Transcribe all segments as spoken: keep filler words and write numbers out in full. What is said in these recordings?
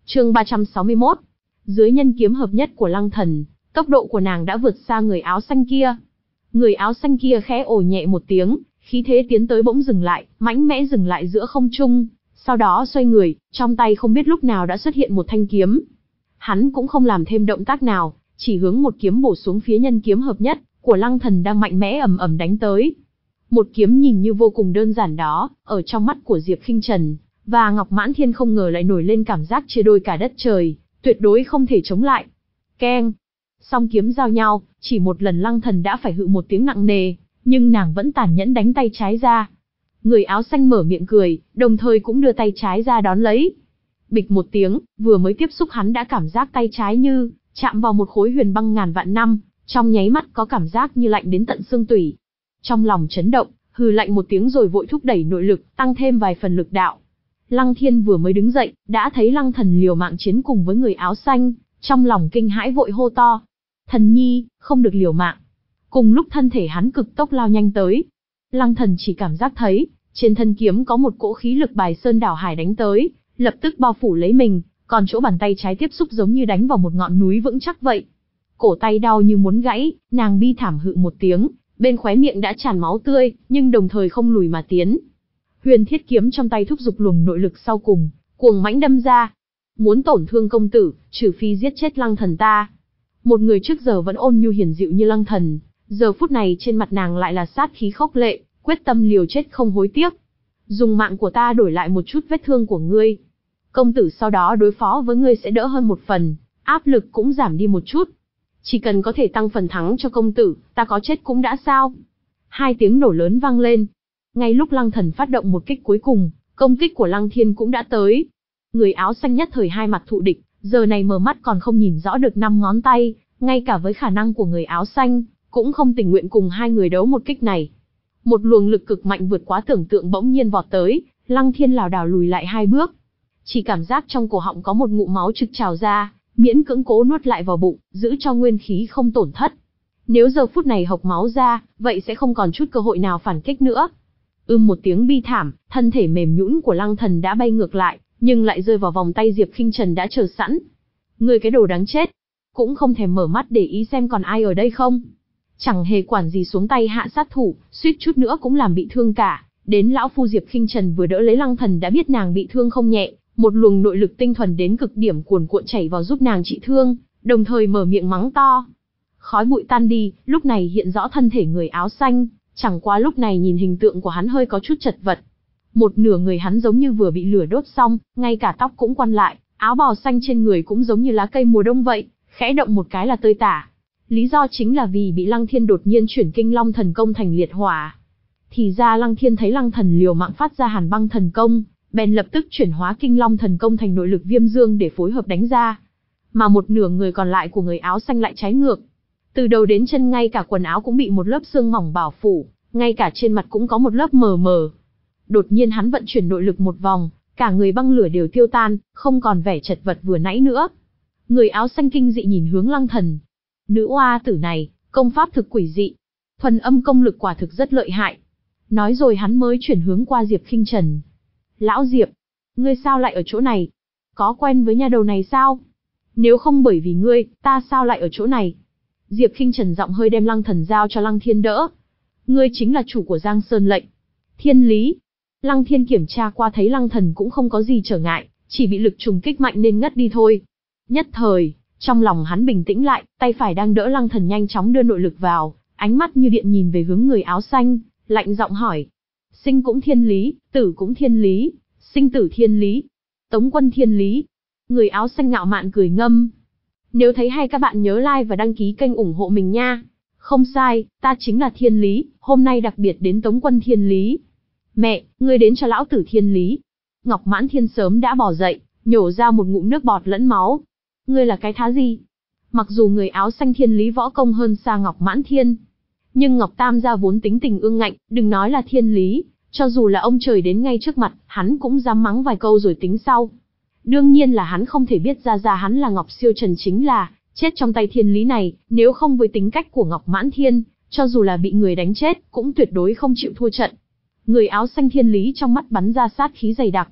Chương ba trăm sáu mươi mốt. Dưới nhân kiếm hợp nhất của Lăng Thần, tốc độ của nàng đã vượt xa người áo xanh kia. Người áo xanh kia khẽ ồ nhẹ một tiếng, khí thế tiến tới bỗng dừng lại, mãnh mẽ dừng lại giữa không trung, sau đó xoay người, trong tay không biết lúc nào đã xuất hiện một thanh kiếm. Hắn cũng không làm thêm động tác nào, chỉ hướng một kiếm bổ xuống phía nhân kiếm hợp nhất của Lăng Thần đang mạnh mẽ ầm ầm đánh tới. Một kiếm nhìn như vô cùng đơn giản đó, ở trong mắt của Diệp Khinh Trần và Ngọc Mãn Thiên không ngờ lại nổi lên cảm giác chia đôi cả đất trời, tuyệt đối không thể chống lại. Keng! Song kiếm giao nhau, chỉ một lần Lăng Thần đã phải hự một tiếng nặng nề, nhưng nàng vẫn tàn nhẫn đánh tay trái ra. Người áo xanh mở miệng cười, đồng thời cũng đưa tay trái ra đón lấy. Bịch một tiếng, vừa mới tiếp xúc hắn đã cảm giác tay trái như chạm vào một khối huyền băng ngàn vạn năm, trong nháy mắt có cảm giác như lạnh đến tận xương tủy. Trong lòng chấn động, hừ lạnh một tiếng rồi vội thúc đẩy nội lực, tăng thêm vài phần lực đạo. Lăng Thiên vừa mới đứng dậy, đã thấy Lăng Thần liều mạng chiến cùng với người áo xanh, trong lòng kinh hãi vội hô to: "Thần nhi, không được liều mạng." Cùng lúc thân thể hắn cực tốc lao nhanh tới. Lăng Thần chỉ cảm giác thấy, trên thân kiếm có một cỗ khí lực bài sơn đảo hải đánh tới, lập tức bao phủ lấy mình, còn chỗ bàn tay trái tiếp xúc giống như đánh vào một ngọn núi vững chắc vậy. Cổ tay đau như muốn gãy, nàng bi thảm hự một tiếng, bên khóe miệng đã tràn máu tươi, nhưng đồng thời không lùi mà tiến. Huyền thiết kiếm trong tay thúc giục luồng nội lực sau cùng, cuồng mãnh đâm ra. Muốn tổn thương công tử, trừ phi giết chết Lăng Thần ta. Một người trước giờ vẫn ôn nhu hiền dịu như Lăng Thần, giờ phút này trên mặt nàng lại là sát khí khốc lệ, quyết tâm liều chết không hối tiếc. Dùng mạng của ta đổi lại một chút vết thương của ngươi. Công tử sau đó đối phó với ngươi sẽ đỡ hơn một phần, áp lực cũng giảm đi một chút. Chỉ cần có thể tăng phần thắng cho công tử, ta có chết cũng đã sao. Hai tiếng nổ lớn vang lên. Ngay lúc Lăng Thần phát động một kích cuối cùng, công kích của Lăng Thiên cũng đã tới. Người áo xanh nhất thời hai mặt thụ địch, giờ này mở mắt còn không nhìn rõ được năm ngón tay, ngay cả với khả năng của người áo xanh, cũng không tình nguyện cùng hai người đấu một kích này. Một luồng lực cực mạnh vượt quá tưởng tượng bỗng nhiên vọt tới, Lăng Thiên lảo đảo lùi lại hai bước. Chỉ cảm giác trong cổ họng có một ngụm máu trực trào ra, miễn cưỡng cố nuốt lại vào bụng, giữ cho nguyên khí không tổn thất. Nếu giờ phút này hộc máu ra, vậy sẽ không còn chút cơ hội nào phản kích nữa. Ưm một tiếng bi thảm, thân thể mềm nhũn của Lăng Thần đã bay ngược lại, nhưng lại rơi vào vòng tay Diệp Khinh Trần đã chờ sẵn. Ngươi cái đồ đáng chết, cũng không thèm mở mắt để ý xem còn ai ở đây không. Chẳng hề quản gì xuống tay hạ sát thủ, suýt chút nữa cũng làm bị thương cả. Đến lão phu Diệp Khinh Trần vừa đỡ lấy Lăng Thần đã biết nàng bị thương không nhẹ, một luồng nội lực tinh thuần đến cực điểm cuồn cuộn chảy vào giúp nàng trị thương, đồng thời mở miệng mắng to. Khói bụi tan đi, lúc này hiện rõ thân thể người áo xanh, chẳng qua lúc này nhìn hình tượng của hắn hơi có chút chật vật. Một nửa người hắn giống như vừa bị lửa đốt xong, ngay cả tóc cũng quăn lại, áo bào xanh trên người cũng giống như lá cây mùa đông vậy, khẽ động một cái là tơi tả. Lý do chính là vì bị Lăng Thiên đột nhiên chuyển Kinh Long thần công thành liệt hỏa. Thì ra Lăng Thiên thấy Lăng Thần liều mạng phát ra Hàn Băng thần công, bèn lập tức chuyển hóa Kinh Long thần công thành nội lực Viêm Dương để phối hợp đánh ra. Mà một nửa người còn lại của người áo xanh lại trái ngược. Từ đầu đến chân ngay cả quần áo cũng bị một lớp xương mỏng bao phủ, ngay cả trên mặt cũng có một lớp mờ mờ. Đột nhiên hắn vận chuyển nội lực một vòng, cả người băng lửa đều tiêu tan, không còn vẻ chật vật vừa nãy nữa. Người áo xanh kinh dị nhìn hướng Lăng Thần. Nữ oa tử này, công pháp thực quỷ dị, thuần âm công lực quả thực rất lợi hại. Nói rồi hắn mới chuyển hướng qua Diệp Khinh Trần. Lão Diệp, ngươi sao lại ở chỗ này? Có quen với nha đầu này sao? Nếu không bởi vì ngươi, ta sao lại ở chỗ này? Diệp Khinh Trần giọng hơi đem Lăng Thần giao cho Lăng Thiên đỡ. Ngươi chính là chủ của Giang Sơn lệnh. Thiên lý. Lăng Thiên kiểm tra qua thấy Lăng Thần cũng không có gì trở ngại, chỉ bị lực trùng kích mạnh nên ngất đi thôi. Nhất thời, trong lòng hắn bình tĩnh lại, tay phải đang đỡ Lăng Thần nhanh chóng đưa nội lực vào, ánh mắt như điện nhìn về hướng người áo xanh, lạnh giọng hỏi. Sinh cũng thiên lý, tử cũng thiên lý, sinh tử thiên lý, tống quân thiên lý. Người áo xanh ngạo mạn cười ngâm. Nếu thấy hay các bạn nhớ like và đăng ký kênh ủng hộ mình nha. Không sai, ta chính là thiên lý, hôm nay đặc biệt đến tống quân thiên lý. Mẹ, ngươi đến cho lão tử thiên lý. Ngọc Mãn Thiên sớm đã bò dậy, nhổ ra một ngụm nước bọt lẫn máu. Ngươi là cái thá gì? Mặc dù người áo xanh thiên lý võ công hơn xa Ngọc Mãn Thiên, nhưng Ngọc Tam gia vốn tính tình ương ngạnh, đừng nói là thiên lý, cho dù là ông trời đến ngay trước mặt, hắn cũng dám mắng vài câu rồi tính sau. Đương nhiên là hắn không thể biết ra ra hắn là Ngọc Siêu Trần chính là chết trong tay thiên lý này, nếu không với tính cách của Ngọc Mãn Thiên, cho dù là bị người đánh chết, cũng tuyệt đối không chịu thua trận. Người áo xanh thiên lý trong mắt bắn ra sát khí dày đặc.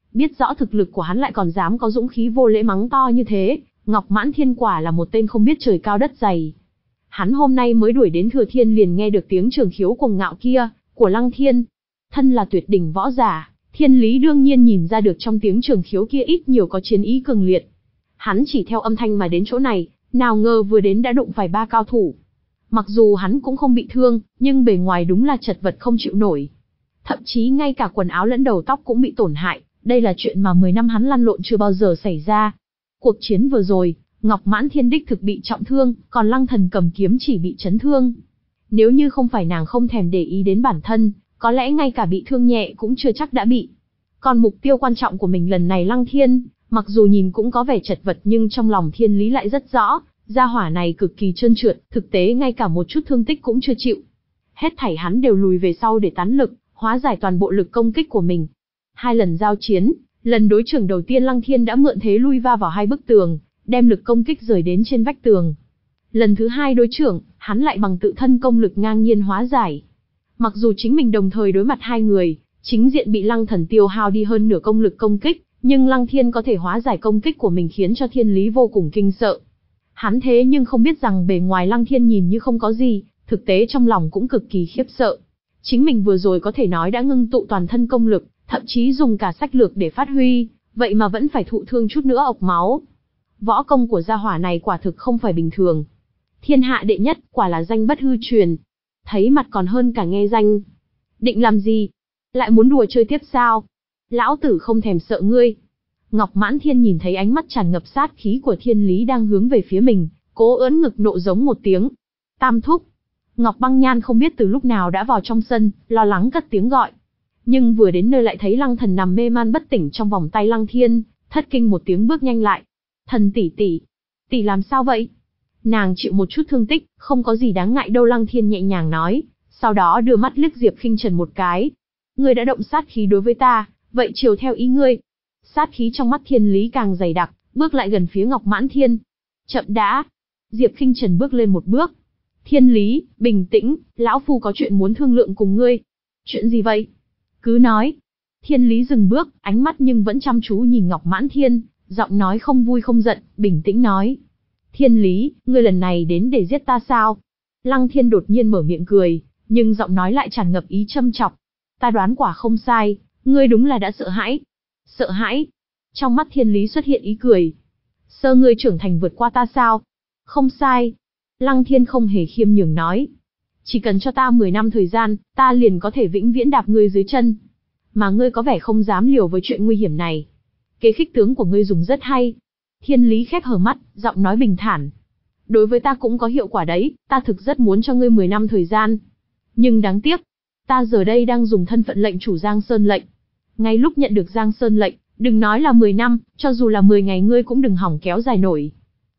Biết rõ thực lực của hắn lại còn dám có dũng khí vô lễ mắng to như thế, Ngọc Mãn Thiên quả là một tên không biết trời cao đất dày. Hắn hôm nay mới đuổi đến Thừa Thiên liền nghe được tiếng trường khiếu cuồng ngạo kia, của Lăng Thiên. Thân là tuyệt đỉnh võ giả, Thiên Lý đương nhiên nhìn ra được trong tiếng trường khiếu kia ít nhiều có chiến ý cường liệt. Hắn chỉ theo âm thanh mà đến chỗ này, nào ngờ vừa đến đã đụng phải ba cao thủ. Mặc dù hắn cũng không bị thương, nhưng bề ngoài đúng là chật vật không chịu nổi. Thậm chí ngay cả quần áo lẫn đầu tóc cũng bị tổn hại, đây là chuyện mà mười năm hắn lăn lộn chưa bao giờ xảy ra. Cuộc chiến vừa rồi, Ngọc Mãn Thiên đích thực bị trọng thương, còn Lăng Thần cầm kiếm chỉ bị chấn thương. Nếu như không phải nàng không thèm để ý đến bản thân, có lẽ ngay cả bị thương nhẹ cũng chưa chắc đã bị. Còn mục tiêu quan trọng của mình lần này Lăng Thiên, mặc dù nhìn cũng có vẻ chật vật nhưng trong lòng Thiên Lý lại rất rõ, gia hỏa này cực kỳ trơn trượt, thực tế ngay cả một chút thương tích cũng chưa chịu. Hết thảy hắn đều lùi về sau để tán lực, hóa giải toàn bộ lực công kích của mình. Hai lần giao chiến, lần đối trưởng đầu tiên Lăng Thiên đã mượn thế lui va vào hai bức tường, đem lực công kích rời đến trên vách tường. Lần thứ hai đối trưởng, hắn lại bằng tự thân công lực ngang nhiên hóa giải. Mặc dù chính mình đồng thời đối mặt hai người, chính diện bị Lăng Thần tiêu hao đi hơn nửa công lực công kích, nhưng Lăng Thiên có thể hóa giải công kích của mình khiến cho Thiên Lý vô cùng kinh sợ. Hắn thế nhưng không biết rằng bề ngoài Lăng Thiên nhìn như không có gì, thực tế trong lòng cũng cực kỳ khiếp sợ. Chính mình vừa rồi có thể nói đã ngưng tụ toàn thân công lực, thậm chí dùng cả sách lược để phát huy, vậy mà vẫn phải thụ thương chút nữa ộc máu. Võ công của gia hỏa này quả thực không phải bình thường. Thiên hạ đệ nhất, quả là danh bất hư truyền. Thấy mặt còn hơn cả nghe danh. Định làm gì? Lại muốn đùa chơi tiếp sao? Lão tử không thèm sợ ngươi. Ngọc Mãn Thiên nhìn thấy ánh mắt tràn ngập sát khí của Thiên Lý đang hướng về phía mình, cố ưỡn ngực nộ giống một tiếng. Tam thúc. Ngọc Băng Nhan không biết từ lúc nào đã vào trong sân, lo lắng cất tiếng gọi. Nhưng vừa đến nơi lại thấy Lăng Thần nằm mê man bất tỉnh trong vòng tay Lăng Thiên, thất kinh một tiếng bước nhanh lại. Thần tỷ tỷ, tỷ làm sao vậy? Nàng chịu một chút thương tích, không có gì đáng ngại đâu, Lăng Thiên nhẹ nhàng nói, sau đó đưa mắt liếc Diệp Khinh Trần một cái. Ngươi đã động sát khí đối với ta, vậy chiều theo ý ngươi. Sát khí trong mắt Thiên Lý càng dày đặc, bước lại gần phía Ngọc Mãn Thiên. Chậm đã. Diệp Khinh Trần bước lên một bước. Thiên Lý, bình tĩnh, lão phu có chuyện muốn thương lượng cùng ngươi. Chuyện gì vậy? Cứ nói. Thiên Lý dừng bước, ánh mắt nhưng vẫn chăm chú nhìn Ngọc Mãn Thiên, giọng nói không vui không giận, bình tĩnh nói. Thiên Lý, ngươi lần này đến để giết ta sao? Lăng Thiên đột nhiên mở miệng cười, nhưng giọng nói lại tràn ngập ý châm chọc. Ta đoán quả không sai, ngươi đúng là đã sợ hãi. Sợ hãi? Trong mắt Thiên Lý xuất hiện ý cười. Sơ ngươi trưởng thành vượt qua ta sao? Không sai. Lăng Thiên không hề khiêm nhường nói. Chỉ cần cho ta mười năm thời gian, ta liền có thể vĩnh viễn đạp ngươi dưới chân. Mà ngươi có vẻ không dám liều với chuyện nguy hiểm này. Kế khích tướng của ngươi dùng rất hay. Thiên Lý khép hờ mắt, giọng nói bình thản. Đối với ta cũng có hiệu quả đấy, ta thực rất muốn cho ngươi mười năm thời gian. Nhưng đáng tiếc, ta giờ đây đang dùng thân phận lệnh chủ Giang Sơn lệnh. Ngay lúc nhận được Giang Sơn lệnh, đừng nói là mười năm, cho dù là mười ngày ngươi cũng đừng hỏng kéo dài nổi.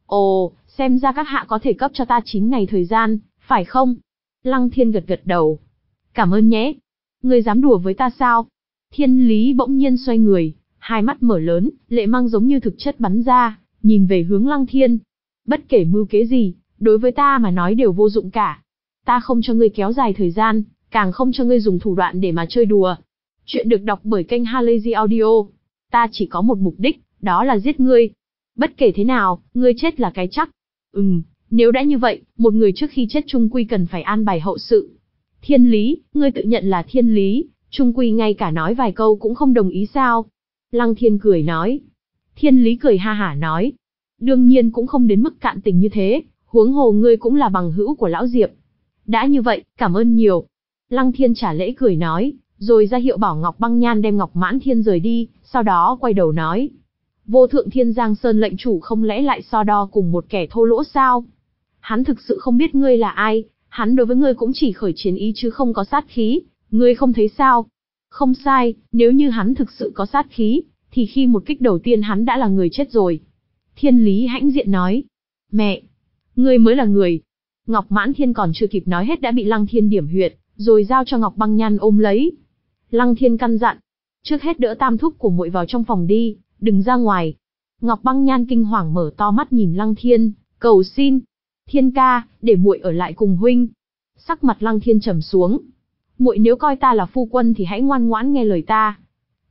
Ồ, xem ra các hạ có thể cấp cho ta chín ngày thời gian, phải không? Lăng Thiên gật gật đầu. Cảm ơn nhé. Ngươi dám đùa với ta sao? Thiên Lý bỗng nhiên xoay người, hai mắt mở lớn, lệ mang giống như thực chất bắn ra, nhìn về hướng Lăng Thiên. Bất kể mưu kế gì, đối với ta mà nói đều vô dụng cả. Ta không cho ngươi kéo dài thời gian, càng không cho ngươi dùng thủ đoạn để mà chơi đùa. Chuyện được đọc bởi kênh Halazy Audio. Ta chỉ có một mục đích, đó là giết ngươi. Bất kể thế nào, ngươi chết là cái chắc. Ừm, nếu đã như vậy, một người trước khi chết chung quy cần phải an bài hậu sự. Thiên Lý, ngươi tự nhận là Thiên Lý, chung quy ngay cả nói vài câu cũng không đồng ý sao? Lăng Thiên cười nói. Thiên Lý cười ha hả nói. Đương nhiên cũng không đến mức cạn tình như thế, huống hồ ngươi cũng là bằng hữu của lão Diệp. Đã như vậy, cảm ơn nhiều. Lăng Thiên trả lễ cười nói, rồi ra hiệu bảo Ngọc Băng Nhan đem Ngọc Mãn Thiên rời đi, sau đó quay đầu nói. Vô thượng Thiên Giang Sơn lệnh chủ không lẽ lại so đo cùng một kẻ thô lỗ sao? Hắn thực sự không biết ngươi là ai, hắn đối với ngươi cũng chỉ khởi chiến ý chứ không có sát khí, ngươi không thấy sao? Không sai, nếu như hắn thực sự có sát khí, thì khi một kích đầu tiên hắn đã là người chết rồi. Thiên Lý hãnh diện nói. Mẹ! Ngươi mới là người. Ngọc Mãn Thiên còn chưa kịp nói hết đã bị Lăng Thiên điểm huyệt, rồi giao cho Ngọc Băng Nhan ôm lấy. Lăng Thiên căn dặn. Trước hết đỡ tam thúc của muội vào trong phòng đi, đừng ra ngoài. Ngọc Băng Nhan kinh hoàng mở to mắt nhìn Lăng Thiên, cầu xin. Thiên ca, để muội ở lại cùng huynh. Sắc mặt Lăng Thiên trầm xuống. Muội nếu coi ta là phu quân thì hãy ngoan ngoãn nghe lời ta.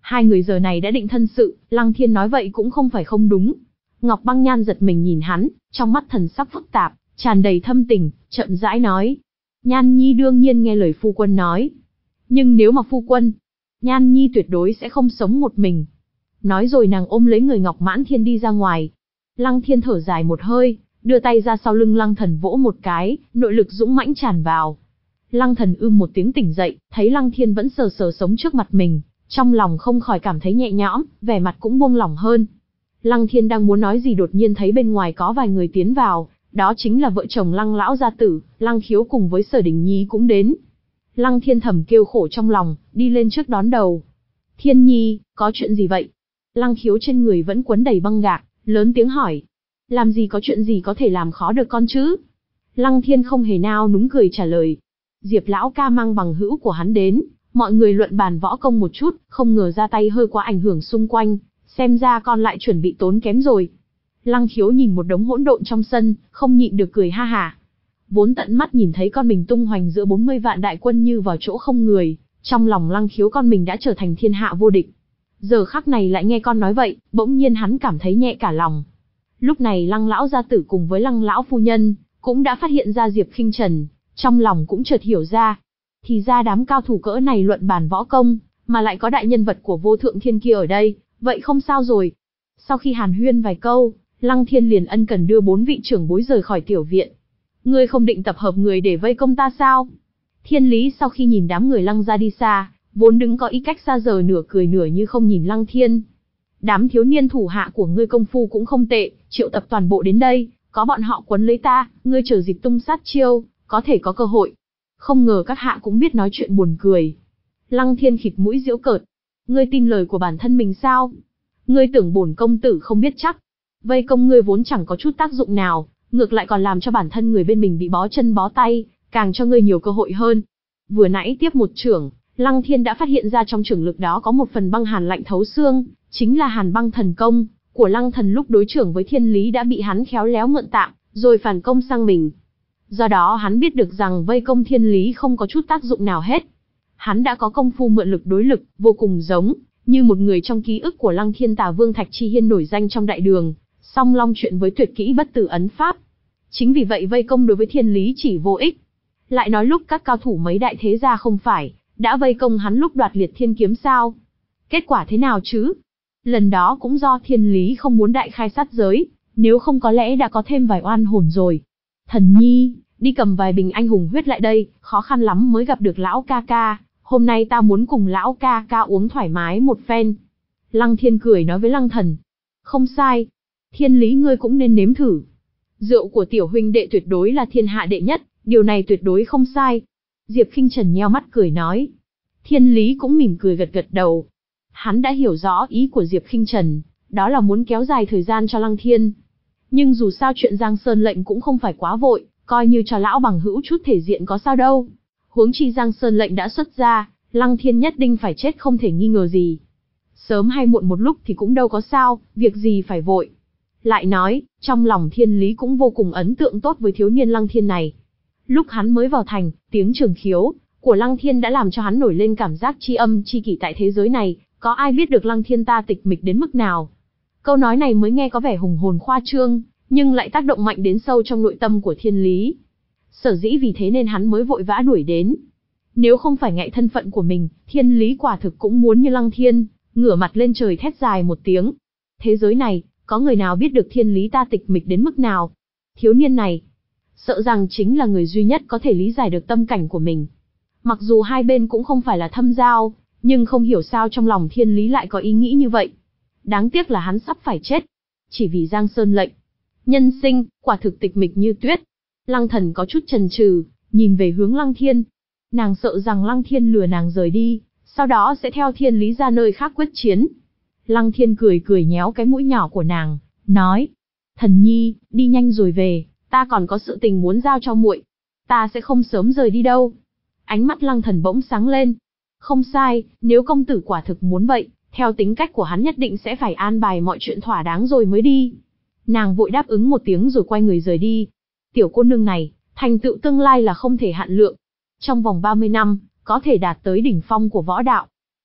Hai người giờ này đã định thân sự, Lăng Thiên nói vậy cũng không phải không đúng. Ngọc Băng Nhan giật mình nhìn hắn, trong mắt thần sắc phức tạp, tràn đầy thâm tình, chậm rãi nói. Nhan Nhi đương nhiên nghe lời phu quân nói. Nhưng nếu mà phu quân, Nhan Nhi tuyệt đối sẽ không sống một mình. Nói rồi nàng ôm lấy người Ngọc Mãn Thiên đi ra ngoài. Lăng Thiên thở dài một hơi, đưa tay ra sau lưng Lăng Thần vỗ một cái, nội lực dũng mãnh tràn vào. Lăng Thần ưm một tiếng tỉnh dậy, thấy Lăng Thiên vẫn sờ sờ sống trước mặt mình, trong lòng không khỏi cảm thấy nhẹ nhõm, vẻ mặt cũng buông lỏng hơn. Lăng Thiên đang muốn nói gì đột nhiên thấy bên ngoài có vài người tiến vào, đó chính là vợ chồng Lăng lão gia tử, Lăng Khiếu cùng với Sở Đình Nhi cũng đến. Lăng Thiên thầm kêu khổ trong lòng, đi lên trước đón đầu. Thiên Nhi, có chuyện gì vậy? Lăng Khiếu trên người vẫn quấn đầy băng gạc, lớn tiếng hỏi. Làm gì có chuyện gì có thể làm khó được con chứ? Lăng Thiên không hề nao núng cười trả lời. Diệp lão ca mang bằng hữu của hắn đến, mọi người luận bàn võ công một chút, không ngờ ra tay hơi quá ảnh hưởng xung quanh, xem ra con lại chuẩn bị tốn kém rồi. Lăng Khiếu nhìn một đống hỗn độn trong sân, không nhịn được cười ha hả. Vốn tận mắt nhìn thấy con mình tung hoành giữa bốn mươi vạn đại quân như vào chỗ không người, trong lòng Lăng Khiếu con mình đã trở thành thiên hạ vô địch. Giờ khắc này lại nghe con nói vậy, bỗng nhiên hắn cảm thấy nhẹ cả lòng. Lúc này Lăng lão gia tử cùng với Lăng lão phu nhân cũng đã phát hiện ra Diệp Khinh Trần, trong lòng cũng chợt hiểu ra. Thì ra đám cao thủ cỡ này luận bàn võ công, mà lại có đại nhân vật của vô thượng thiên kia ở đây, vậy không sao rồi. Sau khi hàn huyên vài câu, Lăng Thiên liền ân cần đưa bốn vị trưởng bối rời khỏi tiểu viện. Ngươi không định tập hợp người để vây công ta sao? Thiên Lý sau khi nhìn đám người Lăng ra đi xa, vốn đứng có ý cách xa giờ nửa cười nửa như không nhìn Lăng Thiên. Đám thiếu niên thủ hạ của ngươi công phu cũng không tệ, triệu tập toàn bộ đến đây, có bọn họ quấn lấy ta, ngươi chờ dịp tung sát chiêu, có thể có cơ hội. Không ngờ các hạ cũng biết nói chuyện buồn cười. Lăng Thiên khịt mũi giễu cợt. Ngươi tin lời của bản thân mình sao? Ngươi tưởng bổn công tử không biết chắc. Vây công ngươi vốn chẳng có chút tác dụng nào, ngược lại còn làm cho bản thân người bên mình bị bó chân bó tay, càng cho ngươi nhiều cơ hội hơn. Vừa nãy tiếp một chưởng, Lăng Thiên đã phát hiện ra trong chưởng lực đó có một phần băng hàn lạnh thấu xương, chính là Hàn Băng Thần Công của Lăng Thần lúc đối chưởng với Thiên Lý đã bị hắn khéo léo mượn tạm, rồi phản công sang mình. Do đó hắn biết được rằng vây công Thiên Lý không có chút tác dụng nào hết. Hắn đã có công phu mượn lực đối lực, vô cùng giống như một người trong ký ức của Lăng Thiên Tà Vương Thạch Chi Hiên nổi danh trong đại đường, song long chuyện với tuyệt kỹ bất tử ấn pháp. Chính vì vậy vây công đối với Thiên Lý chỉ vô ích. Lại nói lúc các cao thủ mấy đại thế gia không phải đã vây công hắn lúc đoạt liệt thiên kiếm sao? Kết quả thế nào chứ? Lần đó cũng do Thiên Lý không muốn đại khai sát giới, nếu không có lẽ đã có thêm vài oan hồn rồi. Thần Nhi, đi cầm vài bình anh hùng huyết lại đây, khó khăn lắm mới gặp được lão ca ca, hôm nay ta muốn cùng lão ca ca uống thoải mái một phen. Lăng Thiên cười nói với Lăng Thần. Không sai. Thiên Lý ngươi cũng nên nếm thử. Rượu của tiểu huynh đệ tuyệt đối là thiên hạ đệ nhất, điều này tuyệt đối không sai. Diệp Khinh Trần nheo mắt cười nói. Thiên Lý cũng mỉm cười gật gật đầu. Hắn đã hiểu rõ ý của Diệp Khinh Trần, đó là muốn kéo dài thời gian cho Lăng Thiên. Nhưng dù sao chuyện Giang Sơn lệnh cũng không phải quá vội, coi như cho lão bằng hữu chút thể diện có sao đâu. Huống chi Giang Sơn lệnh đã xuất ra, Lăng Thiên nhất định phải chết không thể nghi ngờ gì. Sớm hay muộn một lúc thì cũng đâu có sao, việc gì phải vội. Lại nói, trong lòng Thiên Lý cũng vô cùng ấn tượng tốt với thiếu niên Lăng Thiên này. Lúc hắn mới vào thành, tiếng trường khiếu của Lăng Thiên đã làm cho hắn nổi lên cảm giác tri âm tri kỷ tại thế giới này, có ai biết được Lăng Thiên ta tịch mịch đến mức nào. Câu nói này mới nghe có vẻ hùng hồn khoa trương, nhưng lại tác động mạnh đến sâu trong nội tâm của Thiên Lý. Sở dĩ vì thế nên hắn mới vội vã đuổi đến. Nếu không phải ngại thân phận của mình, Thiên Lý quả thực cũng muốn như Lăng Thiên, ngửa mặt lên trời thét dài một tiếng. Thế giới này, có người nào biết được Thiên Lý ta tịch mịch đến mức nào? Thiếu niên này, sợ rằng chính là người duy nhất có thể lý giải được tâm cảnh của mình. Mặc dù hai bên cũng không phải là thâm giao, nhưng không hiểu sao trong lòng Thiên Lý lại có ý nghĩ như vậy. Đáng tiếc là hắn sắp phải chết. Chỉ vì Giang Sơn lệnh. Nhân sinh, quả thực tịch mịch như tuyết. Lăng Thần có chút chần chừ, nhìn về hướng Lăng Thiên. Nàng sợ rằng Lăng Thiên lừa nàng rời đi, sau đó sẽ theo Thiên Lý ra nơi khác quyết chiến. Lăng Thiên cười cười nhéo cái mũi nhỏ của nàng, nói: Thần Nhi, đi nhanh rồi về, ta còn có sự tình muốn giao cho muội. Ta sẽ không sớm rời đi đâu. Ánh mắt Lăng Thần bỗng sáng lên. Không sai, nếu công tử quả thực muốn vậy, theo tính cách của hắn nhất định sẽ phải an bài mọi chuyện thỏa đáng rồi mới đi. Nàng vội đáp ứng một tiếng rồi quay người rời đi. Tiểu cô nương này, thành tựu tương lai là không thể hạn lượng. Trong vòng ba mươi năm, có thể đạt tới đỉnh phong của võ đạo.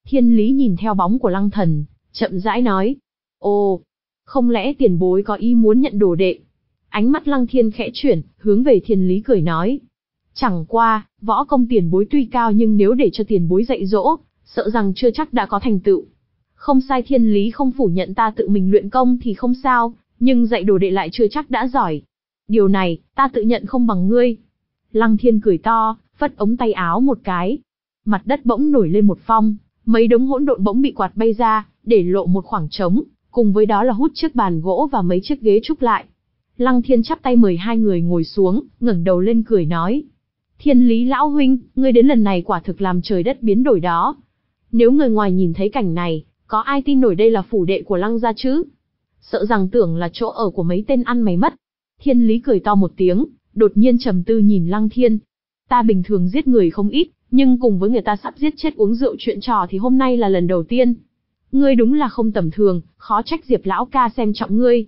Thiên Lý nhìn theo bóng của Lăng Thần, chậm rãi nói. Ồ, không lẽ tiền bối có ý muốn nhận đồ đệ? Ánh mắt Lăng Thiên khẽ chuyển, hướng về Thiên Lý cười nói. Chẳng qua, võ công tiền bối tuy cao nhưng nếu để cho tiền bối dạy dỗ, sợ rằng chưa chắc đã có thành tựu. Không sai, Thiên Lý không phủ nhận ta tự mình luyện công thì không sao, nhưng dạy đồ đệ lại chưa chắc đã giỏi. Điều này, ta tự nhận không bằng ngươi. Lăng Thiên cười to, phất ống tay áo một cái. Mặt đất bỗng nổi lên một phong, mấy đống hỗn độn bỗng bị quạt bay ra, để lộ một khoảng trống, cùng với đó là hút chiếc bàn gỗ và mấy chiếc ghế trúc lại. Lăng Thiên chắp tay mời hai người ngồi xuống, ngẩng đầu lên cười nói. Thiên Lý lão huynh, ngươi đến lần này quả thực làm trời đất biến đổi đó. Nếu người ngoài nhìn thấy cảnh này, có ai tin nổi đây là phủ đệ của Lăng gia chứ? Sợ rằng tưởng là chỗ ở của mấy tên ăn mày mất. Thiên Lý cười to một tiếng, đột nhiên trầm tư nhìn Lăng Thiên. Ta bình thường giết người không ít, nhưng cùng với người ta sắp giết chết uống rượu chuyện trò thì hôm nay là lần đầu tiên. Ngươi đúng là không tầm thường, khó trách Diệp lão ca xem trọng ngươi.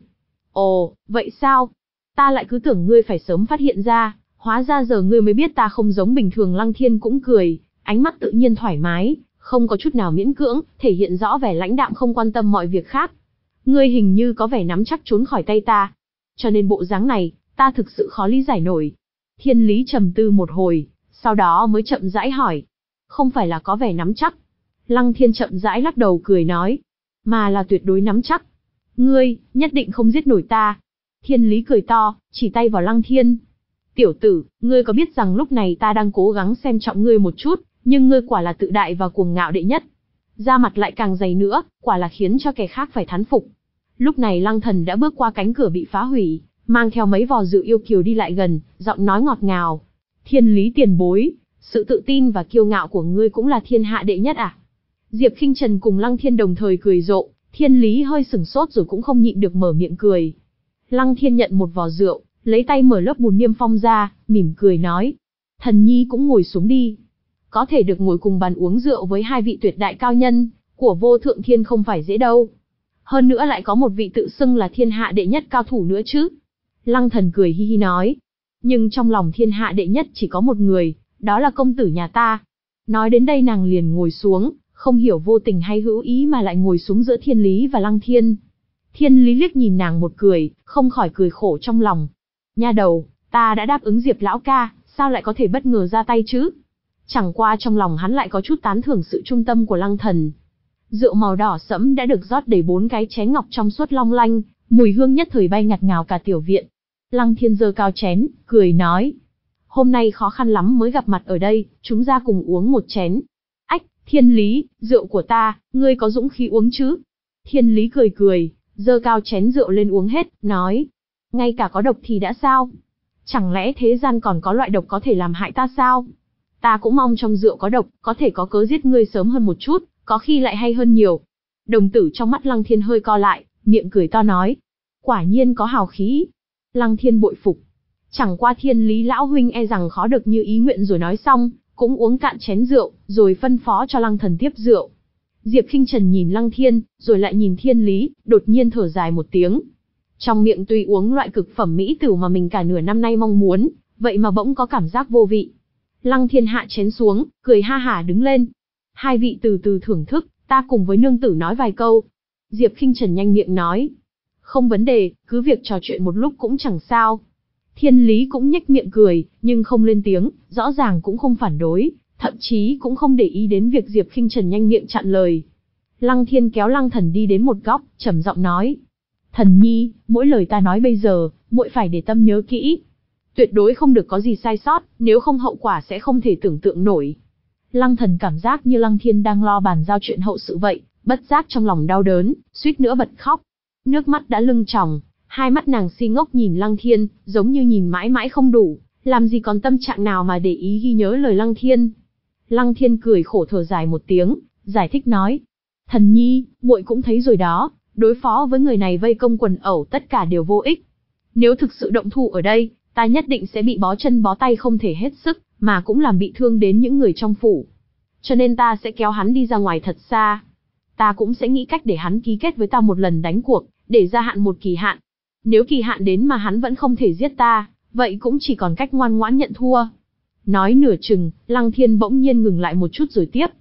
Ồ, vậy sao? Ta lại cứ tưởng ngươi phải sớm phát hiện ra, hóa ra giờ ngươi mới biết ta không giống bình thường. Lăng Thiên cũng cười, ánh mắt tự nhiên thoải mái, không có chút nào miễn cưỡng, thể hiện rõ vẻ lãnh đạm không quan tâm mọi việc khác. Ngươi hình như có vẻ nắm chắc trốn khỏi tay ta. Cho nên bộ dáng này, ta thực sự khó lý giải nổi. Thiên Lý trầm tư một hồi, sau đó mới chậm rãi hỏi. Không phải là có vẻ nắm chắc. Lăng Thiên chậm rãi lắc đầu cười nói. Mà là tuyệt đối nắm chắc. Ngươi, nhất định không giết nổi ta. Thiên Lý cười to, chỉ tay vào Lăng Thiên. Tiểu tử, ngươi có biết rằng lúc này ta đang cố gắng xem trọng ngươi một chút, nhưng ngươi quả là tự đại và cuồng ngạo đệ nhất. Da mặt lại càng dày nữa, quả là khiến cho kẻ khác phải thán phục. Lúc này Lăng Thần đã bước qua cánh cửa bị phá hủy, mang theo mấy vò rượu yêu kiều đi lại gần, giọng nói ngọt ngào. Thiên Lý tiền bối, sự tự tin và kiêu ngạo của ngươi cũng là thiên hạ đệ nhất à? Diệp Khinh Trần cùng Lăng Thiên đồng thời cười rộ, Thiên Lý hơi sửng sốt rồi cũng không nhịn được mở miệng cười. Lăng Thiên nhận một vò rượu, lấy tay mở lớp bùn niêm phong ra, mỉm cười nói. Thần nhi cũng ngồi xuống đi. Có thể được ngồi cùng bàn uống rượu với hai vị tuyệt đại cao nhân của vô thượng thiên không phải dễ đâu. Hơn nữa lại có một vị tự xưng là thiên hạ đệ nhất cao thủ nữa chứ. Lăng Thần cười hi hi nói. Nhưng trong lòng thiên hạ đệ nhất chỉ có một người, đó là công tử nhà ta. Nói đến đây nàng liền ngồi xuống, không hiểu vô tình hay hữu ý mà lại ngồi xuống giữa Thiên Lý và Lăng Thiên. Thiên Lý liếc nhìn nàng một cười, không khỏi cười khổ trong lòng. Nha đầu, ta đã đáp ứng Diệp lão ca, sao lại có thể bất ngờ ra tay chứ? Chẳng qua trong lòng hắn lại có chút tán thưởng sự trung tâm của Lăng Thần. Rượu màu đỏ sẫm đã được rót đầy bốn cái chén ngọc trong suốt long lanh, mùi hương nhất thời bay ngạt ngào cả tiểu viện. Lăng Thiên giơ cao chén, cười nói. Hôm nay khó khăn lắm mới gặp mặt ở đây, chúng ta cùng uống một chén. Ách, Thiên Lý, rượu của ta, ngươi có dũng khí uống chứ? Thiên Lý cười cười, giơ cao chén rượu lên uống hết, nói. Ngay cả có độc thì đã sao? Chẳng lẽ thế gian còn có loại độc có thể làm hại ta sao? Ta cũng mong trong rượu có độc, có thể có cớ giết ngươi sớm hơn một chút, có khi lại hay hơn nhiều. Đồng tử trong mắt Lăng Thiên hơi co lại, miệng cười to nói. Quả nhiên có hào khí. Lăng Thiên bội phục. Chẳng qua Thiên Lý lão huynh e rằng khó được như ý nguyện. Rồi nói xong, cũng uống cạn chén rượu, rồi phân phó cho Lăng Thần tiếp rượu. Diệp Khinh Trần nhìn Lăng Thiên, rồi lại nhìn Thiên Lý, đột nhiên thở dài một tiếng. Trong miệng tuy uống loại cực phẩm mỹ tửu mà mình cả nửa năm nay mong muốn, vậy mà bỗng có cảm giác vô vị. Lăng Thiên hạ chén xuống, cười ha hả đứng lên. Hai vị từ từ thưởng thức, ta cùng với nương tử nói vài câu. Diệp Khinh Trần nhanh miệng nói. Không vấn đề, cứ việc trò chuyện một lúc cũng chẳng sao. Thiên Lý cũng nhếch miệng cười, nhưng không lên tiếng, rõ ràng cũng không phản đối, thậm chí cũng không để ý đến việc Diệp Khinh Trần nhanh miệng chặn lời. Lăng Thiên kéo Lăng Thần đi đến một góc, trầm giọng nói. Thần nhi, mỗi lời ta nói bây giờ, muội phải để tâm nhớ kỹ. Tuyệt đối không được có gì sai sót, nếu không hậu quả sẽ không thể tưởng tượng nổi. Lăng Thần cảm giác như Lăng Thiên đang lo bàn giao chuyện hậu sự vậy, bất giác trong lòng đau đớn, suýt nữa bật khóc. Nước mắt đã lưng tròng, hai mắt nàng si ngốc nhìn Lăng Thiên, giống như nhìn mãi mãi không đủ, làm gì còn tâm trạng nào mà để ý ghi nhớ lời Lăng Thiên. Lăng Thiên cười khổ thở dài một tiếng, giải thích nói. Thần nhi, muội cũng thấy rồi đó, đối phó với người này vây công quần ẩu tất cả đều vô ích. Nếu thực sự động thủ ở đây, ta nhất định sẽ bị bó chân bó tay không thể hết sức, mà cũng làm bị thương đến những người trong phủ. Cho nên ta sẽ kéo hắn đi ra ngoài thật xa. Ta cũng sẽ nghĩ cách để hắn ký kết với ta một lần đánh cuộc, để gia hạn một kỳ hạn. Nếu kỳ hạn đến mà hắn vẫn không thể giết ta, vậy cũng chỉ còn cách ngoan ngoãn nhận thua. Nói nửa chừng, Lăng Thiên bỗng nhiên ngừng lại một chút rồi tiếp.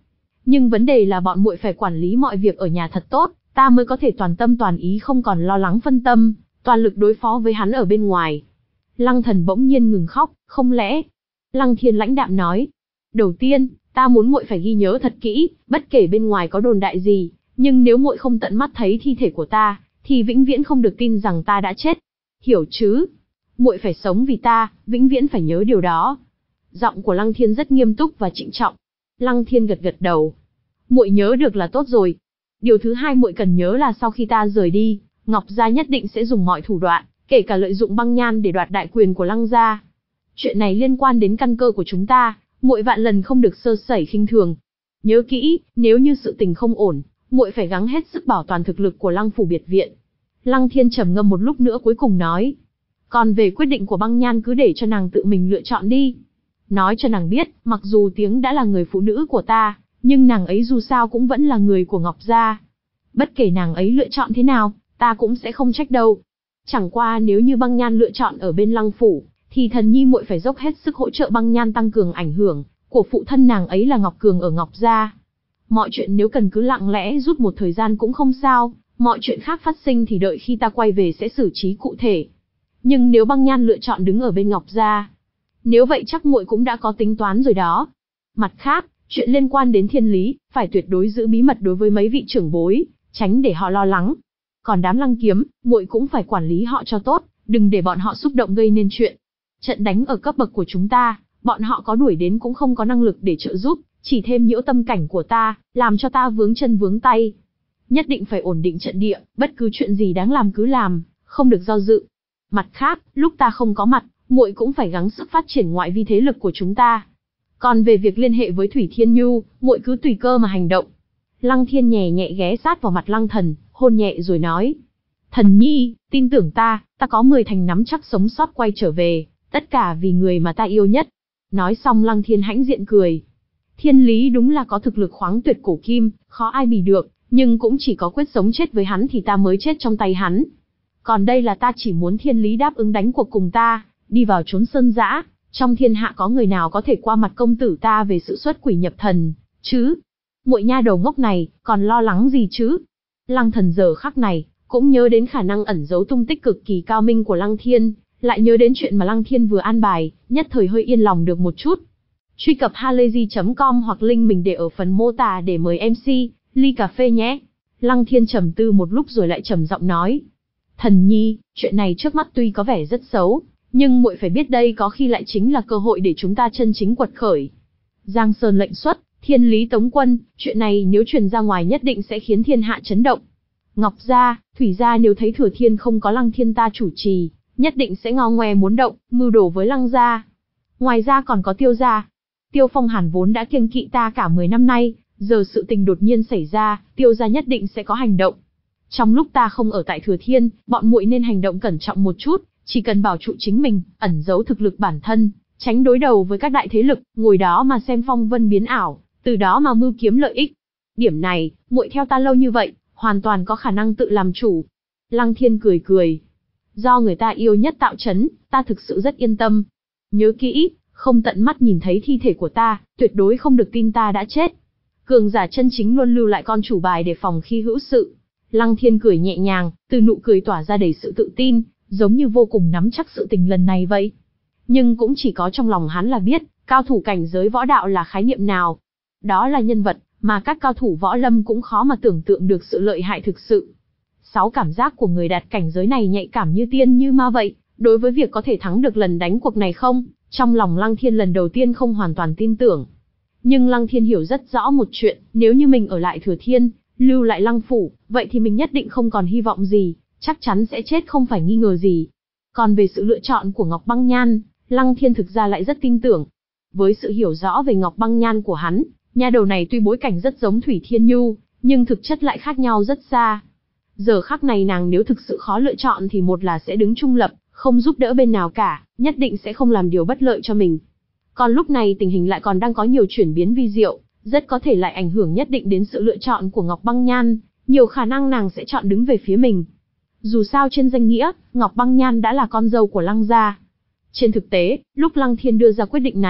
Nhưng vấn đề là bọn muội phải quản lý mọi việc ở nhà thật tốt, ta mới có thể toàn tâm toàn ý không còn lo lắng phân tâm, toàn lực đối phó với hắn ở bên ngoài. Lăng Thần bỗng nhiên ngừng khóc, không lẽ? Lăng Thiên lãnh đạm nói. Đầu tiên, ta muốn muội phải ghi nhớ thật kỹ, bất kể bên ngoài có đồn đại gì, nhưng nếu muội không tận mắt thấy thi thể của ta, thì vĩnh viễn không được tin rằng ta đã chết. Hiểu chứ? Muội phải sống vì ta, vĩnh viễn phải nhớ điều đó. Giọng của Lăng Thiên rất nghiêm túc và trịnh trọng. Lăng Thiên gật gật đầu. Muội nhớ được là tốt rồi. Điều thứ hai muội cần nhớ là sau khi ta rời đi, Ngọc gia nhất định sẽ dùng mọi thủ đoạn, kể cả lợi dụng băng nhan để đoạt đại quyền của Lăng gia. Chuyện này liên quan đến căn cơ của chúng ta, muội vạn lần không được sơ sẩy khinh thường. Nhớ kỹ, nếu như sự tình không ổn, muội phải gắng hết sức bảo toàn thực lực của Lăng phủ biệt viện. Lăng Thiên trầm ngâm một lúc nữa cuối cùng nói. Còn về quyết định của băng nhan cứ để cho nàng tự mình lựa chọn đi. Nói cho nàng biết, mặc dù Tiếng đã là người phụ nữ của ta, nhưng nàng ấy dù sao cũng vẫn là người của Ngọc gia. Bất kể nàng ấy lựa chọn thế nào, ta cũng sẽ không trách đâu. Chẳng qua nếu như băng nhan lựa chọn ở bên Lăng phủ, thì thần nhi muội phải dốc hết sức hỗ trợ băng nhan tăng cường ảnh hưởng của phụ thân nàng ấy là Ngọc Cường ở Ngọc gia. Mọi chuyện nếu cần cứ lặng lẽ rút một thời gian cũng không sao, mọi chuyện khác phát sinh thì đợi khi ta quay về sẽ xử trí cụ thể. Nhưng nếu băng nhan lựa chọn đứng ở bên Ngọc gia, nếu vậy chắc muội cũng đã có tính toán rồi đó. Mặt khác, chuyện liên quan đến thiên lý, phải tuyệt đối giữ bí mật đối với mấy vị trưởng bối, tránh để họ lo lắng. Còn đám Lăng Kiếm, muội cũng phải quản lý họ cho tốt, đừng để bọn họ xúc động gây nên chuyện. Trận đánh ở cấp bậc của chúng ta, bọn họ có đuổi đến cũng không có năng lực để trợ giúp, chỉ thêm nhiễu tâm cảnh của ta, làm cho ta vướng chân vướng tay. Nhất định phải ổn định trận địa, bất cứ chuyện gì đáng làm cứ làm, không được do dự. Mặt khác, lúc ta không có mặt, muội cũng phải gắng sức phát triển ngoại vi thế lực của chúng ta. Còn về việc liên hệ với Thủy Thiên Nhu, muội cứ tùy cơ mà hành động. Lăng Thiên nhẹ nhẹ ghé sát vào mặt Lăng Thần, hôn nhẹ rồi nói. Thần nhi, tin tưởng ta, ta có mười thành nắm chắc sống sót quay trở về, tất cả vì người mà ta yêu nhất. Nói xong Lăng Thiên hãnh diện cười. Thiên lý đúng là có thực lực khoáng tuyệt cổ kim, khó ai bì được, nhưng cũng chỉ có quyết sống chết với hắn thì ta mới chết trong tay hắn. Còn đây là ta chỉ muốn thiên lý đáp ứng đánh cuộc cùng ta, đi vào chốn sơn dã, trong thiên hạ có người nào có thể qua mặt công tử ta về sự xuất quỷ nhập thần, chứ? Muội nha đầu ngốc này, còn lo lắng gì chứ? Lăng Thần giờ khắc này, cũng nhớ đến khả năng ẩn giấu tung tích cực kỳ cao minh của Lăng Thiên, lại nhớ đến chuyện mà Lăng Thiên vừa an bài, nhất thời hơi yên lòng được một chút. Truy cập halayzi chấm com hoặc link mình để ở phần mô tả để mời em xê, ly cà phê nhé. Lăng Thiên trầm tư một lúc rồi lại trầm giọng nói. Thần nhi, chuyện này trước mắt tuy có vẻ rất xấu, nhưng muội phải biết đây có khi lại chính là cơ hội để chúng ta chân chính quật khởi. Giang Sơn lệnh xuất, thiên lý tống quân, chuyện này nếu truyền ra ngoài nhất định sẽ khiến thiên hạ chấn động. Ngọc gia, Thủy gia nếu thấy Thừa Thiên không có Lăng Thiên ta chủ trì, nhất định sẽ ngao ngoe muốn động, mưu đồ với Lăng gia. Ngoài ra còn có Tiêu gia. Tiêu Phong Hàn vốn đã kiêng kỵ ta cả mười năm nay, giờ sự tình đột nhiên xảy ra, Tiêu gia nhất định sẽ có hành động. Trong lúc ta không ở tại Thừa Thiên, bọn muội nên hành động cẩn trọng một chút, chỉ cần bảo trụ chính mình, ẩn giấu thực lực bản thân, tránh đối đầu với các đại thế lực, ngồi đó mà xem phong vân biến ảo, từ đó mà mưu kiếm lợi ích. Điểm này, muội theo ta lâu như vậy, hoàn toàn có khả năng tự làm chủ. Lăng Thiên cười cười. Do người ta yêu nhất tạo chấn, ta thực sự rất yên tâm. Nhớ kỹ, không tận mắt nhìn thấy thi thể của ta, tuyệt đối không được tin ta đã chết. Cường giả chân chính luôn lưu lại con chủ bài để phòng khi hữu sự. Lăng Thiên cười nhẹ nhàng, từ nụ cười tỏa ra đầy sự tự tin, giống như vô cùng nắm chắc sự tình lần này vậy. Nhưng cũng chỉ có trong lòng hắn là biết, cao thủ cảnh giới võ đạo là khái niệm nào. Đó là nhân vật, mà các cao thủ võ lâm cũng khó mà tưởng tượng được sự lợi hại thực sự. Sáu cảm giác của người đạt cảnh giới này nhạy cảm như tiên như ma vậy, đối với việc có thể thắng được lần đánh cuộc này không, trong lòng Lăng Thiên lần đầu tiên không hoàn toàn tin tưởng. Nhưng Lăng Thiên hiểu rất rõ một chuyện, nếu như mình ở lại Thừa Thiên, lưu lại Lăng phủ, vậy thì mình nhất định không còn hy vọng gì, chắc chắn sẽ chết không phải nghi ngờ gì. Còn về sự lựa chọn của Ngọc Băng Nhan, Lăng Thiên thực ra lại rất tin tưởng. Với sự hiểu rõ về Ngọc Băng Nhan của hắn, nha đầu này tuy bối cảnh rất giống Thủy Thiên Nhu, nhưng thực chất lại khác nhau rất xa. Giờ khắc này nàng nếu thực sự khó lựa chọn thì một là sẽ đứng trung lập, không giúp đỡ bên nào cả, nhất định sẽ không làm điều bất lợi cho mình. Còn lúc này tình hình lại còn đang có nhiều chuyển biến vi diệu, rất có thể lại ảnh hưởng nhất định đến sự lựa chọn của Ngọc Băng Nhan, nhiều khả năng nàng sẽ chọn đứng về phía mình. Dù sao trên danh nghĩa, Ngọc Băng Nhan đã là con dâu của Lăng gia. Trên thực tế, lúc Lăng Thiên đưa ra quyết định này,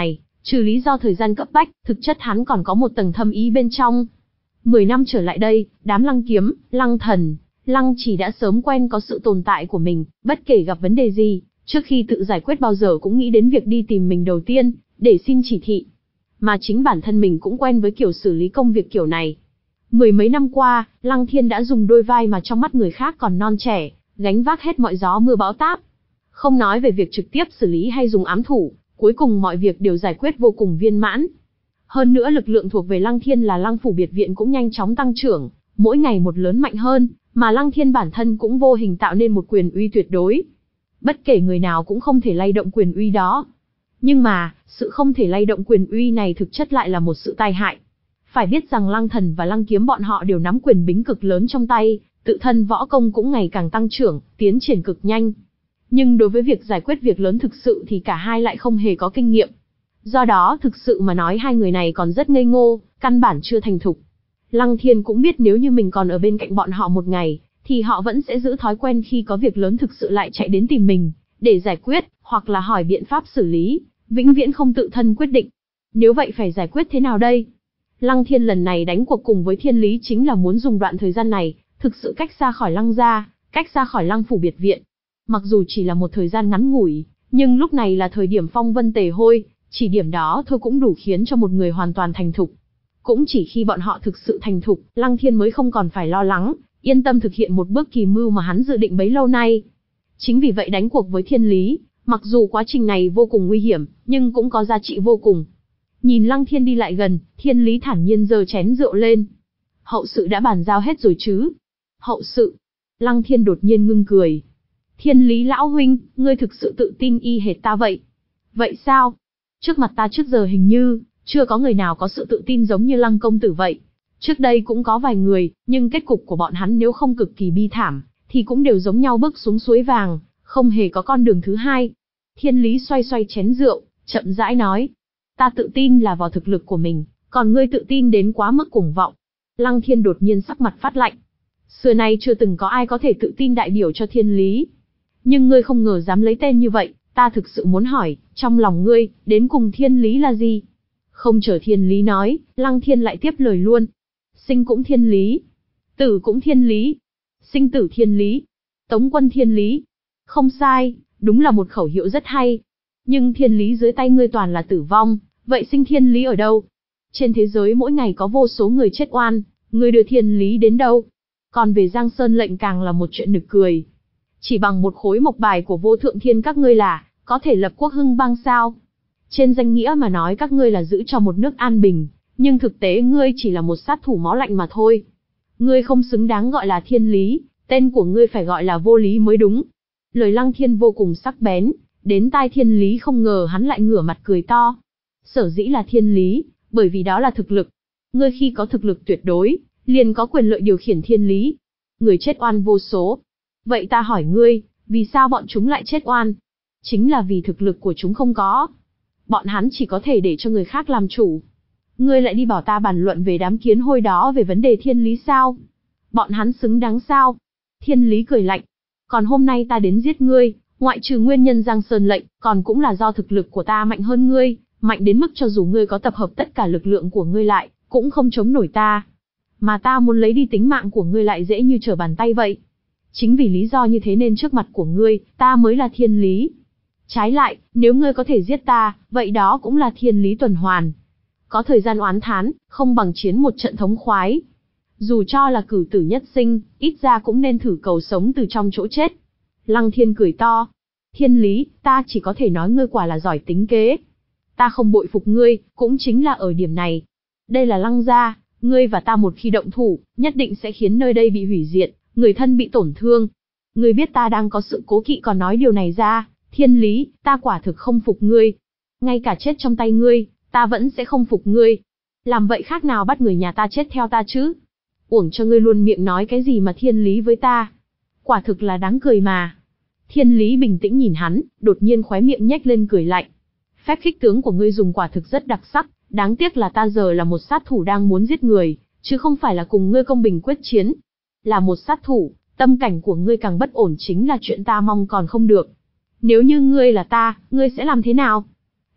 Trừ lý do thời gian cấp bách, thực chất hắn còn có một tầng thâm ý bên trong. Mười năm trở lại đây, đám Lăng Kiếm, Lăng Thần, Lăng Chỉ đã sớm quen có sự tồn tại của mình, bất kể gặp vấn đề gì, trước khi tự giải quyết bao giờ cũng nghĩ đến việc đi tìm mình đầu tiên, để xin chỉ thị. Mà chính bản thân mình cũng quen với kiểu xử lý công việc kiểu này. Mười mấy năm qua, Lăng Thiên đã dùng đôi vai mà trong mắt người khác còn non trẻ, gánh vác hết mọi gió mưa bão táp. Không nói về việc trực tiếp xử lý hay dùng ám thủ, cuối cùng mọi việc đều giải quyết vô cùng viên mãn. Hơn nữa lực lượng thuộc về Lăng Thiên là Lăng Phủ biệt viện cũng nhanh chóng tăng trưởng, mỗi ngày một lớn mạnh hơn, mà Lăng Thiên bản thân cũng vô hình tạo nên một quyền uy tuyệt đối. Bất kể người nào cũng không thể lay động quyền uy đó. Nhưng mà, sự không thể lay động quyền uy này thực chất lại là một sự tai hại. Phải biết rằng Lăng Thần và Lăng Kiếm bọn họ đều nắm quyền bính cực lớn trong tay, tự thân võ công cũng ngày càng tăng trưởng, tiến triển cực nhanh. Nhưng đối với việc giải quyết việc lớn thực sự thì cả hai lại không hề có kinh nghiệm. Do đó thực sự mà nói hai người này còn rất ngây ngô, căn bản chưa thành thục. Lăng Thiên cũng biết nếu như mình còn ở bên cạnh bọn họ một ngày, thì họ vẫn sẽ giữ thói quen khi có việc lớn thực sự lại chạy đến tìm mình, để giải quyết, hoặc là hỏi biện pháp xử lý, vĩnh viễn không tự thân quyết định. Nếu vậy phải giải quyết thế nào đây? Lăng Thiên lần này đánh cuộc cùng với Thiên Lý chính là muốn dùng đoạn thời gian này, thực sự cách xa khỏi Lăng gia, cách xa khỏi Lăng Phủ biệt viện. Mặc dù chỉ là một thời gian ngắn ngủi, nhưng lúc này là thời điểm phong vân tề hôi, chỉ điểm đó thôi cũng đủ khiến cho một người hoàn toàn thành thục. Cũng chỉ khi bọn họ thực sự thành thục, Lăng Thiên mới không còn phải lo lắng, yên tâm thực hiện một bước kỳ mưu mà hắn dự định bấy lâu nay. Chính vì vậy đánh cuộc với Thiên Lý, mặc dù quá trình này vô cùng nguy hiểm, nhưng cũng có giá trị vô cùng. Nhìn Lăng Thiên đi lại gần, Thiên Lý thản nhiên giơ chén rượu lên. Hậu sự đã bàn giao hết rồi chứ? Hậu sự? Lăng Thiên đột nhiên ngưng cười. Thiên Lý lão huynh, ngươi thực sự tự tin y hệt ta vậy? Vậy sao? Trước mặt ta trước giờ hình như, chưa có người nào có sự tự tin giống như Lăng công tử vậy. Trước đây cũng có vài người, nhưng kết cục của bọn hắn nếu không cực kỳ bi thảm, thì cũng đều giống nhau bước xuống suối vàng, không hề có con đường thứ hai. Thiên Lý xoay xoay chén rượu, chậm rãi nói. Ta tự tin là vào thực lực của mình, còn ngươi tự tin đến quá mức cuồng vọng. Lăng Thiên đột nhiên sắc mặt phát lạnh. Xưa nay chưa từng có ai có thể tự tin đại biểu cho Thiên Lý. Nhưng ngươi không ngờ dám lấy tên như vậy, ta thực sự muốn hỏi, trong lòng ngươi, đến cùng Thiên Lý là gì? Không chờ Thiên Lý nói, Lăng Thiên lại tiếp lời luôn. Sinh cũng Thiên Lý, tử cũng Thiên Lý, sinh tử Thiên Lý, tống quân Thiên Lý. Không sai, đúng là một khẩu hiệu rất hay. Nhưng Thiên Lý dưới tay ngươi toàn là tử vong, vậy sinh Thiên Lý ở đâu? Trên thế giới mỗi ngày có vô số người chết oan, ngươi đưa Thiên Lý đến đâu? Còn về Giang Sơn lệnh càng là một chuyện nực cười. Chỉ bằng một khối mộc bài của vô thượng thiên các ngươi là, có thể lập quốc hưng bang sao? Trên danh nghĩa mà nói các ngươi là giữ cho một nước an bình, nhưng thực tế ngươi chỉ là một sát thủ máu lạnh mà thôi. Ngươi không xứng đáng gọi là Thiên Lý, tên của ngươi phải gọi là Vô Lý mới đúng. Lời Lăng Thiên vô cùng sắc bén, đến tai Thiên Lý không ngờ hắn lại ngửa mặt cười to. Sở dĩ là Thiên Lý, bởi vì đó là thực lực. Ngươi khi có thực lực tuyệt đối, liền có quyền lợi điều khiển Thiên Lý. Người chết oan vô số. Vậy ta hỏi ngươi, vì sao bọn chúng lại chết oan? Chính là vì thực lực của chúng không có. Bọn hắn chỉ có thể để cho người khác làm chủ. Ngươi lại đi bảo ta bàn luận về đám kiến hôi đó về vấn đề Thiên Lý sao? Bọn hắn xứng đáng sao? Thiên Lý cười lạnh. Còn hôm nay ta đến giết ngươi, ngoại trừ nguyên nhân Giang Sơn lệnh, còn cũng là do thực lực của ta mạnh hơn ngươi, mạnh đến mức cho dù ngươi có tập hợp tất cả lực lượng của ngươi lại, cũng không chống nổi ta. Mà ta muốn lấy đi tính mạng của ngươi lại dễ như trở bàn tay vậy. Chính vì lý do như thế nên trước mặt của ngươi, ta mới là Thiên Lý. Trái lại, nếu ngươi có thể giết ta, vậy đó cũng là Thiên Lý tuần hoàn. Có thời gian oán thán, không bằng chiến một trận thống khoái. Dù cho là cửu tử nhất sinh, ít ra cũng nên thử cầu sống từ trong chỗ chết. Lăng Thiên cười to. Thiên Lý, ta chỉ có thể nói ngươi quả là giỏi tính kế. Ta không bội phục ngươi, cũng chính là ở điểm này. Đây là Lăng gia, ngươi và ta một khi động thủ, nhất định sẽ khiến nơi đây bị hủy diệt, người thân bị tổn thương. Ngươi biết ta đang có sự cố kỵ còn nói điều này ra, Thiên Lý, ta quả thực không phục ngươi. Ngay cả chết trong tay ngươi, ta vẫn sẽ không phục ngươi. Làm vậy khác nào bắt người nhà ta chết theo ta chứ? Uổng cho ngươi luôn miệng nói cái gì mà Thiên Lý với ta. Quả thực là đáng cười mà. Thiên Lý bình tĩnh nhìn hắn, đột nhiên khóe miệng nhếch lên cười lạnh. Phép khích tướng của ngươi dùng quả thực rất đặc sắc, đáng tiếc là ta giờ là một sát thủ đang muốn giết người, chứ không phải là cùng ngươi công bình quyết chiến. Là một sát thủ, tâm cảnh của ngươi càng bất ổn chính là chuyện ta mong còn không được. Nếu như ngươi là ta, ngươi sẽ làm thế nào?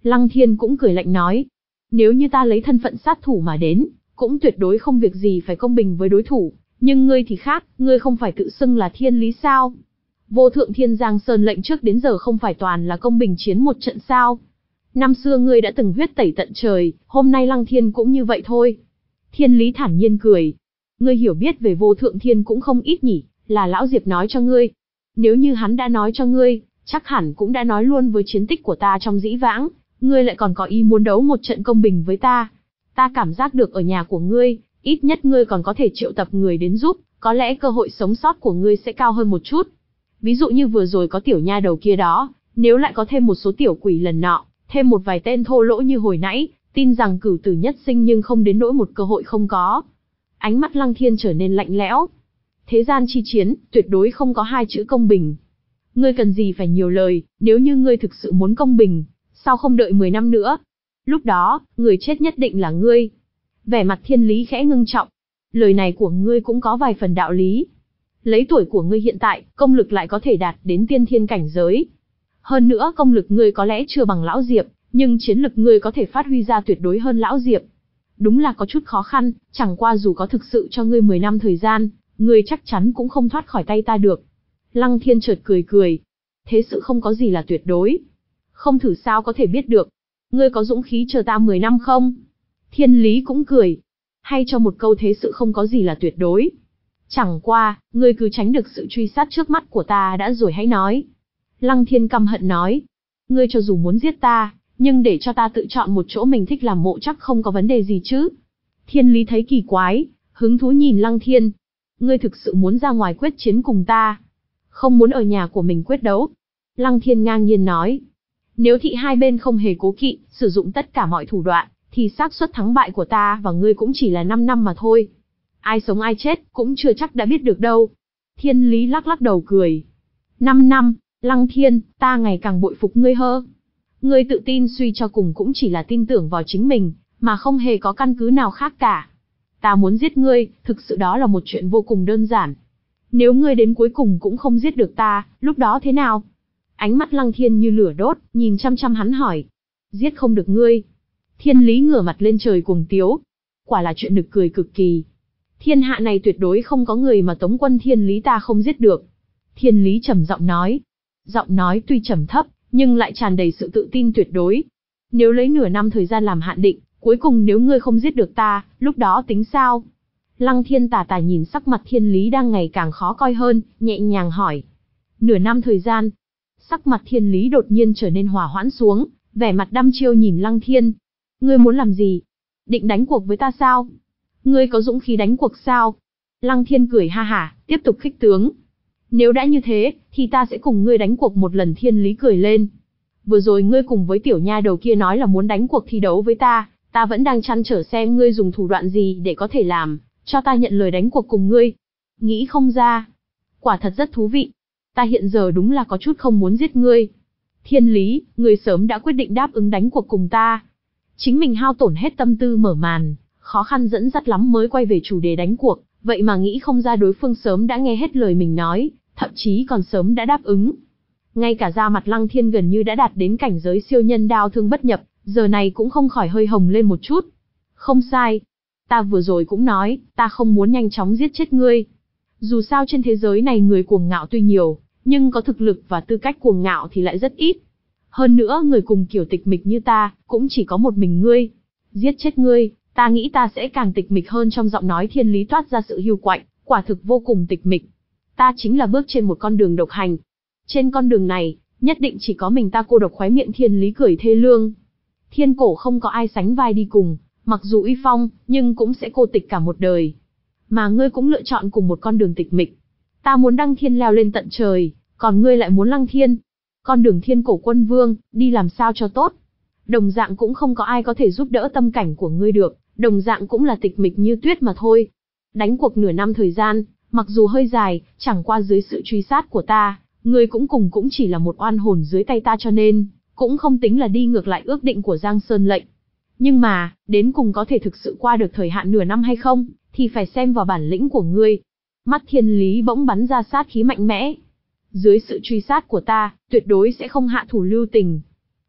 Lăng Thiên cũng cười lạnh nói, nếu như ta lấy thân phận sát thủ mà đến, cũng tuyệt đối không việc gì phải công bình với đối thủ, nhưng ngươi thì khác, ngươi không phải tự xưng là thiên lý sao? Vô thượng thiên giang sơn lệnh trước đến giờ không phải toàn là công bình chiến một trận sao? Năm xưa ngươi đã từng huyết tẩy tận trời, hôm nay Lăng Thiên cũng như vậy thôi. Thiên lý thản nhiên cười, ngươi hiểu biết về vô thượng thiên cũng không ít nhỉ, là lão Diệp nói cho ngươi. Nếu như hắn đã nói cho ngươi, chắc hẳn cũng đã nói luôn với chiến tích của ta trong dĩ vãng, ngươi lại còn có ý muốn đấu một trận công bình với ta. Ta cảm giác được ở nhà của ngươi, ít nhất ngươi còn có thể triệu tập người đến giúp, có lẽ cơ hội sống sót của ngươi sẽ cao hơn một chút. Ví dụ như vừa rồi có tiểu nha đầu kia đó, nếu lại có thêm một số tiểu quỷ lần nọ, thêm một vài tên thô lỗ như hồi nãy, tin rằng cửu tử nhất sinh nhưng không đến nỗi một cơ hội không có. Ánh mắt Lăng Thiên trở nên lạnh lẽo. Thế gian chi chiến, tuyệt đối không có hai chữ công bình. Ngươi cần gì phải nhiều lời, nếu như ngươi thực sự muốn công bình, sao không đợi mười năm nữa? Lúc đó, người chết nhất định là ngươi. Vẻ mặt Thiên lý khẽ ngưng trọng. Lời này của ngươi cũng có vài phần đạo lý. Lấy tuổi của ngươi hiện tại, công lực lại có thể đạt đến tiên thiên cảnh giới. Hơn nữa công lực ngươi có lẽ chưa bằng lão Diệp, nhưng chiến lực ngươi có thể phát huy ra tuyệt đối hơn lão Diệp. Đúng là có chút khó khăn, chẳng qua dù có thực sự cho ngươi mười năm thời gian, ngươi chắc chắn cũng không thoát khỏi tay ta được. Lăng Thiên chợt cười cười. Thế sự không có gì là tuyệt đối. Không thử sao có thể biết được. Ngươi có dũng khí chờ ta mười năm không? Thiên lý cũng cười. Hay cho một câu thế sự không có gì là tuyệt đối. Chẳng qua, ngươi cứ tránh được sự truy sát trước mắt của ta đã rồi hãy nói. Lăng Thiên căm hận nói. Ngươi cho dù muốn giết ta, nhưng để cho ta tự chọn một chỗ mình thích làm mộ chắc không có vấn đề gì chứ. Thiên lý thấy kỳ quái, hứng thú nhìn Lăng Thiên. Ngươi thực sự muốn ra ngoài quyết chiến cùng ta, không muốn ở nhà của mình quyết đấu. Lăng Thiên ngang nhiên nói. Nếu thị hai bên không hề cố kỵ, sử dụng tất cả mọi thủ đoạn, thì xác suất thắng bại của ta và ngươi cũng chỉ là năm năm mà thôi. Ai sống ai chết, cũng chưa chắc đã biết được đâu. Thiên lý lắc lắc đầu cười. Năm năm, Lăng Thiên, ta ngày càng bội phục ngươi hơ. Ngươi tự tin suy cho cùng cũng chỉ là tin tưởng vào chính mình, mà không hề có căn cứ nào khác cả. Ta muốn giết ngươi, thực sự đó là một chuyện vô cùng đơn giản. Nếu ngươi đến cuối cùng cũng không giết được ta, lúc đó thế nào? Ánh mắt Lăng Thiên như lửa đốt, nhìn chăm chăm hắn hỏi. Giết không được ngươi. Thiên lý ngửa mặt lên trời cuồng tiếu. Quả là chuyện nực cười cực kỳ. Thiên hạ này tuyệt đối không có người mà Tống quân Thiên lý ta không giết được. Thiên lý trầm giọng nói. Giọng nói tuy trầm thấp, nhưng lại tràn đầy sự tự tin tuyệt đối. Nếu lấy nửa năm thời gian làm hạn định, cuối cùng nếu ngươi không giết được ta, lúc đó tính sao? Lăng Thiên tà tà nhìn sắc mặt Thiên lý đang ngày càng khó coi hơn, nhẹ nhàng hỏi. Nửa năm thời gian. Sắc mặt Thiên lý đột nhiên trở nên hòa hoãn xuống, vẻ mặt đăm chiêu nhìn Lăng Thiên. Ngươi muốn làm gì? Định đánh cuộc với ta sao? Ngươi có dũng khí đánh cuộc sao? Lăng Thiên cười ha hả, tiếp tục khích tướng. Nếu đã như thế, thì ta sẽ cùng ngươi đánh cuộc một lần. Thiên lý cười lên. Vừa rồi ngươi cùng với tiểu nha đầu kia nói là muốn đánh cuộc thi đấu với ta, ta vẫn đang trăn trở xem ngươi dùng thủ đoạn gì để có thể làm cho ta nhận lời đánh cuộc cùng ngươi. Nghĩ không ra. Quả thật rất thú vị. Ta hiện giờ đúng là có chút không muốn giết ngươi. Thiên lý, ngươi sớm đã quyết định đáp ứng đánh cuộc cùng ta. Chính mình hao tổn hết tâm tư mở màn, khó khăn dẫn dắt lắm mới quay về chủ đề đánh cuộc, vậy mà nghĩ không ra đối phương sớm đã nghe hết lời mình nói, thậm chí còn sớm đã đáp ứng. Ngay cả da mặt Lăng Thiên gần như đã đạt đến cảnh giới siêu nhân đao thương bất nhập, giờ này cũng không khỏi hơi hồng lên một chút. Không sai. Ta vừa rồi cũng nói, ta không muốn nhanh chóng giết chết ngươi. Dù sao trên thế giới này người cuồng ngạo tuy nhiều, nhưng có thực lực và tư cách cuồng ngạo thì lại rất ít. Hơn nữa người cùng kiểu tịch mịch như ta, cũng chỉ có một mình ngươi. Giết chết ngươi, ta nghĩ ta sẽ càng tịch mịch hơn. Trong giọng nói Thiên lý toát ra sự hiu quạnh, quả thực vô cùng tịch mịch. Ta chính là bước trên một con đường độc hành. Trên con đường này, nhất định chỉ có mình ta cô độc. Khóe miệng Thiên lý cười thê lương. Thiên cổ không có ai sánh vai đi cùng, mặc dù uy phong, nhưng cũng sẽ cô tịch cả một đời. Mà ngươi cũng lựa chọn cùng một con đường tịch mịch. Ta muốn đăng thiên leo lên tận trời, còn ngươi lại muốn lăng thiên. Con đường thiên cổ quân vương, đi làm sao cho tốt. Đồng dạng cũng không có ai có thể giúp đỡ tâm cảnh của ngươi được, đồng dạng cũng là tịch mịch như tuyết mà thôi. Đánh cuộc nửa năm thời gian, mặc dù hơi dài, chẳng qua dưới sự truy sát của ta, ngươi cũng cùng cũng chỉ là một oan hồn dưới tay ta, cho nên cũng không tính là đi ngược lại ước định của Giang Sơn lệnh. Nhưng mà, đến cùng có thể thực sự qua được thời hạn nửa năm hay không, thì phải xem vào bản lĩnh của ngươi. Mắt Thiên lý bỗng bắn ra sát khí mạnh mẽ. Dưới sự truy sát của ta, tuyệt đối sẽ không hạ thủ lưu tình.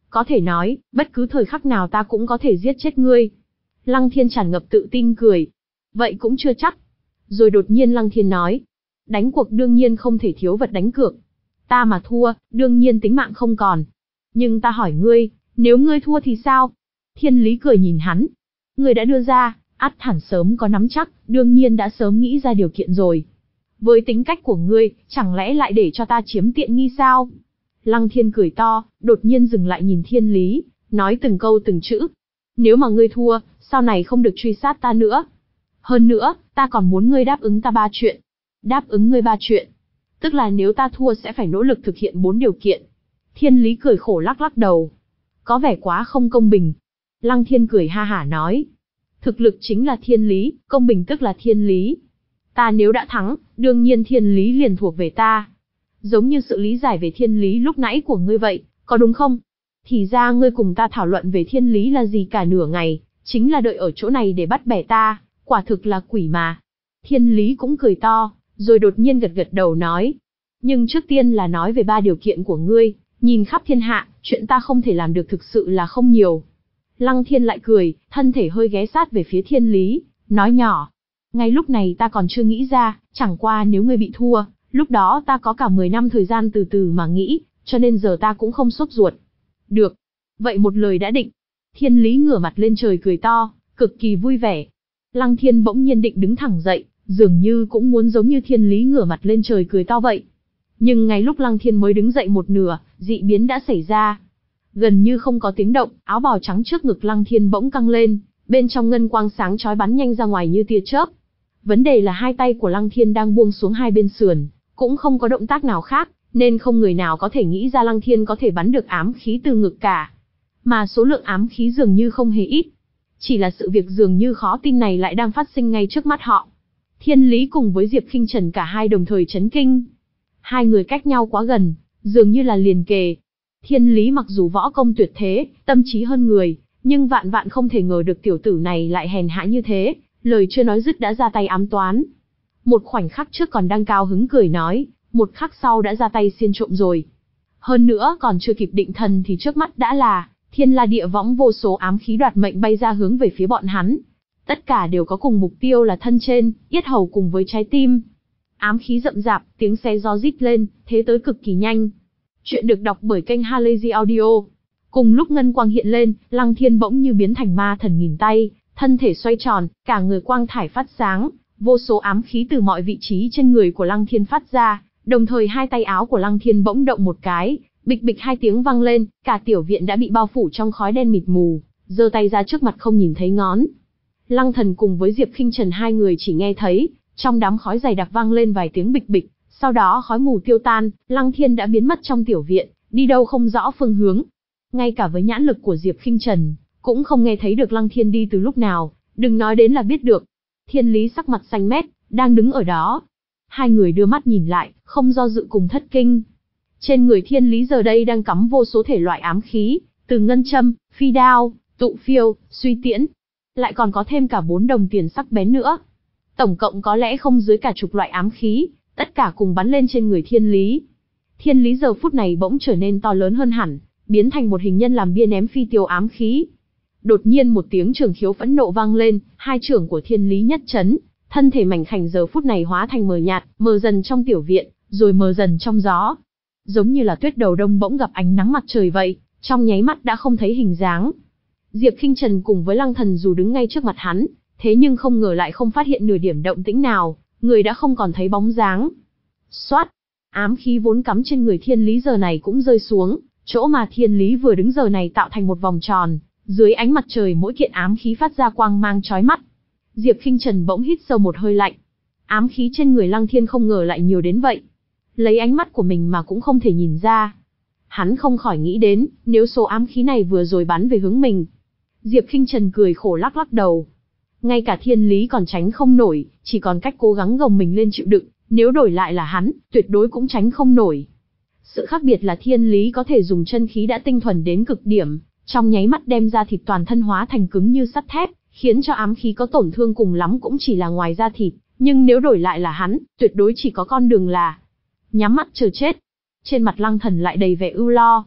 Có thể nói, bất cứ thời khắc nào ta cũng có thể giết chết ngươi. Lăng Thiên tràn ngập tự tin cười. Vậy cũng chưa chắc. Rồi đột nhiên Lăng Thiên nói. Đánh cuộc đương nhiên không thể thiếu vật đánh cược. Ta mà thua, đương nhiên tính mạng không còn. Nhưng ta hỏi ngươi, nếu ngươi thua thì sao? Thiên Lý cười nhìn hắn. Ngươi đã đưa ra, ắt hẳn sớm có nắm chắc, đương nhiên đã sớm nghĩ ra điều kiện rồi. Với tính cách của ngươi, chẳng lẽ lại để cho ta chiếm tiện nghi sao? Lăng Thiên cười to, đột nhiên dừng lại nhìn Thiên Lý, nói từng câu từng chữ. Nếu mà ngươi thua, sau này không được truy sát ta nữa. Hơn nữa, ta còn muốn ngươi đáp ứng ta ba chuyện. Đáp ứng ngươi ba chuyện. Tức là nếu ta thua sẽ phải nỗ lực thực hiện bốn điều kiện. Thiên Lý cười khổ lắc lắc đầu. Có vẻ quá không công bình. Lăng Thiên cười ha hả nói. Thực lực chính là thiên lý, công bình tức là thiên lý. Ta nếu đã thắng, đương nhiên thiên lý liền thuộc về ta. Giống như sự lý giải về thiên lý lúc nãy của ngươi vậy, có đúng không? Thì ra ngươi cùng ta thảo luận về thiên lý là gì cả nửa ngày, chính là đợi ở chỗ này để bắt bẻ ta, quả thực là quỷ mà. Thiên lý cũng cười to, rồi đột nhiên gật gật đầu nói. Nhưng trước tiên là nói về ba điều kiện của ngươi, nhìn khắp thiên hạ, chuyện ta không thể làm được thực sự là không nhiều. Lăng Thiên lại cười, thân thể hơi ghé sát về phía Thiên Lý, nói nhỏ. Ngay lúc này ta còn chưa nghĩ ra, chẳng qua nếu ngươi bị thua, lúc đó ta có cả mười năm thời gian từ từ mà nghĩ, cho nên giờ ta cũng không sốt ruột. Được. Vậy một lời đã định. Thiên Lý ngửa mặt lên trời cười to, cực kỳ vui vẻ. Lăng Thiên bỗng nhiên định đứng thẳng dậy, dường như cũng muốn giống như Thiên Lý ngửa mặt lên trời cười to vậy. Nhưng ngay lúc Lăng Thiên mới đứng dậy một nửa, dị biến đã xảy ra. Gần như không có tiếng động, áo bào trắng trước ngực Lăng Thiên bỗng căng lên, bên trong ngân quang sáng chói bắn nhanh ra ngoài như tia chớp. Vấn đề là hai tay của Lăng Thiên đang buông xuống hai bên sườn, cũng không có động tác nào khác, nên không người nào có thể nghĩ ra Lăng Thiên có thể bắn được ám khí từ ngực cả. Mà số lượng ám khí dường như không hề ít. Chỉ là sự việc dường như khó tin này lại đang phát sinh ngay trước mắt họ. Thiên Lý cùng với Diệp Khinh Trần cả hai đồng thời chấn kinh. Hai người cách nhau quá gần, dường như là liền kề. Thiên Lý mặc dù võ công tuyệt thế, tâm trí hơn người, nhưng vạn vạn không thể ngờ được tiểu tử này lại hèn hạ như thế, lời chưa nói dứt đã ra tay ám toán. Một khoảnh khắc trước còn đang cao hứng cười nói, một khắc sau đã ra tay xiên trộm rồi. Hơn nữa còn chưa kịp định thần thì trước mắt đã là thiên la địa võng, vô số ám khí đoạt mệnh bay ra hướng về phía bọn hắn. Tất cả đều có cùng mục tiêu là thân trên, yết hầu cùng với trái tim. Ám khí rậm rạp, tiếng xe gió rít lên, thế tới cực kỳ nhanh. Chuyện được đọc bởi kênh Halazy Audio. Cùng lúc ngân quang hiện lên, Lăng Thiên bỗng như biến thành ma thần nghìn tay, thân thể xoay tròn, cả người quang thải phát sáng, vô số ám khí từ mọi vị trí trên người của Lăng Thiên phát ra, đồng thời hai tay áo của Lăng Thiên bỗng động một cái, bịch bịch hai tiếng vang lên, cả tiểu viện đã bị bao phủ trong khói đen mịt mù, giơ tay ra trước mặt không nhìn thấy ngón. Lăng Thần cùng với Diệp Khinh Trần hai người chỉ nghe thấy, trong đám khói dày đặc vang lên vài tiếng bịch bịch. Sau đó khói mù tiêu tan, Lăng Thiên đã biến mất trong tiểu viện, đi đâu không rõ phương hướng. Ngay cả với nhãn lực của Diệp Khinh Trần, cũng không nghe thấy được Lăng Thiên đi từ lúc nào, đừng nói đến là biết được. Thiên Lý sắc mặt xanh mét, đang đứng ở đó. Hai người đưa mắt nhìn lại, không do dự cùng thất kinh. Trên người Thiên Lý giờ đây đang cắm vô số thể loại ám khí, từ ngân châm, phi đao, tụ phiêu, suy tiễn. Lại còn có thêm cả bốn đồng tiền sắc bén nữa. Tổng cộng có lẽ không dưới cả chục loại ám khí. Tất cả cùng bắn lên trên người Thiên Lý. Thiên Lý giờ phút này bỗng trở nên to lớn hơn hẳn, biến thành một hình nhân làm bia ném phi tiêu ám khí. Đột nhiên một tiếng trường khiếu phẫn nộ vang lên, hai trưởng của Thiên Lý nhất chấn, thân thể mảnh khảnh giờ phút này hóa thành mờ nhạt, mờ dần trong tiểu viện, rồi mờ dần trong gió. Giống như là tuyết đầu đông bỗng gặp ánh nắng mặt trời vậy, trong nháy mắt đã không thấy hình dáng. Diệp Khinh Trần cùng với Lăng Thần dù đứng ngay trước mặt hắn, thế nhưng không ngờ lại không phát hiện nửa điểm động tĩnh nào. Người đã không còn thấy bóng dáng. Xoát, ám khí vốn cắm trên người Thiên Lý giờ này cũng rơi xuống, chỗ mà Thiên Lý vừa đứng giờ này tạo thành một vòng tròn, dưới ánh mặt trời mỗi kiện ám khí phát ra quang mang chói mắt. Diệp Khinh Trần bỗng hít sâu một hơi lạnh. Ám khí trên người Lăng Thiên không ngờ lại nhiều đến vậy. Lấy ánh mắt của mình mà cũng không thể nhìn ra. Hắn không khỏi nghĩ đến, nếu số ám khí này vừa rồi bắn về hướng mình. Diệp Khinh Trần cười khổ lắc lắc đầu. Ngay cả Thiên Lý còn tránh không nổi, chỉ còn cách cố gắng gồng mình lên chịu đựng, nếu đổi lại là hắn, tuyệt đối cũng tránh không nổi. Sự khác biệt là Thiên Lý có thể dùng chân khí đã tinh thuần đến cực điểm, trong nháy mắt đem ra thịt toàn thân hóa thành cứng như sắt thép, khiến cho ám khí có tổn thương cùng lắm cũng chỉ là ngoài da thịt, nhưng nếu đổi lại là hắn, tuyệt đối chỉ có con đường là nhắm mắt chờ chết. Trên mặt Lăng Thần lại đầy vẻ ưu lo.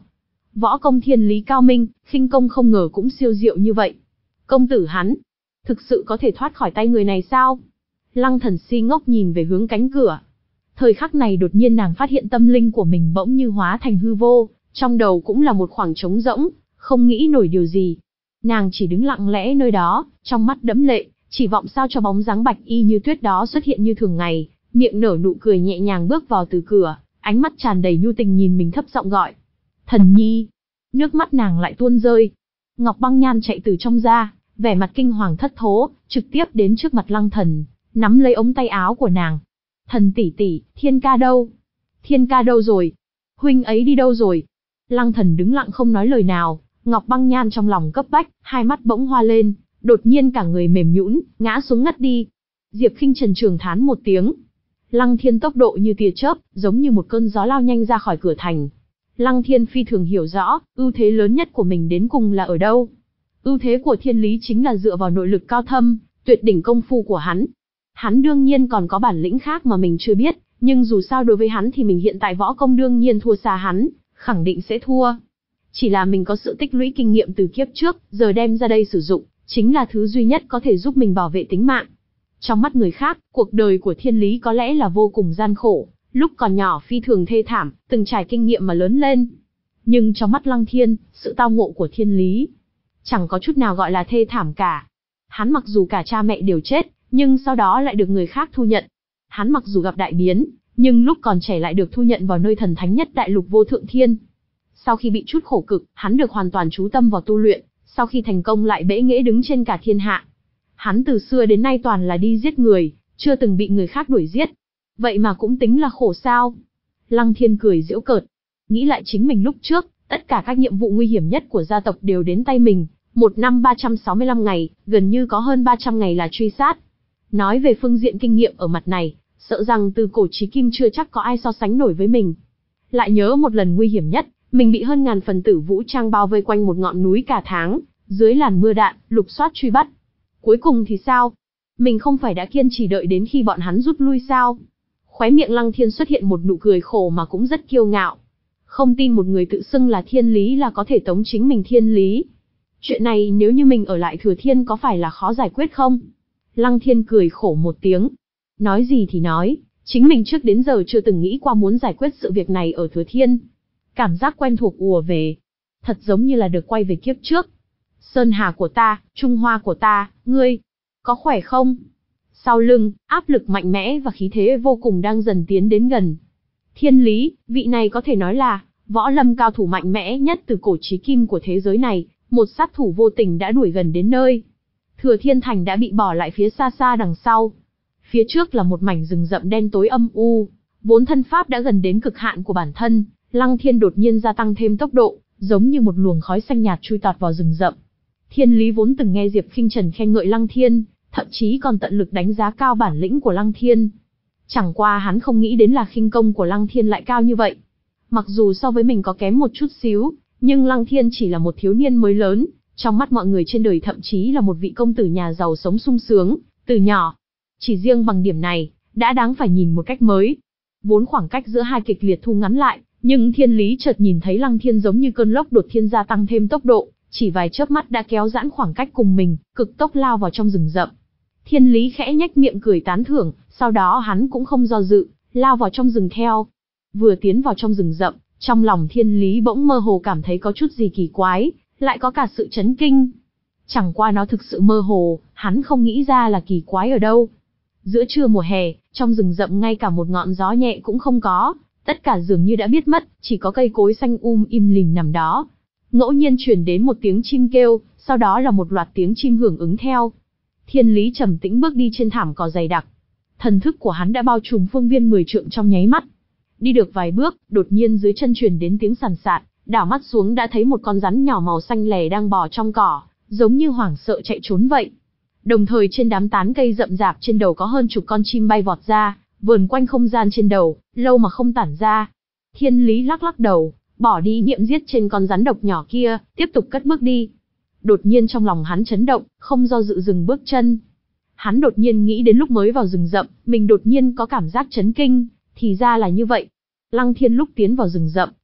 Võ công thiên lý cao minh, khinh công không ngờ cũng siêu diệu như vậy. Công tử hắn, thực sự có thể thoát khỏi tay người này sao? Lăng Thần si ngốc nhìn về hướng cánh cửa. Thời khắc này đột nhiên nàng phát hiện tâm linh của mình bỗng như hóa thành hư vô, trong đầu cũng là một khoảng trống rỗng, không nghĩ nổi điều gì. Nàng chỉ đứng lặng lẽ nơi đó, trong mắt đẫm lệ, chỉ vọng sao cho bóng dáng bạch y như tuyết đó xuất hiện như thường ngày, miệng nở nụ cười nhẹ nhàng bước vào từ cửa, ánh mắt tràn đầy nhu tình nhìn mình thấp giọng gọi. Thần nhi! Nước mắt nàng lại tuôn rơi. Ngọc Băng Nhan chạy từ trong ra, vẻ mặt kinh hoàng thất thố, trực tiếp đến trước mặt Lăng Thần, nắm lấy ống tay áo của nàng. Thần tỷ tỷ, Thiên ca đâu? Thiên ca đâu rồi? Huynh ấy đi đâu rồi? Lăng Thần đứng lặng không nói lời nào, Ngọc Băng Nhan trong lòng cấp bách, hai mắt bỗng hoa lên, đột nhiên cả người mềm nhũn, ngã xuống ngất đi. Diệp Khinh Trần trường thán một tiếng. Lăng Thiên tốc độ như tia chớp, giống như một cơn gió lao nhanh ra khỏi cửa thành. Lăng Thiên phi thường hiểu rõ, ưu thế lớn nhất của mình đến cùng là ở đâu. Ưu thế của Thiên Lý chính là dựa vào nội lực cao thâm, tuyệt đỉnh công phu của hắn. Hắn đương nhiên còn có bản lĩnh khác mà mình chưa biết, nhưng dù sao đối với hắn thì mình hiện tại võ công đương nhiên thua xa hắn, khẳng định sẽ thua. Chỉ là mình có sự tích lũy kinh nghiệm từ kiếp trước, giờ đem ra đây sử dụng, chính là thứ duy nhất có thể giúp mình bảo vệ tính mạng. Trong mắt người khác, cuộc đời của Thiên Lý có lẽ là vô cùng gian khổ, lúc còn nhỏ phi thường thê thảm, từng trải kinh nghiệm mà lớn lên. Nhưng trong mắt Lăng Thiên, sự tao ngộ của Thiên Lý chẳng có chút nào gọi là thê thảm cả. Hắn mặc dù cả cha mẹ đều chết, nhưng sau đó lại được người khác thu nhận. Hắn mặc dù gặp đại biến, nhưng lúc còn trẻ lại được thu nhận vào nơi thần thánh nhất đại lục vô thượng thiên. Sau khi bị chút khổ cực, hắn được hoàn toàn chú tâm vào tu luyện, sau khi thành công lại bẽ nghễ đứng trên cả thiên hạ. Hắn từ xưa đến nay toàn là đi giết người, chưa từng bị người khác đuổi giết. Vậy mà cũng tính là khổ sao? Lăng Thiên cười giễu cợt. Nghĩ lại chính mình lúc trước, tất cả các nhiệm vụ nguy hiểm nhất của gia tộc đều đến tay mình. Một năm ba trăm sáu mươi lăm ngày, gần như có hơn ba trăm ngày là truy sát. Nói về phương diện kinh nghiệm ở mặt này, sợ rằng từ cổ chí kim chưa chắc có ai so sánh nổi với mình. Lại nhớ một lần nguy hiểm nhất, mình bị hơn ngàn phần tử vũ trang bao vây quanh một ngọn núi cả tháng, dưới làn mưa đạn, lục soát truy bắt. Cuối cùng thì sao? Mình không phải đã kiên trì đợi đến khi bọn hắn rút lui sao? Khóe miệng Lăng Thiên xuất hiện một nụ cười khổ mà cũng rất kiêu ngạo. Không tin một người tự xưng là Thiên Lý là có thể tống chính mình Thiên Lý. Chuyện này nếu như mình ở lại Thừa Thiên có phải là khó giải quyết không? Lăng Thiên cười khổ một tiếng. Nói gì thì nói, chính mình trước đến giờ chưa từng nghĩ qua muốn giải quyết sự việc này ở Thừa Thiên. Cảm giác quen thuộc ùa về. Thật giống như là được quay về kiếp trước. Sơn Hà của ta, Trung Hoa của ta, ngươi, có khỏe không? Sau lưng, áp lực mạnh mẽ và khí thế vô cùng đang dần tiến đến gần. Thiên Lý, vị này có thể nói là võ lâm cao thủ mạnh mẽ nhất từ cổ chí kim của thế giới này, một sát thủ vô tình đã đuổi gần đến nơi. Thừa Thiên Thành đã bị bỏ lại phía xa xa đằng sau. Phía trước là một mảnh rừng rậm đen tối âm u, vốn thân pháp đã gần đến cực hạn của bản thân, Lăng Thiên đột nhiên gia tăng thêm tốc độ, giống như một luồng khói xanh nhạt chui tọt vào rừng rậm. Thiên Lý vốn từng nghe Diệp Khinh Trần khen ngợi Lăng Thiên, thậm chí còn tận lực đánh giá cao bản lĩnh của Lăng Thiên. Chẳng qua hắn không nghĩ đến là khinh công của Lăng Thiên lại cao như vậy. Mặc dù so với mình có kém một chút xíu, nhưng Lăng Thiên chỉ là một thiếu niên mới lớn, trong mắt mọi người trên đời thậm chí là một vị công tử nhà giàu sống sung sướng, từ nhỏ. Chỉ riêng bằng điểm này, đã đáng phải nhìn một cách mới. Vốn khoảng cách giữa hai kịch liệt thu ngắn lại, nhưng Thiên Lý chợt nhìn thấy Lăng Thiên giống như cơn lốc đột thiên gia tăng thêm tốc độ, chỉ vài chớp mắt đã kéo giãn khoảng cách cùng mình, cực tốc lao vào trong rừng rậm. Thiên Lý khẽ nhếch miệng cười tán thưởng, sau đó hắn cũng không do dự, lao vào trong rừng theo. Vừa tiến vào trong rừng rậm, trong lòng Thiên Lý bỗng mơ hồ cảm thấy có chút gì kỳ quái, lại có cả sự chấn kinh. Chẳng qua nó thực sự mơ hồ, hắn không nghĩ ra là kỳ quái ở đâu. Giữa trưa mùa hè, trong rừng rậm ngay cả một ngọn gió nhẹ cũng không có, tất cả dường như đã biết mất, chỉ có cây cối xanh um im lìm nằm đó. Ngẫu nhiên truyền đến một tiếng chim kêu, sau đó là một loạt tiếng chim hưởng ứng theo. Thiên Lý trầm tĩnh bước đi trên thảm cỏ dày đặc. Thần thức của hắn đã bao trùm phương viên mười trượng trong nháy mắt. Đi được vài bước, đột nhiên dưới chân truyền đến tiếng sàn sạt, đảo mắt xuống đã thấy một con rắn nhỏ màu xanh lè đang bò trong cỏ, giống như hoảng sợ chạy trốn vậy. Đồng thời trên đám tán cây rậm rạp trên đầu có hơn chục con chim bay vọt ra, vờn quanh không gian trên đầu, lâu mà không tản ra. Thiên Lý lắc lắc đầu, bỏ đi ý niệm giết trên con rắn độc nhỏ kia, tiếp tục cất bước đi. Đột nhiên trong lòng hắn chấn động, không do dự dừng bước chân. Hắn đột nhiên nghĩ đến lúc mới vào rừng rậm, mình đột nhiên có cảm giác chấn kinh, thì ra là như vậy. Lăng Thiên lúc tiến vào rừng rậm,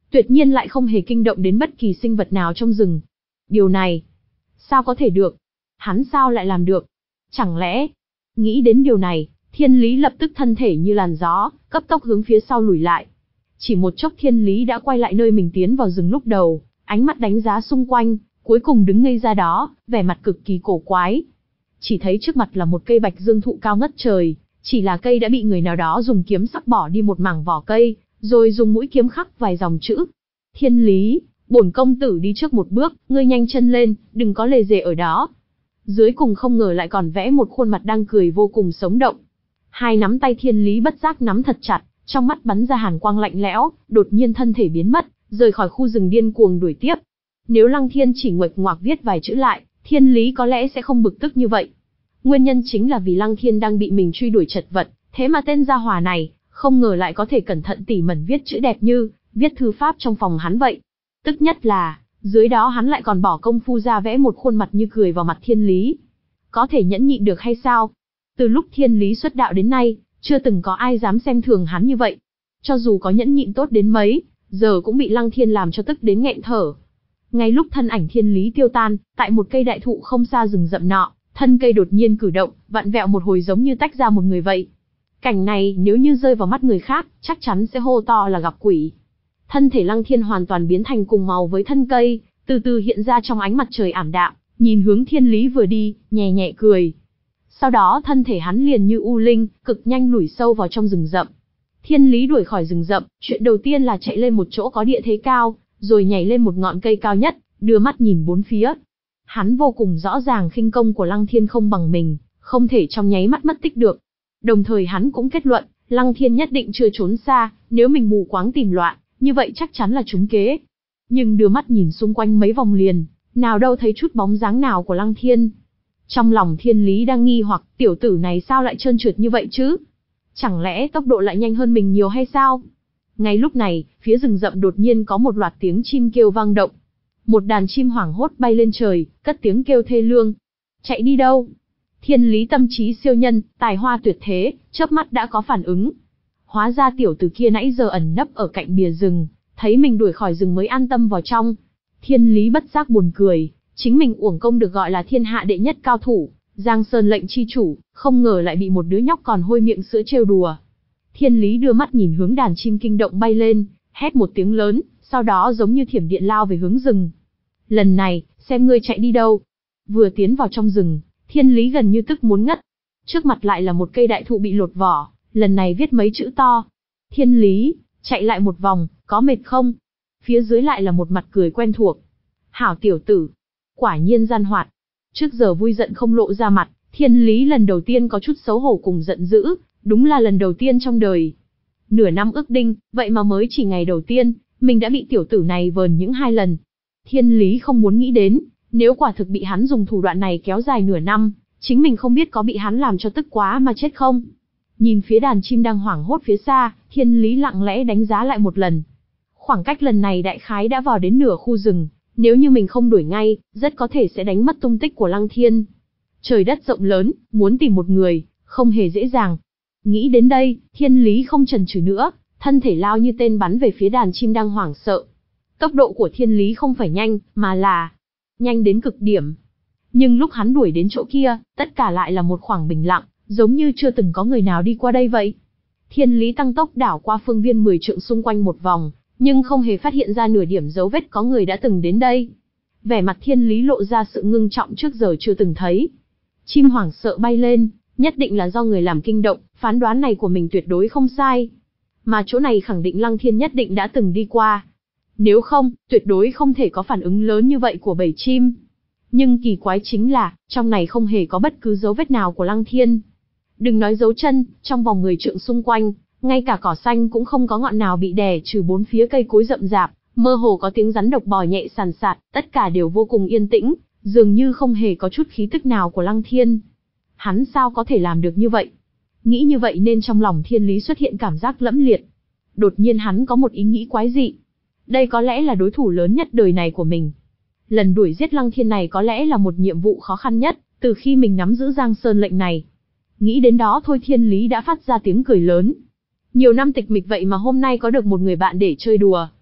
tuyệt nhiên lại không hề kinh động đến bất kỳ sinh vật nào trong rừng. Điều này, sao có thể được? Hắn sao lại làm được? Chẳng lẽ... Nghĩ đến điều này, Thiên Lý lập tức thân thể như làn gió, cấp tốc hướng phía sau lùi lại. Chỉ một chốc Thiên Lý đã quay lại nơi mình tiến vào rừng lúc đầu, ánh mắt đánh giá xung quanh, cuối cùng đứng ngây ra đó, vẻ mặt cực kỳ cổ quái. Chỉ thấy trước mặt là một cây bạch dương thụ cao ngất trời, chỉ là cây đã bị người nào đó dùng kiếm sắc bỏ đi một mảng vỏ cây, rồi dùng mũi kiếm khắc vài dòng chữ. Thiên Lý, bổn công tử đi trước một bước, ngươi nhanh chân lên, đừng có lề dề ở đó. Dưới cùng không ngờ lại còn vẽ một khuôn mặt đang cười vô cùng sống động. Hai nắm tay Thiên Lý bất giác nắm thật chặt, trong mắt bắn ra hàn quang lạnh lẽo, đột nhiên thân thể biến mất, rời khỏi khu rừng điên cuồng đuổi tiếp. Nếu Lăng Thiên chỉ nguệch ngoạc viết vài chữ lại, Thiên Lý có lẽ sẽ không bực tức như vậy. Nguyên nhân chính là vì Lăng Thiên đang bị mình truy đuổi chật vật, thế mà tên gia hỏa này, không ngờ lại có thể cẩn thận tỉ mẩn viết chữ đẹp như, viết thư pháp trong phòng hắn vậy. Tức nhất là, dưới đó hắn lại còn bỏ công phu ra vẽ một khuôn mặt như cười vào mặt Thiên Lý. Có thể nhẫn nhịn được hay sao? Từ lúc Thiên Lý xuất đạo đến nay, chưa từng có ai dám xem thường hắn như vậy. Cho dù có nhẫn nhịn tốt đến mấy, giờ cũng bị Lăng Thiên làm cho tức đến nghẹn thở. Ngay lúc thân ảnh Thiên Lý tiêu tan, tại một cây đại thụ không xa rừng rậm nọ, thân cây đột nhiên cử động, vặn vẹo một hồi giống như tách ra một người vậy. Cảnh này nếu như rơi vào mắt người khác, chắc chắn sẽ hô to là gặp quỷ. Thân thể Lăng Thiên hoàn toàn biến thành cùng màu với thân cây, từ từ hiện ra trong ánh mặt trời ảm đạm, nhìn hướng Thiên Lý vừa đi, nhẹ nhẹ cười. Sau đó thân thể hắn liền như u linh, cực nhanh lủi sâu vào trong rừng rậm. Thiên Lý đuổi khỏi rừng rậm, chuyện đầu tiên là chạy lên một chỗ có địa thế cao, rồi nhảy lên một ngọn cây cao nhất, đưa mắt nhìn bốn phía. Hắn vô cùng rõ ràng khinh công của Lăng Thiên không bằng mình, không thể trong nháy mắt mất tích được. Đồng thời hắn cũng kết luận, Lăng Thiên nhất định chưa trốn xa, nếu mình mù quáng tìm loạn, như vậy chắc chắn là trúng kế. Nhưng đưa mắt nhìn xung quanh mấy vòng liền, nào đâu thấy chút bóng dáng nào của Lăng Thiên. Trong lòng Thiên Lý đang nghi hoặc, tiểu tử này sao lại trơn trượt như vậy chứ? Chẳng lẽ tốc độ lại nhanh hơn mình nhiều hay sao? Ngay lúc này, phía rừng rậm đột nhiên có một loạt tiếng chim kêu vang động. Một đàn chim hoảng hốt bay lên trời, cất tiếng kêu thê lương. Chạy đi đâu? Thiên Lý tâm trí siêu nhân, tài hoa tuyệt thế, chớp mắt đã có phản ứng. Hóa ra tiểu tử kia nãy giờ ẩn nấp ở cạnh bìa rừng, thấy mình đuổi khỏi rừng mới an tâm vào trong. Thiên Lý bất giác buồn cười, chính mình uổng công được gọi là thiên hạ đệ nhất cao thủ, Giang Sơn lệnh chi chủ, không ngờ lại bị một đứa nhóc còn hôi miệng sữa trêu đùa. Thiên Lý đưa mắt nhìn hướng đàn chim kinh động bay lên, hét một tiếng lớn, sau đó giống như thiểm điện lao về hướng rừng. Lần này, xem ngươi chạy đi đâu. Vừa tiến vào trong rừng, Thiên Lý gần như tức muốn ngất. Trước mặt lại là một cây đại thụ bị lột vỏ, lần này viết mấy chữ to. Thiên Lý, chạy lại một vòng, có mệt không? Phía dưới lại là một mặt cười quen thuộc. Hảo tiểu tử, quả nhiên gian hoạt. Trước giờ vui giận không lộ ra mặt, Thiên Lý lần đầu tiên có chút xấu hổ cùng giận dữ, đúng là lần đầu tiên trong đời. Nửa năm ước đinh, vậy mà mới chỉ ngày đầu tiên, mình đã bị tiểu tử này vờn những hai lần. Thiên Lý không muốn nghĩ đến, nếu quả thực bị hắn dùng thủ đoạn này kéo dài nửa năm, chính mình không biết có bị hắn làm cho tức quá mà chết không. Nhìn phía đàn chim đang hoảng hốt phía xa, Thiên Lý lặng lẽ đánh giá lại một lần. Khoảng cách lần này đại khái đã vào đến nửa khu rừng, nếu như mình không đuổi ngay, rất có thể sẽ đánh mất tung tích của Lăng Thiên. Trời đất rộng lớn, muốn tìm một người, không hề dễ dàng. Nghĩ đến đây, Thiên Lý không chần chừ nữa, thân thể lao như tên bắn về phía đàn chim đang hoảng sợ. Tốc độ của Thiên Lý không phải nhanh, mà là nhanh đến cực điểm. Nhưng lúc hắn đuổi đến chỗ kia, tất cả lại là một khoảng bình lặng, giống như chưa từng có người nào đi qua đây vậy. Thiên Lý tăng tốc đảo qua phương viên mười trượng xung quanh một vòng, nhưng không hề phát hiện ra nửa điểm dấu vết có người đã từng đến đây. Vẻ mặt Thiên Lý lộ ra sự ngưng trọng trước giờ chưa từng thấy. Chim hoảng sợ bay lên, nhất định là do người làm kinh động, phán đoán này của mình tuyệt đối không sai. Mà chỗ này khẳng định Lăng Thiên nhất định đã từng đi qua. Nếu không, tuyệt đối không thể có phản ứng lớn như vậy của bầy chim. Nhưng kỳ quái chính là, trong này không hề có bất cứ dấu vết nào của Lăng Thiên. Đừng nói dấu chân, trong vòng mười trượng xung quanh, ngay cả cỏ xanh cũng không có ngọn nào bị đè trừ bốn phía cây cối rậm rạp, mơ hồ có tiếng rắn độc bò nhẹ sàn sạt, tất cả đều vô cùng yên tĩnh, dường như không hề có chút khí tức nào của Lăng Thiên. Hắn sao có thể làm được như vậy? Nghĩ như vậy nên trong lòng Thiên Lý xuất hiện cảm giác lẫm liệt. Đột nhiên hắn có một ý nghĩ quái dị. Đây có lẽ là đối thủ lớn nhất đời này của mình. Lần đuổi giết Lăng Thiên này có lẽ là một nhiệm vụ khó khăn nhất, từ khi mình nắm giữ Giang Sơn lệnh này. Nghĩ đến đó thôi Thiên Lý đã phát ra tiếng cười lớn. Nhiều năm tịch mịch vậy mà hôm nay có được một người bạn để chơi đùa.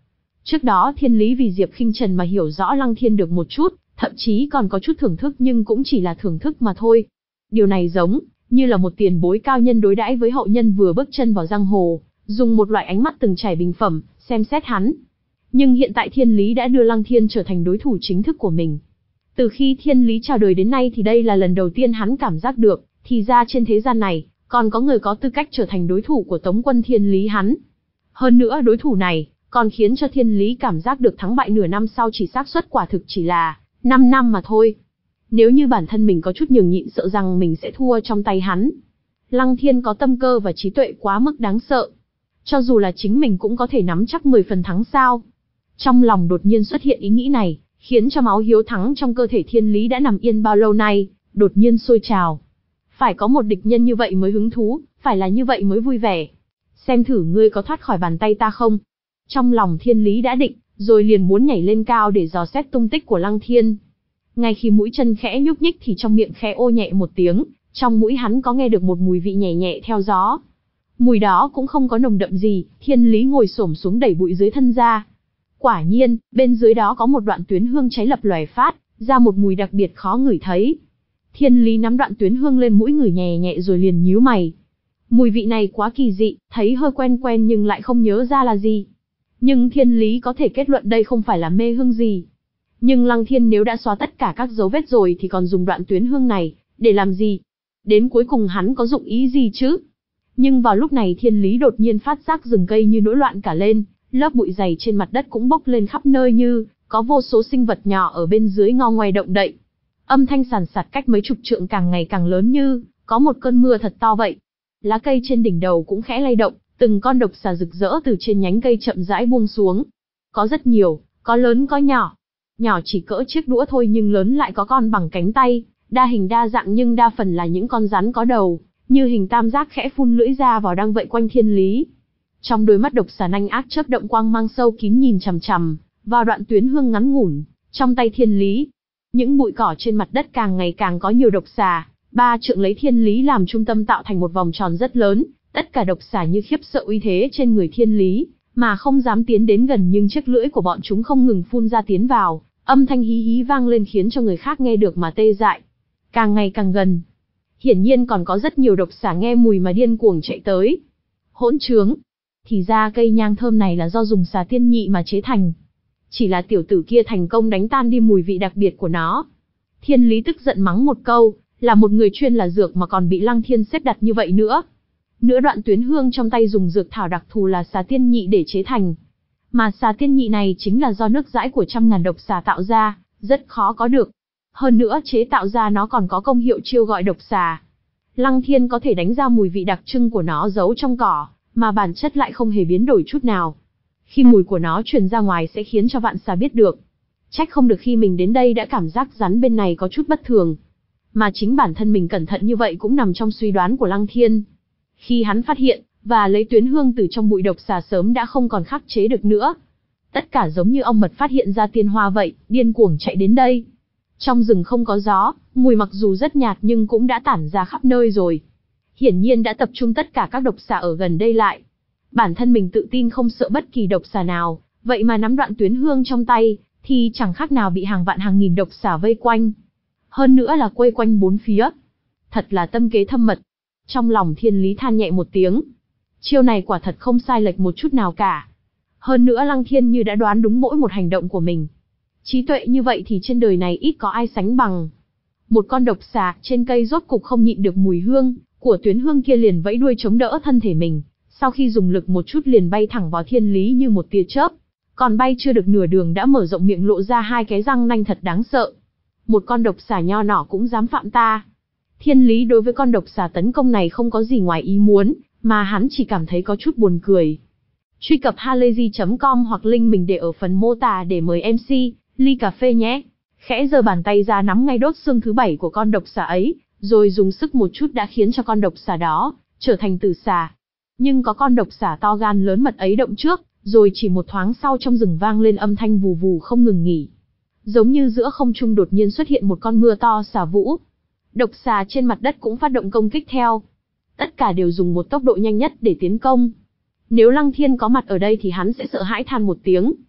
Trước đó Thiên Lý vì Diệp Khinh Trần mà hiểu rõ Lăng Thiên được một chút, thậm chí còn có chút thưởng thức, nhưng cũng chỉ là thưởng thức mà thôi. Điều này giống như là một tiền bối cao nhân đối đãi với hậu nhân vừa bước chân vào giang hồ, dùng một loại ánh mắt từng trải bình phẩm, xem xét hắn. Nhưng hiện tại Thiên Lý đã đưa Lăng Thiên trở thành đối thủ chính thức của mình. Từ khi Thiên Lý chào đời đến nay thì đây là lần đầu tiên hắn cảm giác được, thì ra trên thế gian này, còn có người có tư cách trở thành đối thủ của Tống quân Thiên Lý hắn. Hơn nữa đối thủ này, còn khiến cho Thiên Lý cảm giác được thắng bại nửa năm sau chỉ xác suất quả thực chỉ là năm năm mà thôi. Nếu như bản thân mình có chút nhường nhịn sợ rằng mình sẽ thua trong tay hắn. Lăng Thiên có tâm cơ và trí tuệ quá mức đáng sợ. Cho dù là chính mình cũng có thể nắm chắc mười phần thắng sao. Trong lòng đột nhiên xuất hiện ý nghĩ này, khiến cho máu hiếu thắng trong cơ thể Thiên Lý đã nằm yên bao lâu nay, đột nhiên sôi trào. Phải có một địch nhân như vậy mới hứng thú, phải là như vậy mới vui vẻ. Xem thử ngươi có thoát khỏi bàn tay ta không? Trong lòng Thiên Lý đã định, rồi liền muốn nhảy lên cao để dò xét tung tích của Lăng Thiên. Ngay khi mũi chân khẽ nhúc nhích thì trong miệng khẽ ô nhẹ một tiếng, trong mũi hắn có nghe được một mùi vị nhẹ nhẹ theo gió. Mùi đó cũng không có nồng đậm gì, Thiên Lý ngồi xổm xuống đẩy bụi dưới thân ra. Quả nhiên, bên dưới đó có một đoạn tuyến hương cháy lập lòe phát ra một mùi đặc biệt khó ngửi thấy. Thiên Lý nắm đoạn tuyến hương lên mũi ngửi nhẹ nhẹ rồi liền nhíu mày. Mùi vị này quá kỳ dị, thấy hơi quen quen nhưng lại không nhớ ra là gì. Nhưng Thiên Lý có thể kết luận đây không phải là mê hương gì. Nhưng Lăng Thiên nếu đã xóa tất cả các dấu vết rồi thì còn dùng đoạn tuyến hương này để làm gì? Đến cuối cùng hắn có dụng ý gì chứ? Nhưng vào lúc này Thiên Lý đột nhiên phát giác rừng cây như nổi loạn cả lên, lớp bụi dày trên mặt đất cũng bốc lên khắp nơi, như có vô số sinh vật nhỏ ở bên dưới ngo ngoe động đậy. Âm thanh sàn sạt cách mấy chục trượng càng ngày càng lớn, như có một cơn mưa thật to vậy. Lá cây trên đỉnh đầu cũng khẽ lay động, từng con độc xà rực rỡ từ trên nhánh cây chậm rãi buông xuống. Có rất nhiều, có lớn có nhỏ. Nhỏ chỉ cỡ chiếc đũa thôi nhưng lớn lại có con bằng cánh tay, đa hình đa dạng nhưng đa phần là những con rắn có đầu, như hình tam giác khẽ phun lưỡi ra vào đang vây quanh Thiên Lý. Trong đôi mắt độc xà nanh ác chớp động quang mang sâu kín nhìn chằm chằm vào đoạn tuyến hương ngắn ngủn trong tay Thiên Lý. Những bụi cỏ trên mặt đất càng ngày càng có nhiều độc xà, ba trượng lấy Thiên Lý làm trung tâm tạo thành một vòng tròn rất lớn, tất cả độc xà như khiếp sợ uy thế trên người Thiên Lý, mà không dám tiến đến gần, nhưng chiếc lưỡi của bọn chúng không ngừng phun ra tiến vào, âm thanh hí hí vang lên khiến cho người khác nghe được mà tê dại. Càng ngày càng gần. Hiển nhiên còn có rất nhiều độc xà nghe mùi mà điên cuồng chạy tới. Hỗn trướng. Thì ra cây nhang thơm này là do dùng xà tiên nhị mà chế thành. Chỉ là tiểu tử kia thành công đánh tan đi mùi vị đặc biệt của nó. Thiên Lý tức giận mắng một câu, là một người chuyên là dược mà còn bị Lăng Thiên xếp đặt như vậy nữa. Nữa đoạn tuyến hương trong tay dùng dược thảo đặc thù là xà tiên nhị để chế thành. Mà xà tiên nhị này chính là do nước dãi của trăm ngàn độc xà tạo ra, rất khó có được. Hơn nữa chế tạo ra nó còn có công hiệu chiêu gọi độc xà. Lăng Thiên có thể đánh ra mùi vị đặc trưng của nó giấu trong cỏ, mà bản chất lại không hề biến đổi chút nào. Khi mùi của nó truyền ra ngoài sẽ khiến cho vạn xà biết được. Trách không được khi mình đến đây đã cảm giác rắn bên này có chút bất thường. Mà chính bản thân mình cẩn thận như vậy cũng nằm trong suy đoán của Lăng Thiên. Khi hắn phát hiện, và lấy tuyến hương từ trong bụi độc xà sớm đã không còn khắc chế được nữa. Tất cả giống như ong mật phát hiện ra tiên hoa vậy, điên cuồng chạy đến đây. Trong rừng không có gió, mùi mặc dù rất nhạt nhưng cũng đã tản ra khắp nơi rồi. Hiển nhiên đã tập trung tất cả các độc xà ở gần đây lại. Bản thân mình tự tin không sợ bất kỳ độc xà nào, vậy mà nắm đoạn tuyến hương trong tay, thì chẳng khác nào bị hàng vạn hàng nghìn độc xà vây quanh. Hơn nữa là quây quanh bốn phía. Thật là tâm kế thâm mật. Trong lòng Thiên Lý than nhẹ một tiếng. Chiêu này quả thật không sai lệch một chút nào cả. Hơn nữa Lăng Thiên như đã đoán đúng mỗi một hành động của mình. Trí tuệ như vậy thì trên đời này ít có ai sánh bằng. Một con độc xà trên cây rốt cục không nhịn được mùi hương của tuyến hương kia, liền vẫy đuôi chống đỡ thân thể mình. Sau khi dùng lực một chút liền bay thẳng vào Thiên Lý như một tia chớp. Còn bay chưa được nửa đường đã mở rộng miệng lộ ra hai cái răng nanh thật đáng sợ. Một con độc xà nho nhỏ cũng dám phạm ta. Thiên Lý đối với con độc xà tấn công này không có gì ngoài ý muốn, mà hắn chỉ cảm thấy có chút buồn cười. Truy cập halayzi chấm com hoặc link mình để ở phần mô tả để mời em xê, ly cà phê nhé. Khẽ giơ bàn tay ra nắm ngay đốt xương thứ bảy của con độc xà ấy, rồi dùng sức một chút đã khiến cho con độc xà đó trở thành tử xà. Nhưng có con độc xà to gan lớn mật ấy động trước, rồi chỉ một thoáng sau trong rừng vang lên âm thanh vù vù không ngừng nghỉ. Giống như giữa không trung đột nhiên xuất hiện một con mưa to xà vũ. Độc xà trên mặt đất cũng phát động công kích theo. Tất cả đều dùng một tốc độ nhanh nhất để tiến công. Nếu Lăng Thiên có mặt ở đây thì hắn sẽ sợ hãi than một tiếng.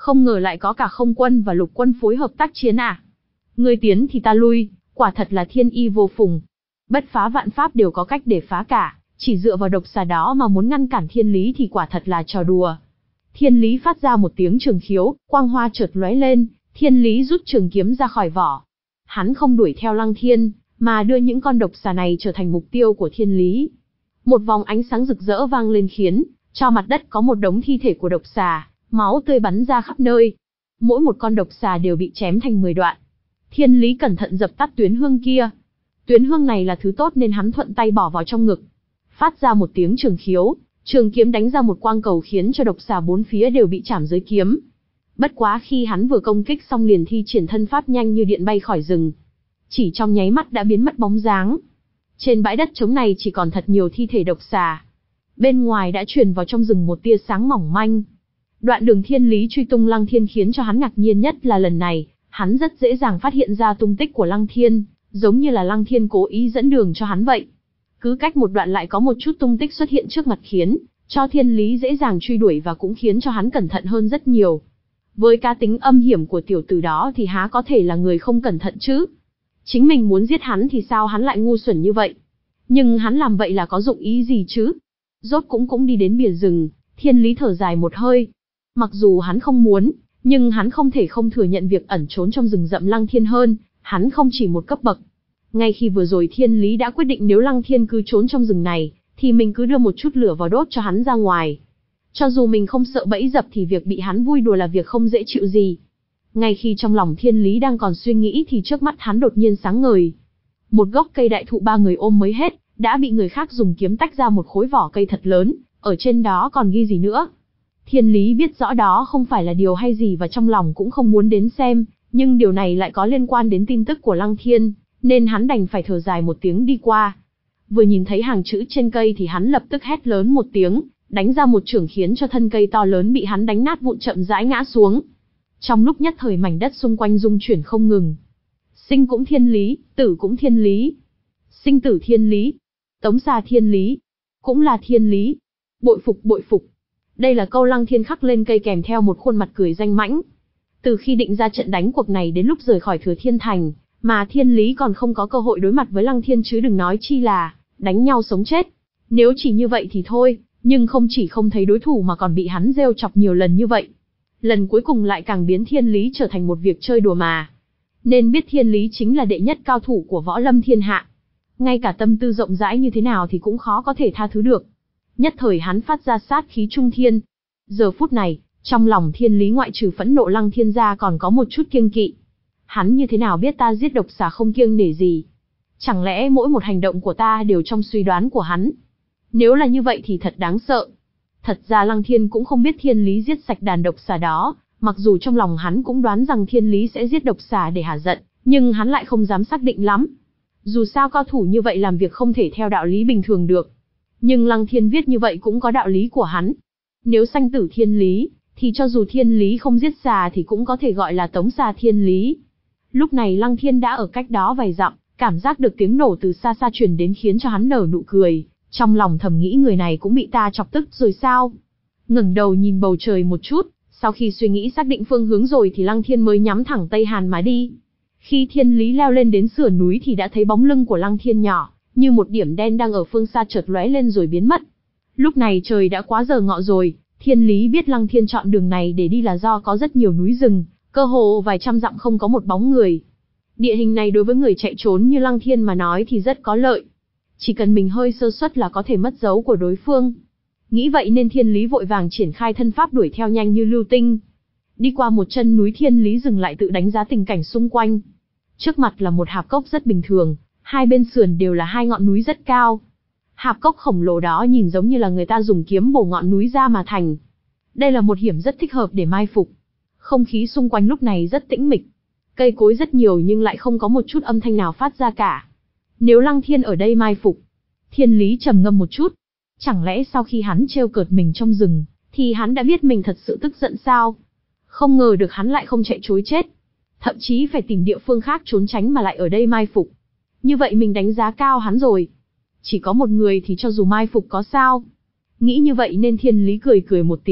Không ngờ lại có cả không quân và lục quân phối hợp tác chiến à. Ngươi tiến thì ta lui, quả thật là thiên y vô phùng. Bất phá vạn pháp đều có cách để phá cả, chỉ dựa vào độc xà đó mà muốn ngăn cản thiên lý thì quả thật là trò đùa. Thiên lý phát ra một tiếng trường khiếu, quang hoa chợt lóe lên, thiên lý rút trường kiếm ra khỏi vỏ. Hắn không đuổi theo Lăng Thiên, mà đưa những con độc xà này trở thành mục tiêu của thiên lý. Một vòng ánh sáng rực rỡ vang lên khiến cho mặt đất có một đống thi thể của độc xà, máu tươi bắn ra khắp nơi. Mỗi một con độc xà đều bị chém thành mười đoạn. Thiên lý cẩn thận dập tắt tuyến hương kia. Tuyến hương này là thứ tốt nên hắn thuận tay bỏ vào trong ngực. Phát ra một tiếng trường khiếu, trường kiếm đánh ra một quang cầu khiến cho độc xà bốn phía đều bị chảm dưới kiếm. Bất quá khi hắn vừa công kích xong liền thi triển thân pháp nhanh như điện bay khỏi rừng. Chỉ trong nháy mắt đã biến mất bóng dáng. Trên bãi đất trống này chỉ còn thật nhiều thi thể độc xà. Bên ngoài đã truyền vào trong rừng một tia sáng mỏng manh. Đoạn đường thiên lý truy tung Lăng Thiên khiến cho hắn ngạc nhiên nhất là lần này, hắn rất dễ dàng phát hiện ra tung tích của Lăng Thiên, giống như là Lăng Thiên cố ý dẫn đường cho hắn vậy. Cứ cách một đoạn lại có một chút tung tích xuất hiện trước mặt khiến cho thiên lý dễ dàng truy đuổi và cũng khiến cho hắn cẩn thận hơn rất nhiều. Với cá tính âm hiểm của tiểu tử đó thì há có thể là người không cẩn thận chứ. Chính mình muốn giết hắn thì sao hắn lại ngu xuẩn như vậy? Nhưng hắn làm vậy là có dụng ý gì chứ? Rốt cũng cũng đi đến bìa rừng, thiên lý thở dài một hơi. Mặc dù hắn không muốn, nhưng hắn không thể không thừa nhận việc ẩn trốn trong rừng rậm Lăng Thiên hơn, hắn không chỉ một cấp bậc. Ngay khi vừa rồi thiên lý đã quyết định nếu Lăng Thiên cứ trốn trong rừng này, thì mình cứ đưa một chút lửa vào đốt cho hắn ra ngoài. Cho dù mình không sợ bẫy dập thì việc bị hắn vui đùa là việc không dễ chịu gì. Ngay khi trong lòng thiên lý đang còn suy nghĩ thì trước mắt hắn đột nhiên sáng ngời. Một gốc cây đại thụ ba người ôm mới hết, đã bị người khác dùng kiếm tách ra một khối vỏ cây thật lớn, ở trên đó còn ghi gì nữa. Thiên lý biết rõ đó không phải là điều hay gì và trong lòng cũng không muốn đến xem, nhưng điều này lại có liên quan đến tin tức của Lăng Thiên, nên hắn đành phải thở dài một tiếng đi qua. Vừa nhìn thấy hàng chữ trên cây thì hắn lập tức hét lớn một tiếng, đánh ra một chưởng khiến cho thân cây to lớn bị hắn đánh nát vụn chậm rãi ngã xuống. Trong lúc nhất thời mảnh đất xung quanh rung chuyển không ngừng. Sinh cũng thiên lý, tử cũng thiên lý. Sinh tử thiên lý. Tống xà thiên lý. Cũng là thiên lý. Bội phục bội phục. Đây là câu Lăng Thiên khắc lên cây kèm theo một khuôn mặt cười danh mãnh. Từ khi định ra trận đánh cuộc này đến lúc rời khỏi Thừa Thiên Thành, mà thiên lý còn không có cơ hội đối mặt với Lăng Thiên chứ đừng nói chi là đánh nhau sống chết. Nếu chỉ như vậy thì thôi, nhưng không chỉ không thấy đối thủ mà còn bị hắn rêu chọc nhiều lần như vậy. Lần cuối cùng lại càng biến thiên lý trở thành một việc chơi đùa mà. Nên biết thiên lý chính là đệ nhất cao thủ của võ lâm thiên hạ. Ngay cả tâm tư rộng rãi như thế nào thì cũng khó có thể tha thứ được. Nhất thời hắn phát ra sát khí trung thiên. Giờ phút này, trong lòng thiên lý ngoại trừ phẫn nộ Lăng Thiên ra còn có một chút kiêng kỵ. Hắn như thế nào biết ta giết độc xà không kiêng nể gì? Chẳng lẽ mỗi một hành động của ta đều trong suy đoán của hắn? Nếu là như vậy thì thật đáng sợ. Thật ra Lăng Thiên cũng không biết thiên lý giết sạch đàn độc xà đó, mặc dù trong lòng hắn cũng đoán rằng thiên lý sẽ giết độc xà để hả giận, nhưng hắn lại không dám xác định lắm. Dù sao cao thủ như vậy làm việc không thể theo đạo lý bình thường được. Nhưng Lăng Thiên viết như vậy cũng có đạo lý của hắn. Nếu sanh tử thiên lý, thì cho dù thiên lý không giết xà thì cũng có thể gọi là tống xà thiên lý. Lúc này Lăng Thiên đã ở cách đó vài dặm, cảm giác được tiếng nổ từ xa xa truyền đến khiến cho hắn nở nụ cười, trong lòng thầm nghĩ người này cũng bị ta chọc tức rồi sao. Ngẩng đầu nhìn bầu trời một chút, sau khi suy nghĩ xác định phương hướng rồi thì Lăng Thiên mới nhắm thẳng Tây Hàn mà đi. Khi thiên lý leo lên đến sườn núi thì đã thấy bóng lưng của Lăng Thiên nhỏ, như một điểm đen đang ở phương xa chợt lóe lên rồi biến mất. Lúc này trời đã quá giờ ngọ rồi, thiên lý biết Lăng Thiên chọn đường này để đi là do có rất nhiều núi rừng, cơ hồ vài trăm dặm không có một bóng người. Địa hình này đối với người chạy trốn như Lăng Thiên mà nói thì rất có lợi. Chỉ cần mình hơi sơ suất là có thể mất dấu của đối phương. Nghĩ vậy nên thiên lý vội vàng triển khai thân pháp đuổi theo nhanh như lưu tinh. Đi qua một chân núi thiên lý dừng lại tự đánh giá tình cảnh xung quanh. Trước mặt là một hạp cốc rất bình thường, hai bên sườn đều là hai ngọn núi rất cao. Hạp cốc khổng lồ đó nhìn giống như là người ta dùng kiếm bổ ngọn núi ra mà thành. Đây là một hiểm rất thích hợp để mai phục. Không khí xung quanh lúc này rất tĩnh mịch. Cây cối rất nhiều nhưng lại không có một chút âm thanh nào phát ra cả. Nếu Lăng Thiên ở đây mai phục, thiên lý trầm ngâm một chút. Chẳng lẽ sau khi hắn trêu cợt mình trong rừng, thì hắn đã biết mình thật sự tức giận sao? Không ngờ được hắn lại không chạy trối chết. Thậm chí phải tìm địa phương khác trốn tránh mà lại ở đây mai phục. Như vậy mình đánh giá cao hắn rồi. Chỉ có một người thì cho dù mai phục có sao. Nghĩ như vậy nên thiên lý cười cười một tiếng,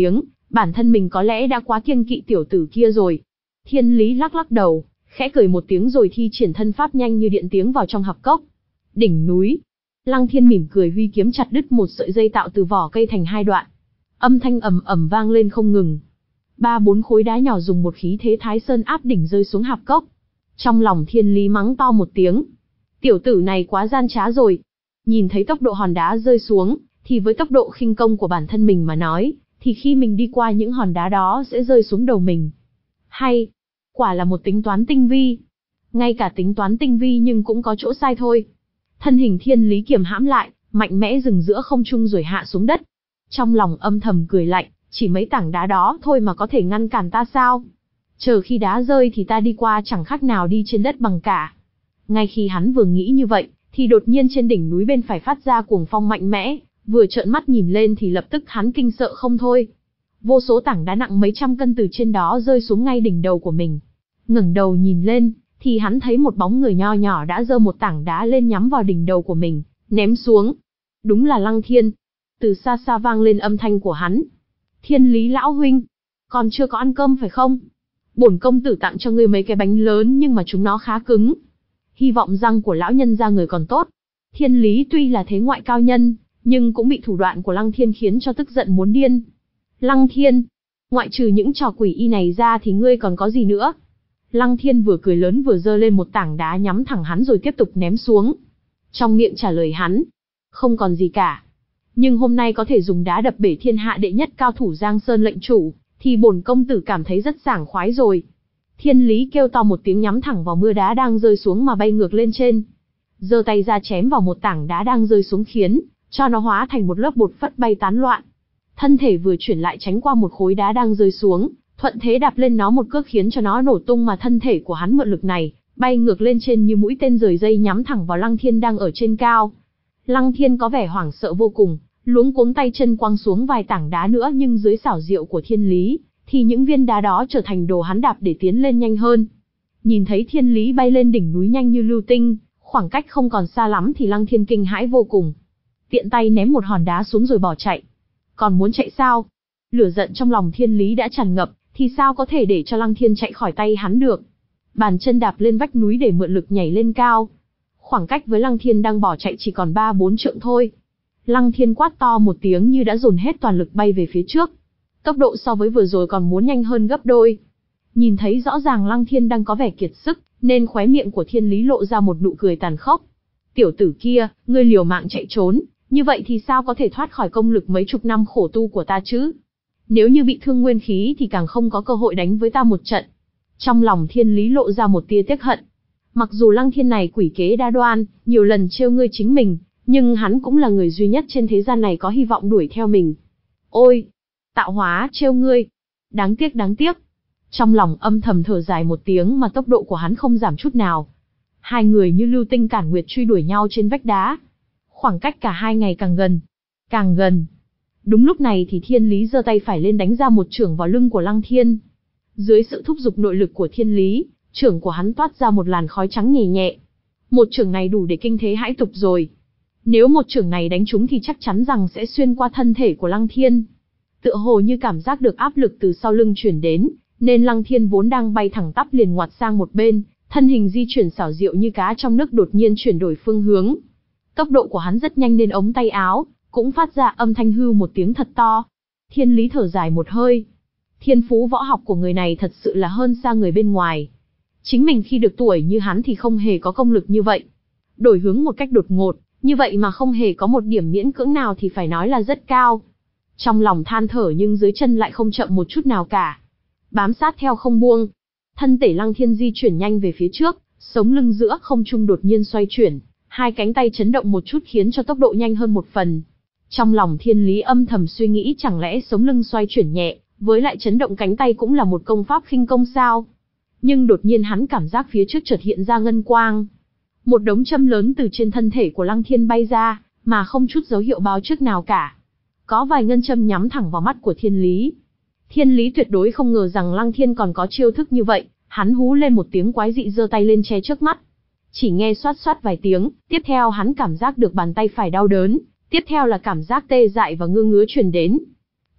Bản thân mình có lẽ đã quá kiêng kỵ tiểu tử kia rồi. Thiên Lý lắc lắc đầu, khẽ cười một tiếng rồi thi triển thân pháp nhanh như điện tiến vào trong hạp cốc. Đỉnh núi. Lăng Thiên mỉm cười huy kiếm chặt đứt một sợi dây tạo từ vỏ cây thành hai đoạn. Âm thanh ầm ầm vang lên không ngừng. Ba bốn khối đá nhỏ dùng một khí thế Thái Sơn áp đỉnh rơi xuống hạp cốc. Trong lòng Thiên Lý mắng to một tiếng. Tiểu tử này quá gian trá rồi. Nhìn thấy tốc độ hòn đá rơi xuống, thì với tốc độ khinh công của bản thân mình mà nói, thì khi mình đi qua những hòn đá đó sẽ rơi xuống đầu mình. Hay, quả là một tính toán tinh vi. Ngay cả tính toán tinh vi nhưng cũng có chỗ sai thôi. Thân hình Thiên Lý kiềm hãm lại, mạnh mẽ dừng giữa không trung rồi hạ xuống đất. Trong lòng âm thầm cười lạnh, chỉ mấy tảng đá đó thôi mà có thể ngăn cản ta sao? Chờ khi đá rơi thì ta đi qua chẳng khác nào đi trên đất bằng cả. Ngay khi hắn vừa nghĩ như vậy, thì đột nhiên trên đỉnh núi bên phải phát ra cuồng phong mạnh mẽ, vừa trợn mắt nhìn lên thì lập tức hắn kinh sợ không thôi. Vô số tảng đá nặng mấy trăm cân từ trên đó rơi xuống ngay đỉnh đầu của mình. Ngẩng đầu nhìn lên, thì hắn thấy một bóng người nho nhỏ đã giơ một tảng đá lên nhắm vào đỉnh đầu của mình, ném xuống. Đúng là Lăng Thiên. Từ xa xa vang lên âm thanh của hắn. Thiên Lý lão huynh, còn chưa có ăn cơm phải không? Bổn công tử tặng cho ngươi mấy cái bánh lớn nhưng mà chúng nó khá cứng. Hy vọng răng của lão nhân ra người còn tốt. Thiên Lý tuy là thế ngoại cao nhân, nhưng cũng bị thủ đoạn của Lăng Thiên khiến cho tức giận muốn điên. Lăng Thiên, ngoại trừ những trò quỷ y này ra thì ngươi còn có gì nữa? Lăng Thiên vừa cười lớn vừa giơ lên một tảng đá nhắm thẳng hắn rồi tiếp tục ném xuống. Trong miệng trả lời hắn, không còn gì cả. Nhưng hôm nay có thể dùng đá đập bể thiên hạ đệ nhất cao thủ Giang Sơn lệnh chủ, thì bổn công tử cảm thấy rất sảng khoái rồi. Thiên Lý kêu to một tiếng nhắm thẳng vào mưa đá đang rơi xuống mà bay ngược lên trên. Giơ tay ra chém vào một tảng đá đang rơi xuống khiến cho nó hóa thành một lớp bột phất bay tán loạn. Thân thể vừa chuyển lại tránh qua một khối đá đang rơi xuống, thuận thế đạp lên nó một cước khiến cho nó nổ tung mà thân thể của hắn mượn lực này, bay ngược lên trên như mũi tên rời dây nhắm thẳng vào Lăng Thiên đang ở trên cao. Lăng Thiên có vẻ hoảng sợ vô cùng, luống cuống tay chân quăng xuống vài tảng đá nữa nhưng dưới xảo diệu của Thiên Lý, thì những viên đá đó trở thành đồ hắn đạp để tiến lên nhanh hơn. Nhìn thấy Thiên Lý bay lên đỉnh núi nhanh như lưu tinh, khoảng cách không còn xa lắm thì Lăng Thiên kinh hãi vô cùng. Tiện tay ném một hòn đá xuống rồi bỏ chạy. Còn muốn chạy sao? Lửa giận trong lòng Thiên Lý đã tràn ngập, thì sao có thể để cho Lăng Thiên chạy khỏi tay hắn được? Bàn chân đạp lên vách núi để mượn lực nhảy lên cao. Khoảng cách với Lăng Thiên đang bỏ chạy chỉ còn ba bốn trượng thôi. Lăng Thiên quát to một tiếng như đã dồn hết toàn lực bay về phía trước. Tốc độ so với vừa rồi còn muốn nhanh hơn gấp đôi. Nhìn thấy rõ ràng Lăng Thiên đang có vẻ kiệt sức, nên khóe miệng của Thiên Lý lộ ra một nụ cười tàn khốc. Tiểu tử kia, ngươi liều mạng chạy trốn, như vậy thì sao có thể thoát khỏi công lực mấy chục năm khổ tu của ta chứ? Nếu như bị thương nguyên khí thì càng không có cơ hội đánh với ta một trận. Trong lòng Thiên Lý lộ ra một tia tiếc hận. Mặc dù Lăng Thiên này quỷ kế đa đoan, nhiều lần trêu ngươi chính mình, nhưng hắn cũng là người duy nhất trên thế gian này có hy vọng đuổi theo mình. Ôi! Tạo hóa trêu ngươi! Đáng tiếc đáng tiếc! Trong lòng âm thầm thở dài một tiếng mà tốc độ của hắn không giảm chút nào. Hai người như lưu tinh cản nguyệt truy đuổi nhau trên vách đá. Khoảng cách cả hai ngày càng gần. Càng gần. Đúng lúc này thì Thiên Lý giơ tay phải lên đánh ra một chưởng vào lưng của Lăng Thiên. Dưới sự thúc giục nội lực của Thiên Lý, chưởng của hắn toát ra một làn khói trắng nhẹ nhẹ. Một chưởng này đủ để kinh thế hãi tục rồi. Nếu một chưởng này đánh trúng thì chắc chắn rằng sẽ xuyên qua thân thể của Lăng Thiên. Tựa hồ như cảm giác được áp lực từ sau lưng chuyển đến, nên Lăng Thiên vốn đang bay thẳng tắp liền ngoặt sang một bên, thân hình di chuyển xảo diệu như cá trong nước đột nhiên chuyển đổi phương hướng. Tốc độ của hắn rất nhanh nên ống tay áo cũng phát ra âm thanh hưu một tiếng thật to. Thiên Lý thở dài một hơi. Thiên phú võ học của người này thật sự là hơn xa người bên ngoài. Chính mình khi được tuổi như hắn thì không hề có công lực như vậy. Đổi hướng một cách đột ngột, như vậy mà không hề có một điểm miễn cưỡng nào thì phải nói là rất cao. Trong lòng than thở nhưng dưới chân lại không chậm một chút nào cả. Bám sát theo không buông. Thân thể Lăng Thiên di chuyển nhanh về phía trước, sống lưng giữa không trung đột nhiên xoay chuyển, hai cánh tay chấn động một chút khiến cho tốc độ nhanh hơn một phần. Trong lòng Thiên Lý âm thầm suy nghĩ chẳng lẽ sống lưng xoay chuyển nhẹ, với lại chấn động cánh tay cũng là một công pháp khinh công sao? Nhưng đột nhiên hắn cảm giác phía trước chợt hiện ra ngân quang. Một đống châm lớn từ trên thân thể của Lăng Thiên bay ra, mà không chút dấu hiệu báo trước nào cả. Có vài ngân châm nhắm thẳng vào mắt của Thiên Lý. Thiên Lý tuyệt đối không ngờ rằng Lăng Thiên còn có chiêu thức như vậy, hắn hú lên một tiếng quái dị giơ tay lên che trước mắt. Chỉ nghe xoát xoát vài tiếng, tiếp theo hắn cảm giác được bàn tay phải đau đớn, tiếp theo là cảm giác tê dại và ngứa ngứa truyền đến.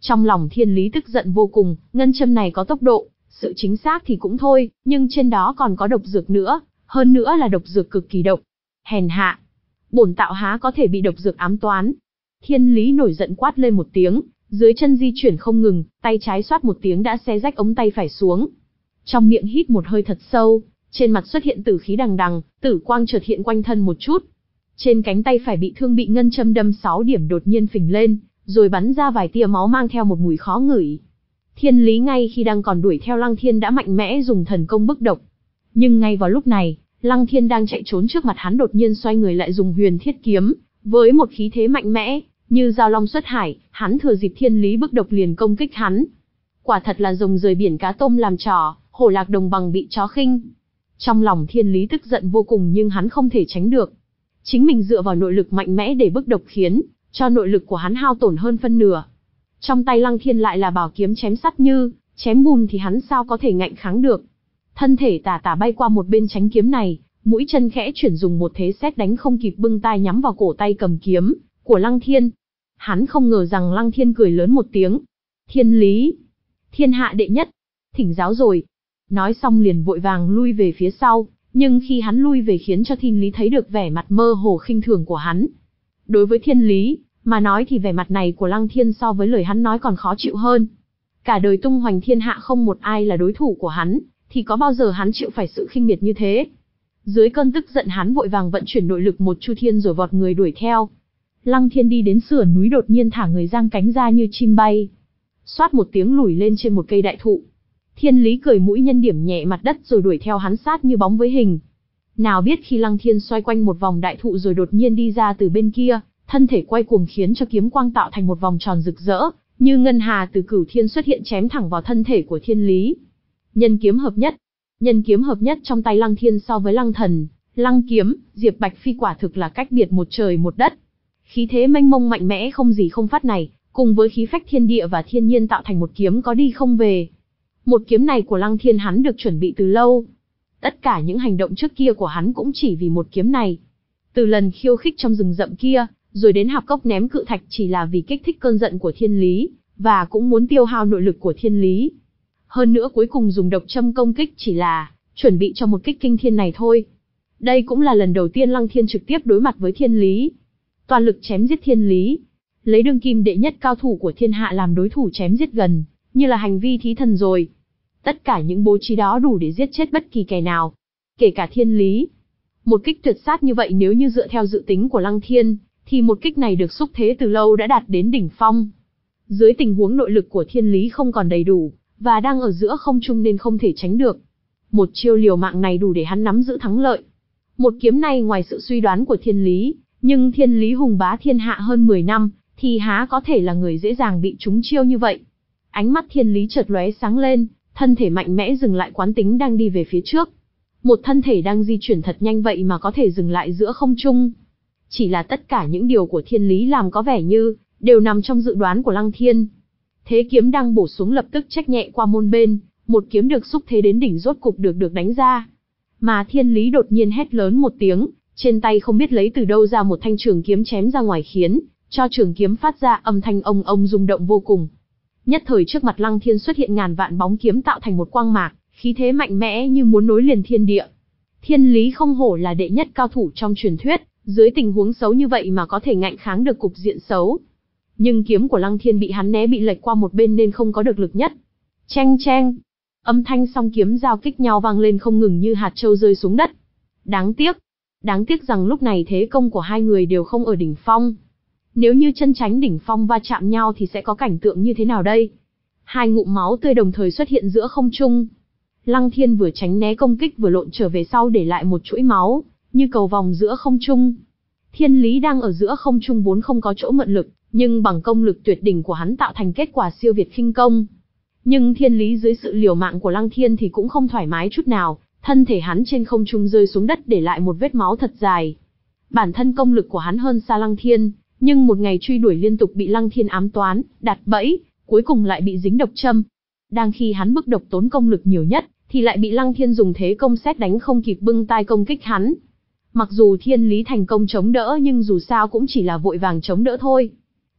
Trong lòng Thiên Lý tức giận vô cùng, ngân châm này có tốc độ, sự chính xác thì cũng thôi, nhưng trên đó còn có độc dược nữa, hơn nữa là độc dược cực kỳ độc. Hèn hạ, bổn tạo há có thể bị độc dược ám toán. Thiên Lý nổi giận quát lên một tiếng, dưới chân di chuyển không ngừng, tay trái xoát một tiếng đã xé rách ống tay phải xuống. Trong miệng hít một hơi thật sâu, trên mặt xuất hiện tử khí đằng đằng, tử quang chợt hiện quanh thân một chút. Trên cánh tay phải bị thương bị ngân châm đâm sáu điểm đột nhiên phình lên, rồi bắn ra vài tia máu mang theo một mùi khó ngửi. Thiên Lý ngay khi đang còn đuổi theo Lăng Thiên đã mạnh mẽ dùng thần công bức độc. Nhưng ngay vào lúc này, Lăng Thiên đang chạy trốn trước mặt hắn đột nhiên xoay người lại dùng huyền thiết kiếm, với một khí thế mạnh mẽ, như dao long xuất hải, hắn thừa dịp Thiên Lý bức độc liền công kích hắn. Quả thật là rồng rời biển cá tôm làm trò, hổ lạc đồng bằng bị chó khinh. Trong lòng Thiên Lý tức giận vô cùng nhưng hắn không thể tránh được. Chính mình dựa vào nội lực mạnh mẽ để bức độc khiến cho nội lực của hắn hao tổn hơn phân nửa. Trong tay Lăng Thiên lại là bảo kiếm chém sắt như, chém bùn thì hắn sao có thể ngạnh kháng được. Thân thể tả tả bay qua một bên tránh kiếm này, mũi chân khẽ chuyển dùng một thế sét đánh không kịp bưng tay nhắm vào cổ tay cầm kiếm của Lăng Thiên. Hắn không ngờ rằng Lăng Thiên cười lớn một tiếng. Thiên Lý, thiên hạ đệ nhất, thỉnh giáo rồi. Nói xong liền vội vàng lui về phía sau, nhưng khi hắn lui về khiến cho Thiên Lý thấy được vẻ mặt mơ hồ khinh thường của hắn. Đối với Thiên Lý, mà nói thì vẻ mặt này của Lăng Thiên so với lời hắn nói còn khó chịu hơn. Cả đời tung hoành thiên hạ không một ai là đối thủ của hắn, thì có bao giờ hắn chịu phải sự khinh miệt như thế. Dưới cơn tức giận hắn vội vàng vận chuyển nội lực một chu thiên rồi vọt người đuổi theo. Lăng Thiên đi đến sườn núi đột nhiên thả người giang cánh ra như chim bay. Xoát một tiếng lùi lên trên một cây đại thụ. Thiên Lý cười mũi nhân điểm nhẹ mặt đất rồi đuổi theo hắn sát như bóng với hình. Nào biết khi Lăng Thiên xoay quanh một vòng đại thụ rồi đột nhiên đi ra từ bên kia, thân thể quay cuồng khiến cho kiếm quang tạo thành một vòng tròn rực rỡ, như ngân hà từ cửu thiên xuất hiện chém thẳng vào thân thể của Thiên Lý. Nhân kiếm hợp nhất. Nhân kiếm hợp nhất trong tay Lăng Thiên so với Lăng Thần, Lăng Kiếm, Diệp Bạch Phi quả thực là cách biệt một trời một đất. Khí thế mênh mông mạnh mẽ không gì không phát này, cùng với khí phách thiên địa và thiên nhiên tạo thành một kiếm có đi không về. Một kiếm này của Lăng Thiên hắn được chuẩn bị từ lâu. Tất cả những hành động trước kia của hắn cũng chỉ vì một kiếm này. Từ lần khiêu khích trong rừng rậm kia, rồi đến hạp cốc ném cự thạch chỉ là vì kích thích cơn giận của Thiên Lý, và cũng muốn tiêu hao nội lực của Thiên Lý. Hơn nữa cuối cùng dùng độc châm công kích chỉ là chuẩn bị cho một kích kinh thiên này thôi. Đây cũng là lần đầu tiên Lăng Thiên trực tiếp đối mặt với Thiên Lý. Toàn lực chém giết Thiên Lý. Lấy đương kim đệ nhất cao thủ của thiên hạ làm đối thủ chém giết gần, như là hành vi thí thần rồi. Tất cả những bố trí đó đủ để giết chết bất kỳ kẻ nào. Kể cả Thiên Lý. Một kích tuyệt sát như vậy nếu như dựa theo dự tính của Lăng Thiên, thì một kích này được xúc thế từ lâu đã đạt đến đỉnh phong. Dưới tình huống nội lực của Thiên Lý không còn đầy đủ, và đang ở giữa không trung nên không thể tránh được. Một chiêu liều mạng này đủ để hắn nắm giữ thắng lợi. Một kiếm này ngoài sự suy đoán của Thiên Lý, nhưng Thiên Lý hùng bá thiên hạ hơn mười năm, thì há có thể là người dễ dàng bị trúng chiêu như vậy. Ánh mắt Thiên Lý chợt lóe sáng lên, thân thể mạnh mẽ dừng lại quán tính đang đi về phía trước. Một thân thể đang di chuyển thật nhanh vậy mà có thể dừng lại giữa không trung. Chỉ là tất cả những điều của Thiên Lý làm có vẻ như đều nằm trong dự đoán của Lăng Thiên. Thế kiếm đang bổ xuống lập tức chếch nhẹ qua môn bên, một kiếm được xúc thế đến đỉnh rốt cục được được đánh ra. Mà Thiên Lý đột nhiên hét lớn một tiếng, trên tay không biết lấy từ đâu ra một thanh trường kiếm chém ra ngoài khiến cho trường kiếm phát ra âm thanh ông ông rung động vô cùng. Nhất thời trước mặt Lăng Thiên xuất hiện ngàn vạn bóng kiếm tạo thành một quang mạc, khí thế mạnh mẽ như muốn nối liền thiên địa. Thiên Lý không hổ là đệ nhất cao thủ trong truyền thuyết, dưới tình huống xấu như vậy mà có thể ngạnh kháng được cục diện xấu. Nhưng kiếm của Lăng Thiên bị hắn né bị lệch qua một bên nên không có được lực nhất. Cheng cheng, âm thanh song kiếm giao kích nhau vang lên không ngừng như hạt châu rơi xuống đất. Đáng tiếc, đáng tiếc rằng lúc này thế công của hai người đều không ở đỉnh phong. Nếu như chân chánh đỉnh phong va chạm nhau thì sẽ có cảnh tượng như thế nào đây? Hai ngụm máu tươi đồng thời xuất hiện giữa không trung. Lăng Thiên vừa tránh né công kích vừa lộn trở về sau để lại một chuỗi máu, như cầu vòng giữa không trung. Thiên Lý đang ở giữa không trung vốn không có chỗ mượn lực, nhưng bằng công lực tuyệt đỉnh của hắn tạo thành kết quả siêu việt khinh công. Nhưng Thiên Lý dưới sự liều mạng của Lăng Thiên thì cũng không thoải mái chút nào, thân thể hắn trên không trung rơi xuống đất để lại một vết máu thật dài. Bản thân công lực của hắn hơn xa Lăng Thiên, nhưng một ngày truy đuổi liên tục bị Lăng Thiên ám toán, đặt bẫy, cuối cùng lại bị dính độc châm. Đang khi hắn bức độc tốn công lực nhiều nhất, thì lại bị Lăng Thiên dùng thế công sét đánh không kịp bưng tay công kích hắn. Mặc dù Thiên Lý thành công chống đỡ nhưng dù sao cũng chỉ là vội vàng chống đỡ thôi.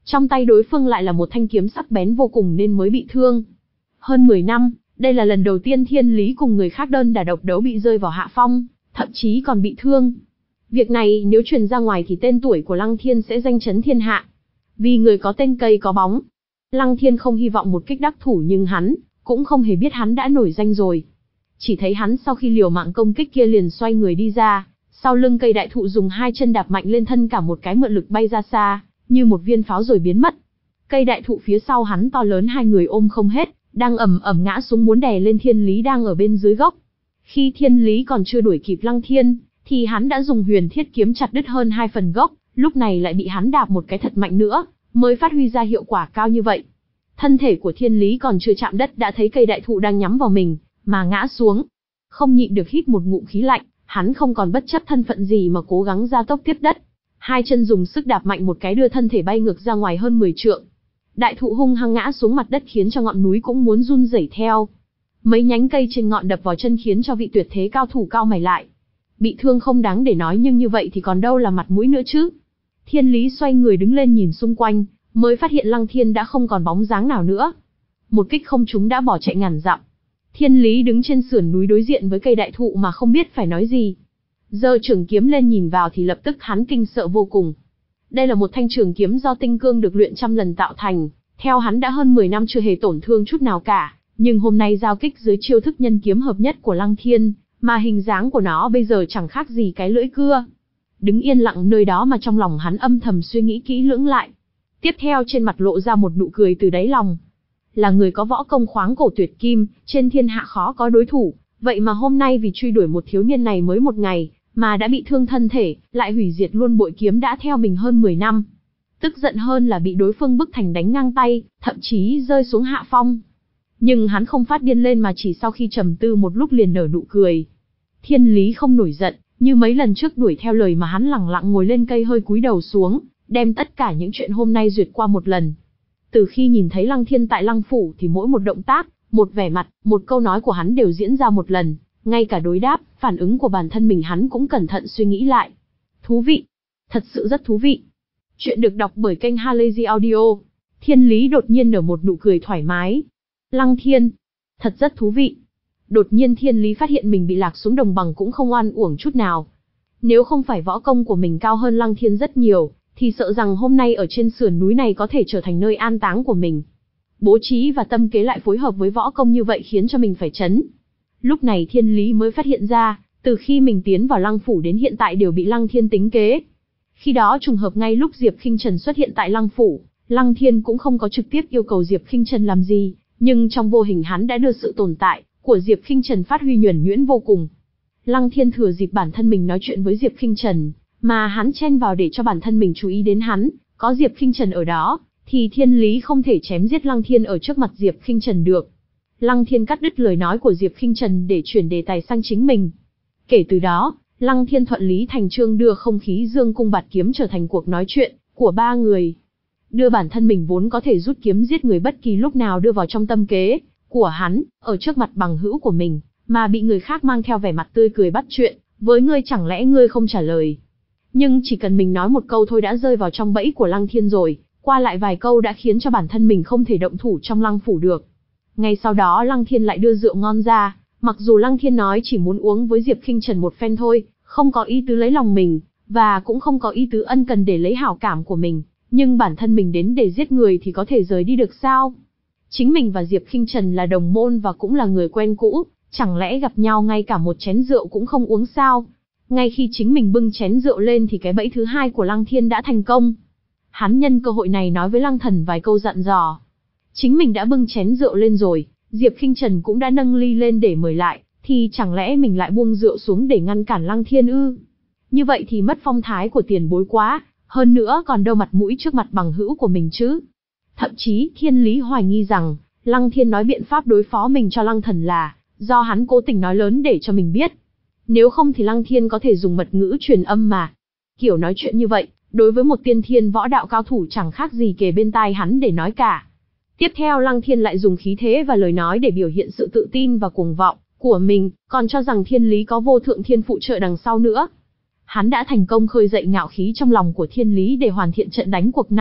Trong tay đối phương lại là một thanh kiếm sắc bén vô cùng nên mới bị thương. Hơn mười năm, đây là lần đầu tiên Thiên Lý cùng người khác đơn đả độc đấu bị rơi vào hạ phong, thậm chí còn bị thương. Việc này nếu truyền ra ngoài thì tên tuổi của Lăng Thiên sẽ danh chấn thiên hạ. Vì người có tên cây có bóng. Lăng Thiên không hy vọng một kích đắc thủ nhưng hắn cũng không hề biết hắn đã nổi danh rồi. Chỉ thấy hắn sau khi liều mạng công kích kia liền xoay người đi ra, sau lưng cây đại thụ dùng hai chân đạp mạnh lên thân cả một cái mượn lực bay ra xa, như một viên pháo rồi biến mất. Cây đại thụ phía sau hắn to lớn hai người ôm không hết, đang ầm ầm ngã xuống muốn đè lên Thiên Lý đang ở bên dưới gốc. Khi Thiên Lý còn chưa đuổi kịp Lăng Thiên, thì hắn đã dùng huyền thiết kiếm chặt đứt hơn hai phần gốc, lúc này lại bị hắn đạp một cái thật mạnh nữa, mới phát huy ra hiệu quả cao như vậy. Thân thể của Thiên Lý còn chưa chạm đất đã thấy cây đại thụ đang nhắm vào mình, mà ngã xuống. Không nhịn được hít một ngụm khí lạnh, hắn không còn bất chấp thân phận gì mà cố gắng gia tốc tiếp đất. Hai chân dùng sức đạp mạnh một cái đưa thân thể bay ngược ra ngoài hơn mười trượng. Đại thụ hung hăng ngã xuống mặt đất khiến cho ngọn núi cũng muốn run rẩy theo. Mấy nhánh cây trên ngọn đập vào chân khiến cho vị tuyệt thế cao thủ cau mày lại. Bị thương không đáng để nói nhưng như vậy thì còn đâu là mặt mũi nữa chứ. Thiên Lý xoay người đứng lên nhìn xung quanh, mới phát hiện Lăng Thiên đã không còn bóng dáng nào nữa. Một kích không trúng đã bỏ chạy ngàn dặm. Thiên Lý đứng trên sườn núi đối diện với cây đại thụ mà không biết phải nói gì. Giơ trường kiếm lên nhìn vào thì lập tức hắn kinh sợ vô cùng. Đây là một thanh trường kiếm do tinh cương được luyện trăm lần tạo thành, theo hắn đã hơn mười năm chưa hề tổn thương chút nào cả, nhưng hôm nay giao kích dưới chiêu thức nhân kiếm hợp nhất của Lăng Thiên, mà hình dáng của nó bây giờ chẳng khác gì cái lưỡi cưa. Đứng yên lặng nơi đó mà trong lòng hắn âm thầm suy nghĩ kỹ lưỡng lại. Tiếp theo trên mặt lộ ra một nụ cười từ đáy lòng. Là người có võ công khoáng cổ tuyệt kim, trên thiên hạ khó có đối thủ, vậy mà hôm nay vì truy đuổi một thiếu niên này mới một ngày, mà đã bị thương thân thể, lại hủy diệt luôn bội kiếm đã theo mình hơn mười năm. Tức giận hơn là bị đối phương bức thành đánh ngang tay, thậm chí rơi xuống hạ phong. Nhưng hắn không phát điên lên mà chỉ sau khi trầm tư một lúc liền nở nụ cười. Thiên Lý không nổi giận, như mấy lần trước đuổi theo lời mà hắn lẳng lặng ngồi lên cây hơi cúi đầu xuống, đem tất cả những chuyện hôm nay duyệt qua một lần. Từ khi nhìn thấy Lăng Thiên tại Lăng Phủ thì mỗi một động tác, một vẻ mặt, một câu nói của hắn đều diễn ra một lần, ngay cả đối đáp, phản ứng của bản thân mình hắn cũng cẩn thận suy nghĩ lại. Thú vị, thật sự rất thú vị. Chuyện được đọc bởi kênh Halazy Audio. Thiên Lý đột nhiên nở một nụ cười thoải mái. Lăng Thiên, thật rất thú vị. Đột nhiên Thiên Lý phát hiện mình bị lạc xuống đồng bằng cũng không oan uổng chút nào. Nếu không phải võ công của mình cao hơn Lăng Thiên rất nhiều, thì sợ rằng hôm nay ở trên sườn núi này có thể trở thành nơi an táng của mình. Bố trí và tâm kế lại phối hợp với võ công như vậy khiến cho mình phải chấn. Lúc này Thiên Lý mới phát hiện ra, từ khi mình tiến vào Lăng Phủ đến hiện tại đều bị Lăng Thiên tính kế. Khi đó trùng hợp ngay lúc Diệp Khinh Trần xuất hiện tại Lăng Phủ, Lăng Thiên cũng không có trực tiếp yêu cầu Diệp Khinh Trần làm gì, nhưng trong vô hình hắn đã đưa sự tồn tại của Diệp Khinh Trần phát huy nhuần nhuyễn vô cùng. Lăng Thiên thừa dịp bản thân mình nói chuyện với Diệp Khinh Trần, mà hắn chen vào để cho bản thân mình chú ý đến hắn, có Diệp Khinh Trần ở đó, thì Thiên Lý không thể chém giết Lăng Thiên ở trước mặt Diệp Khinh Trần được. Lăng Thiên cắt đứt lời nói của Diệp Khinh Trần để chuyển đề tài sang chính mình. Kể từ đó, Lăng Thiên thuận lý thành chương đưa không khí dương cung bạt kiếm trở thành cuộc nói chuyện của ba người. Đưa bản thân mình vốn có thể rút kiếm giết người bất kỳ lúc nào đưa vào trong tâm kế của hắn, ở trước mặt bằng hữu của mình, mà bị người khác mang theo vẻ mặt tươi cười bắt chuyện, với ngươi chẳng lẽ ngươi không trả lời. Nhưng chỉ cần mình nói một câu thôi đã rơi vào trong bẫy của Lăng Thiên rồi, qua lại vài câu đã khiến cho bản thân mình không thể động thủ trong Lăng Phủ được. Ngay sau đó Lăng Thiên lại đưa rượu ngon ra, mặc dù Lăng Thiên nói chỉ muốn uống với Diệp Khinh Trần một phen thôi, không có ý tứ lấy lòng mình, và cũng không có ý tứ ân cần để lấy hảo cảm của mình, nhưng bản thân mình đến để giết người thì có thể rời đi được sao? Chính mình và Diệp Khinh Trần là đồng môn và cũng là người quen cũ, chẳng lẽ gặp nhau ngay cả một chén rượu cũng không uống sao? Ngay khi chính mình bưng chén rượu lên thì cái bẫy thứ hai của Lăng Thiên đã thành công. Hắn nhân cơ hội này nói với Lăng Thần vài câu dặn dò. Chính mình đã bưng chén rượu lên rồi, Diệp Khinh Trần cũng đã nâng ly lên để mời lại, thì chẳng lẽ mình lại buông rượu xuống để ngăn cản Lăng Thiên ư? Như vậy thì mất phong thái của tiền bối quá, hơn nữa còn đâu mặt mũi trước mặt bằng hữu của mình chứ. Thậm chí Thiên Lý hoài nghi rằng, Lăng Thiên nói biện pháp đối phó mình cho Lăng Thần là do hắn cố tình nói lớn để cho mình biết. Nếu không thì Lăng Thiên có thể dùng mật ngữ truyền âm mà. Kiểu nói chuyện như vậy, đối với một tiên thiên võ đạo cao thủ chẳng khác gì kề bên tai hắn để nói cả. Tiếp theo Lăng Thiên lại dùng khí thế và lời nói để biểu hiện sự tự tin và cuồng vọng của mình, còn cho rằng Thiên Lý có vô thượng thiên phụ trợ đằng sau nữa. Hắn đã thành công khơi dậy ngạo khí trong lòng của Thiên Lý để hoàn thiện trận đánh cuộc năm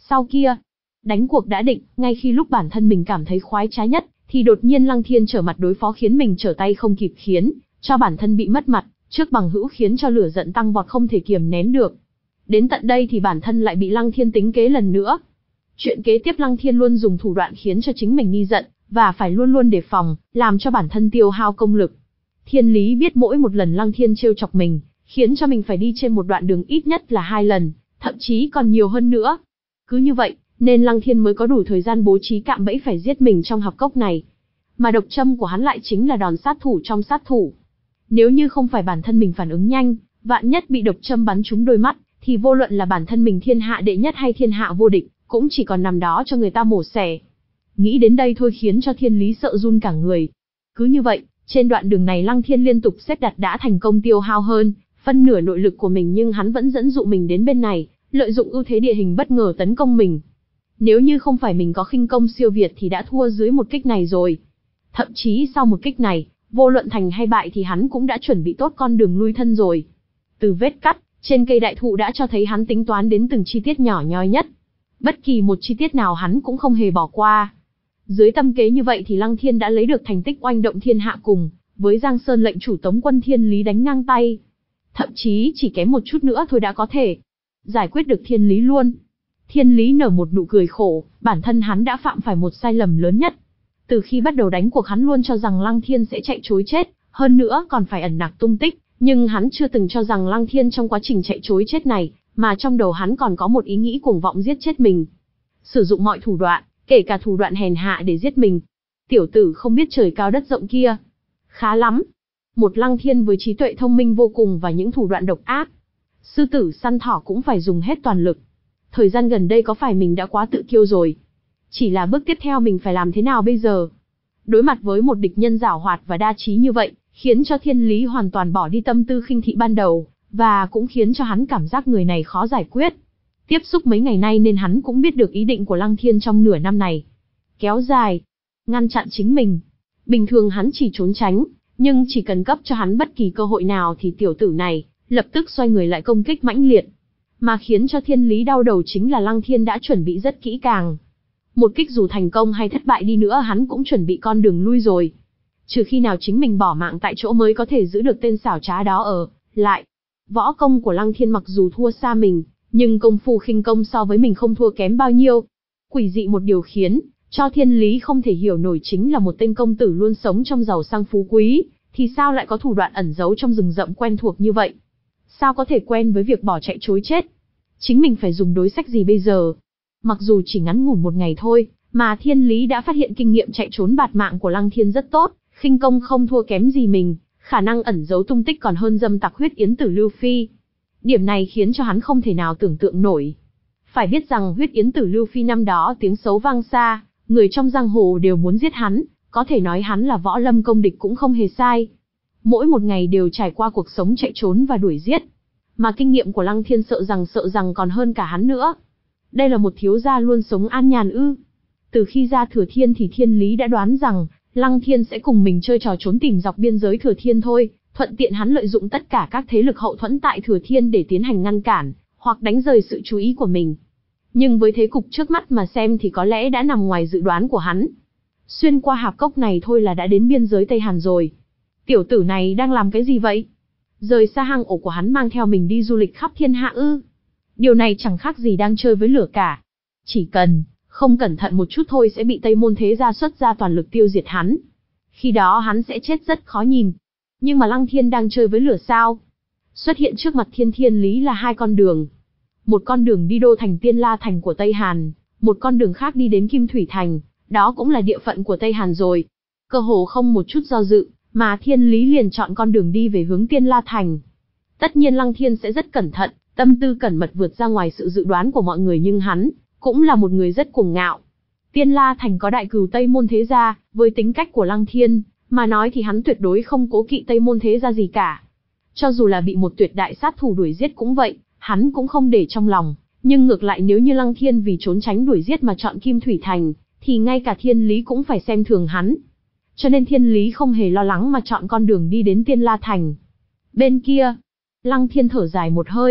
Sau kia, đánh cuộc đã định, ngay khi lúc bản thân mình cảm thấy khoái trá nhất, thì đột nhiên Lăng Thiên trở mặt đối phó khiến mình trở tay không kịp, khiến cho bản thân bị mất mặt, trước bằng hữu, khiến cho lửa giận tăng vọt không thể kiềm nén được. Đến tận đây thì bản thân lại bị Lăng Thiên tính kế lần nữa. Chuyện kế tiếp, Lăng Thiên luôn dùng thủ đoạn khiến cho chính mình nghi giận, và phải luôn luôn đề phòng, làm cho bản thân tiêu hao công lực. Thiên Lý biết mỗi một lần Lăng Thiên trêu chọc mình, khiến cho mình phải đi trên một đoạn đường ít nhất là hai lần, thậm chí còn nhiều hơn nữa. Cứ như vậy, nên Lăng Thiên mới có đủ thời gian bố trí cạm bẫy phải giết mình trong hạp cốc này. Mà độc châm của hắn lại chính là đòn sát thủ trong sát thủ. Nếu như không phải bản thân mình phản ứng nhanh, vạn nhất bị độc châm bắn trúng đôi mắt, thì vô luận là bản thân mình thiên hạ đệ nhất hay thiên hạ vô địch, cũng chỉ còn nằm đó cho người ta mổ xẻ. Nghĩ đến đây thôi khiến cho Thiên Lý sợ run cả người. Cứ như vậy, trên đoạn đường này Lăng Thiên liên tục xếp đặt đã thành công tiêu hao hơn phân nửa nội lực của mình, nhưng hắn vẫn dẫn dụ mình đến bên này, lợi dụng ưu thế địa hình bất ngờ tấn công mình. Nếu như không phải mình có khinh công siêu việt thì đã thua dưới một kích này rồi. Thậm chí sau một kích này, vô luận thành hay bại thì hắn cũng đã chuẩn bị tốt con đường lui thân rồi. Từ vết cắt trên cây đại thụ đã cho thấy hắn tính toán đến từng chi tiết nhỏ nhoi nhất. Bất kỳ một chi tiết nào hắn cũng không hề bỏ qua. Dưới tâm kế như vậy thì Lăng Thiên đã lấy được thành tích oanh động thiên hạ, cùng với Giang Sơn lệnh chủ Tống quân Thiên Lý đánh ngang tay. Thậm chí chỉ kém một chút nữa thôi đã có thể giải quyết được Thiên Lý luôn. Thiên Lý nở một nụ cười khổ, bản thân hắn đã phạm phải một sai lầm lớn nhất. Từ khi bắt đầu đánh cuộc hắn luôn cho rằng Lăng Thiên sẽ chạy trối chết, hơn nữa còn phải ẩn nặc tung tích, nhưng hắn chưa từng cho rằng Lăng Thiên trong quá trình chạy trối chết này, mà trong đầu hắn còn có một ý nghĩ cuồng vọng giết chết mình. Sử dụng mọi thủ đoạn, kể cả thủ đoạn hèn hạ để giết mình. Tiểu tử không biết trời cao đất rộng kia. Khá lắm. Một Lăng Thiên với trí tuệ thông minh vô cùng và những thủ đoạn độc ác. Sư tử săn thỏ cũng phải dùng hết toàn lực. Thời gian gần đây có phải mình đã quá tự kiêu rồi? Chỉ là bước tiếp theo mình phải làm thế nào bây giờ? Đối mặt với một địch nhân giảo hoạt và đa trí như vậy, khiến cho Thiên Lý hoàn toàn bỏ đi tâm tư khinh thị ban đầu, và cũng khiến cho hắn cảm giác người này khó giải quyết. Tiếp xúc mấy ngày nay nên hắn cũng biết được ý định của Lăng Thiên trong nửa năm này. Kéo dài, ngăn chặn chính mình. Bình thường hắn chỉ trốn tránh, nhưng chỉ cần cấp cho hắn bất kỳ cơ hội nào thì tiểu tử này lập tức xoay người lại công kích mãnh liệt. Mà khiến cho Thiên Lý đau đầu chính là Lăng Thiên đã chuẩn bị rất kỹ càng. Một kích dù thành công hay thất bại đi nữa hắn cũng chuẩn bị con đường lui rồi. Trừ khi nào chính mình bỏ mạng tại chỗ mới có thể giữ được tên xảo trá đó ở lại. Võ công của Lăng Thiên mặc dù thua xa mình, nhưng công phu khinh công so với mình không thua kém bao nhiêu. Quỷ dị một điều khiến cho Thiên Lý không thể hiểu nổi chính là một tên công tử luôn sống trong giàu sang phú quý, thì sao lại có thủ đoạn ẩn giấu trong rừng rậm quen thuộc như vậy? Sao có thể quen với việc bỏ chạy trối chết? Chính mình phải dùng đối sách gì bây giờ? Mặc dù chỉ ngắn ngủn một ngày thôi, mà Thiên Lý đã phát hiện kinh nghiệm chạy trốn bạt mạng của Lăng Thiên rất tốt, khinh công không thua kém gì mình, khả năng ẩn giấu tung tích còn hơn dâm tặc Huyết Yến Tử Lưu Phi. Điểm này khiến cho hắn không thể nào tưởng tượng nổi. Phải biết rằng Huyết Yến Tử Lưu Phi năm đó tiếng xấu vang xa, người trong giang hồ đều muốn giết hắn, có thể nói hắn là võ lâm công địch cũng không hề sai. Mỗi một ngày đều trải qua cuộc sống chạy trốn và đuổi giết. Mà kinh nghiệm của Lăng Thiên sợ rằng sợ rằng còn hơn cả hắn nữa. Đây là một thiếu gia luôn sống an nhàn ư? Từ khi ra Thừa Thiên thì Thiên Lý đã đoán rằng Lăng Thiên sẽ cùng mình chơi trò trốn tìm dọc biên giới Thừa Thiên thôi, thuận tiện hắn lợi dụng tất cả các thế lực hậu thuẫn tại Thừa Thiên để tiến hành ngăn cản, hoặc đánh rời sự chú ý của mình. Nhưng với thế cục trước mắt mà xem thì có lẽ đã nằm ngoài dự đoán của hắn. Xuyên qua hạp cốc này thôi là đã đến biên giới Tây Hàn rồi. Tiểu tử này đang làm cái gì vậy? Rời xa hang ổ của hắn mang theo mình đi du lịch khắp thiên hạ ư? Điều này chẳng khác gì đang chơi với lửa cả. Chỉ cần không cẩn thận một chút thôi sẽ bị Tây Môn Thế Gia xuất ra toàn lực tiêu diệt hắn. Khi đó hắn sẽ chết rất khó nhìn. Nhưng mà Lăng Thiên đang chơi với lửa sao? Xuất hiện trước mặt Thiên Thiên Lý là hai con đường. Một con đường đi đô thành Tiên La Thành của Tây Hàn, một con đường khác đi đến Kim Thủy Thành, đó cũng là địa phận của Tây Hàn rồi. Cơ hồ không một chút do dự, mà Thiên Lý liền chọn con đường đi về hướng Tiên La Thành. Tất nhiên Lăng Thiên sẽ rất cẩn thận, tâm tư cẩn mật vượt ra ngoài sự dự đoán của mọi người, nhưng hắn cũng là một người rất cuồng ngạo. Tiên La Thành có đại cừu Tây Môn Thế Gia, với tính cách của Lăng Thiên mà nói thì hắn tuyệt đối không cố kỵ Tây Môn Thế Gia gì cả. Cho dù là bị một tuyệt đại sát thủ đuổi giết cũng vậy, hắn cũng không để trong lòng. Nhưng ngược lại nếu như Lăng Thiên vì trốn tránh đuổi giết mà chọn Kim Thủy Thành, thì ngay cả Thiên Lý cũng phải xem thường hắn. Cho nên Thiên Lý không hề lo lắng mà chọn con đường đi đến Tiên La Thành. Bên kia, Lăng Thiên thở dài một hơi,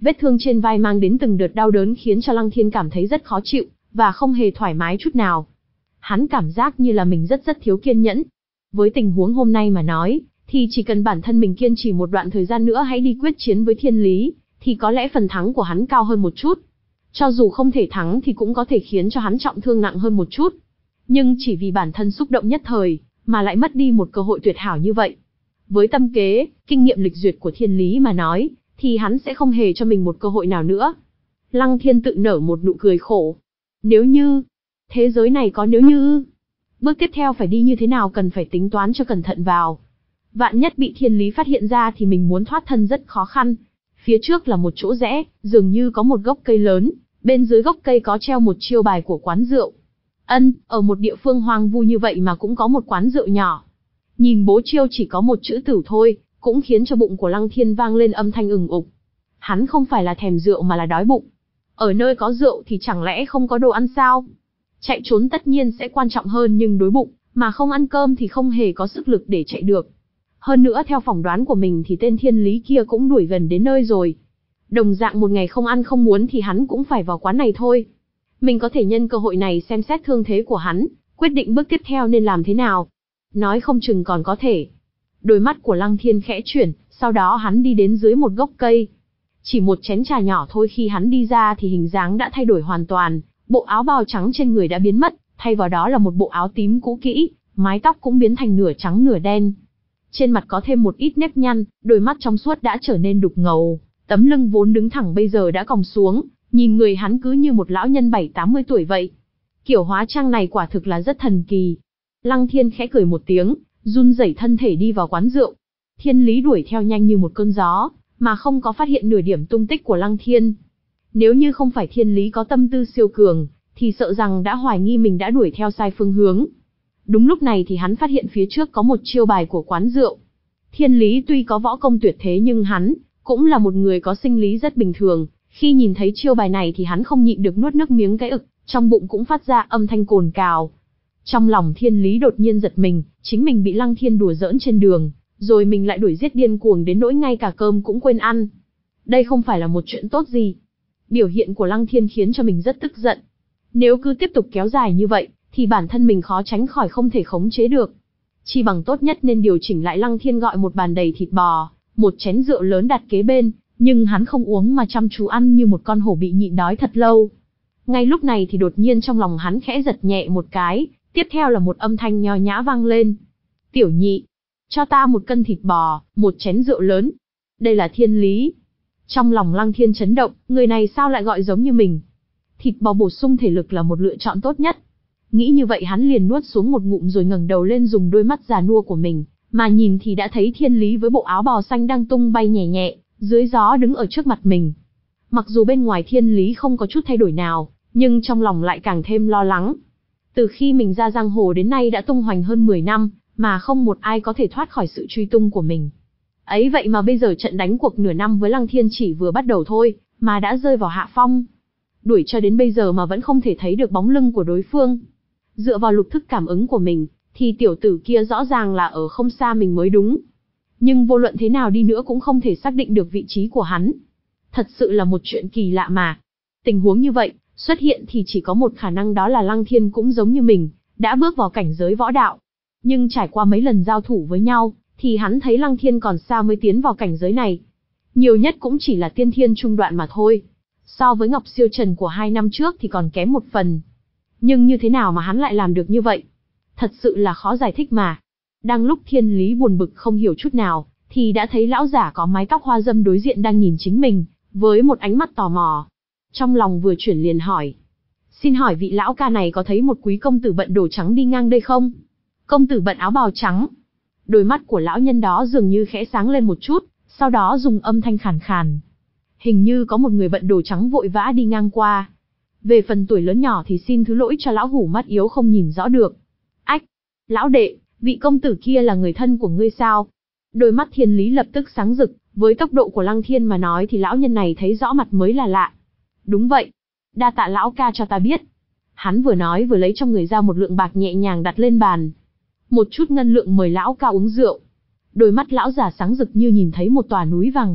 Vết thương trên vai mang đến từng đợt đau đớn khiến cho Lăng Thiên cảm thấy rất khó chịu, và không hề thoải mái chút nào. Hắn cảm giác như là mình rất rất thiếu kiên nhẫn. Với tình huống hôm nay mà nói, thì chỉ cần bản thân mình kiên trì một đoạn thời gian nữa hãy đi quyết chiến với thiên lý, thì có lẽ phần thắng của hắn cao hơn một chút. Cho dù không thể thắng thì cũng có thể khiến cho hắn trọng thương nặng hơn một chút. Nhưng chỉ vì bản thân xúc động nhất thời, mà lại mất đi một cơ hội tuyệt hảo như vậy. Với tâm kế, kinh nghiệm lịch duyệt của thiên lý mà nói, thì hắn sẽ không hề cho mình một cơ hội nào nữa. Lăng Thiên tự nở một nụ cười khổ. Nếu như, thế giới này có nếu như, bước tiếp theo phải đi như thế nào cần phải tính toán cho cẩn thận vào. Vạn nhất bị thiên lý phát hiện ra thì mình muốn thoát thân rất khó khăn. Phía trước là một chỗ rẽ, dường như có một gốc cây lớn, bên dưới gốc cây có treo một chiêu bài của quán rượu. Ân, ở một địa phương hoang vu như vậy mà cũng có một quán rượu nhỏ. Nhìn bố chiêu chỉ có một chữ tử thôi, cũng khiến cho bụng của Lăng Thiên vang lên âm thanh ừng ục. Hắn không phải là thèm rượu mà là đói bụng. Ở nơi có rượu thì chẳng lẽ không có đồ ăn sao? Chạy trốn tất nhiên sẽ quan trọng hơn, nhưng đói bụng, mà không ăn cơm thì không hề có sức lực để chạy được. Hơn nữa theo phỏng đoán của mình thì tên thiên lý kia cũng đuổi gần đến nơi rồi. Đồng dạng một ngày không ăn không muốn thì hắn cũng phải vào quán này thôi. Mình có thể nhân cơ hội này xem xét thương thế của hắn, quyết định bước tiếp theo nên làm thế nào. Nói không chừng còn có thể. Đôi mắt của Lăng Thiên khẽ chuyển, sau đó hắn đi đến dưới một gốc cây. Chỉ một chén trà nhỏ thôi, khi hắn đi ra thì hình dáng đã thay đổi hoàn toàn, bộ áo bào trắng trên người đã biến mất, thay vào đó là một bộ áo tím cũ kỹ, mái tóc cũng biến thành nửa trắng nửa đen. Trên mặt có thêm một ít nếp nhăn, đôi mắt trong suốt đã trở nên đục ngầu, tấm lưng vốn đứng thẳng bây giờ đã còng xuống, nhìn người hắn cứ như một lão nhân bảy tám mươi tuổi vậy. Kiểu hóa trang này quả thực là rất thần kỳ. Lăng Thiên khẽ cười một tiếng, run rẩy thân thể đi vào quán rượu. Thiên lý đuổi theo nhanh như một cơn gió, mà không có phát hiện nửa điểm tung tích của Lăng Thiên. Nếu như không phải thiên lý có tâm tư siêu cường, thì sợ rằng đã hoài nghi mình đã đuổi theo sai phương hướng. Đúng lúc này thì hắn phát hiện phía trước có một chiêu bài của quán rượu. Thiên lý tuy có võ công tuyệt thế nhưng hắn cũng là một người có sinh lý rất bình thường. Khi nhìn thấy chiêu bài này thì hắn không nhịn được nuốt nước miếng cái ực, trong bụng cũng phát ra âm thanh cồn cào. Trong lòng thiên lý đột nhiên giật mình, chính mình bị Lăng Thiên đùa giỡn trên đường, rồi mình lại đuổi giết điên cuồng đến nỗi ngay cả cơm cũng quên ăn. Đây không phải là một chuyện tốt gì. Biểu hiện của Lăng Thiên khiến cho mình rất tức giận. Nếu cứ tiếp tục kéo dài như vậy, thì bản thân mình khó tránh khỏi không thể khống chế được. Chi bằng tốt nhất nên điều chỉnh lại. Lăng Thiên gọi một bàn đầy thịt bò, một chén rượu lớn đặt kế bên, nhưng hắn không uống mà chăm chú ăn như một con hổ bị nhịn đói thật lâu. Ngay lúc này thì đột nhiên trong lòng hắn khẽ giật nhẹ một cái, tiếp theo là một âm thanh nho nhã vang lên. Tiểu nhị, cho ta một cân thịt bò, một chén rượu lớn. Đây là thiên lý. Trong lòng Lăng Thiên chấn động, người này sao lại gọi giống như mình. Thịt bò bổ sung thể lực là một lựa chọn tốt nhất. Nghĩ như vậy hắn liền nuốt xuống một ngụm rồi ngẩng đầu lên, dùng đôi mắt già nua của mình, mà nhìn thì đã thấy thiên lý với bộ áo bào xanh đang tung bay nhẹ nhẹ, dưới gió đứng ở trước mặt mình. Mặc dù bên ngoài thiên lý không có chút thay đổi nào, nhưng trong lòng lại càng thêm lo lắng. Từ khi mình ra giang hồ đến nay đã tung hoành hơn mười năm, mà không một ai có thể thoát khỏi sự truy tung của mình. Ấy vậy mà bây giờ trận đánh cuộc nửa năm với Lăng Thiên chỉ vừa bắt đầu thôi, mà đã rơi vào hạ phong. Đuổi cho đến bây giờ mà vẫn không thể thấy được bóng lưng của đối phương. Dựa vào lục thức cảm ứng của mình, thì tiểu tử kia rõ ràng là ở không xa mình mới đúng. Nhưng vô luận thế nào đi nữa cũng không thể xác định được vị trí của hắn. Thật sự là một chuyện kỳ lạ mà. Tình huống như vậy, xuất hiện thì chỉ có một khả năng, đó là Lăng Thiên cũng giống như mình, đã bước vào cảnh giới võ đạo. Nhưng trải qua mấy lần giao thủ với nhau, thì hắn thấy Lăng Thiên còn xa mới tiến vào cảnh giới này. Nhiều nhất cũng chỉ là tiên thiên trung đoạn mà thôi. So với Ngọc Siêu Trần của hai năm trước thì còn kém một phần. Nhưng như thế nào mà hắn lại làm được như vậy? Thật sự là khó giải thích mà. Đang lúc thiên lý buồn bực không hiểu chút nào, thì đã thấy lão giả có mái tóc hoa dâm đối diện đang nhìn chính mình, với một ánh mắt tò mò. Trong lòng vừa chuyển liền hỏi. Xin hỏi vị lão ca này có thấy một quý công tử bận đồ trắng đi ngang đây không? Công tử bận áo bào trắng. Đôi mắt của lão nhân đó dường như khẽ sáng lên một chút, sau đó dùng âm thanh khàn khàn. Hình như có một người bận đồ trắng vội vã đi ngang qua. Về phần tuổi lớn nhỏ thì xin thứ lỗi cho lão hủ mắt yếu không nhìn rõ được. Ách! Lão đệ, vị công tử kia là người thân của ngươi sao? Đôi mắt thiên lý lập tức sáng rực, với tốc độ của Lăng Thiên mà nói thì lão nhân này thấy rõ mặt mới là lạ. Đúng vậy. Đa tạ lão ca cho ta biết. Hắn vừa nói vừa lấy trong người ra một lượng bạc nhẹ nhàng đặt lên bàn. Một chút ngân lượng mời lão ca uống rượu. Đôi mắt lão già sáng rực như nhìn thấy một tòa núi vàng bạc,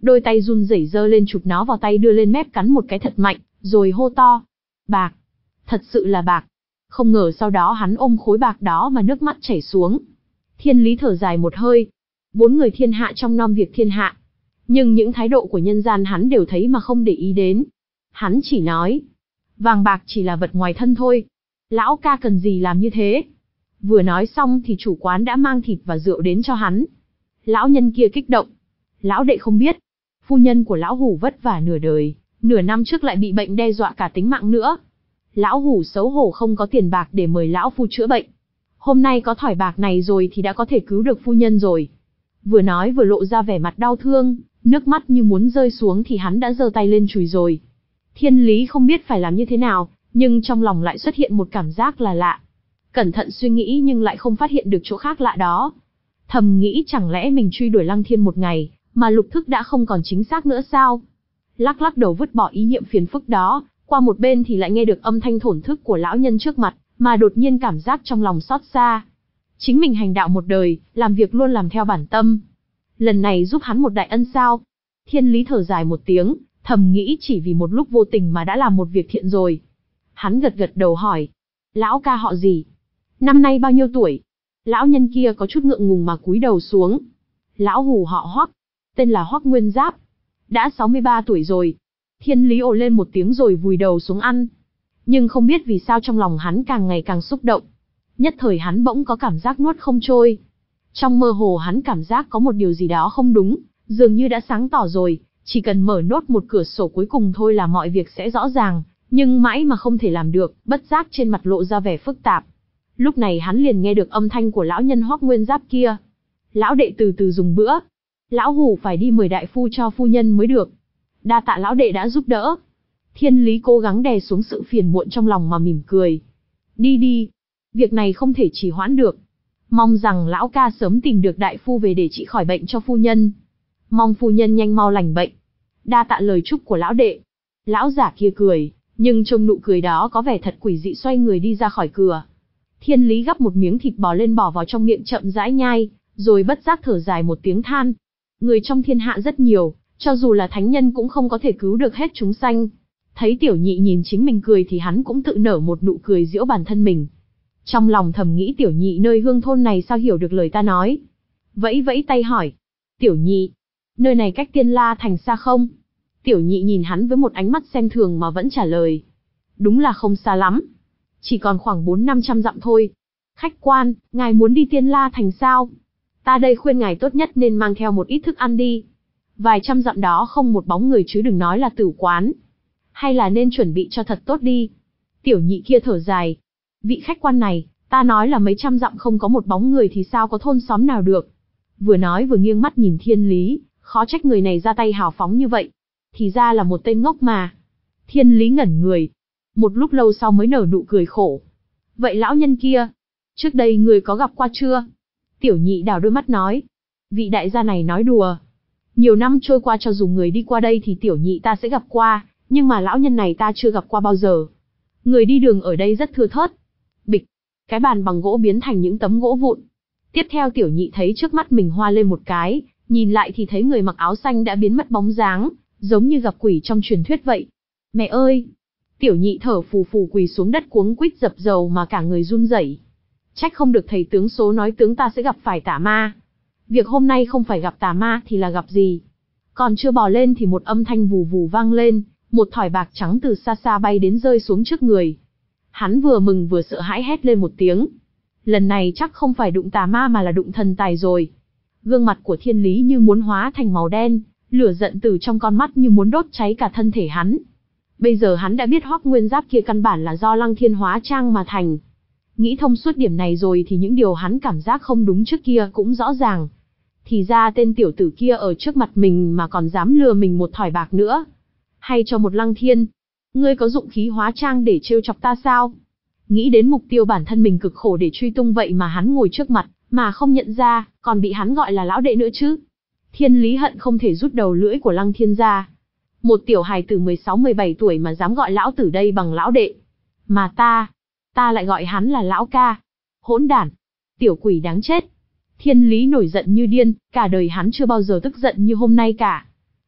đôi tay run rẩy giơ lên chụp nó vào tay đưa lên mép cắn một cái thật mạnh, rồi hô to. Bạc! Thật sự là bạc! Không ngờ sau đó hắn ôm khối bạc đó mà nước mắt chảy xuống. Thiên Lý thở dài một hơi. Bốn người thiên hạ trong nom việc thiên hạ. Nhưng những thái độ của nhân gian hắn đều thấy mà không để ý đến. Hắn chỉ nói. Vàng bạc chỉ là vật ngoài thân thôi. Lão ca cần gì làm như thế? Vừa nói xong thì chủ quán đã mang thịt và rượu đến cho hắn. Lão nhân kia kích động. Lão đệ không biết. Phu nhân của lão Hủ vất vả nửa đời, nửa năm trước lại bị bệnh đe dọa cả tính mạng nữa. Lão Hủ xấu hổ không có tiền bạc để mời lão phu chữa bệnh. Hôm nay có thỏi bạc này rồi thì đã có thể cứu được phu nhân rồi. Vừa nói vừa lộ ra vẻ mặt đau thương, nước mắt như muốn rơi xuống thì hắn đã giơ tay lên chùi rồi. Thiên Lý không biết phải làm như thế nào, nhưng trong lòng lại xuất hiện một cảm giác là lạ. Cẩn thận suy nghĩ nhưng lại không phát hiện được chỗ khác lạ đó. Thầm nghĩ chẳng lẽ mình truy đuổi Lăng Thiên một ngày, mà lục thức đã không còn chính xác nữa sao? Lắc lắc đầu vứt bỏ ý niệm phiền phức đó, qua một bên thì lại nghe được âm thanh thổn thức của lão nhân trước mặt, mà đột nhiên cảm giác trong lòng xót xa. Chính mình hành đạo một đời, làm việc luôn làm theo bản tâm. Lần này giúp hắn một đại ân sao? Thiên Lý thở dài một tiếng, thầm nghĩ chỉ vì một lúc vô tình mà đã làm một việc thiện rồi. Hắn gật gật đầu hỏi. Lão ca họ gì? Năm nay bao nhiêu tuổi? Lão nhân kia có chút ngượng ngùng mà cúi đầu xuống. Lão Hủ họ Hoắc, tên là Hoắc Nguyên Giáp. Đã sáu mươi ba tuổi rồi. Thiên Lý ồ lên một tiếng rồi vùi đầu xuống ăn. Nhưng không biết vì sao trong lòng hắn càng ngày càng xúc động. Nhất thời hắn bỗng có cảm giác nuốt không trôi. Trong mơ hồ hắn cảm giác có một điều gì đó không đúng, dường như đã sáng tỏ rồi, chỉ cần mở nốt một cửa sổ cuối cùng thôi là mọi việc sẽ rõ ràng, nhưng mãi mà không thể làm được, bất giác trên mặt lộ ra vẻ phức tạp. Lúc này hắn liền nghe được âm thanh của lão nhân Hoắc Nguyên Giáp kia. Lão đệ từ từ dùng bữa. Lão Hủ phải đi mời đại phu cho phu nhân mới được. Đa tạ lão đệ đã giúp đỡ. Thiên Lý cố gắng đè xuống sự phiền muộn trong lòng mà mỉm cười. Đi đi. Việc này không thể trì hoãn được. Mong rằng lão ca sớm tìm được đại phu về để trị khỏi bệnh cho phu nhân. Mong phu nhân nhanh mau lành bệnh. Đa tạ lời chúc của lão đệ. Lão giả kia cười, nhưng trông nụ cười đó có vẻ thật quỷ dị, xoay người đi ra khỏi cửa. Thiên Lý gắp một miếng thịt bò lên bỏ vào trong miệng chậm rãi nhai, rồi bất giác thở dài một tiếng than. Người trong thiên hạ rất nhiều, cho dù là thánh nhân cũng không có thể cứu được hết chúng sanh. Thấy tiểu nhị nhìn chính mình cười thì hắn cũng tự nở một nụ cười giễu bản thân mình. Trong lòng thầm nghĩ tiểu nhị nơi hương thôn này sao hiểu được lời ta nói. Vẫy vẫy tay hỏi. Tiểu nhị, nơi này cách Tiên La Thành xa không? Tiểu nhị nhìn hắn với một ánh mắt xem thường mà vẫn trả lời. Đúng là không xa lắm. Chỉ còn khoảng bốn năm trăm dặm thôi. Khách quan, ngài muốn đi Tiên La Thành sao? Ta đây khuyên ngài tốt nhất nên mang theo một ít thức ăn đi. Vài trăm dặm đó không một bóng người chứ đừng nói là tử quán. Hay là nên chuẩn bị cho thật tốt đi. Tiểu nhị kia thở dài. Vị khách quan này, ta nói là mấy trăm dặm không có một bóng người thì sao có thôn xóm nào được. Vừa nói vừa nghiêng mắt nhìn Thiên Lý, khó trách người này ra tay hào phóng như vậy. Thì ra là một tên ngốc mà. Thiên Lý ngẩn người. Một lúc lâu sau mới nở nụ cười khổ. Vậy lão nhân kia, trước đây người có gặp qua chưa? Tiểu nhị đảo đôi mắt nói. Vị đại gia này nói đùa. Nhiều năm trôi qua cho dù người đi qua đây thì tiểu nhị ta sẽ gặp qua, nhưng mà lão nhân này ta chưa gặp qua bao giờ. Người đi đường ở đây rất thưa thớt. Bịch, cái bàn bằng gỗ biến thành những tấm gỗ vụn. Tiếp theo tiểu nhị thấy trước mắt mình hoa lên một cái, nhìn lại thì thấy người mặc áo xanh đã biến mất bóng dáng, giống như gặp quỷ trong truyền thuyết vậy. Mẹ ơi! Tiểu nhị thở phù phù quỳ xuống đất cuống quýt dập dầu mà cả người run rẩy. Trách không được thầy tướng số nói tướng ta sẽ gặp phải tà ma. Việc hôm nay không phải gặp tà ma thì là gặp gì? Còn chưa bò lên thì một âm thanh vù vù vang lên, một thỏi bạc trắng từ xa xa bay đến rơi xuống trước người. Hắn vừa mừng vừa sợ hãi hét lên một tiếng. Lần này chắc không phải đụng tà ma mà là đụng thần tài rồi. Gương mặt của Thiên Lý như muốn hóa thành màu đen, lửa giận từ trong con mắt như muốn đốt cháy cả thân thể hắn. Bây giờ hắn đã biết Hoắc Nguyên Giáp kia căn bản là do Lăng Thiên hóa trang mà thành. Nghĩ thông suốt điểm này rồi thì những điều hắn cảm giác không đúng trước kia cũng rõ ràng. Thì ra tên tiểu tử kia ở trước mặt mình mà còn dám lừa mình một thỏi bạc nữa. Hay cho một Lăng Thiên. Ngươi có dụng khí hóa trang để trêu chọc ta sao? Nghĩ đến mục tiêu bản thân mình cực khổ để truy tung vậy mà hắn ngồi trước mặt, mà không nhận ra, còn bị hắn gọi là lão đệ nữa chứ. Thiên Lý hận không thể rút đầu lưỡi của Lăng Thiên ra. Một tiểu hài tử mười sáu mười bảy tuổi mà dám gọi lão tử đây bằng lão đệ. Mà ta, ta lại gọi hắn là lão ca. Hỗn đản, tiểu quỷ đáng chết. Thiên Lý nổi giận như điên, cả đời hắn chưa bao giờ tức giận như hôm nay cả.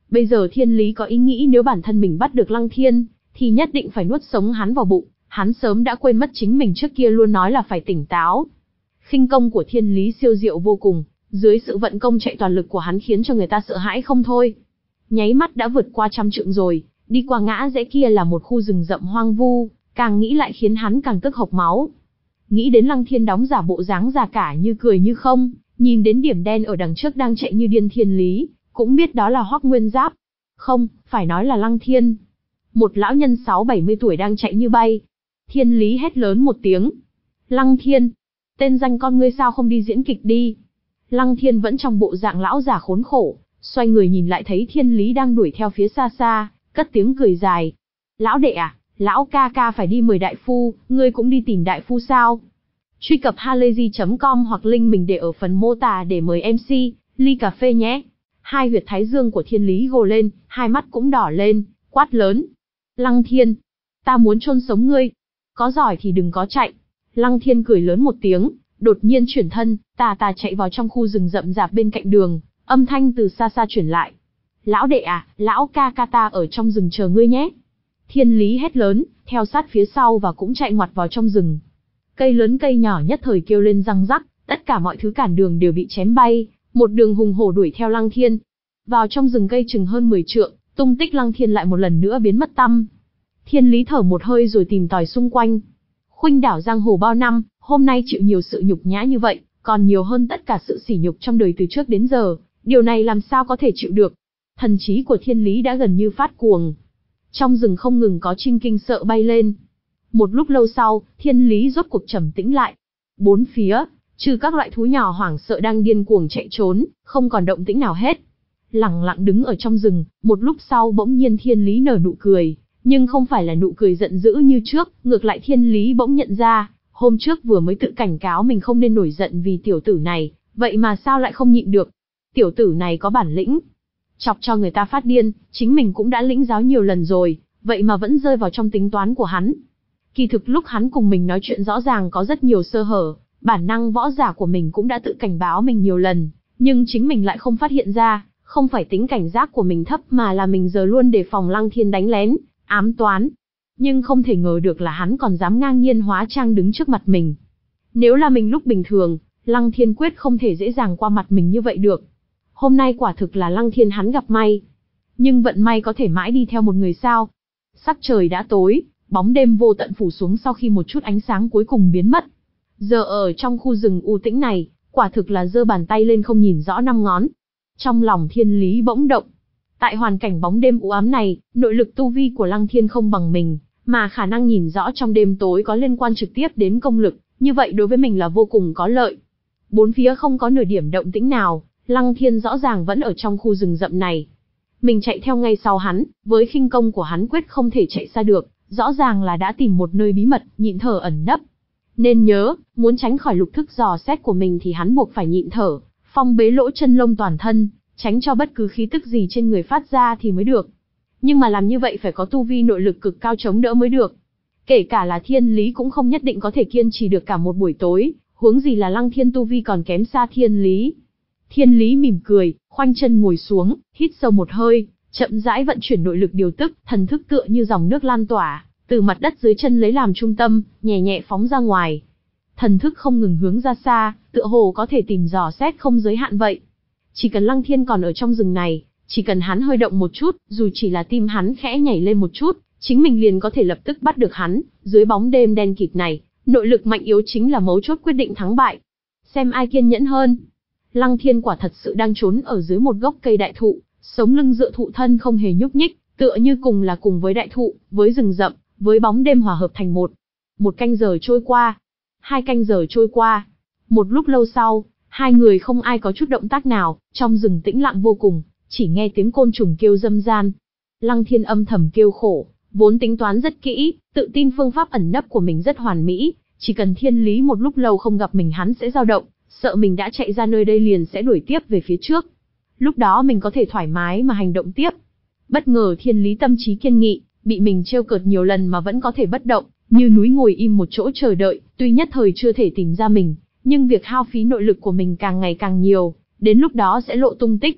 Bây giờ thiên lý có ý nghĩ nếu bản thân mình bắt được Lăng Thiên, thì nhất định phải nuốt sống hắn vào bụng. Hắn sớm đã quên mất chính mình trước kia luôn nói là phải tỉnh táo. Khinh công của thiên lý siêu diệu vô cùng, dưới sự vận công chạy toàn lực của hắn khiến cho người ta sợ hãi không thôi. Nháy mắt đã vượt qua trăm trượng rồi, đi qua ngã rẽ kia là một khu rừng rậm hoang vu, càng nghĩ lại khiến hắn càng tức hộc máu. Nghĩ đến Lăng Thiên đóng giả bộ dáng già cả như cười như không, nhìn đến điểm đen ở đằng trước đang chạy như điên thiên lý, cũng biết đó là Hoắc Nguyên Giáp. Không, phải nói là Lăng Thiên. Một lão nhân sáu bảy mươi tuổi đang chạy như bay. Thiên lý hét lớn một tiếng. Lăng Thiên, tên danh con ngươi sao không đi diễn kịch đi. Lăng Thiên vẫn trong bộ dạng lão già khốn khổ, xoay người nhìn lại thấy thiên lý đang đuổi theo phía xa xa, cất tiếng cười dài. Lão đệ à, lão ca ca phải đi mời đại phu, ngươi cũng đi tìm đại phu sao? Truy cập halayzi chấm com hoặc link mình để ở phần mô tả để mời em xê, ly cà phê nhé. Hai huyệt thái dương của thiên lý gồ lên, hai mắt cũng đỏ lên, quát lớn. Lăng Thiên, ta muốn chôn sống ngươi. Có giỏi thì đừng có chạy. Lăng Thiên cười lớn một tiếng, đột nhiên chuyển thân, tà tà chạy vào trong khu rừng rậm rạp bên cạnh đường, âm thanh từ xa xa chuyển lại. Lão đệ à, lão ca ca ta ở trong rừng chờ ngươi nhé. Thiên lý hét lớn, theo sát phía sau và cũng chạy ngoặt vào trong rừng. Cây lớn cây nhỏ nhất thời kêu lên răng rắc, tất cả mọi thứ cản đường đều bị chém bay, một đường hùng hổ đuổi theo Lăng Thiên. Vào trong rừng cây chừng hơn mười trượng, tung tích Lăng Thiên lại một lần nữa biến mất tăm. Thiên lý thở một hơi rồi tìm tòi xung quanh. Khuynh đảo giang hồ bao năm, hôm nay chịu nhiều sự nhục nhã như vậy, còn nhiều hơn tất cả sự sỉ nhục trong đời từ trước đến giờ, điều này làm sao có thể chịu được. Thần trí của thiên lý đã gần như phát cuồng. Trong rừng không ngừng có chim kinh sợ bay lên. Một lúc lâu sau, thiên lý rốt cuộc trầm tĩnh lại. Bốn phía, trừ các loại thú nhỏ hoảng sợ đang điên cuồng chạy trốn, không còn động tĩnh nào hết. Lặng lặng đứng ở trong rừng, một lúc sau bỗng nhiên thiên lý nở nụ cười, nhưng không phải là nụ cười giận dữ như trước, ngược lại thiên lý bỗng nhận ra, hôm trước vừa mới tự cảnh cáo mình không nên nổi giận vì tiểu tử này, vậy mà sao lại không nhịn được. Tiểu tử này có bản lĩnh, chọc cho người ta phát điên, chính mình cũng đã lĩnh giáo nhiều lần rồi, vậy mà vẫn rơi vào trong tính toán của hắn. Kỳ thực lúc hắn cùng mình nói chuyện rõ ràng có rất nhiều sơ hở, bản năng võ giả của mình cũng đã tự cảnh báo mình nhiều lần, nhưng chính mình lại không phát hiện ra, không phải tính cảnh giác của mình thấp mà là mình giờ luôn đề phòng Lăng Thiên đánh lén, ám toán. Nhưng không thể ngờ được là hắn còn dám ngang nhiên hóa trang đứng trước mặt mình. Nếu là mình lúc bình thường, Lăng Thiên quyết không thể dễ dàng qua mặt mình như vậy được. Hôm nay quả thực là Lăng Thiên hắn gặp may. Nhưng vận may có thể mãi đi theo một người sao? Sắc trời đã tối, bóng đêm vô tận phủ xuống sau khi một chút ánh sáng cuối cùng biến mất. Giờ ở trong khu rừng u tĩnh này, quả thực là giơ bàn tay lên không nhìn rõ năm ngón. Trong lòng thiên lý bỗng động. Tại hoàn cảnh bóng đêm u ám này, nội lực tu vi của Lăng Thiên không bằng mình, mà khả năng nhìn rõ trong đêm tối có liên quan trực tiếp đến công lực, như vậy đối với mình là vô cùng có lợi. Bốn phía không có nửa điểm động tĩnh nào, Lăng Thiên rõ ràng vẫn ở trong khu rừng rậm này. Mình chạy theo ngay sau hắn, với khinh công của hắn quyết không thể chạy xa được, rõ ràng là đã tìm một nơi bí mật, nhịn thở ẩn nấp. Nên nhớ, muốn tránh khỏi lục thức dò xét của mình thì hắn buộc phải nhịn thở, phong bế lỗ chân lông toàn thân, tránh cho bất cứ khí tức gì trên người phát ra thì mới được. Nhưng mà làm như vậy phải có tu vi nội lực cực cao chống đỡ mới được. Kể cả là thiên lý cũng không nhất định có thể kiên trì được cả một buổi tối, huống gì là Lăng Thiên tu vi còn kém xa thiên lý. Thiên lý mỉm cười, khoanh chân ngồi xuống, hít sâu một hơi, chậm rãi vận chuyển nội lực điều tức, thần thức tựa như dòng nước lan tỏa, từ mặt đất dưới chân lấy làm trung tâm, nhẹ nhẹ phóng ra ngoài. Thần thức không ngừng hướng ra xa, tựa hồ có thể tìm dò xét không giới hạn vậy. Chỉ cần Lăng Thiên còn ở trong rừng này, chỉ cần hắn hơi động một chút, dù chỉ là tim hắn khẽ nhảy lên một chút, chính mình liền có thể lập tức bắt được hắn. Dưới bóng đêm đen kịt này, nội lực mạnh yếu chính là mấu chốt quyết định thắng bại. Xem ai kiên nhẫn hơn. Lăng Thiên quả thật sự đang trốn ở dưới một gốc cây đại thụ, sống lưng dựa thụ thân không hề nhúc nhích, tựa như cùng là cùng với đại thụ, với rừng rậm, với bóng đêm hòa hợp thành một. Một canh giờ trôi qua, hai canh giờ trôi qua. Một lúc lâu sau, hai người không ai có chút động tác nào, trong rừng tĩnh lặng vô cùng, chỉ nghe tiếng côn trùng kêu râm ran. Lăng Thiên âm thầm kêu khổ, vốn tính toán rất kỹ, tự tin phương pháp ẩn nấp của mình rất hoàn mỹ, chỉ cần thiên lý một lúc lâu không gặp mình hắn sẽ dao động, sợ mình đã chạy ra nơi đây liền sẽ đuổi tiếp về phía trước. Lúc đó mình có thể thoải mái mà hành động tiếp. Bất ngờ thiên lý tâm trí kiên nghị, bị mình trêu cợt nhiều lần mà vẫn có thể bất động, như núi ngồi im một chỗ chờ đợi, tuy nhất thời chưa thể tìm ra mình, nhưng việc hao phí nội lực của mình càng ngày càng nhiều, đến lúc đó sẽ lộ tung tích.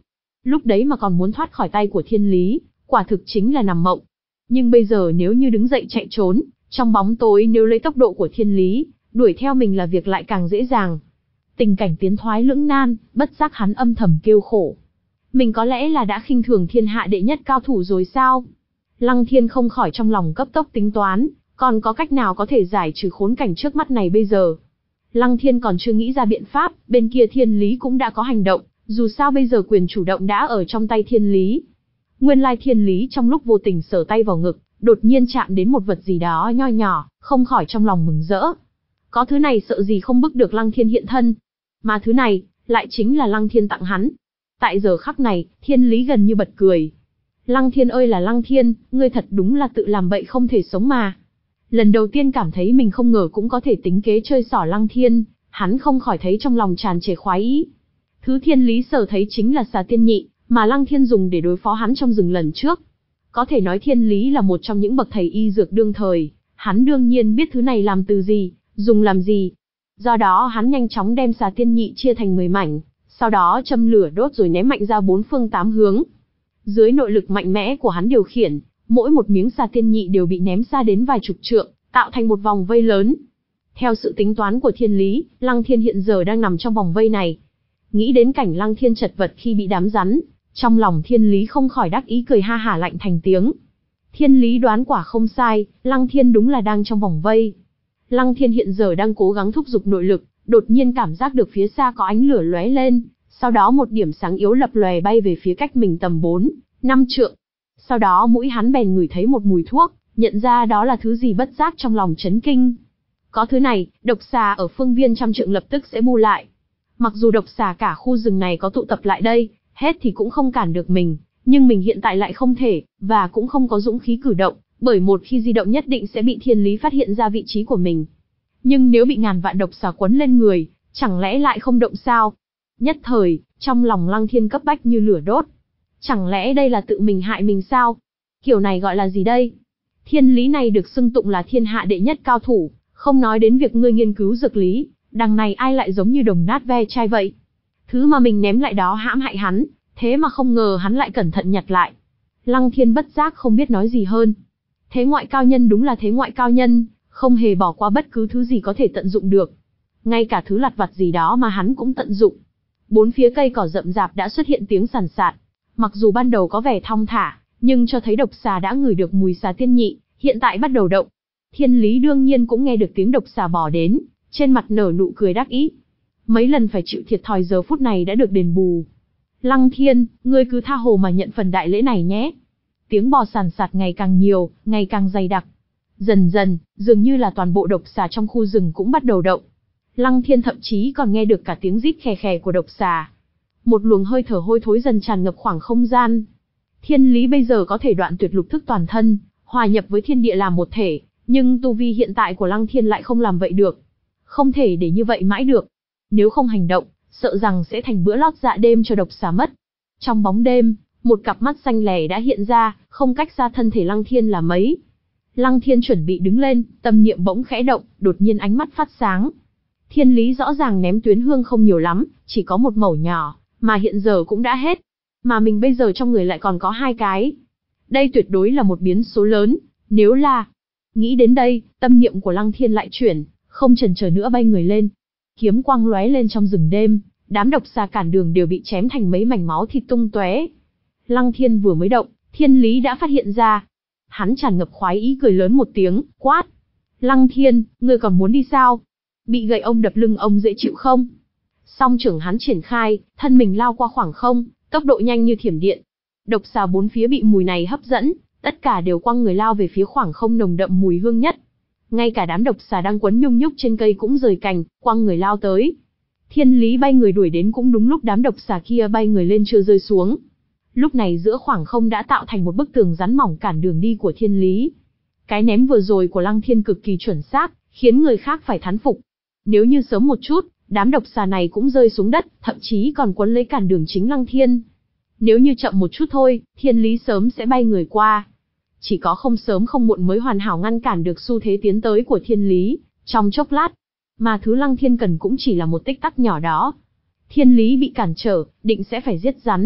lúc đấy mà còn muốn thoát khỏi tay của thiên lý, quả thực chính là nằm mộng. Nhưng bây giờ nếu như đứng dậy chạy trốn, trong bóng tối nếu lấy tốc độ của thiên lý, đuổi theo mình là việc lại càng dễ dàng. Tình cảnh tiến thoái lưỡng nan, bất giác hắn âm thầm kêu khổ. Mình có lẽ là đã khinh thường thiên hạ đệ nhất cao thủ rồi sao? Lăng Thiên không khỏi trong lòng cấp tốc tính toán, còn có cách nào có thể giải trừ khốn cảnh trước mắt này bây giờ? Lăng Thiên còn chưa nghĩ ra biện pháp, bên kia thiên lý cũng đã có hành động, dù sao bây giờ quyền chủ động đã ở trong tay thiên lý. Nguyên lai thiên lý trong lúc vô tình sờ tay vào ngực, đột nhiên chạm đến một vật gì đó nho nhỏ, không khỏi trong lòng mừng rỡ. Có thứ này sợ gì không bức được Lăng Thiên hiện thân. Mà thứ này, lại chính là Lăng Thiên tặng hắn. Tại giờ khắc này, thiên lý gần như bật cười. Lăng Thiên ơi là Lăng Thiên, ngươi thật đúng là tự làm bậy không thể sống mà. Lần đầu tiên cảm thấy mình không ngờ cũng có thể tính kế chơi xỏ Lăng Thiên, hắn không khỏi thấy trong lòng tràn trề khoái ý. Thứ thiên lý sở thấy chính là xà tiên nhị, mà Lăng Thiên dùng để đối phó hắn trong rừng lần trước. Có thể nói thiên lý là một trong những bậc thầy y dược đương thời, hắn đương nhiên biết thứ này làm từ gì, dùng làm gì. Do đó hắn nhanh chóng đem xà tiên nhị chia thành mười mảnh, sau đó châm lửa đốt rồi ném mạnh ra bốn phương tám hướng. Dưới nội lực mạnh mẽ của hắn điều khiển, mỗi một miếng xà tiên nhị đều bị ném xa đến vài chục trượng, tạo thành một vòng vây lớn. Theo sự tính toán của thiên lý, Lăng Thiên hiện giờ đang nằm trong vòng vây này. Nghĩ đến cảnh Lăng Thiên chật vật khi bị đám rắn, trong lòng thiên lý không khỏi đắc ý cười ha hả lạnh thành tiếng. Thiên lý đoán quả không sai, Lăng Thiên đúng là đang trong vòng vây. Lăng Thiên hiện giờ đang cố gắng thúc giục nội lực, đột nhiên cảm giác được phía xa có ánh lửa lóe lên, sau đó một điểm sáng yếu lập lòe bay về phía cách mình tầm bốn, năm trượng. Sau đó mũi hắn bèn ngửi thấy một mùi thuốc, nhận ra đó là thứ gì bất giác trong lòng chấn kinh. Có thứ này, độc xà ở phương viên trăm trượng lập tức sẽ bu lại. Mặc dù độc xà cả khu rừng này có tụ tập lại đây, hết thì cũng không cản được mình, nhưng mình hiện tại lại không thể, và cũng không có dũng khí cử động, bởi một khi di động nhất định sẽ bị thiên lý phát hiện ra vị trí của mình. Nhưng nếu bị ngàn vạn độc xà quấn lên người, chẳng lẽ lại không động sao? Nhất thời, trong lòng Lăng Thiên cấp bách như lửa đốt. Chẳng lẽ đây là tự mình hại mình sao? Kiểu này gọi là gì đây? Thiên lý này được xưng tụng là thiên hạ đệ nhất cao thủ, không nói đến việc ngươi nghiên cứu dược lý, đằng này ai lại giống như đồng nát ve chai vậy? Thứ mà mình ném lại đó hãm hại hắn, thế mà không ngờ hắn lại cẩn thận nhặt lại. Lăng Thiên bất giác không biết nói gì hơn. Thế ngoại cao nhân đúng là thế ngoại cao nhân, không hề bỏ qua bất cứ thứ gì có thể tận dụng được. Ngay cả thứ lặt vặt gì đó mà hắn cũng tận dụng. Bốn phía cây cỏ rậm rạp đã xuất hiện tiếng sàn sạt. Mặc dù ban đầu có vẻ thong thả, nhưng cho thấy độc xà đã ngửi được mùi xà tiên nhị, hiện tại bắt đầu động. Thiên lý đương nhiên cũng nghe được tiếng độc xà bò đến, trên mặt nở nụ cười đắc ý. Mấy lần phải chịu thiệt thòi giờ phút này đã được đền bù. Lăng Thiên, ngươi cứ tha hồ mà nhận phần đại lễ này nhé. Tiếng bò sàn sạt ngày càng nhiều, ngày càng dày đặc. Dần dần, dường như là toàn bộ độc xà trong khu rừng cũng bắt đầu động. Lăng Thiên thậm chí còn nghe được cả tiếng rít khè khè của độc xà. Một luồng hơi thở hôi thối dần tràn ngập khoảng không gian. Thiên lý bây giờ có thể đoạn tuyệt lục thức toàn thân, hòa nhập với thiên địa làm một thể, nhưng tu vi hiện tại của Lăng Thiên lại không làm vậy được. Không thể để như vậy mãi được. Nếu không hành động, sợ rằng sẽ thành bữa lót dạ đêm cho độc xà mất. Trong bóng đêm, một cặp mắt xanh lẻ đã hiện ra, không cách xa thân thể Lăng Thiên là mấy. Lăng Thiên chuẩn bị đứng lên, tâm niệm bỗng khẽ động, đột nhiên ánh mắt phát sáng. Thiên lý rõ ràng ném tuyến hương không nhiều lắm, chỉ có một mẩu nhỏ, mà hiện giờ cũng đã hết. Mà mình bây giờ trong người lại còn có hai cái. Đây tuyệt đối là một biến số lớn, nếu là... Nghĩ đến đây, tâm niệm của Lăng Thiên lại chuyển, không chần chờ nữa bay người lên. Kiếm quang lóe lên trong rừng đêm, đám độc xà cản đường đều bị chém thành mấy mảnh máu thịt tung tóe. Lăng Thiên vừa mới động, thiên lý đã phát hiện ra. Hắn tràn ngập khoái ý cười lớn một tiếng, quát. Lăng Thiên, ngươi còn muốn đi sao? Bị gậy ông đập lưng ông dễ chịu không? Song trưởng hắn triển khai, thân mình lao qua khoảng không, tốc độ nhanh như thiểm điện. Độc xà bốn phía bị mùi này hấp dẫn, tất cả đều quăng người lao về phía khoảng không nồng đậm mùi hương nhất. Ngay cả đám độc xà đang quấn nhung nhúc trên cây cũng rời cành, quăng người lao tới. Thiên lý bay người đuổi đến cũng đúng lúc đám độc xà kia bay người lên chưa rơi xuống. Lúc này giữa khoảng không đã tạo thành một bức tường rắn mỏng cản đường đi của thiên lý. Cái ném vừa rồi của Lăng Thiên cực kỳ chuẩn xác, khiến người khác phải thán phục. Nếu như sớm một chút, đám độc xà này cũng rơi xuống đất, thậm chí còn quấn lấy cản đường chính Lăng Thiên. Nếu như chậm một chút thôi, thiên lý sớm sẽ bay người qua. Chỉ có không sớm không muộn mới hoàn hảo ngăn cản được xu thế tiến tới của thiên lý, trong chốc lát. Mà thứ Lăng Thiên cần cũng chỉ là một tích tắc nhỏ đó. Thiên lý bị cản trở, định sẽ phải giết rắn,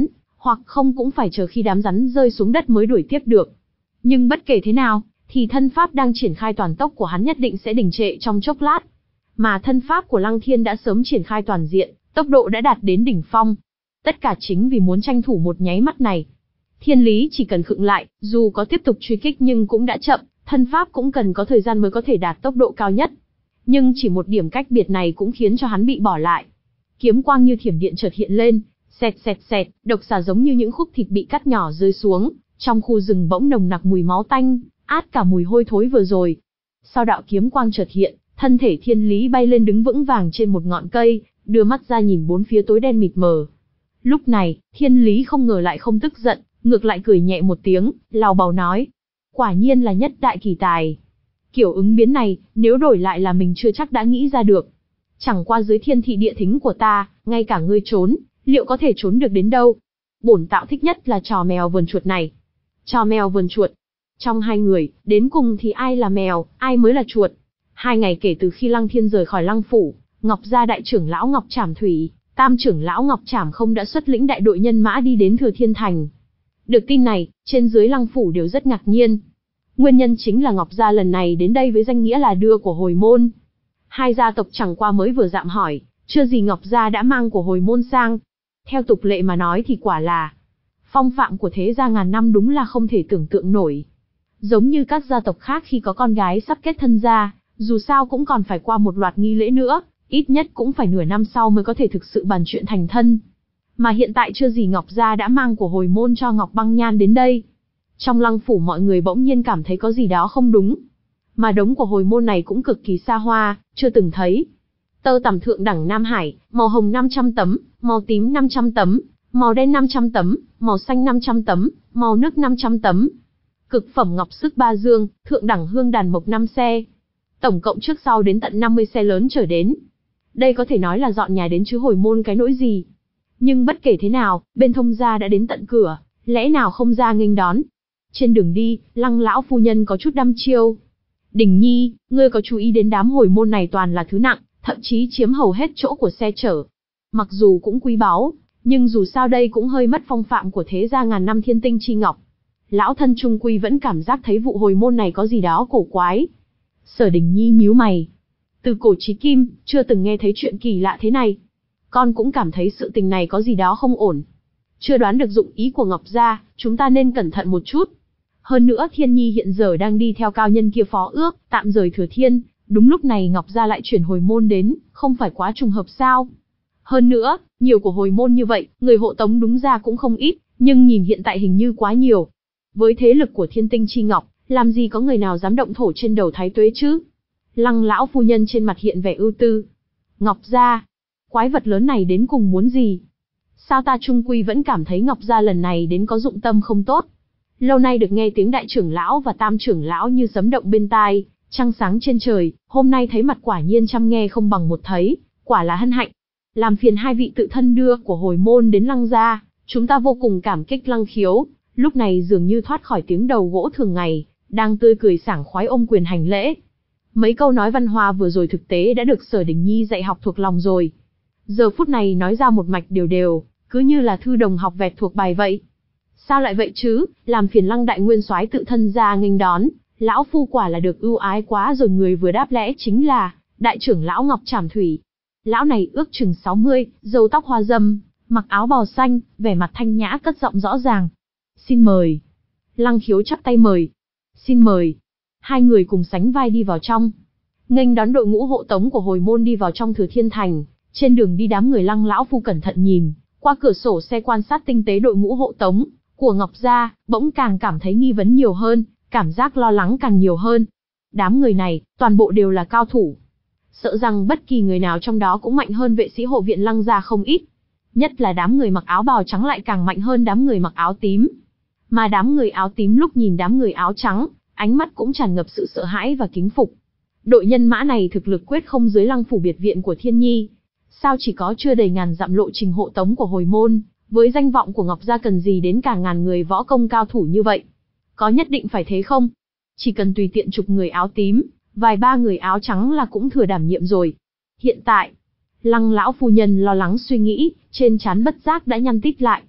hoặc không cũng phải chờ khi đám rắn rơi xuống đất mới đuổi tiếp được. Nhưng bất kể thế nào, thì thân pháp đang triển khai toàn tốc của hắn nhất định sẽ đình trệ trong chốc lát. Mà thân pháp của Lăng Thiên đã sớm triển khai toàn diện, tốc độ đã đạt đến đỉnh phong. Tất cả chính vì muốn tranh thủ một nháy mắt này. Thiên Lý chỉ cần khựng lại, dù có tiếp tục truy kích nhưng cũng đã chậm, thân pháp cũng cần có thời gian mới có thể đạt tốc độ cao nhất. Nhưng chỉ một điểm cách biệt này cũng khiến cho hắn bị bỏ lại. Kiếm quang như thiểm điện chợt hiện lên, xẹt xẹt xẹt, độc xà giống như những khúc thịt bị cắt nhỏ rơi xuống, trong khu rừng bỗng nồng nặc mùi máu tanh, át cả mùi hôi thối vừa rồi. Sau đạo kiếm quang chợt hiện, thân thể Thiên Lý bay lên đứng vững vàng trên một ngọn cây, đưa mắt ra nhìn bốn phía tối đen mịt mờ. Lúc này, Thiên Lý không ngờ lại không tức giận, ngược lại cười nhẹ một tiếng, lào bào nói: quả nhiên là nhất đại kỳ tài. Kiểu ứng biến này, nếu đổi lại là mình chưa chắc đã nghĩ ra được. Chẳng qua dưới thiên thị địa thính của ta, ngay cả ngươi trốn, liệu có thể trốn được đến đâu? Bổn tạo thích nhất là trò mèo vờn chuột này. Trò mèo vờn chuột. Trong hai người, đến cùng thì ai là mèo, ai mới là chuột? Hai ngày kể từ khi Lăng Thiên rời khỏi Lăng Phủ, Ngọc Gia đại trưởng lão Ngọc Trảm Thủy, tam trưởng lão Ngọc Trảm Không đã xuất lĩnh đại đội nhân mã đi đến Thừa Thiên Thành. Được tin này, trên dưới Lăng Phủ đều rất ngạc nhiên. Nguyên nhân chính là Ngọc Gia lần này đến đây với danh nghĩa là đưa của hồi môn. Hai gia tộc chẳng qua mới vừa dạm hỏi, chưa gì Ngọc Gia đã mang của hồi môn sang. Theo tục lệ mà nói thì quả là phong phạm của thế gia ngàn năm đúng là không thể tưởng tượng nổi. Giống như các gia tộc khác khi có con gái sắp kết thân gia, dù sao cũng còn phải qua một loạt nghi lễ nữa, ít nhất cũng phải nửa năm sau mới có thể thực sự bàn chuyện thành thân. Mà hiện tại chưa gì Ngọc Gia đã mang của hồi môn cho Ngọc Băng Nhan đến đây. Trong Lăng Phủ mọi người bỗng nhiên cảm thấy có gì đó không đúng. Mà đống của hồi môn này cũng cực kỳ xa hoa, chưa từng thấy. Tơ tằm thượng đẳng Nam Hải, màu hồng năm trăm tấm, màu tím năm trăm tấm, màu đen năm trăm tấm, màu xanh năm trăm tấm, màu nước năm trăm tấm. Cực phẩm ngọc sức ba dương, thượng đẳng hương đàn mộc năm xe. Tổng cộng trước sau đến tận năm mươi xe lớn trở đến. Đây có thể nói là dọn nhà đến chứ hồi môn cái nỗi gì. Nhưng bất kể thế nào, bên thông gia đã đến tận cửa, lẽ nào không ra nghênh đón. Trên đường đi, Lăng lão phu nhân có chút đăm chiêu. Đình Nhi, ngươi có chú ý đến đám hồi môn này toàn là thứ nặng, thậm chí chiếm hầu hết chỗ của xe chở. Mặc dù cũng quý báu, nhưng dù sao đây cũng hơi mất phong phạm của thế gia ngàn năm thiên tinh chi ngọc. Lão thân trung quy vẫn cảm giác thấy vụ hồi môn này có gì đó cổ quái. Sở Đình Nhi nhíu mày. Từ cổ chí kim, chưa từng nghe thấy chuyện kỳ lạ thế này. Con cũng cảm thấy sự tình này có gì đó không ổn. Chưa đoán được dụng ý của Ngọc Gia, chúng ta nên cẩn thận một chút. Hơn nữa Thiên Nhi hiện giờ đang đi theo cao nhân kia phó ước, tạm rời Thừa Thiên. Đúng lúc này Ngọc Gia lại chuyển hồi môn đến, không phải quá trùng hợp sao? Hơn nữa, nhiều của hồi môn như vậy, người hộ tống đúng ra cũng không ít, nhưng nhìn hiện tại hình như quá nhiều. Với thế lực của Thiên Tinh Chi Ngọc, làm gì có người nào dám động thổ trên đầu Thái Tuế chứ? Lăng lão phu nhân trên mặt hiện vẻ ưu tư. Ngọc Gia, quái vật lớn này đến cùng muốn gì? Sao ta trung quy vẫn cảm thấy Ngọc Gia lần này đến có dụng tâm không tốt? Lâu nay được nghe tiếng đại trưởng lão và tam trưởng lão như sấm động bên tai, trăng sáng trên trời, hôm nay thấy mặt quả nhiên trăm nghe không bằng một thấy, quả là hân hạnh. Làm phiền hai vị tự thân đưa của hồi môn đến Lăng Gia, chúng ta vô cùng cảm kích. Lăng Khiếu, lúc này dường như thoát khỏi tiếng đầu gỗ thường ngày, đang tươi cười sảng khoái ôm quyền hành lễ. Mấy câu nói văn hoa vừa rồi thực tế đã được Sở Đình Nhi dạy học thuộc lòng rồi. Giờ phút này nói ra một mạch đều đều, cứ như là thư đồng học vẹt thuộc bài vậy. Sao lại vậy chứ, làm phiền Lăng đại nguyên soái tự thân ra nghênh đón, lão phu quả là được ưu ái quá rồi. Người vừa đáp lẽ chính là đại trưởng lão Ngọc Trảm Thủy. Lão này ước chừng sáu mươi, râu tóc hoa râm, mặc áo bào xanh, vẻ mặt thanh nhã cất giọng rõ ràng. Xin mời. Lăng Khiếu chắp tay mời. Xin mời. Hai người cùng sánh vai đi vào trong. Nghênh đón đội ngũ hộ tống của hồi môn đi vào trong Thừa Thiên Thành. Trên đường đi đám người Lăng lão phu cẩn thận nhìn, qua cửa sổ xe quan sát tinh tế đội ngũ hộ tống của Ngọc Gia, bỗng càng cảm thấy nghi vấn nhiều hơn, cảm giác lo lắng càng nhiều hơn. Đám người này, toàn bộ đều là cao thủ. Sợ rằng bất kỳ người nào trong đó cũng mạnh hơn vệ sĩ hộ viện Lăng Gia không ít. Nhất là đám người mặc áo bào trắng lại càng mạnh hơn đám người mặc áo tím. Mà đám người áo tím lúc nhìn đám người áo trắng, ánh mắt cũng tràn ngập sự sợ hãi và kính phục. Đội nhân mã này thực lực quyết không dưới Lăng phủ biệt viện của Thiên Nhi. Sao chỉ có chưa đầy ngàn dặm lộ trình hộ tống của hồi môn, với danh vọng của Ngọc Gia cần gì đến cả ngàn người võ công cao thủ như vậy? Có nhất định phải thế không? Chỉ cần tùy tiện chục người áo tím, vài ba người áo trắng là cũng thừa đảm nhiệm rồi. Hiện tại, Lăng lão phu nhân lo lắng suy nghĩ, trên trán bất giác đã nhăn tít lại.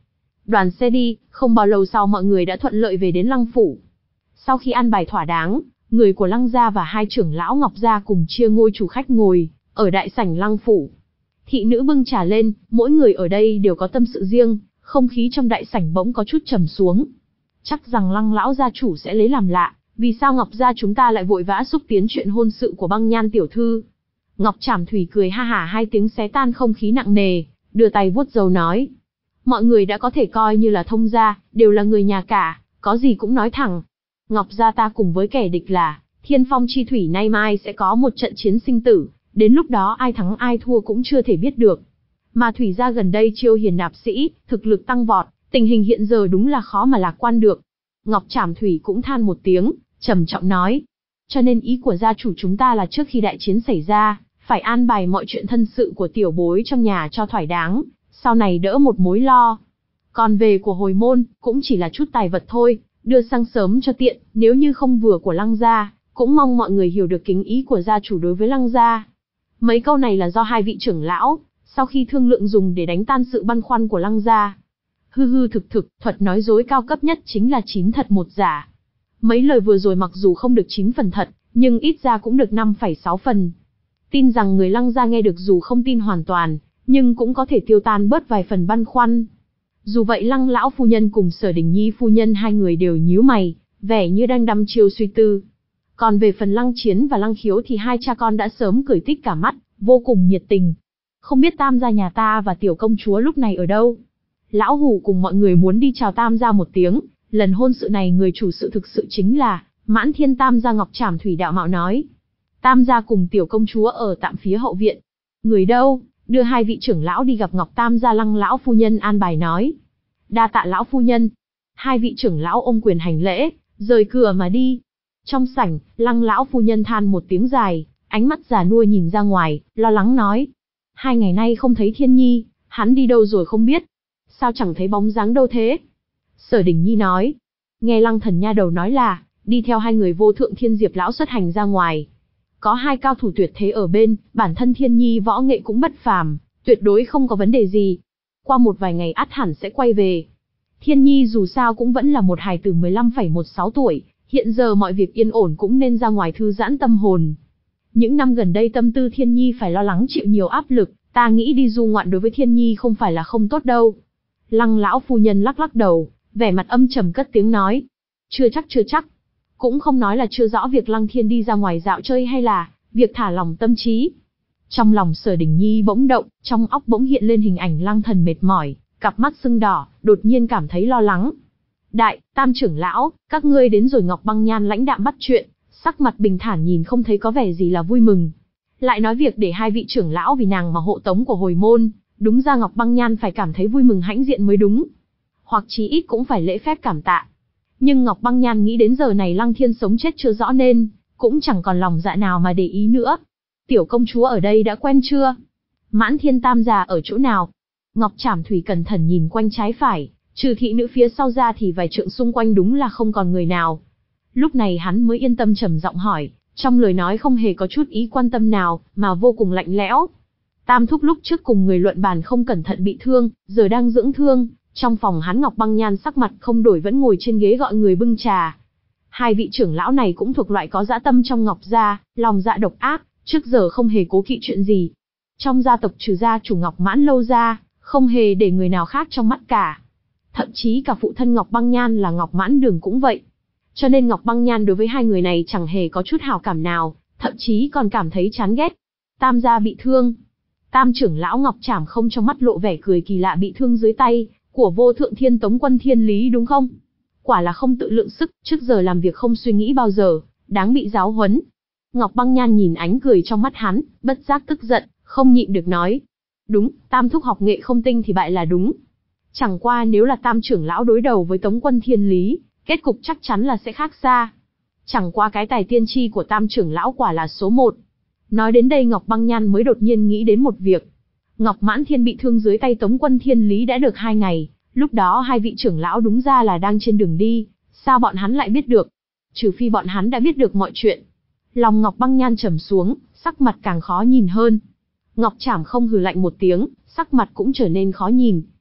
Đoàn xe đi, không bao lâu sau mọi người đã thuận lợi về đến Lăng phủ. Sau khi an bài thỏa đáng, người của Lăng gia và hai trưởng lão Ngọc gia cùng chia ngôi chủ khách ngồi ở đại sảnh Lăng phủ. Thị nữ bưng trà lên, mỗi người ở đây đều có tâm sự riêng, không khí trong đại sảnh bỗng có chút trầm xuống. Chắc rằng Lăng lão gia chủ sẽ lấy làm lạ, vì sao Ngọc gia chúng ta lại vội vã xúc tiến chuyện hôn sự của Băng Nhan tiểu thư. Ngọc Trảm Thủy cười ha hả hai tiếng xé tan không khí nặng nề, đưa tay vuốt râu nói: mọi người đã có thể coi như là thông gia, đều là người nhà cả, có gì cũng nói thẳng. Ngọc gia ta cùng với kẻ địch là Thiên Phong Chi Thủy nay mai sẽ có một trận chiến sinh tử, đến lúc đó ai thắng ai thua cũng chưa thể biết được. Mà Thủy gia gần đây chiêu hiền nạp sĩ, thực lực tăng vọt, tình hình hiện giờ đúng là khó mà lạc quan được. Ngọc Trảm Thủy cũng than một tiếng, trầm trọng nói: cho nên ý của gia chủ chúng ta là trước khi đại chiến xảy ra, phải an bài mọi chuyện thân sự của tiểu bối trong nhà cho thỏa đáng, sau này đỡ một mối lo. Còn về của hồi môn, cũng chỉ là chút tài vật thôi, đưa sang sớm cho tiện, nếu như không vừa của Lăng gia, cũng mong mọi người hiểu được kính ý của gia chủ đối với Lăng gia. Mấy câu này là do hai vị trưởng lão, sau khi thương lượng dùng để đánh tan sự băn khoăn của Lăng gia. Hư hư thực thực, thuật nói dối cao cấp nhất chính là chín thật một giả. Mấy lời vừa rồi mặc dù không được chín phần thật, nhưng ít ra cũng được năm phẩy sáu phần. Tin rằng người Lăng gia nghe được dù không tin hoàn toàn, nhưng cũng có thể tiêu tan bớt vài phần băn khoăn. Dù vậy Lăng lão phu nhân cùng Sở Đình Nhi phu nhân hai người đều nhíu mày, vẻ như đang đăm chiêu suy tư. Còn về phần Lăng Chiến và Lăng Khiếu thì hai cha con đã sớm cười tít cả mắt, vô cùng nhiệt tình. Không biết Tam gia nhà ta và tiểu công chúa lúc này ở đâu? Lão Hủ cùng mọi người muốn đi chào Tam gia một tiếng, lần hôn sự này người chủ sự thực sự chính là Mãn Thiên Tam gia. Ngọc Trảm Thủy đạo mạo nói. Tam gia cùng tiểu công chúa ở tạm phía hậu viện. Người đâu? Đưa hai vị trưởng lão đi gặp Ngọc Tam gia. Lăng lão phu nhân an bài nói. Đa tạ lão phu nhân. Hai vị trưởng lão ôm quyền hành lễ, rời cửa mà đi. Trong sảnh, Lăng lão phu nhân than một tiếng dài, ánh mắt già nua nhìn ra ngoài, lo lắng nói: hai ngày nay không thấy Thiên Nhi, hắn đi đâu rồi không biết. Sao chẳng thấy bóng dáng đâu thế? Sở Đình Nhi nói. Nghe Lăng thần nha đầu nói là đi theo hai người Vô Thượng Thiên Diệp lão xuất hành ra ngoài. Có hai cao thủ tuyệt thế ở bên, bản thân Thiên Nhi võ nghệ cũng bất phàm, tuyệt đối không có vấn đề gì. Qua một vài ngày ắt hẳn sẽ quay về. Thiên Nhi dù sao cũng vẫn là một hài tử mười lăm phẩy mười sáu tuổi, hiện giờ mọi việc yên ổn cũng nên ra ngoài thư giãn tâm hồn. Những năm gần đây tâm tư Thiên Nhi phải lo lắng chịu nhiều áp lực, ta nghĩ đi du ngoạn đối với Thiên Nhi không phải là không tốt đâu. Lăng lão phu nhân lắc lắc đầu, vẻ mặt âm trầm cất tiếng nói. Chưa chắc chưa chắc. Cũng không nói là chưa rõ việc Lăng Thiên đi ra ngoài dạo chơi hay là việc thả lỏng tâm trí. Trong lòng Sở Đình Nhi bỗng động, trong óc bỗng hiện lên hình ảnh Lăng Thần mệt mỏi, cặp mắt sưng đỏ, đột nhiên cảm thấy lo lắng. Đại, Tam trưởng lão, các ngươi đến rồi. Ngọc Băng Nhan lãnh đạm bắt chuyện, sắc mặt bình thản nhìn không thấy có vẻ gì là vui mừng. Lại nói việc để hai vị trưởng lão vì nàng mà hộ tống của hồi môn, đúng ra Ngọc Băng Nhan phải cảm thấy vui mừng hãnh diện mới đúng. Hoặc chí ít cũng phải lễ phép cảm tạ. Nhưng Ngọc Băng Nhan nghĩ đến giờ này Lăng Thiên sống chết chưa rõ nên cũng chẳng còn lòng dạ nào mà để ý nữa. Tiểu công chúa ở đây đã quen chưa? Mãn Thiên Tam già ở chỗ nào? Ngọc Trảm Thủy cẩn thận nhìn quanh trái phải, trừ thị nữ phía sau ra thì vài trượng xung quanh đúng là không còn người nào. Lúc này hắn mới yên tâm trầm giọng hỏi, trong lời nói không hề có chút ý quan tâm nào, mà vô cùng lạnh lẽo. Tam thúc lúc trước cùng người luận bàn không cẩn thận bị thương, giờ đang dưỡng thương. Trong phòng hắn Ngọc Băng Nhan sắc mặt không đổi vẫn ngồi trên ghế gọi người bưng trà. Hai vị trưởng lão này cũng thuộc loại có dã tâm trong Ngọc gia, lòng dạ độc ác, trước giờ không hề cố kỵ chuyện gì. Trong gia tộc trừ gia chủ Ngọc Mãn Lâu gia, không hề để người nào khác trong mắt cả. Thậm chí cả phụ thân Ngọc Băng Nhan là Ngọc Mãn Đường cũng vậy. Cho nên Ngọc Băng Nhan đối với hai người này chẳng hề có chút hảo cảm nào, thậm chí còn cảm thấy chán ghét. Tam gia bị thương. Tam trưởng lão Ngọc Trảm không trong mắt lộ vẻ cười kỳ lạ. Bị thương dưới tay của Vô Thượng Thiên Tống quân Thiên Lý đúng không? Quả là không tự lượng sức, trước giờ làm việc không suy nghĩ bao giờ, đáng bị giáo huấn. Ngọc Băng Nhan nhìn ánh cười trong mắt hắn, bất giác tức giận, không nhịn được nói. Đúng, Tam thúc học nghệ không tinh thì bại là đúng. Chẳng qua nếu là Tam trưởng lão đối đầu với Tống quân Thiên Lý, kết cục chắc chắn là sẽ khác xa. Chẳng qua cái tài tiên tri của Tam trưởng lão quả là số một. Nói đến đây Ngọc Băng Nhan mới đột nhiên nghĩ đến một việc. Ngọc Mãn Thiên bị thương dưới tay Tống quân Thiên Lý đã được hai ngày, lúc đó hai vị trưởng lão đúng ra là đang trên đường đi, sao bọn hắn lại biết được? Trừ phi bọn hắn đã biết được mọi chuyện. Lòng Ngọc Băng Nhan trầm xuống, sắc mặt càng khó nhìn hơn. Ngọc Trảm không hừ lạnh một tiếng, sắc mặt cũng trở nên khó nhìn.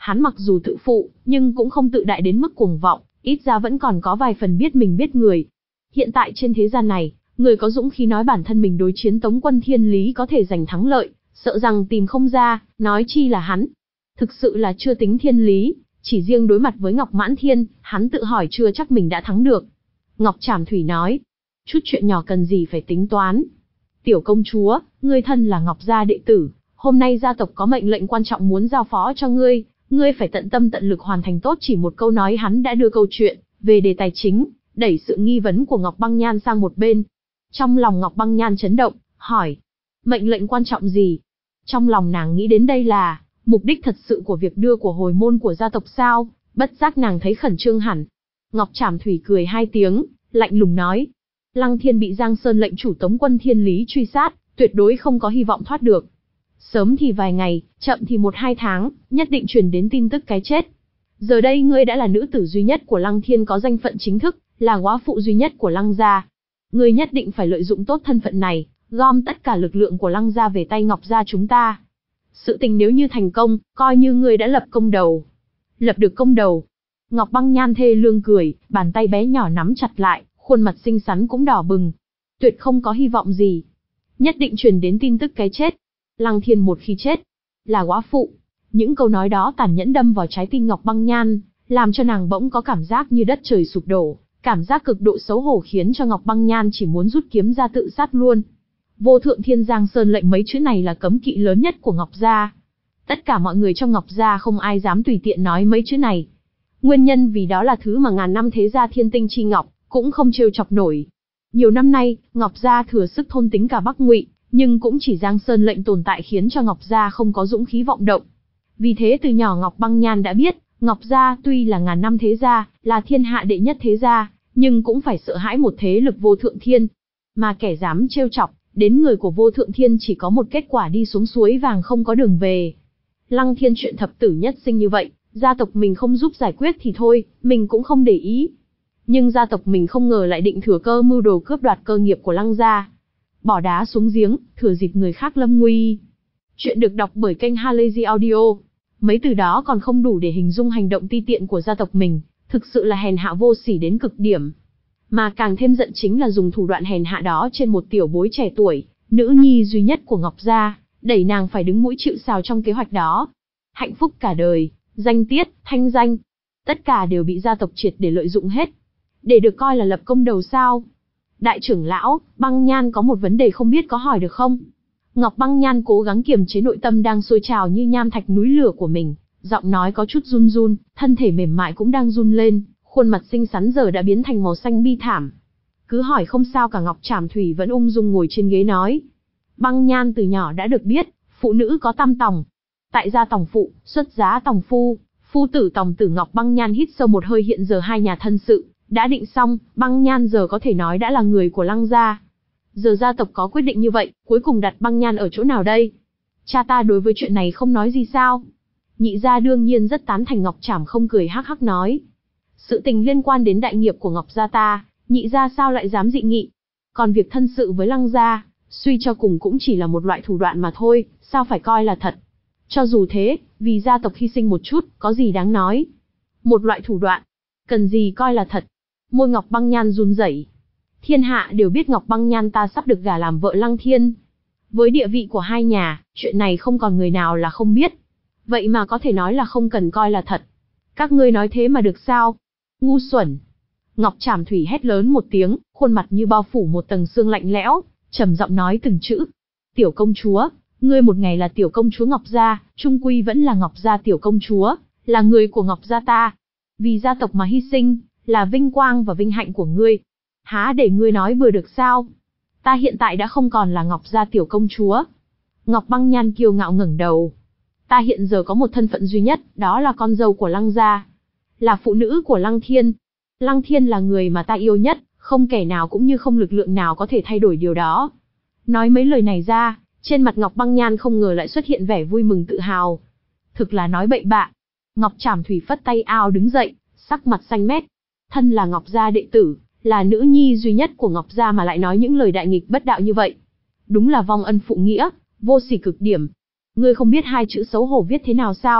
Hắn mặc dù tự phụ, nhưng cũng không tự đại đến mức cuồng vọng, ít ra vẫn còn có vài phần biết mình biết người. Hiện tại trên thế gian này, người có dũng khí nói bản thân mình đối chiến Tống quân Thiên Lý có thể giành thắng lợi, sợ rằng tìm không ra, nói chi là hắn. Thực sự là chưa tính Thiên Lý, chỉ riêng đối mặt với Ngọc Mãn Thiên, hắn tự hỏi chưa chắc mình đã thắng được. Ngọc Trảm Thủy nói, chút chuyện nhỏ cần gì phải tính toán. Tiểu công chúa, ngươi thân là Ngọc gia đệ tử, hôm nay gia tộc có mệnh lệnh quan trọng muốn giao phó cho ngươi, ngươi phải tận tâm tận lực hoàn thành tốt. Chỉ một câu nói hắn đã đưa câu chuyện về đề tài chính, đẩy sự nghi vấn của Ngọc Băng Nhan sang một bên. Trong lòng Ngọc Băng Nhan chấn động, hỏi, mệnh lệnh quan trọng gì? Trong lòng nàng nghĩ đến đây là mục đích thật sự của việc đưa của hồi môn của gia tộc sao, bất giác nàng thấy khẩn trương hẳn. Ngọc Trảm Thủy cười hai tiếng, lạnh lùng nói, Lăng Thiên bị Giang Sơn lệnh chủ Tống quân Thiên Lý truy sát, tuyệt đối không có hy vọng thoát được. Sớm thì vài ngày, chậm thì một hai tháng, nhất định truyền đến tin tức cái chết. Giờ đây ngươi đã là nữ tử duy nhất của Lăng Thiên có danh phận chính thức, là góa phụ duy nhất của Lăng gia. Ngươi nhất định phải lợi dụng tốt thân phận này, gom tất cả lực lượng của Lăng gia về tay Ngọc gia chúng ta. Sự tình nếu như thành công, coi như ngươi đã lập công đầu. Lập được công đầu. Ngọc Băng Nhan thê lương cười, bàn tay bé nhỏ nắm chặt lại, khuôn mặt xinh xắn cũng đỏ bừng. Tuyệt không có hy vọng gì. Nhất định truyền đến tin tức cái chết. Lăng Thiên một khi chết, là góa phụ. Những câu nói đó tàn nhẫn đâm vào trái tim Ngọc Băng Nhan, làm cho nàng bỗng có cảm giác như đất trời sụp đổ, cảm giác cực độ xấu hổ khiến cho Ngọc Băng Nhan chỉ muốn rút kiếm ra tự sát luôn. Vô thượng thiên giang sơn lệnh mấy chữ này là cấm kỵ lớn nhất của Ngọc gia. Tất cả mọi người trong Ngọc gia không ai dám tùy tiện nói mấy chữ này. Nguyên nhân vì đó là thứ mà ngàn năm thế gia thiên tinh chi ngọc cũng không trêu chọc nổi. Nhiều năm nay, Ngọc gia thừa sức thôn tính cả Bắc Ngụy, nhưng cũng chỉ Giang Sơn lệnh tồn tại khiến cho Ngọc gia không có dũng khí vọng động. Vì thế từ nhỏ Ngọc Băng Nhan đã biết, Ngọc gia tuy là ngàn năm thế gia, là thiên hạ đệ nhất thế gia, nhưng cũng phải sợ hãi một thế lực vô thượng thiên. Mà kẻ dám trêu chọc đến người của vô thượng thiên chỉ có một kết quả đi xuống suối vàng không có đường về. Lăng Thiên chuyện thập tử nhất sinh như vậy, gia tộc mình không giúp giải quyết thì thôi, mình cũng không để ý. Nhưng gia tộc mình không ngờ lại định thừa cơ mưu đồ cướp đoạt cơ nghiệp của Lăng gia. Bỏ đá xuống giếng, thừa dịp người khác lâm nguy. Chuyện được đọc bởi kênh Halazy Audio. Mấy từ đó còn không đủ để hình dung hành động ti tiện của gia tộc mình, thực sự là hèn hạ vô sỉ đến cực điểm. Mà càng thêm giận chính là dùng thủ đoạn hèn hạ đó trên một tiểu bối trẻ tuổi, nữ nhi duy nhất của Ngọc gia, đẩy nàng phải đứng mũi chịu sào trong kế hoạch đó. Hạnh phúc cả đời, danh tiết, thanh danh, tất cả đều bị gia tộc triệt để lợi dụng hết. Để được coi là lập công đầu sao? Đại trưởng lão, Băng Nhan có một vấn đề không biết có hỏi được không? Ngọc Băng Nhan cố gắng kiềm chế nội tâm đang sôi trào như nham thạch núi lửa của mình, giọng nói có chút run run, thân thể mềm mại cũng đang run lên, khuôn mặt xinh xắn giờ đã biến thành màu xanh bi thảm. Cứ hỏi không sao cả. Ngọc Trảm Thủy vẫn ung dung ngồi trên ghế nói. Băng Nhan từ nhỏ đã được biết, phụ nữ có tam tòng. Tại gia tòng phụ, xuất giá tòng phu, phu tử tòng tử. Ngọc Băng Nhan hít sâu một hơi. Hiện giờ hai nhà thân sự đã định xong, Băng Nhan giờ có thể nói đã là người của Lăng gia. Giờ gia tộc có quyết định như vậy, cuối cùng đặt Băng Nhan ở chỗ nào đây? Cha ta đối với chuyện này không nói gì sao? Nhị gia đương nhiên rất tán thành. Ngọc Trảm không cười hắc hắc nói. Sự tình liên quan đến đại nghiệp của Ngọc gia ta, nhị gia sao lại dám dị nghị? Còn việc thân sự với Lăng gia, suy cho cùng cũng chỉ là một loại thủ đoạn mà thôi, sao phải coi là thật? Cho dù thế, vì gia tộc hy sinh một chút, có gì đáng nói? Một loại thủ đoạn, cần gì coi là thật? Môi Ngọc Băng Nhan run rẩy. Thiên hạ đều biết Ngọc Băng Nhan ta sắp được gả làm vợ Lăng Thiên. Với địa vị của hai nhà, chuyện này không còn người nào là không biết. Vậy mà có thể nói là không cần coi là thật. Các ngươi nói thế mà được sao? Ngu xuẩn! Ngọc Trảm Thủy hét lớn một tiếng, khuôn mặt như bao phủ một tầng sương lạnh lẽo, trầm giọng nói từng chữ. Tiểu công chúa, ngươi một ngày là tiểu công chúa Ngọc gia, chung quy vẫn là Ngọc gia tiểu công chúa, là người của Ngọc gia ta. Vì gia tộc mà hy sinh, là vinh quang và vinh hạnh của ngươi. Há để ngươi nói bừa được sao? Ta hiện tại đã không còn là Ngọc gia tiểu công chúa. Ngọc Băng Nhan kiêu ngạo ngẩng đầu. Ta hiện giờ có một thân phận duy nhất, đó là con dâu của Lăng gia. Là phụ nữ của Lăng Thiên. Lăng Thiên là người mà ta yêu nhất, không kẻ nào cũng như không lực lượng nào có thể thay đổi điều đó. Nói mấy lời này ra, trên mặt Ngọc Băng Nhan không ngờ lại xuất hiện vẻ vui mừng tự hào. Thực là nói bậy bạ. Ngọc Trảm Thủy phất tay áo đứng dậy, sắc mặt xanh mét. Thân là Ngọc gia đệ tử, là nữ nhi duy nhất của Ngọc gia mà lại nói những lời đại nghịch bất đạo như vậy. Đúng là vong ân phụ nghĩa, vô sỉ cực điểm. Ngươi không biết hai chữ xấu hổ viết thế nào sao?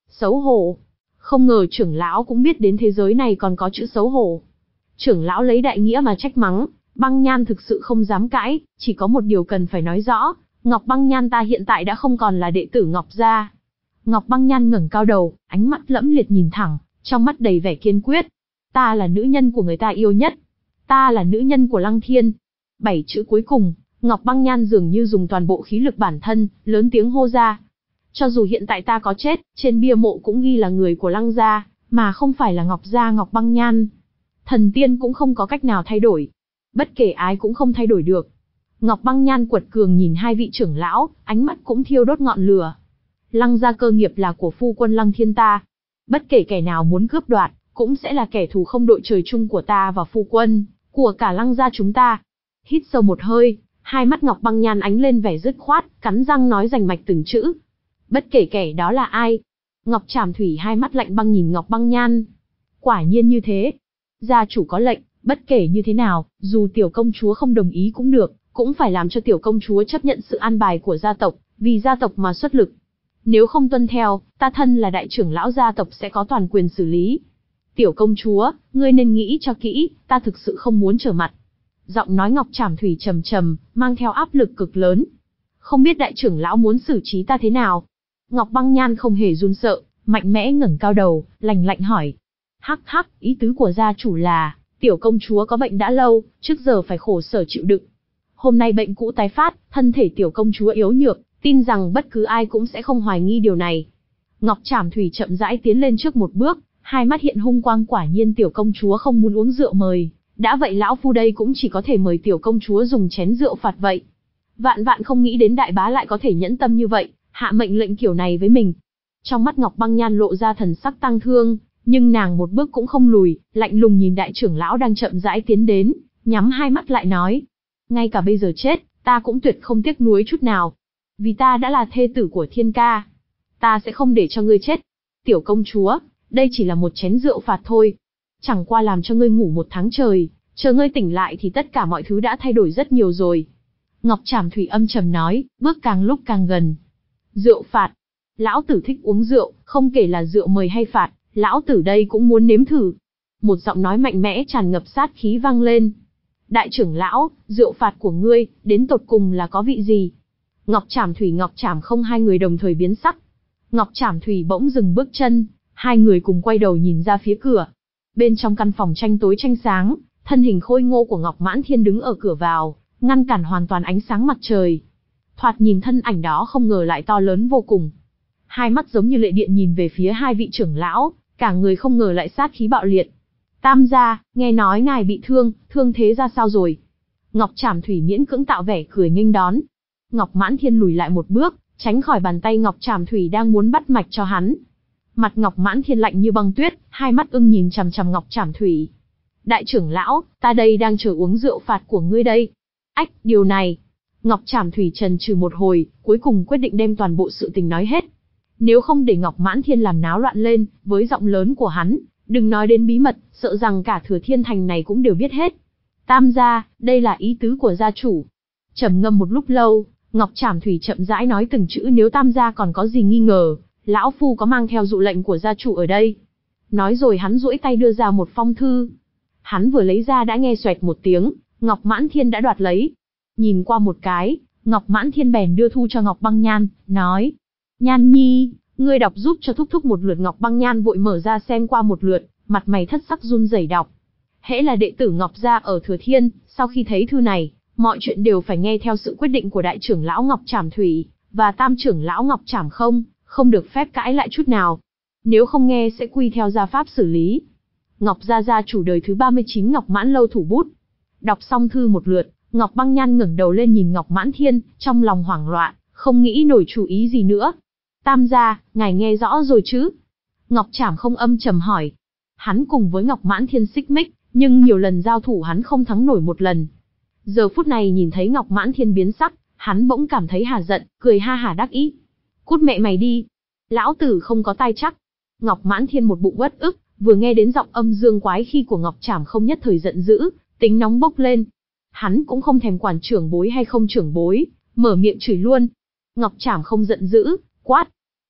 Xấu hổ. Không ngờ trưởng lão cũng biết đến thế giới này còn có chữ xấu hổ. Trưởng lão lấy đại nghĩa mà trách mắng, Băng Nhan thực sự không dám cãi, chỉ có một điều cần phải nói rõ, Ngọc Băng Nhan ta hiện tại đã không còn là đệ tử Ngọc gia. Ngọc Băng Nhan ngẩng cao đầu, ánh mắt lẫm liệt nhìn thẳng, trong mắt đầy vẻ kiên quyết. Ta là nữ nhân của người ta yêu nhất. Ta là nữ nhân của Lăng Thiên. Bảy chữ cuối cùng, Ngọc Băng Nhan dường như dùng toàn bộ khí lực bản thân, lớn tiếng hô ra. Cho dù hiện tại ta có chết, trên bia mộ cũng ghi là người của Lăng gia, mà không phải là Ngọc gia Ngọc Băng Nhan. Thần tiên cũng không có cách nào thay đổi. Bất kể ai cũng không thay đổi được. Ngọc Băng Nhan quật cường nhìn hai vị trưởng lão, ánh mắt cũng thiêu đốt ngọn lửa. Lăng gia cơ nghiệp là của phu quân Lăng Thiên ta. Bất kể kẻ nào muốn cướp đoạt, cũng sẽ là kẻ thù không đội trời chung của ta và phu quân, của cả Lăng gia chúng ta. Hít sâu một hơi, hai mắt Ngọc Băng Nhan ánh lên vẻ dứt khoát, cắn răng nói rành mạch từng chữ. Bất kể kẻ đó là ai. Ngọc Trảm Thủy hai mắt lạnh băng nhìn Ngọc Băng Nhan. Quả nhiên như thế. Gia chủ có lệnh, bất kể như thế nào, dù tiểu công chúa không đồng ý cũng được, cũng phải làm cho tiểu công chúa chấp nhận sự an bài của gia tộc, vì gia tộc mà xuất lực. Nếu không tuân theo, ta thân là đại trưởng lão gia tộc sẽ có toàn quyền xử lý. Tiểu công chúa, ngươi nên nghĩ cho kỹ, ta thực sự không muốn trở mặt. Giọng nói Ngọc Trảm Thủy trầm trầm, mang theo áp lực cực lớn. Không biết đại trưởng lão muốn xử trí ta thế nào? Ngọc Băng Nhan không hề run sợ, mạnh mẽ ngẩng cao đầu, lạnh lạnh hỏi. Hắc hắc, ý tứ của gia chủ là, tiểu công chúa có bệnh đã lâu, trước giờ phải khổ sở chịu đựng. Hôm nay bệnh cũ tái phát, thân thể tiểu công chúa yếu nhược, tin rằng bất cứ ai cũng sẽ không hoài nghi điều này. Ngọc Trảm Thủy chậm rãi tiến lên trước một bước, hai mắt hiện hung quang, quả nhiên tiểu công chúa không muốn uống rượu mời. Đã vậy lão phu đây cũng chỉ có thể mời tiểu công chúa dùng chén rượu phạt vậy. Vạn vạn không nghĩ đến đại bá lại có thể nhẫn tâm như vậy, hạ mệnh lệnh kiểu này với mình. Trong mắt Ngọc Băng Nhan lộ ra thần sắc tang thương, nhưng nàng một bước cũng không lùi, lạnh lùng nhìn đại trưởng lão đang chậm rãi tiến đến, nhắm hai mắt lại nói. Ngay cả bây giờ chết, ta cũng tuyệt không tiếc nuối chút nào. Vì ta đã là thê tử của Thiên ca. Ta sẽ không để cho ngươi chết. Tiểu công chúa, đây chỉ là một chén rượu phạt thôi. Chẳng qua làm cho ngươi ngủ một tháng trời, chờ ngươi tỉnh lại thì tất cả mọi thứ đã thay đổi rất nhiều rồi. Ngọc Trảm Thủy âm trầm nói, bước càng lúc càng gần. Rượu phạt. Lão tử thích uống rượu, không kể là rượu mời hay phạt, lão tử đây cũng muốn nếm thử. Một giọng nói mạnh mẽ tràn ngập sát khí vang lên. Đại trưởng lão, rượu phạt của ngươi, đến tột cùng là có vị gì? Ngọc Trảm Thủy Ngọc Trảm không hai người đồng thời biến sắc. Ngọc Trảm Thủy bỗng dừng bước chân, hai người cùng quay đầu nhìn ra phía cửa. Bên trong căn phòng tranh tối tranh sáng, thân hình khôi ngô của Ngọc Mãn Thiên đứng ở cửa vào, ngăn cản hoàn toàn ánh sáng mặt trời. Thoạt nhìn thân ảnh đó không ngờ lại to lớn vô cùng. Hai mắt giống như lệ điện nhìn về phía hai vị trưởng lão, cả người không ngờ lại sát khí bạo liệt. Tam gia, nghe nói ngài bị thương, thương thế ra sao rồi? Ngọc Trảm Thủy miễn cưỡng tạo vẻ cười nghênh đón. Ngọc Mãn Thiên lùi lại một bước, tránh khỏi bàn tay Ngọc Trảm Thủy đang muốn bắt mạch cho hắn. Mặt Ngọc Mãn Thiên lạnh như băng tuyết, hai mắt ưng nhìn chằm chằm Ngọc Trảm Thủy. Đại trưởng lão, ta đây đang chờ uống rượu phạt của ngươi đây. Ách, điều này. Ngọc Trảm Thủy trần trừ một hồi, cuối cùng quyết định đem toàn bộ sự tình nói hết. Nếu không để Ngọc Mãn Thiên làm náo loạn lên, với giọng lớn của hắn, đừng nói đến bí mật, sợ rằng cả Thừa Thiên Thành này cũng đều biết hết. Tam gia, đây là ý tứ của gia chủ. Trầm ngâm một lúc lâu, Ngọc Trảm Thủy chậm rãi nói từng chữ, nếu tam gia còn có gì nghi ngờ, lão phu có mang theo dụ lệnh của gia chủ ở đây. Nói rồi hắn duỗi tay đưa ra một phong thư. Hắn vừa lấy ra đã nghe xoẹt một tiếng, Ngọc Mãn Thiên đã đoạt lấy. Nhìn qua một cái, Ngọc Mãn Thiên bèn đưa thư cho Ngọc Băng Nhan, nói. Nhan nhi, ngươi đọc giúp cho thúc thúc một lượt. Ngọc Băng Nhan vội mở ra xem qua một lượt, mặt mày thất sắc run rẩy đọc. Hễ là đệ tử Ngọc gia ở Thừa Thiên, sau khi thấy thư này, mọi chuyện đều phải nghe theo sự quyết định của đại trưởng lão Ngọc Trảm Thủy, và tam trưởng lão Ngọc Trảm không, không được phép cãi lại chút nào. Nếu không nghe sẽ quy theo gia pháp xử lý. Ngọc gia gia chủ đời thứ ba mươi chín Ngọc Mãn Lâu thủ bút. Đọc xong thư một lượt, Ngọc Băng Nhan ngẩng đầu lên nhìn Ngọc Mãn Thiên, trong lòng hoảng loạn, không nghĩ nổi chủ ý gì nữa. Tam gia, ngài nghe rõ rồi chứ? Ngọc Trảm không âm trầm hỏi. Hắn cùng với Ngọc Mãn Thiên xích mích, nhưng nhiều lần giao thủ hắn không thắng nổi một lần. Giờ phút này nhìn thấy Ngọc Mãn Thiên biến sắc, hắn bỗng cảm thấy hả giận, cười ha hả đắc ý. Cút mẹ mày đi. Lão tử không có tai chắc. Ngọc Mãn Thiên một bụng uất ức, vừa nghe đến giọng âm dương quái khi của Ngọc Trảm không nhất thời giận dữ, tính nóng bốc lên. Hắn cũng không thèm quản trưởng bối hay không trưởng bối, mở miệng chửi luôn. Ngọc Trảm không giận dữ, quát.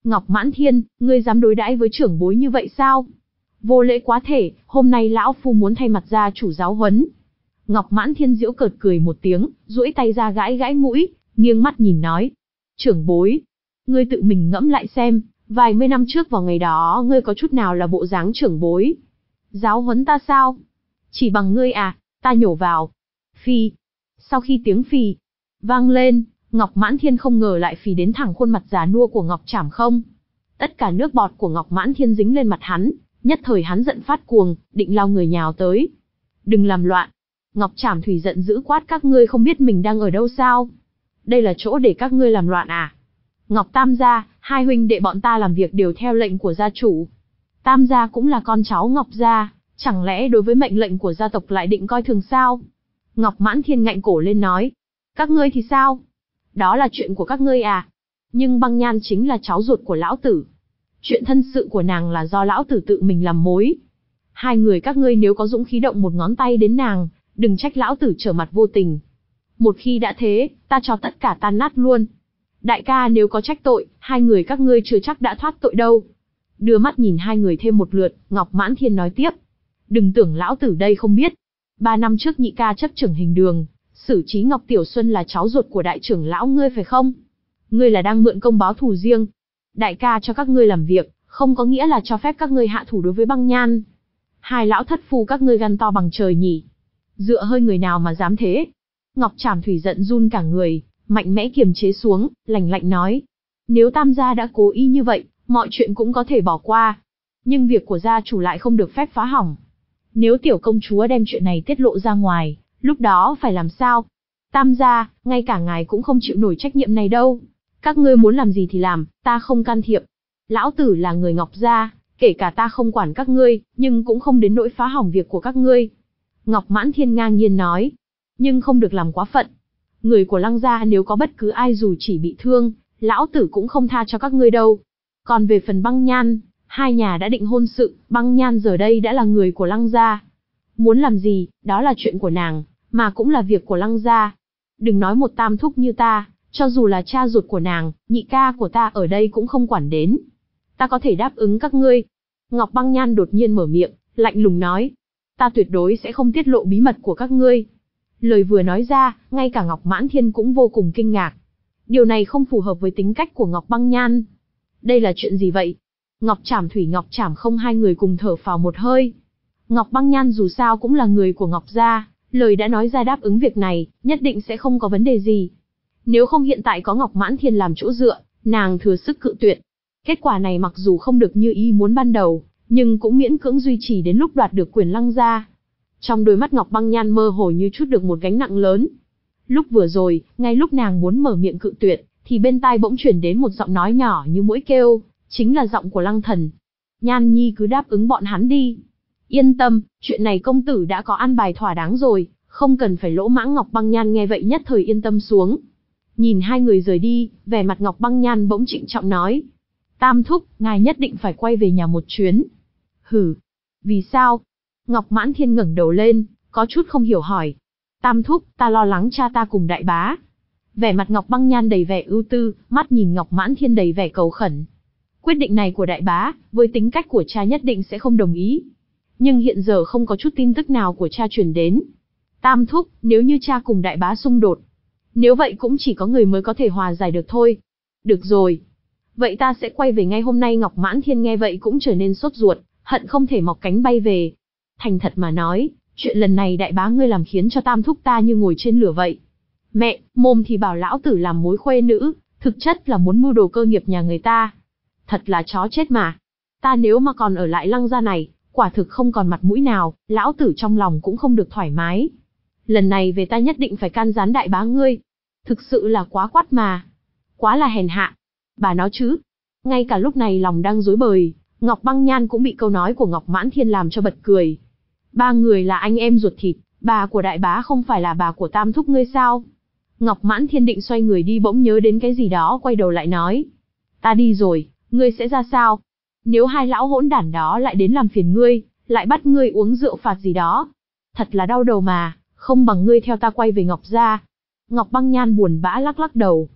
Ngọc Mãn Thiên, ngươi dám đối đãi với trưởng bối như vậy sao? Vô lễ quá thể, hôm nay lão phu muốn thay mặt gia chủ giáo huấn. Ngọc Mãn Thiên giễu cợt cười một tiếng, duỗi tay ra gãi gãi mũi, nghiêng mắt nhìn nói. Trưởng bối, ngươi tự mình ngẫm lại xem, vài mươi năm trước vào ngày đó ngươi có chút nào là bộ dáng trưởng bối? Giáo huấn ta sao? Chỉ bằng ngươi à, ta nhổ vào. Phi. Sau khi tiếng phì vang lên, Ngọc Mãn Thiên không ngờ lại phì đến thẳng khuôn mặt già nua của Ngọc Trảm Không. Tất cả nước bọt của Ngọc Mãn Thiên dính lên mặt hắn, nhất thời hắn giận phát cuồng, định lao người nhào tới. Đừng làm loạn. Ngọc Trảm Thủy giận dữ quát, các ngươi không biết mình đang ở đâu sao? Đây là chỗ để các ngươi làm loạn à? Ngọc Tam gia, hai huynh đệ bọn ta làm việc đều theo lệnh của gia chủ. Tam gia cũng là con cháu Ngọc gia, chẳng lẽ đối với mệnh lệnh của gia tộc lại định coi thường sao? Ngọc Mãn Thiên ngạnh cổ lên nói. Các ngươi thì sao? Đó là chuyện của các ngươi à? Nhưng Băng Nhan chính là cháu ruột của lão tử. Chuyện thân sự của nàng là do lão tử tự mình làm mối. Hai người các ngươi nếu có dũng khí động một ngón tay đến nàng, đừng trách lão tử trở mặt vô tình. Một khi đã thế, ta cho tất cả tan nát luôn. Đại ca nếu có trách tội, hai người các ngươi chưa chắc đã thoát tội đâu. Đưa mắt nhìn hai người thêm một lượt, Ngọc Mãn Thiên nói tiếp. Đừng tưởng lão tử đây không biết. Ba năm trước nhị ca chấp trưởng hình đường, xử trí Ngọc Tiểu Xuân là cháu ruột của đại trưởng lão ngươi phải không? Ngươi là đang mượn công báo thù riêng. Đại ca cho các ngươi làm việc, không có nghĩa là cho phép các ngươi hạ thủ đối với Băng Nhan. Hai lão thất phu các ngươi gan to bằng trời nhỉ? Dựa hơi người nào mà dám thế? Ngọc Trảm Thủy giận run cả người, mạnh mẽ kiềm chế xuống, lạnh lạnh nói. Nếu Tam gia đã cố ý như vậy, mọi chuyện cũng có thể bỏ qua. Nhưng việc của gia chủ lại không được phép phá hỏng. Nếu tiểu công chúa đem chuyện này tiết lộ ra ngoài, lúc đó phải làm sao? Tam gia, ngay cả ngài cũng không chịu nổi trách nhiệm này đâu. Các ngươi muốn làm gì thì làm, ta không can thiệp. Lão tử là người Ngọc gia, kể cả ta không quản các ngươi, nhưng cũng không đến nỗi phá hỏng việc của các ngươi. Ngọc Mãn Thiên ngang nhiên nói. Nhưng không được làm quá phận. Người của Lăng gia nếu có bất cứ ai dù chỉ bị thương, lão tử cũng không tha cho các ngươi đâu. Còn về phần Băng Nhan, hai nhà đã định hôn sự, Băng Nhan giờ đây đã là người của Lăng gia. Muốn làm gì, đó là chuyện của nàng, mà cũng là việc của Lăng gia. Đừng nói một tam thúc như ta, cho dù là cha ruột của nàng, nhị ca của ta ở đây cũng không quản đến. Ta có thể đáp ứng các ngươi. Ngọc Băng Nhan đột nhiên mở miệng, lạnh lùng nói. Ta tuyệt đối sẽ không tiết lộ bí mật của các ngươi. Lời vừa nói ra, ngay cả Ngọc Mãn Thiên cũng vô cùng kinh ngạc. Điều này không phù hợp với tính cách của Ngọc Băng Nhan. Đây là chuyện gì vậy? Ngọc Trảm Thủy Ngọc Trảm Không hai người cùng thở phào một hơi. Ngọc Băng Nhan dù sao cũng là người của Ngọc gia, lời đã nói ra đáp ứng việc này, nhất định sẽ không có vấn đề gì. Nếu không hiện tại có Ngọc Mãn Thiên làm chỗ dựa, nàng thừa sức cự tuyệt. Kết quả này mặc dù không được như ý muốn ban đầu, nhưng cũng miễn cưỡng duy trì đến lúc đoạt được quyền Lăng gia. Trong đôi mắt Ngọc Băng Nhan mơ hồ như chút được một gánh nặng lớn. Lúc vừa rồi, ngay lúc nàng muốn mở miệng cự tuyệt, thì bên tai bỗng chuyển đến một giọng nói nhỏ như mũi kêu, chính là giọng của Lăng Thần. Nhan Nhi cứ đáp ứng bọn hắn đi. Yên tâm, chuyện này công tử đã có an bài thỏa đáng rồi, không cần phải lỗ mãng. Ngọc Băng Nhan nghe vậy nhất thời yên tâm xuống. Nhìn hai người rời đi, vẻ mặt Ngọc Băng Nhan bỗng trịnh trọng nói. Tam thúc, ngài nhất định phải quay về nhà một chuyến. Hử? Vì sao? Ngọc Mãn Thiên ngẩng đầu lên, có chút không hiểu hỏi. Tam thúc, ta lo lắng cha ta cùng đại bá. Vẻ mặt Ngọc Băng Nhan đầy vẻ ưu tư, mắt nhìn Ngọc Mãn Thiên đầy vẻ cầu khẩn. Quyết định này của đại bá, với tính cách của cha nhất định sẽ không đồng ý. Nhưng hiện giờ không có chút tin tức nào của cha truyền đến. Tam thúc, nếu như cha cùng đại bá xung đột, nếu vậy cũng chỉ có người mới có thể hòa giải được thôi. Được rồi. Vậy ta sẽ quay về ngay hôm nay. Ngọc Mãn Thiên nghe vậy cũng trở nên sốt ruột, hận không thể mọc cánh bay về. Thành thật mà nói, chuyện lần này đại bá ngươi làm khiến cho tam thúc ta như ngồi trên lửa vậy. Mẹ, mồm thì bảo lão tử làm mối khuê nữ, thực chất là muốn mưu đồ cơ nghiệp nhà người ta. Thật là chó chết mà. Ta nếu mà còn ở lại Lăng gia này, quả thực không còn mặt mũi nào, lão tử trong lòng cũng không được thoải mái. Lần này về ta nhất định phải can gián đại bá ngươi. Thực sự là quá quát mà. Quá là hèn hạ. Bà nói chứ. Ngay cả lúc này lòng đang rối bời, Ngọc Băng Nhan cũng bị câu nói của Ngọc Mãn Thiên làm cho bật cười. Ba người là anh em ruột thịt, bà của đại bá không phải là bà của tam thúc ngươi sao? Ngọc Mãn Thiên định xoay người đi bỗng nhớ đến cái gì đó, quay đầu lại nói. Ta đi rồi, ngươi sẽ ra sao? Nếu hai lão hỗn đản đó lại đến làm phiền ngươi, lại bắt ngươi uống rượu phạt gì đó. Thật là đau đầu mà, không bằng ngươi theo ta quay về Ngọc gia. Ngọc Băng Nhan buồn bã lắc lắc đầu.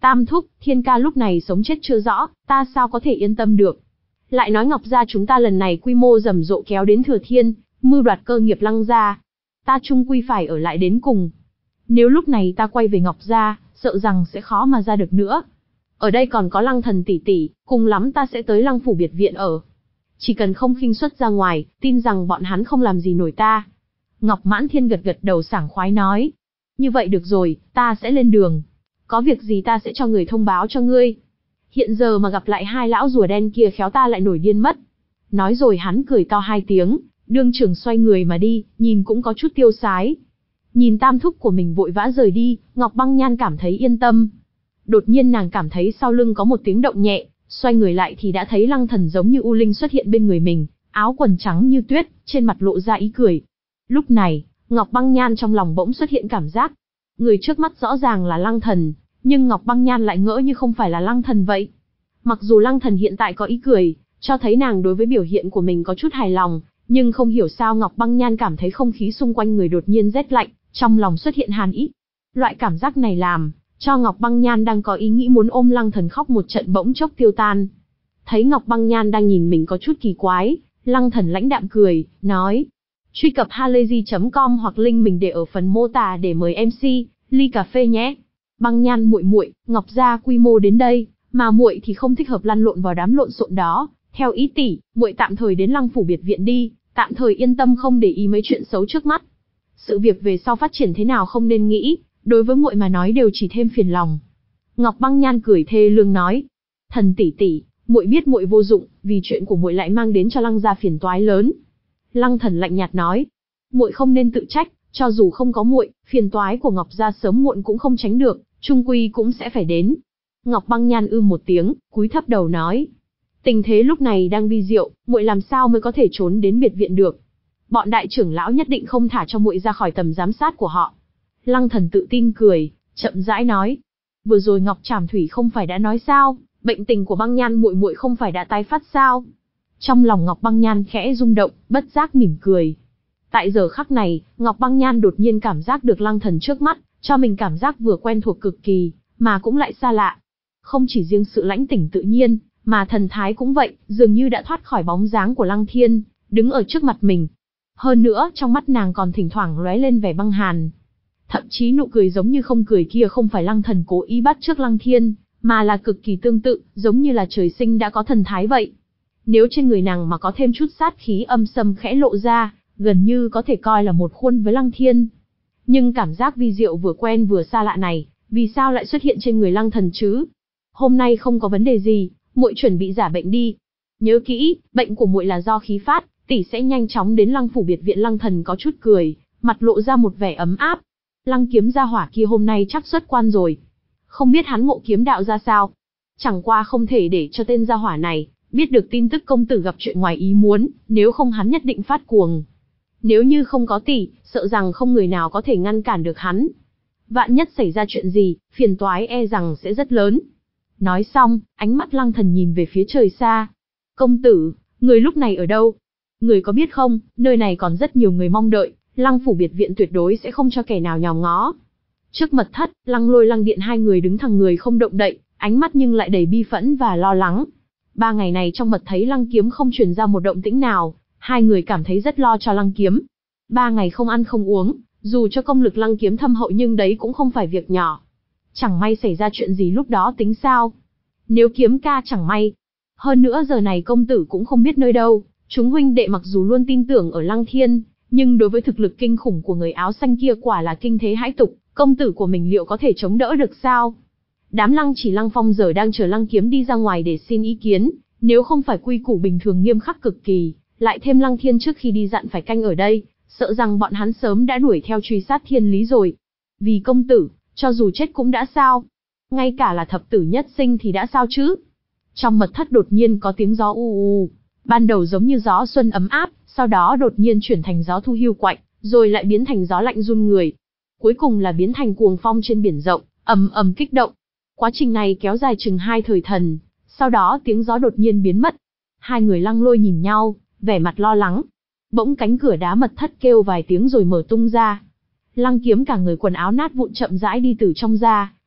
Tam thúc, Thiên ca lúc này sống chết chưa rõ, ta sao có thể yên tâm được. Lại nói Ngọc gia chúng ta lần này quy mô rầm rộ kéo đến Thừa Thiên, mưu đoạt cơ nghiệp Lăng gia. Ta chung quy phải ở lại đến cùng. Nếu lúc này ta quay về Ngọc gia, sợ rằng sẽ khó mà ra được nữa. Ở đây còn có Lăng thần tỷ tỷ, cùng lắm ta sẽ tới Lăng phủ biệt viện ở. Chỉ cần không khinh suất ra ngoài, tin rằng bọn hắn không làm gì nổi ta. Ngọc Mãn Thiên gật gật đầu sảng khoái nói. Như vậy được rồi, ta sẽ lên đường. Có việc gì ta sẽ cho người thông báo cho ngươi. Hiện giờ mà gặp lại hai lão rùa đen kia khéo ta lại nổi điên mất. Nói rồi hắn cười to hai tiếng, đương trường xoay người mà đi, nhìn cũng có chút tiêu sái. Nhìn tam thúc của mình vội vã rời đi, Ngọc Băng Nhan cảm thấy yên tâm. Đột nhiên nàng cảm thấy sau lưng có một tiếng động nhẹ, xoay người lại thì đã thấy Lăng Thần giống như u linh xuất hiện bên người mình, áo quần trắng như tuyết, trên mặt lộ ra ý cười. Lúc này, Ngọc Băng Nhan trong lòng bỗng xuất hiện cảm giác, người trước mắt rõ ràng là Lăng Thần, nhưng Ngọc Băng Nhan lại ngỡ như không phải là Lăng Thần vậy. Mặc dù Lăng Thần hiện tại có ý cười, cho thấy nàng đối với biểu hiện của mình có chút hài lòng, nhưng không hiểu sao Ngọc Băng Nhan cảm thấy không khí xung quanh người đột nhiên rét lạnh, trong lòng xuất hiện hàn ý. Loại cảm giác này làm cho Ngọc Băng Nhan đang có ý nghĩ muốn ôm Lăng Thần khóc một trận bỗng chốc tiêu tan. Thấy Ngọc Băng Nhan đang nhìn mình có chút kỳ quái, Lăng Thần lãnh đạm cười, nói: truy cập halayzi chấm com hoặc link mình để ở phần mô tả để mời em xê ly cà phê nhé. Băng Nhan muội muội, Ngọc gia quy mô đến đây, mà muội thì không thích hợp lăn lộn vào đám lộn xộn đó. Theo ý tỷ, muội tạm thời đến Lăng phủ biệt viện đi, tạm thời yên tâm không để ý mấy chuyện xấu trước mắt. Sự việc về sau phát triển thế nào không nên nghĩ, đối với muội mà nói đều chỉ thêm phiền lòng. Ngọc Băng Nhan cười thê lương nói: Thần tỷ tỷ, muội biết muội vô dụng, vì chuyện của muội lại mang đến cho Lăng gia phiền toái lớn. Lăng Thần lạnh nhạt nói: muội không nên tự trách, cho dù không có muội, phiền toái của Ngọc gia sớm muộn cũng không tránh được, chung quy cũng sẽ phải đến. Ngọc Băng Nhan ư một tiếng, cúi thấp đầu nói: tình thế lúc này đang vi diệu, muội làm sao mới có thể trốn đến biệt viện được? Bọn đại trưởng lão nhất định không thả cho muội ra khỏi tầm giám sát của họ. Lăng Thần tự tin cười, chậm rãi nói: vừa rồi Ngọc Trảm Thủy không phải đã nói sao, bệnh tình của Băng Nhan muội muội không phải đã tái phát sao? Trong lòng Ngọc Băng Nhan khẽ rung động, bất giác mỉm cười. Tại giờ khắc này, Ngọc Băng Nhan đột nhiên cảm giác được Lăng Thần trước mắt, cho mình cảm giác vừa quen thuộc cực kỳ, mà cũng lại xa lạ. Không chỉ riêng sự lãnh tỉnh tự nhiên, mà thần thái cũng vậy, dường như đã thoát khỏi bóng dáng của Lăng Thiên, đứng ở trước mặt mình. Hơn nữa, trong mắt nàng còn thỉnh thoảng lóe lên vẻ băng hàn. Thậm chí nụ cười giống như không cười kia không phải Lăng Thần cố ý bắt chước Lăng Thiên, mà là cực kỳ tương tự, giống như là trời sinh đã có thần thái vậy. Nếu trên người nàng mà có thêm chút sát khí âm sâm khẽ lộ ra, gần như có thể coi là một khuôn với Lăng Thiên. Nhưng cảm giác vi diệu vừa quen vừa xa lạ này, vì sao lại xuất hiện trên người Lăng Thần chứ? Hôm nay không có vấn đề gì, muội chuẩn bị giả bệnh đi. Nhớ kỹ, bệnh của muội là do khí phát, tỷ sẽ nhanh chóng đến Lăng phủ biệt viện. Lăng Thần có chút cười, mặt lộ ra một vẻ ấm áp. Lăng Kiếm gia hỏa kia hôm nay chắc xuất quan rồi. Không biết hắn ngộ kiếm đạo ra sao? Chẳng qua không thể để cho tên gia hỏa này biết được tin tức công tử gặp chuyện ngoài ý muốn, nếu không hắn nhất định phát cuồng. Nếu như không có tỷ, sợ rằng không người nào có thể ngăn cản được hắn. Vạn nhất xảy ra chuyện gì, phiền toái e rằng sẽ rất lớn. Nói xong, ánh mắt Lăng Thần nhìn về phía trời xa. Công tử, người lúc này ở đâu? Người có biết không, nơi này còn rất nhiều người mong đợi, Lăng phủ biệt viện tuyệt đối sẽ không cho kẻ nào nhòm ngó. Trước mật thất, Lăng Lôi Lăng Điện hai người đứng thẳng người không động đậy, ánh mắt nhưng lại đầy bi phẫn và lo lắng. Ba ngày này trong mật thấy Lăng Kiếm không truyền ra một động tĩnh nào, hai người cảm thấy rất lo cho Lăng Kiếm. Ba ngày không ăn không uống, dù cho công lực Lăng Kiếm thâm hậu nhưng đấy cũng không phải việc nhỏ. Chẳng may xảy ra chuyện gì lúc đó tính sao? Nếu Kiếm ca chẳng may. Hơn nữa giờ này công tử cũng không biết nơi đâu, chúng huynh đệ mặc dù luôn tin tưởng ở Lăng Thiên, nhưng đối với thực lực kinh khủng của người áo xanh kia quả là kinh thế hãi tục, công tử của mình liệu có thể chống đỡ được sao? Đám Lăng Chỉ Lăng Phong giờ đang chờ Lăng Kiếm đi ra ngoài để xin ý kiến, nếu không phải quy củ bình thường nghiêm khắc cực kỳ, lại thêm Lăng Thiên trước khi đi dặn phải canh ở đây, sợ rằng bọn hắn sớm đã đuổi theo truy sát Thiên Lý rồi. Vì công tử, cho dù chết cũng đã sao? Ngay cả là thập tử nhất sinh thì đã sao chứ? Trong mật thất đột nhiên có tiếng gió u u, ban đầu giống như gió xuân ấm áp, sau đó đột nhiên chuyển thành gió thu hiu quạnh, rồi lại biến thành gió lạnh run người. Cuối cùng là biến thành cuồng phong trên biển rộng, ầm ầm kích động. Quá trình này kéo dài chừng hai thời thần, sau đó tiếng gió đột nhiên biến mất. Hai người Lăng Lôi nhìn nhau, vẻ mặt lo lắng. Bỗng cánh cửa đá mật thất kêu vài tiếng rồi mở tung ra. Lăng Kiếm cả người quần áo nát vụn chậm rãi đi từ trong ra,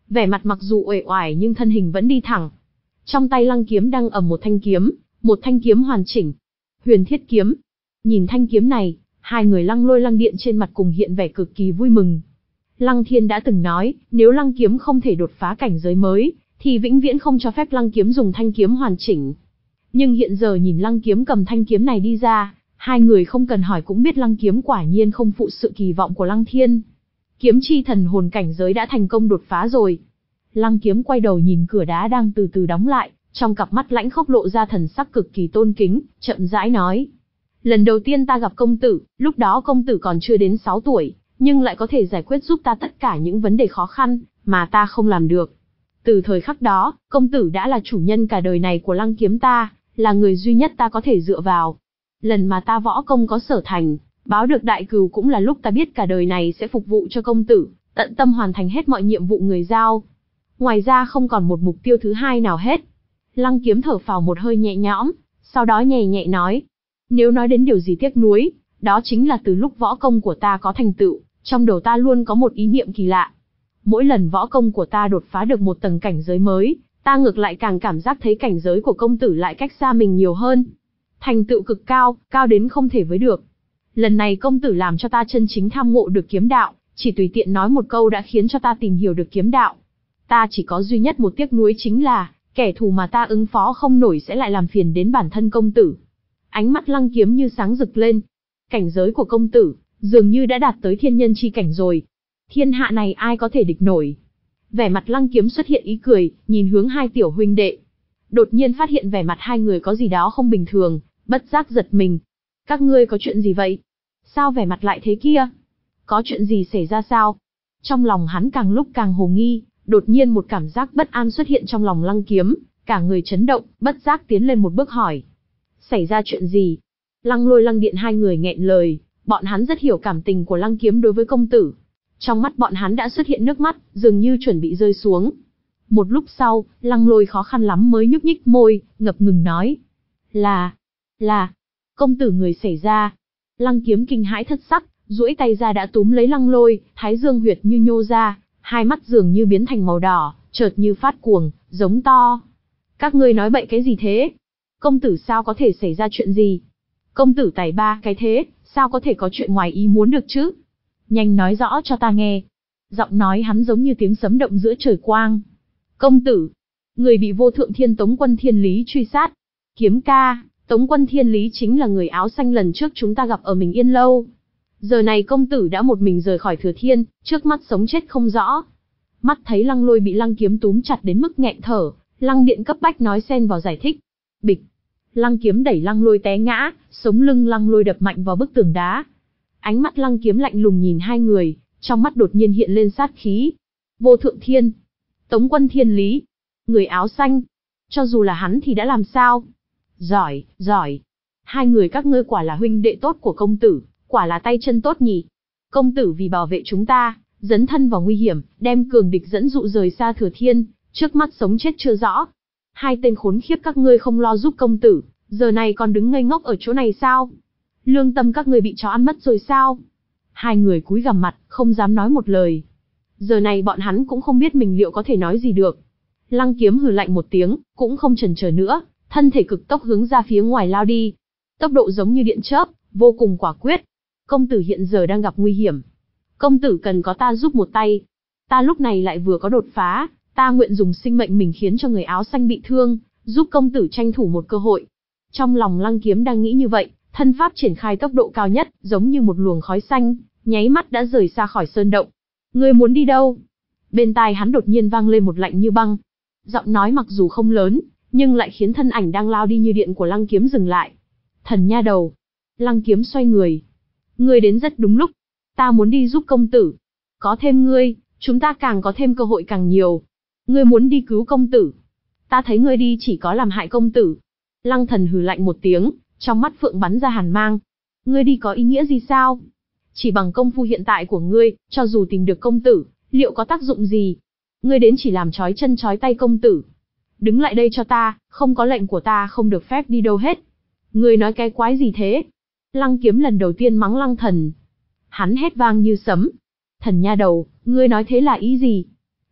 Vẻ mặt mặc dù uể oải nhưng thân hình vẫn đi thẳng. Trong tay Lăng Kiếm đang ầm một thanh kiếm, một thanh kiếm hoàn chỉnh. Huyền Thiết kiếm. Nhìn thanh kiếm này, hai người Lăng Lôi Lăng Điện trên mặt cùng hiện vẻ cực kỳ vui mừng. Lăng Thiên đã từng nói, nếu Lăng Kiếm không thể đột phá cảnh giới mới, thì vĩnh viễn không cho phép Lăng Kiếm dùng thanh kiếm hoàn chỉnh. Nhưng hiện giờ nhìn Lăng Kiếm cầm thanh kiếm này đi ra, hai người không cần hỏi cũng biết Lăng Kiếm quả nhiên không phụ sự kỳ vọng của Lăng Thiên. Kiếm chi thần hồn cảnh giới đã thành công đột phá rồi. Lăng Kiếm quay đầu nhìn cửa đá đang từ từ đóng lại, trong cặp mắt lãnh khốc lộ ra thần sắc cực kỳ tôn kính, chậm rãi nói. Lần đầu tiên ta gặp công tử, lúc đó công tử còn chưa đến sáu tuổi, nhưng lại có thể giải quyết giúp ta tất cả những vấn đề khó khăn, mà ta không làm được. Từ thời khắc đó, công tử đã là chủ nhân cả đời này của Lăng Kiếm ta, là người duy nhất ta có thể dựa vào. Lần mà ta võ công có sở thành, báo được đại cừu cũng là lúc ta biết cả đời này sẽ phục vụ cho công tử, tận tâm hoàn thành hết mọi nhiệm vụ người giao. Ngoài ra không còn một mục tiêu thứ hai nào hết. Lăng Kiếm thở phào một hơi nhẹ nhõm, sau đó nhẹ nhẹ nói. Nếu nói đến điều gì tiếc nuối, đó chính là từ lúc võ công của ta có thành tựu, trong đầu ta luôn có một ý niệm kỳ lạ. Mỗi lần võ công của ta đột phá được một tầng cảnh giới mới, ta ngược lại càng cảm giác thấy cảnh giới của công tử lại cách xa mình nhiều hơn. Thành tựu cực cao, cao đến không thể với được. Lần này công tử làm cho ta chân chính tham ngộ được kiếm đạo, chỉ tùy tiện nói một câu đã khiến cho ta tìm hiểu được kiếm đạo. Ta chỉ có duy nhất một tiếc nuối chính là, kẻ thù mà ta ứng phó không nổi sẽ lại làm phiền đến bản thân công tử. Ánh mắt Lăng Kiếm như sáng rực lên. Cảnh giới của công tử, dường như đã đạt tới thiên nhân chi cảnh rồi. Thiên hạ này ai có thể địch nổi. Vẻ mặt Lăng Kiếm xuất hiện ý cười, nhìn hướng hai tiểu huynh đệ. Đột nhiên phát hiện vẻ mặt hai người có gì đó không bình thường, bất giác giật mình. Các ngươi có chuyện gì vậy? Sao vẻ mặt lại thế kia? Có chuyện gì xảy ra sao? Trong lòng hắn càng lúc càng hồ nghi, đột nhiên một cảm giác bất an xuất hiện trong lòng Lăng Kiếm, cả người chấn động, bất giác tiến lên một bước hỏi. Xảy ra chuyện gì? Lăng Lôi Lăng Điện hai người nghẹn lời, bọn hắn rất hiểu cảm tình của Lăng Kiếm đối với công tử. Trong mắt bọn hắn đã xuất hiện nước mắt, dường như chuẩn bị rơi xuống. Một lúc sau, Lăng Lôi khó khăn lắm mới nhúc nhích môi, ngập ngừng nói. Là, là, công tử người xảy ra. Lăng Kiếm kinh hãi thất sắc, duỗi tay ra đã túm lấy Lăng Lôi, thái dương huyệt như nhô ra, hai mắt dường như biến thành màu đỏ, chợt như phát cuồng, giống to. Các ngươi nói bậy cái gì thế? Công tử sao có thể xảy ra chuyện gì? Công tử tài ba cái thế, sao có thể có chuyện ngoài ý muốn được chứ? Nhanh nói rõ cho ta nghe. Giọng nói hắn giống như tiếng sấm động giữa trời quang. Công tử, người bị vô thượng thiên Tống Quân Thiên Lý truy sát. Kiếm ca, Tống Quân Thiên Lý chính là người áo xanh lần trước chúng ta gặp ở Mình Yên Lâu. Giờ này công tử đã một mình rời khỏi Thừa Thiên, trước mắt sống chết không rõ. Mắt thấy Lăng Lôi bị Lăng Kiếm túm chặt đến mức nghẹn thở, Lăng Điện cấp bách nói xen vào giải thích. Bịch, Lăng Kiếm đẩy Lăng Lôi té ngã, sống lưng Lăng Lôi đập mạnh vào bức tường đá. Ánh mắt Lăng Kiếm lạnh lùng nhìn hai người, trong mắt đột nhiên hiện lên sát khí. Vô thượng thiên, Tống Quân Thiên Lý, người áo xanh, cho dù là hắn thì đã làm sao? Giỏi, giỏi. Hai người các ngươi quả là huynh đệ tốt của công tử, quả là tay chân tốt nhỉ. Công tử vì bảo vệ chúng ta, dấn thân vào nguy hiểm, đem cường địch dẫn dụ rời xa Thừa Thiên, trước mắt sống chết chưa rõ. Hai tên khốn khiếp các ngươi không lo giúp công tử, giờ này còn đứng ngây ngốc ở chỗ này sao? Lương tâm các ngươi bị chó ăn mất rồi sao? Hai người cúi gằm mặt, không dám nói một lời. Giờ này bọn hắn cũng không biết mình liệu có thể nói gì được. Lăng Kiếm hừ lạnh một tiếng, cũng không chần chờ nữa, thân thể cực tốc hướng ra phía ngoài lao đi. Tốc độ giống như điện chớp, vô cùng quả quyết. Công tử hiện giờ đang gặp nguy hiểm. Công tử cần có ta giúp một tay. Ta lúc này lại vừa có đột phá, ta nguyện dùng sinh mệnh mình khiến cho người áo xanh bị thương, giúp công tử tranh thủ một cơ hội. Trong lòng Lăng Kiếm đang nghĩ như vậy, thân pháp triển khai tốc độ cao nhất, giống như một luồng khói xanh, nháy mắt đã rời xa khỏi sơn động. Ngươi muốn đi đâu? Bên tai hắn đột nhiên vang lên một lạnh như băng. Giọng nói mặc dù không lớn, nhưng lại khiến thân ảnh đang lao đi như điện của Lăng Kiếm dừng lại. Thần nha đầu. Lăng Kiếm xoay người. Ngươi đến rất đúng lúc. Ta muốn đi giúp công tử. Có thêm ngươi, chúng ta càng có thêm cơ hội càng nhiều. Ngươi muốn đi cứu công tử. Ta thấy ngươi đi chỉ có làm hại công tử. Lăng Thần hừ lạnh một tiếng, trong mắt phượng bắn ra hàn mang. Ngươi đi có ý nghĩa gì sao? Chỉ bằng công phu hiện tại của ngươi, cho dù tìm được công tử, liệu có tác dụng gì? Ngươi đến chỉ làm trói chân trói tay công tử. Đứng lại đây cho ta, không có lệnh của ta không được phép đi đâu hết. Ngươi nói cái quái gì thế? Lăng Kiếm lần đầu tiên mắng Lăng Thần. Hắn hét vang như sấm. Thần nha đầu, ngươi nói thế là ý gì?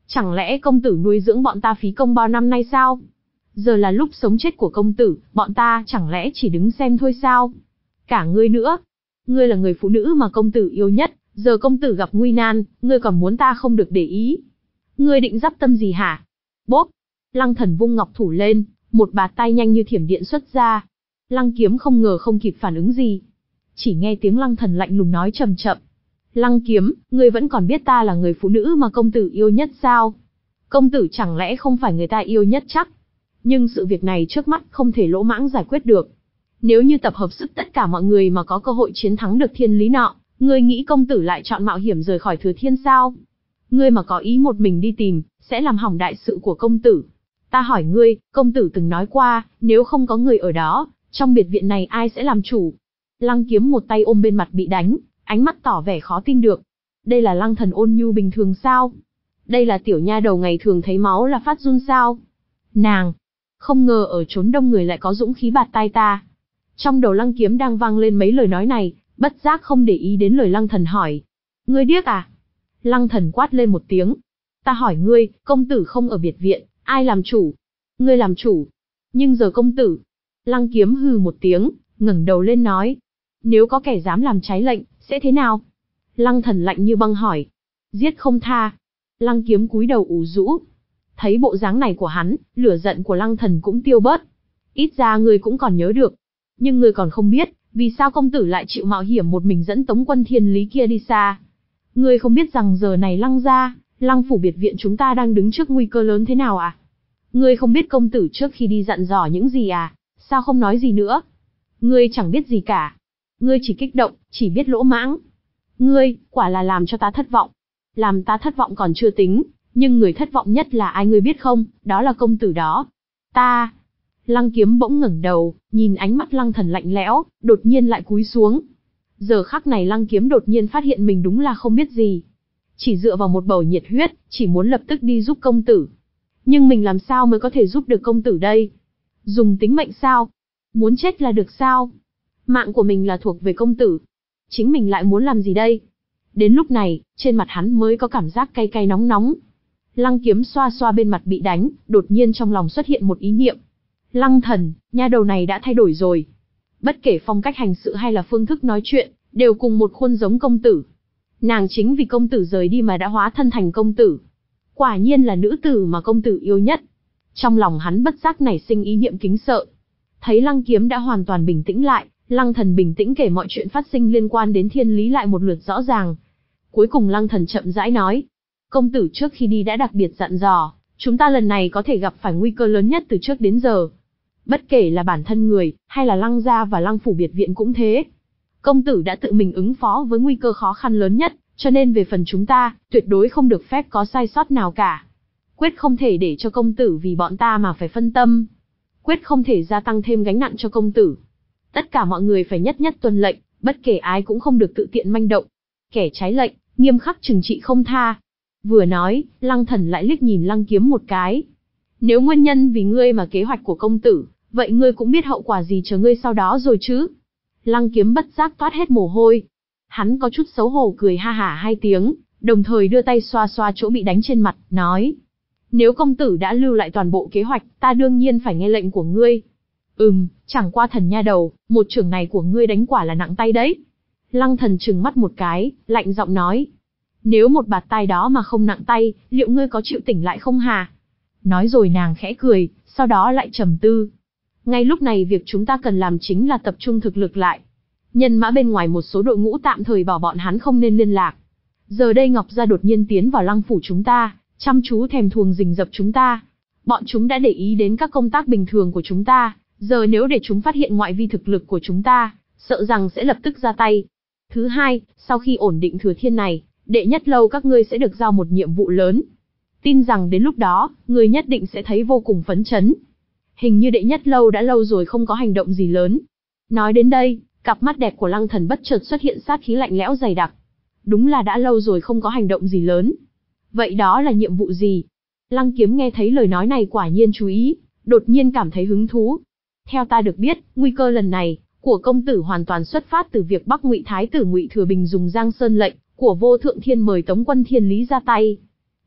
Chẳng lẽ công tử nuôi dưỡng bọn ta phí công bao năm nay sao? Giờ là lúc sống chết của công tử, bọn ta chẳng lẽ chỉ đứng xem thôi sao? Cả ngươi nữa. Ngươi là người phụ nữ mà công tử yêu nhất, giờ công tử gặp nguy nan, ngươi còn muốn ta không được để ý. Ngươi định dắp tâm gì hả? Bốp! Lăng Thần vung ngọc thủ lên, một bạt tay nhanh như thiểm điện xuất ra. Lăng Kiếm không ngờ không kịp phản ứng gì. Chỉ nghe tiếng Lăng Thần lạnh lùng nói chậm chậm. Lăng Kiếm, ngươi vẫn còn biết ta là người phụ nữ mà công tử yêu nhất sao? Công tử chẳng lẽ không phải người ta yêu nhất chắc? Nhưng sự việc này trước mắt không thể lỗ mãng giải quyết được. Nếu như tập hợp sức tất cả mọi người mà có cơ hội chiến thắng được thiên lý nọ, ngươi nghĩ công tử lại chọn mạo hiểm rời khỏi Thừa Thiên sao? Ngươi mà có ý một mình đi tìm, sẽ làm hỏng đại sự của công tử. Ta hỏi ngươi, công tử từng nói qua, nếu không có người ở đó, trong biệt viện này ai sẽ làm chủ? Lăng Kiếm một tay ôm bên mặt bị đánh, ánh mắt tỏ vẻ khó tin được. Đây là Lăng Thần ôn nhu bình thường sao? Đây là tiểu nha đầu ngày thường thấy máu là phát run sao? Nàng, không ngờ ở chốn đông người lại có dũng khí bạt tai ta. Trong đầu Lăng Kiếm đang vang lên mấy lời nói này, bất giác không để ý đến lời Lăng Thần hỏi. Ngươi điếc à? Lăng Thần quát lên một tiếng. Ta hỏi ngươi, công tử không ở biệt viện, ai làm chủ? Ngươi làm chủ. Nhưng giờ công tử... Lăng Kiếm hừ một tiếng, ngẩng đầu lên nói. Nếu có kẻ dám làm trái lệnh, sẽ thế nào? Lăng Thần lạnh như băng hỏi. Giết không tha. Lăng Kiếm cúi đầu ủ rũ. Thấy bộ dáng này của hắn, lửa giận của Lăng Thần cũng tiêu bớt. Ít ra ngươi cũng còn nhớ được. Nhưng ngươi còn không biết, vì sao công tử lại chịu mạo hiểm một mình dẫn tống quân thiên lý kia đi xa. Ngươi không biết rằng giờ này Lăng gia, Lăng phủ biệt viện chúng ta đang đứng trước nguy cơ lớn thế nào à? Ngươi không biết công tử trước khi đi dặn dò những gì à? Sao không nói gì nữa? Ngươi chẳng biết gì cả. Ngươi chỉ kích động, chỉ biết lỗ mãng. Ngươi, quả là làm cho ta thất vọng. Làm ta thất vọng còn chưa tính, nhưng người thất vọng nhất là ai ngươi biết không? Đó là công tử đó. Ta... Lăng Kiếm bỗng ngẩng đầu, nhìn ánh mắt Lăng Thần lạnh lẽo, đột nhiên lại cúi xuống. Giờ khắc này Lăng Kiếm đột nhiên phát hiện mình đúng là không biết gì. Chỉ dựa vào một bầu nhiệt huyết, chỉ muốn lập tức đi giúp công tử. Nhưng mình làm sao mới có thể giúp được công tử đây? Dùng tính mệnh sao? Muốn chết là được sao? Mạng của mình là thuộc về công tử. Chính mình lại muốn làm gì đây? Đến lúc này, trên mặt hắn mới có cảm giác cay cay nóng nóng. Lăng Kiếm xoa xoa bên mặt bị đánh, đột nhiên trong lòng xuất hiện một ý niệm. Lăng Thần, nha đầu này đã thay đổi rồi. Bất kể phong cách hành sự hay là phương thức nói chuyện, đều cùng một khuôn giống công tử. Nàng chính vì công tử rời đi mà đã hóa thân thành công tử. Quả nhiên là nữ tử mà công tử yêu nhất. Trong lòng hắn bất giác nảy sinh ý niệm kính sợ. Thấy Lăng Kiếm đã hoàn toàn bình tĩnh lại, Lăng Thần bình tĩnh kể mọi chuyện phát sinh liên quan đến thiên lý lại một lượt rõ ràng. Cuối cùng Lăng Thần chậm rãi nói. Công tử trước khi đi đã đặc biệt dặn dò, chúng ta lần này có thể gặp phải nguy cơ lớn nhất từ trước đến giờ. Bất kể là bản thân người, hay là Lăng gia và Lăng phủ biệt viện cũng thế. Công tử đã tự mình ứng phó với nguy cơ khó khăn lớn nhất, cho nên về phần chúng ta, tuyệt đối không được phép có sai sót nào cả. Quyết không thể để cho công tử vì bọn ta mà phải phân tâm. Quyết không thể gia tăng thêm gánh nặng cho công tử. Tất cả mọi người phải nhất nhất tuân lệnh, bất kể ai cũng không được tự tiện manh động. Kẻ trái lệnh, nghiêm khắc trừng trị không tha. Vừa nói, Lăng Thần lại liếc nhìn Lăng Kiếm một cái. Nếu nguyên nhân vì ngươi mà kế hoạch của công tử, vậy ngươi cũng biết hậu quả gì chờ ngươi sau đó rồi chứ? Lăng Kiếm bất giác toát hết mồ hôi. Hắn có chút xấu hổ cười ha hả hai tiếng, đồng thời đưa tay xoa xoa chỗ bị đánh trên mặt, nói. Nếu công tử đã lưu lại toàn bộ kế hoạch, ta đương nhiên phải nghe lệnh của ngươi. Ừm, chẳng qua thần nha đầu, một chưởng này của ngươi đánh quả là nặng tay đấy. Lăng Thần trừng mắt một cái, lạnh giọng nói. Nếu một bạt tai đó mà không nặng tay, liệu ngươi có chịu tỉnh lại không hà? Nói rồi nàng khẽ cười, sau đó lại trầm tư. Ngay lúc này việc chúng ta cần làm chính là tập trung thực lực lại. Nhân mã bên ngoài một số đội ngũ tạm thời bảo bọn hắn không nên liên lạc. Giờ đây Ngọc Gia đột nhiên tiến vào Lăng phủ chúng ta, chăm chú thèm thuồng rình rập chúng ta. Bọn chúng đã để ý đến các công tác bình thường của chúng ta, giờ nếu để chúng phát hiện ngoại vi thực lực của chúng ta, sợ rằng sẽ lập tức ra tay. Thứ hai, sau khi ổn định Thừa Thiên này, Đệ Nhất Lâu các ngươi sẽ được giao một nhiệm vụ lớn. Tin rằng đến lúc đó, ngươi nhất định sẽ thấy vô cùng phấn chấn. Hình như Đệ Nhất Lâu đã lâu rồi không có hành động gì lớn. Nói đến đây, cặp mắt đẹp của Lăng Thần bất chợt xuất hiện sát khí lạnh lẽo dày đặc. Đúng là đã lâu rồi không có hành động gì lớn. Vậy đó là nhiệm vụ gì? Lăng Kiếm nghe thấy lời nói này quả nhiên chú ý, đột nhiên cảm thấy hứng thú. Theo ta được biết, nguy cơ lần này của công tử hoàn toàn xuất phát từ việc Bắc Ngụy Thái tử Ngụy Thừa Bình dùng Giang Sơn lệnh của Vô Thượng Thiên mời Tống quân Thiên Lý ra tay.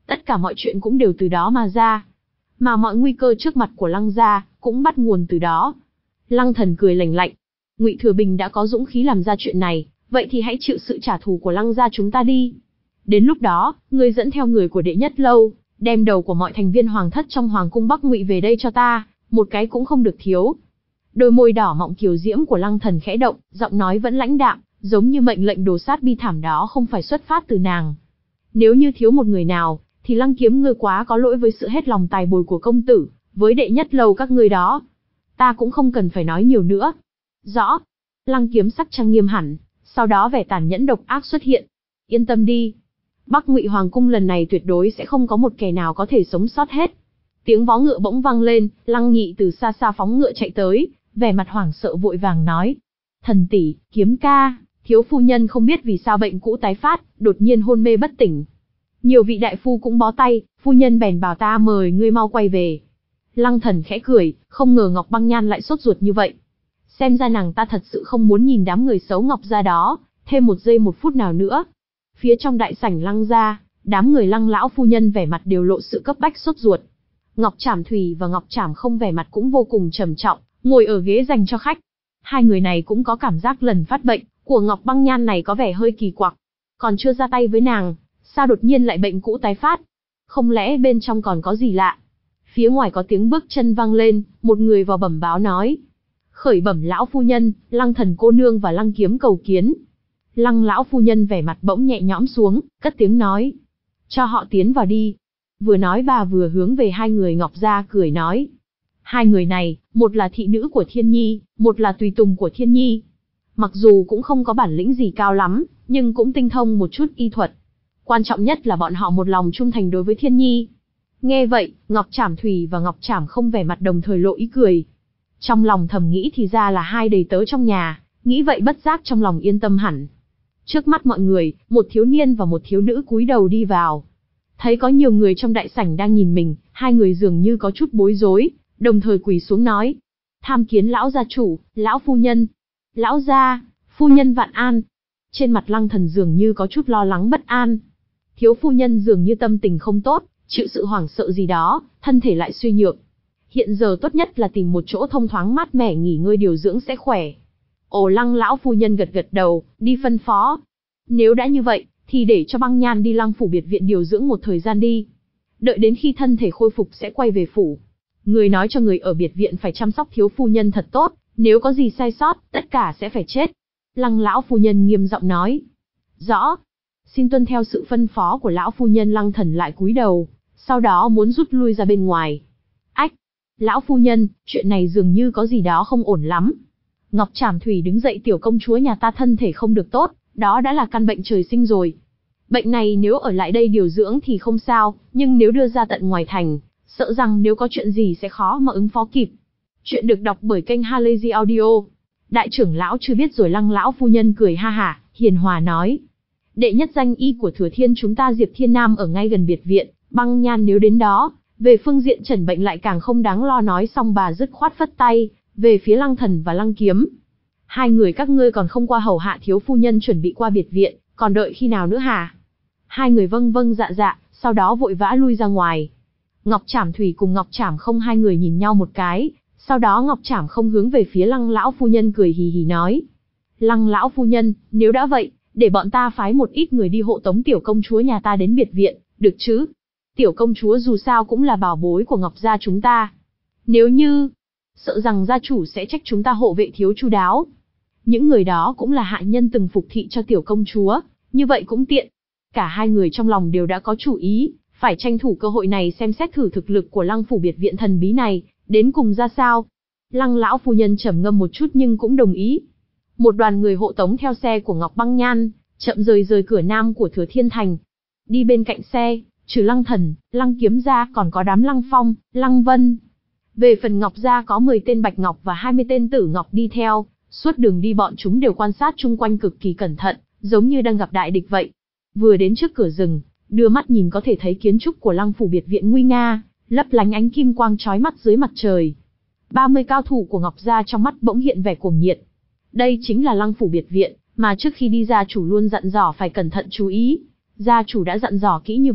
tất cả mọi chuyện cũng đều từ đó mà ra. Mà mọi nguy cơ trước mặt của Lăng gia cũng bắt nguồn từ đó. Lăng Thần cười lạnh lạnh. Ngụy Thừa Bình đã có dũng khí làm ra chuyện này, vậy thì hãy chịu sự trả thù của Lăng gia chúng ta đi. Đến lúc đó, ngươi dẫn theo người của Đệ Nhất Lâu, đem đầu của mọi thành viên hoàng thất trong hoàng cung Bắc Ngụy về đây cho ta, một cái cũng không được thiếu. Đôi môi đỏ mọng kiều diễm của Lăng Thần khẽ động, giọng nói vẫn lãnh đạm, giống như mệnh lệnh đồ sát bi thảm đó không phải xuất phát từ nàng. Nếu như thiếu một người nào, thì Lăng Kiếm ngươi quá có lỗi với sự hết lòng tài bồi của công tử, với Đệ Nhất Lâu các ngươi đó. Ta cũng không cần phải nói nhiều nữa. Rõ. Lăng Kiếm sắc trang nghiêm hẳn, sau đó vẻ tàn nhẫn độc ác xuất hiện. Yên tâm đi. Bắc Ngụy Hoàng cung lần này tuyệt đối sẽ không có một kẻ nào có thể sống sót hết. Tiếng vó ngựa bỗng vang lên, Lăng Nghị từ xa xa phóng ngựa chạy tới, vẻ mặt hoảng sợ vội vàng nói. Thần tỷ, Kiếm ca, thiếu phu nhân không biết vì sao bệnh cũ tái phát, đột nhiên hôn mê bất tỉnh. Nhiều vị đại phu cũng bó tay, phu nhân bèn bảo ta mời ngươi mau quay về. Lăng Thần khẽ cười, không ngờ Ngọc Băng Nhan lại sốt ruột như vậy. Xem ra nàng ta thật sự không muốn nhìn đám người xấu Ngọc gia đó, thêm một giây một phút nào nữa. Phía trong đại sảnh Lăng gia, đám người Lăng lão phu nhân vẻ mặt đều lộ sự cấp bách sốt ruột. Ngọc Trảm Thủy và Ngọc Trảm Không vẻ mặt cũng vô cùng trầm trọng, ngồi ở ghế dành cho khách. Hai người này cũng có cảm giác lần phát bệnh của Ngọc Băng Nhan này có vẻ hơi kỳ quặc. Còn chưa ra tay với nàng, sao đột nhiên lại bệnh cũ tái phát? Không lẽ bên trong còn có gì lạ? Phía ngoài có tiếng bước chân vang lên, một người vào bẩm báo nói. Khởi bẩm lão phu nhân, Lăng Thần cô nương và Lăng Kiếm cầu kiến. Lăng lão phu nhân vẻ mặt bỗng nhẹ nhõm xuống, cất tiếng nói. Cho họ tiến vào đi. Vừa nói bà vừa hướng về hai người Ngọc gia cười nói. Hai người này, một là thị nữ của Thiên Nhi, một là tùy tùng của Thiên Nhi. Mặc dù cũng không có bản lĩnh gì cao lắm, nhưng cũng tinh thông một chút y thuật. Quan trọng nhất là bọn họ một lòng trung thành đối với Thiên Nhi. Nghe vậy, Ngọc Trảm Thủy và Ngọc Trảm Không vẻ mặt đồng thời lộ ý cười. Trong lòng thầm nghĩ thì ra là hai đầy tớ trong nhà, nghĩ vậy bất giác trong lòng yên tâm hẳn. Trước mắt mọi người, một thiếu niên và một thiếu nữ cúi đầu đi vào. Thấy có nhiều người trong đại sảnh đang nhìn mình, hai người dường như có chút bối rối, đồng thời quỳ xuống nói. Tham kiến lão gia chủ, lão phu nhân. Lão gia, phu nhân vạn an. Trên mặt Lăng Thần dường như có chút lo lắng bất an. Thiếu phu nhân dường như tâm tình không tốt, chịu sự hoảng sợ gì đó, thân thể lại suy nhược. Hiện giờ tốt nhất là tìm một chỗ thông thoáng mát mẻ nghỉ ngơi điều dưỡng sẽ khỏe. Ồ Lăng lão phu nhân gật gật đầu, đi phân phó. Nếu đã như vậy, thì để cho Băng Nhan đi Lăng phủ biệt viện điều dưỡng một thời gian đi. Đợi đến khi thân thể khôi phục sẽ quay về phủ. Người nói cho người ở biệt viện phải chăm sóc thiếu phu nhân thật tốt, nếu có gì sai sót, tất cả sẽ phải chết. Lăng lão phu nhân nghiêm giọng nói. Rõ. Xin tuân theo sự phân phó của lão phu nhân. Lăng Thần lại cúi đầu, sau đó muốn rút lui ra bên ngoài. Ách! Lão phu nhân, chuyện này dường như có gì đó không ổn lắm. Ngọc Trảm Thủy đứng dậy, tiểu công chúa nhà ta thân thể không được tốt, đó đã là căn bệnh trời sinh rồi. Bệnh này nếu ở lại đây điều dưỡng thì không sao, nhưng nếu đưa ra tận ngoài thành, sợ rằng nếu có chuyện gì sẽ khó mà ứng phó kịp. Chuyện được đọc bởi kênh Halazy Audio. Đại trưởng lão chưa biết rồi. Lăng lão phu nhân cười ha hả, hiền hòa nói. Đệ nhất danh y của Thừa Thiên chúng ta Diệp Thiên Nam ở ngay gần biệt viện, Băng Nhan nếu đến đó, về phương diện trần bệnh lại càng không đáng lo. Nói xong bà dứt khoát phất tay, về phía Lăng Thần và Lăng Kiếm. Hai người các ngươi còn không qua hầu hạ thiếu phu nhân chuẩn bị qua biệt viện, còn đợi khi nào nữa hả? Hai người vâng vâng dạ dạ, sau đó vội vã lui ra ngoài. Ngọc Trảm Thủy cùng Ngọc Trảm Không hai người nhìn nhau một cái, sau đó Ngọc Trảm Không hướng về phía Lăng lão phu nhân cười hì hì nói. Lăng lão phu nhân, nếu đã vậy, để bọn ta phái một ít người đi hộ tống tiểu công chúa nhà ta đến biệt viện, được chứ? Tiểu công chúa dù sao cũng là bảo bối của Ngọc gia chúng ta. Nếu như, sợ rằng gia chủ sẽ trách chúng ta hộ vệ thiếu chu đáo. Những người đó cũng là hạ nhân từng phục thị cho tiểu công chúa, như vậy cũng tiện. Cả hai người trong lòng đều đã có chủ ý, phải tranh thủ cơ hội này xem xét thử thực lực của Lăng phủ biệt viện thần bí này, đến cùng ra sao. Lăng lão phu nhân trầm ngâm một chút nhưng cũng đồng ý. Một đoàn người hộ tống theo xe của Ngọc Băng Nhan, chậm rời rời cửa nam của Thừa Thiên Thành. Đi bên cạnh xe, trừ Lăng Thần, Lăng Kiếm ra còn có đám Lăng Phong, Lăng Vân. Về phần Ngọc gia có mười tên Bạch Ngọc và hai mươi tên Tử Ngọc đi theo, suốt đường đi bọn chúng đều quan sát chung quanh cực kỳ cẩn thận, giống như đang gặp đại địch vậy. Vừa đến trước cửa rừng, đưa mắt nhìn có thể thấy kiến trúc của Lăng phủ biệt viện nguy nga, lấp lánh ánh kim quang chói mắt dưới mặt trời. ba mươi cao thủ của Ngọc gia trong mắt bỗng hiện vẻ cuồng nhiệt. Đây chính là Lăng phủ biệt viện, mà trước khi đi gia chủ luôn dặn dò phải cẩn thận chú ý. Gia chủ đã dặn dò kỹ như vậy,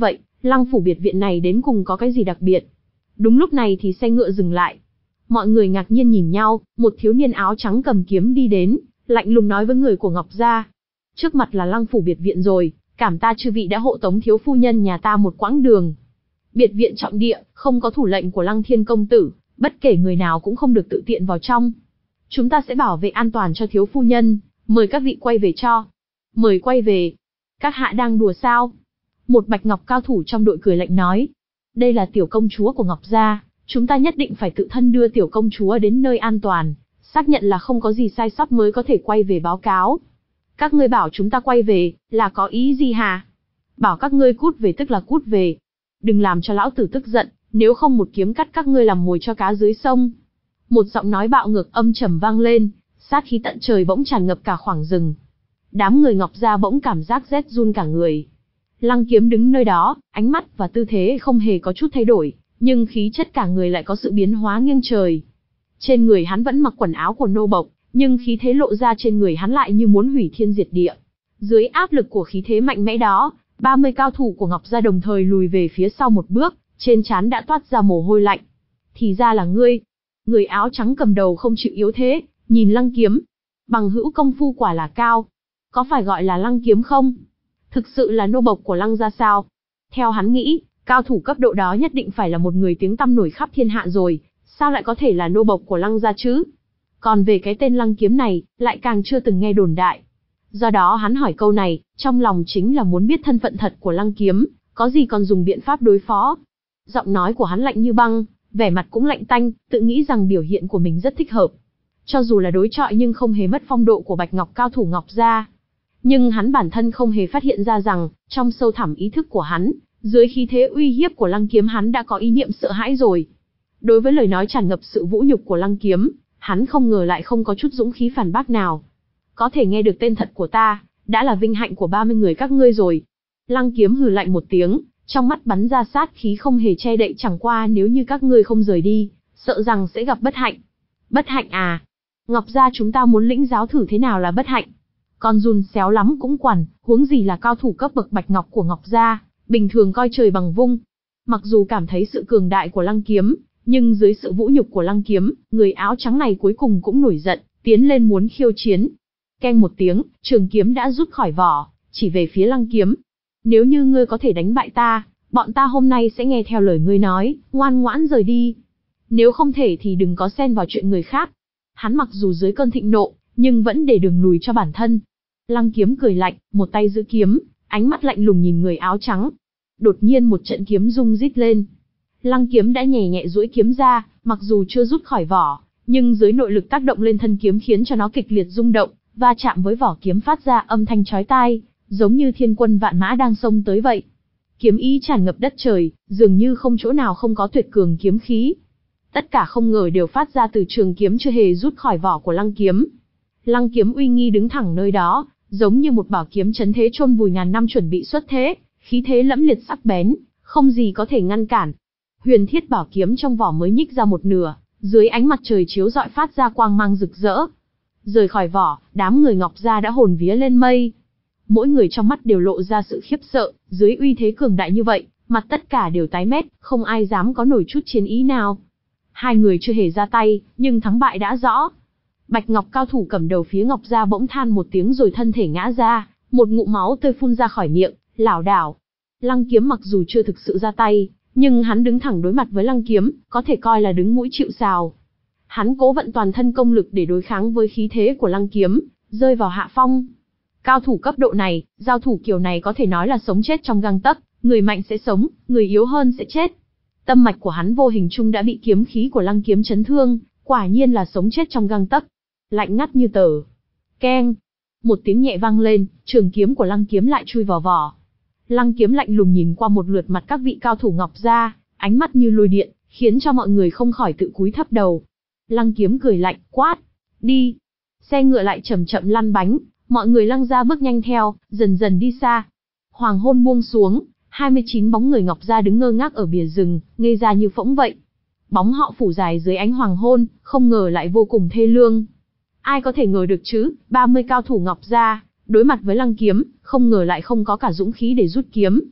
Lăng phủ biệt viện này đến cùng có cái gì đặc biệt? Đúng lúc này thì xe ngựa dừng lại. Mọi người ngạc nhiên nhìn nhau, một thiếu niên áo trắng cầm kiếm đi đến, lạnh lùng nói với người của Ngọc gia. Trước mặt là Lăng phủ biệt viện rồi, cảm ta chư vị đã hộ tống thiếu phu nhân nhà ta một quãng đường. Biệt viện trọng địa, không có thủ lệnh của Lăng Thiên công tử, bất kể người nào cũng không được tự tiện vào trong. Chúng ta sẽ bảo vệ an toàn cho thiếu phu nhân, mời các vị quay về cho. Mời quay về. Các hạ đang đùa sao? Một bạch ngọc cao thủ trong đội cười lạnh nói. Đây là tiểu công chúa của Ngọc gia, chúng ta nhất định phải tự thân đưa tiểu công chúa đến nơi an toàn, xác nhận là không có gì sai sót mới có thể quay về báo cáo. Các ngươi bảo chúng ta quay về, là có ý gì hả? Bảo các ngươi cút về tức là cút về. Đừng làm cho lão tử tức giận, nếu không một kiếm cắt các ngươi làm mồi cho cá dưới sông. Một giọng nói bạo ngược âm trầm vang lên, sát khí tận trời bỗng tràn ngập cả khoảng rừng. Đám người Ngọc gia bỗng cảm giác rét run cả người. Lăng Kiếm đứng nơi đó, ánh mắt và tư thế không hề có chút thay đổi, nhưng khí chất cả người lại có sự biến hóa nghiêng trời. Trên người hắn vẫn mặc quần áo của nô bộc, nhưng khí thế lộ ra trên người hắn lại như muốn hủy thiên diệt địa. Dưới áp lực của khí thế mạnh mẽ đó, ba mươi cao thủ của Ngọc gia đồng thời lùi về phía sau một bước, trên trán đã toát ra mồ hôi lạnh. Thì ra là ngươi. Người áo trắng cầm đầu không chịu yếu thế, nhìn Lăng Kiếm. Bằng hữu công phu quả là cao. Có phải gọi là Lăng Kiếm không? Thực sự là nô bộc của Lăng gia sao? Theo hắn nghĩ, cao thủ cấp độ đó nhất định phải là một người tiếng tăm nổi khắp thiên hạ rồi, sao lại có thể là nô bộc của Lăng gia chứ? Còn về cái tên Lăng Kiếm này, lại càng chưa từng nghe đồn đại. Do đó hắn hỏi câu này, trong lòng chính là muốn biết thân phận thật của Lăng Kiếm, có gì còn dùng biện pháp đối phó. Giọng nói của hắn lạnh như băng, vẻ mặt cũng lạnh tanh, tự nghĩ rằng biểu hiện của mình rất thích hợp. Cho dù là đối chọi nhưng không hề mất phong độ của Bạch Ngọc cao thủ Ngọc gia. Nhưng hắn bản thân không hề phát hiện ra rằng, trong sâu thẳm ý thức của hắn, dưới khí thế uy hiếp của Lăng Kiếm hắn đã có ý niệm sợ hãi rồi. Đối với lời nói tràn ngập sự vũ nhục của Lăng Kiếm, hắn không ngờ lại không có chút dũng khí phản bác nào. Có thể nghe được tên thật của ta, đã là vinh hạnh của ba mươi người các ngươi rồi. Lăng Kiếm hừ lạnh một tiếng, trong mắt bắn ra sát khí không hề che đậy, chẳng qua nếu như các ngươi không rời đi, sợ rằng sẽ gặp bất hạnh. Bất hạnh à? Ngọc gia chúng ta muốn lĩnh giáo thử thế nào là bất hạnh. Con run xéo lắm cũng quằn, huống gì là cao thủ cấp bậc Bạch Ngọc của Ngọc gia, bình thường coi trời bằng vung. Mặc dù cảm thấy sự cường đại của Lăng Kiếm, nhưng dưới sự vũ nhục của Lăng Kiếm, người áo trắng này cuối cùng cũng nổi giận, tiến lên muốn khiêu chiến. Keng một tiếng, trường kiếm đã rút khỏi vỏ, chỉ về phía Lăng Kiếm. Nếu như ngươi có thể đánh bại ta, bọn ta hôm nay sẽ nghe theo lời ngươi nói, ngoan ngoãn rời đi. Nếu không thể thì đừng có xen vào chuyện người khác. Hắn mặc dù dưới cơn thịnh nộ, nhưng vẫn để đường lùi cho bản thân. Lăng Kiếm cười lạnh, một tay giữ kiếm, ánh mắt lạnh lùng nhìn người áo trắng. Đột nhiên một trận kiếm rung rít lên. Lăng Kiếm đã nhẹ nhẹ duỗi kiếm ra, mặc dù chưa rút khỏi vỏ, nhưng dưới nội lực tác động lên thân kiếm khiến cho nó kịch liệt rung động, va chạm với vỏ kiếm phát ra âm thanh chói tai, giống như thiên quân vạn mã đang xông tới vậy. Kiếm ý tràn ngập đất trời, dường như không chỗ nào không có tuyệt cường kiếm khí. Tất cả không ngờ đều phát ra từ trường kiếm chưa hề rút khỏi vỏ của Lăng Kiếm. Lăng Kiếm uy nghi đứng thẳng nơi đó, giống như một bảo kiếm chấn thế chôn vùi ngàn năm chuẩn bị xuất thế, khí thế lẫm liệt sắc bén, không gì có thể ngăn cản. Huyền thiết bảo kiếm trong vỏ mới nhích ra một nửa, dưới ánh mặt trời chiếu rọi phát ra quang mang rực rỡ. Rời khỏi vỏ, đám người Ngọc gia đã hồn vía lên mây. Mỗi người trong mắt đều lộ ra sự khiếp sợ, dưới uy thế cường đại như vậy, mặt tất cả đều tái mét, không ai dám có nổi chút chiến ý nào. Hai người chưa hề ra tay, nhưng thắng bại đã rõ. Bạch Ngọc cao thủ cầm đầu phía Ngọc gia bỗng than một tiếng rồi thân thể ngã ra, một ngụm máu tươi phun ra khỏi miệng, lảo đảo. Lăng Kiếm mặc dù chưa thực sự ra tay, nhưng hắn đứng thẳng đối mặt với Lăng Kiếm, có thể coi là đứng mũi chịu sào. Hắn cố vận toàn thân công lực để đối kháng với khí thế của Lăng Kiếm, rơi vào hạ phong. Cao thủ cấp độ này, giao thủ kiểu này có thể nói là sống chết trong gang tấc, người mạnh sẽ sống, người yếu hơn sẽ chết. Tâm mạch của hắn vô hình chung đã bị kiếm khí của Lăng Kiếm chấn thương, quả nhiên là sống chết trong gang tấc. Lạnh ngắt như tờ. Keng. Một tiếng nhẹ vang lên, trường kiếm của Lăng Kiếm lại chui vào vỏ. Lăng Kiếm lạnh lùng nhìn qua một lượt mặt các vị cao thủ Ngọc gia, ánh mắt như lôi điện, khiến cho mọi người không khỏi tự cúi thấp đầu. Lăng Kiếm cười lạnh, quát. Đi. Xe ngựa lại chậm chậm lăn bánh, mọi người Lăng gia bước nhanh theo, dần dần đi xa. Hoàng hôn buông xuống, hai mươi chín bóng người Ngọc gia đứng ngơ ngác ở bìa rừng, ngây ra như phỗng vậy. Bóng họ phủ dài dưới ánh hoàng hôn, không ngờ lại vô cùng thê lương. Ai có thể ngờ được chứ, ba mươi cao thủ Ngọc gia, đối mặt với Lăng Kiếm, không ngờ lại không có cả dũng khí để rút kiếm.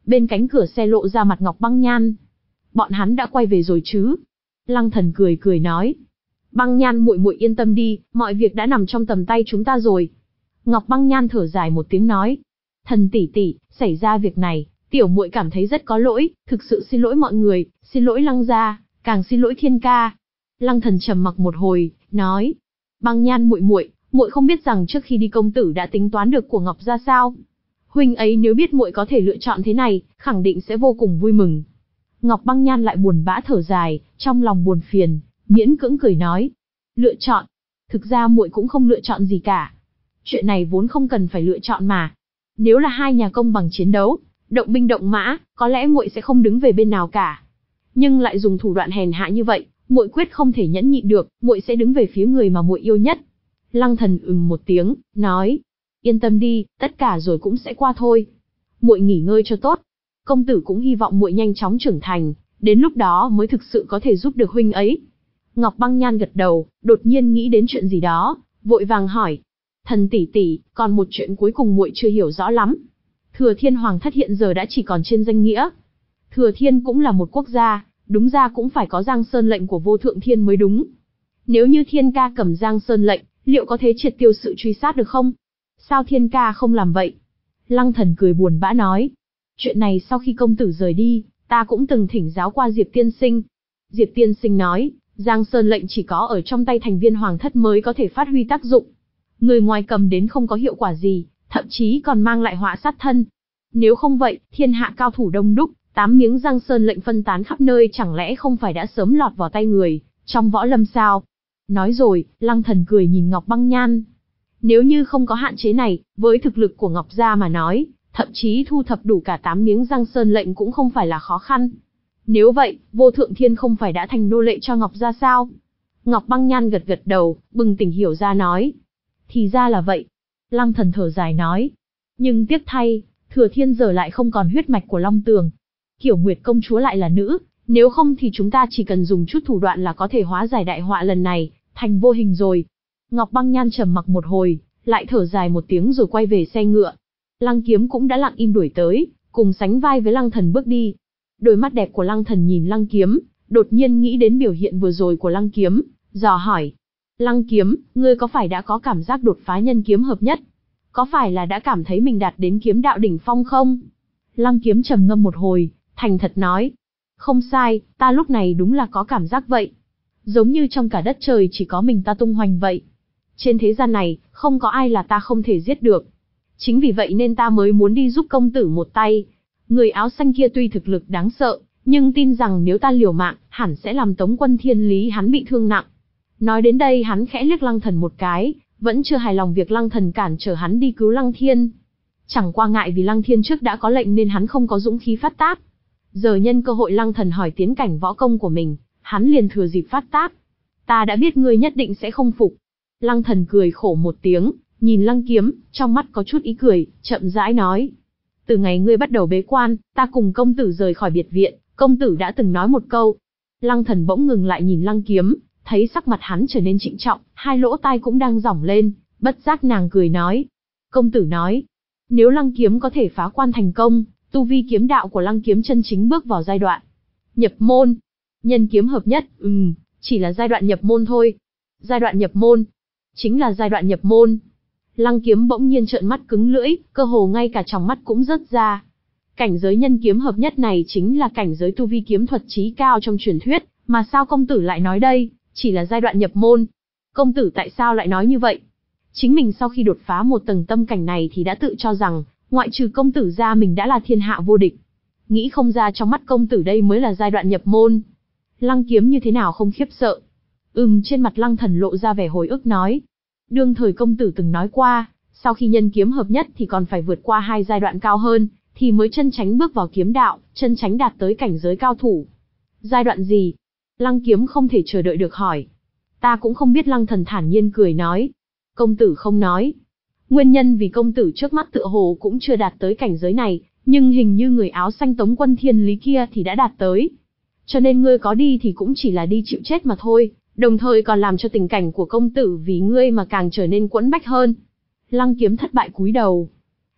bên cánh cửa xe lộ ra mặt Ngọc Băng Nhan. Bọn hắn đã quay về rồi chứ? Lăng Thần cười cười nói. Băng Nhan muội muội yên tâm đi, mọi việc đã nằm trong tầm tay chúng ta rồi. Ngọc Băng Nhan thở dài một tiếng nói. Thần tỷ tỷ, xảy ra việc này, tiểu muội cảm thấy rất có lỗi, thực sự xin lỗi mọi người, xin lỗi Lăng gia, càng xin lỗi Thiên ca. Lăng Thần trầm mặc một hồi, nói. Băng Nhan muội muội, muội không biết rằng trước khi đi công tử đã tính toán được của Ngọc gia sao? Huynh ấy nếu biết muội có thể lựa chọn thế này, khẳng định sẽ vô cùng vui mừng. Ngọc Băng Nhan lại buồn bã thở dài, trong lòng buồn phiền, miễn cưỡng cười nói. Lựa chọn? Thực ra muội cũng không lựa chọn gì cả. Chuyện này vốn không cần phải lựa chọn mà. Nếu là hai nhà công bằng chiến đấu, động binh động mã, có lẽ muội sẽ không đứng về bên nào cả. Nhưng lại dùng thủ đoạn hèn hạ như vậy, muội quyết không thể nhẫn nhịn được, muội sẽ đứng về phía người mà muội yêu nhất. Lăng Thần ừm một tiếng, nói. Yên tâm đi, tất cả rồi cũng sẽ qua thôi. Muội nghỉ ngơi cho tốt. Công tử cũng hy vọng muội nhanh chóng trưởng thành, đến lúc đó mới thực sự có thể giúp được huynh ấy. Ngọc Băng Nhan gật đầu, đột nhiên nghĩ đến chuyện gì đó, vội vàng hỏi. Thần tỷ tỷ, còn một chuyện cuối cùng muội chưa hiểu rõ lắm. Thừa Thiên Hoàng thất hiện giờ đã chỉ còn trên danh nghĩa. Thừa Thiên cũng là một quốc gia, đúng ra cũng phải có Giang Sơn lệnh của Vô Thượng Thiên mới đúng. Nếu như Thiên ca cầm Giang Sơn lệnh, liệu có thể triệt tiêu sự truy sát được không? Sao Thiên ca không làm vậy? Lăng Thần cười buồn bã nói. Chuyện này sau khi công tử rời đi, ta cũng từng thỉnh giáo qua Diệp tiên sinh. Diệp tiên sinh nói, Giang Sơn lệnh chỉ có ở trong tay thành viên hoàng thất mới có thể phát huy tác dụng. Người ngoài cầm đến không có hiệu quả gì, thậm chí còn mang lại họa sát thân. Nếu không vậy, thiên hạ cao thủ đông đúc, tám miếng Giang Sơn lệnh phân tán khắp nơi chẳng lẽ không phải đã sớm lọt vào tay người, trong võ lâm sao? Nói rồi, Lăng Thần cười nhìn Ngọc Băng Nhan. Nếu như không có hạn chế này, với thực lực của Ngọc gia mà nói, thậm chí thu thập đủ cả tám miếng Giang Sơn lệnh cũng không phải là khó khăn. Nếu vậy, Vô Thượng Thiên không phải đã thành nô lệ cho Ngọc gia sao? Ngọc Băng Nhan gật gật đầu, bừng tỉnh hiểu ra nói. Thì ra là vậy. Lăng Thần thở dài nói. Nhưng tiếc thay, Thừa Thiên giờ lại không còn huyết mạch của Long Tường. Kiểu Nguyệt công chúa lại là nữ, nếu không thì chúng ta chỉ cần dùng chút thủ đoạn là có thể hóa giải đại họa lần này, thành vô hình rồi. Ngọc Băng Nhan trầm mặc một hồi, lại thở dài một tiếng rồi quay về xe ngựa. Lăng Kiếm cũng đã lặng im đuổi tới, cùng sánh vai với Lăng Thần bước đi. Đôi mắt đẹp của Lăng Thần nhìn Lăng Kiếm, đột nhiên nghĩ đến biểu hiện vừa rồi của Lăng Kiếm, dò hỏi. Lăng Kiếm, ngươi có phải đã có cảm giác đột phá nhân kiếm hợp nhất? Có phải là đã cảm thấy mình đạt đến kiếm đạo đỉnh phong không? Lăng Kiếm trầm ngâm một hồi, thành thật nói. Không sai, ta lúc này đúng là có cảm giác vậy. Giống như trong cả đất trời chỉ có mình ta tung hoành vậy. Trên thế gian này, không có ai là ta không thể giết được. Chính vì vậy nên ta mới muốn đi giúp công tử một tay. Người áo xanh kia tuy thực lực đáng sợ, nhưng tin rằng nếu ta liều mạng, hẳn sẽ làm Tống Quân Thiên Lý hắn bị thương nặng. Nói đến đây hắn khẽ liếc Lăng Thần một cái, vẫn chưa hài lòng việc Lăng Thần cản trở hắn đi cứu Lăng Thiên. Chẳng qua ngại vì Lăng Thiên trước đã có lệnh nên hắn không có dũng khí phát tác. Giờ nhân cơ hội Lăng Thần hỏi tiến cảnh võ công của mình, hắn liền thừa dịp phát tác. Ta đã biết ngươi nhất định sẽ không phục. Lăng Thần cười khổ một tiếng, nhìn Lăng Kiếm, trong mắt có chút ý cười, chậm rãi nói. Từ ngày ngươi bắt đầu bế quan, ta cùng công tử rời khỏi biệt viện, công tử đã từng nói một câu. Lăng Thần bỗng ngừng lại nhìn Lăng Kiếm, thấy sắc mặt hắn trở nên trịnh trọng, hai lỗ tai cũng đang rỏng lên, bất giác nàng cười nói. Công tử nói, nếu Lăng Kiếm có thể phá quan thành công, tu vi kiếm đạo của Lăng Kiếm chân chính bước vào giai đoạn nhập môn. Nhân kiếm hợp nhất, ừm, chỉ là giai đoạn nhập môn thôi. Giai đoạn nhập môn, chính là giai đoạn nhập môn. Lăng Kiếm bỗng nhiên trợn mắt cứng lưỡi, cơ hồ ngay cả tròng mắt cũng rớt ra. Cảnh giới nhân kiếm hợp nhất này chính là cảnh giới tu vi kiếm thuật chí cao trong truyền thuyết, mà sao công tử lại nói đây, chỉ là giai đoạn nhập môn. Công tử tại sao lại nói như vậy? Chính mình sau khi đột phá một tầng tâm cảnh này thì đã tự cho rằng, ngoại trừ công tử ra mình đã là thiên hạ vô địch. Nghĩ không ra trong mắt công tử đây mới là giai đoạn nhập môn. Lăng Kiếm như thế nào không khiếp sợ. Ừm, trên mặt Lăng Thần lộ ra vẻ hồi ức nói. Đương thời công tử từng nói qua, sau khi nhân kiếm hợp nhất thì còn phải vượt qua hai giai đoạn cao hơn, thì mới chân chánh bước vào kiếm đạo, chân chánh đạt tới cảnh giới cao thủ. Giai đoạn gì? Lăng Kiếm không thể chờ đợi được hỏi. Ta cũng không biết. Lăng Thần thản nhiên cười nói. Công tử không nói. Nguyên nhân vì công tử trước mắt tựa hồ cũng chưa đạt tới cảnh giới này, nhưng hình như người áo xanh Tống Quân Thiên Lý kia thì đã đạt tới. Cho nên ngươi có đi thì cũng chỉ là đi chịu chết mà thôi, đồng thời còn làm cho tình cảnh của công tử vì ngươi mà càng trở nên quẫn bách hơn. Lăng Kiếm thất bại cúi đầu.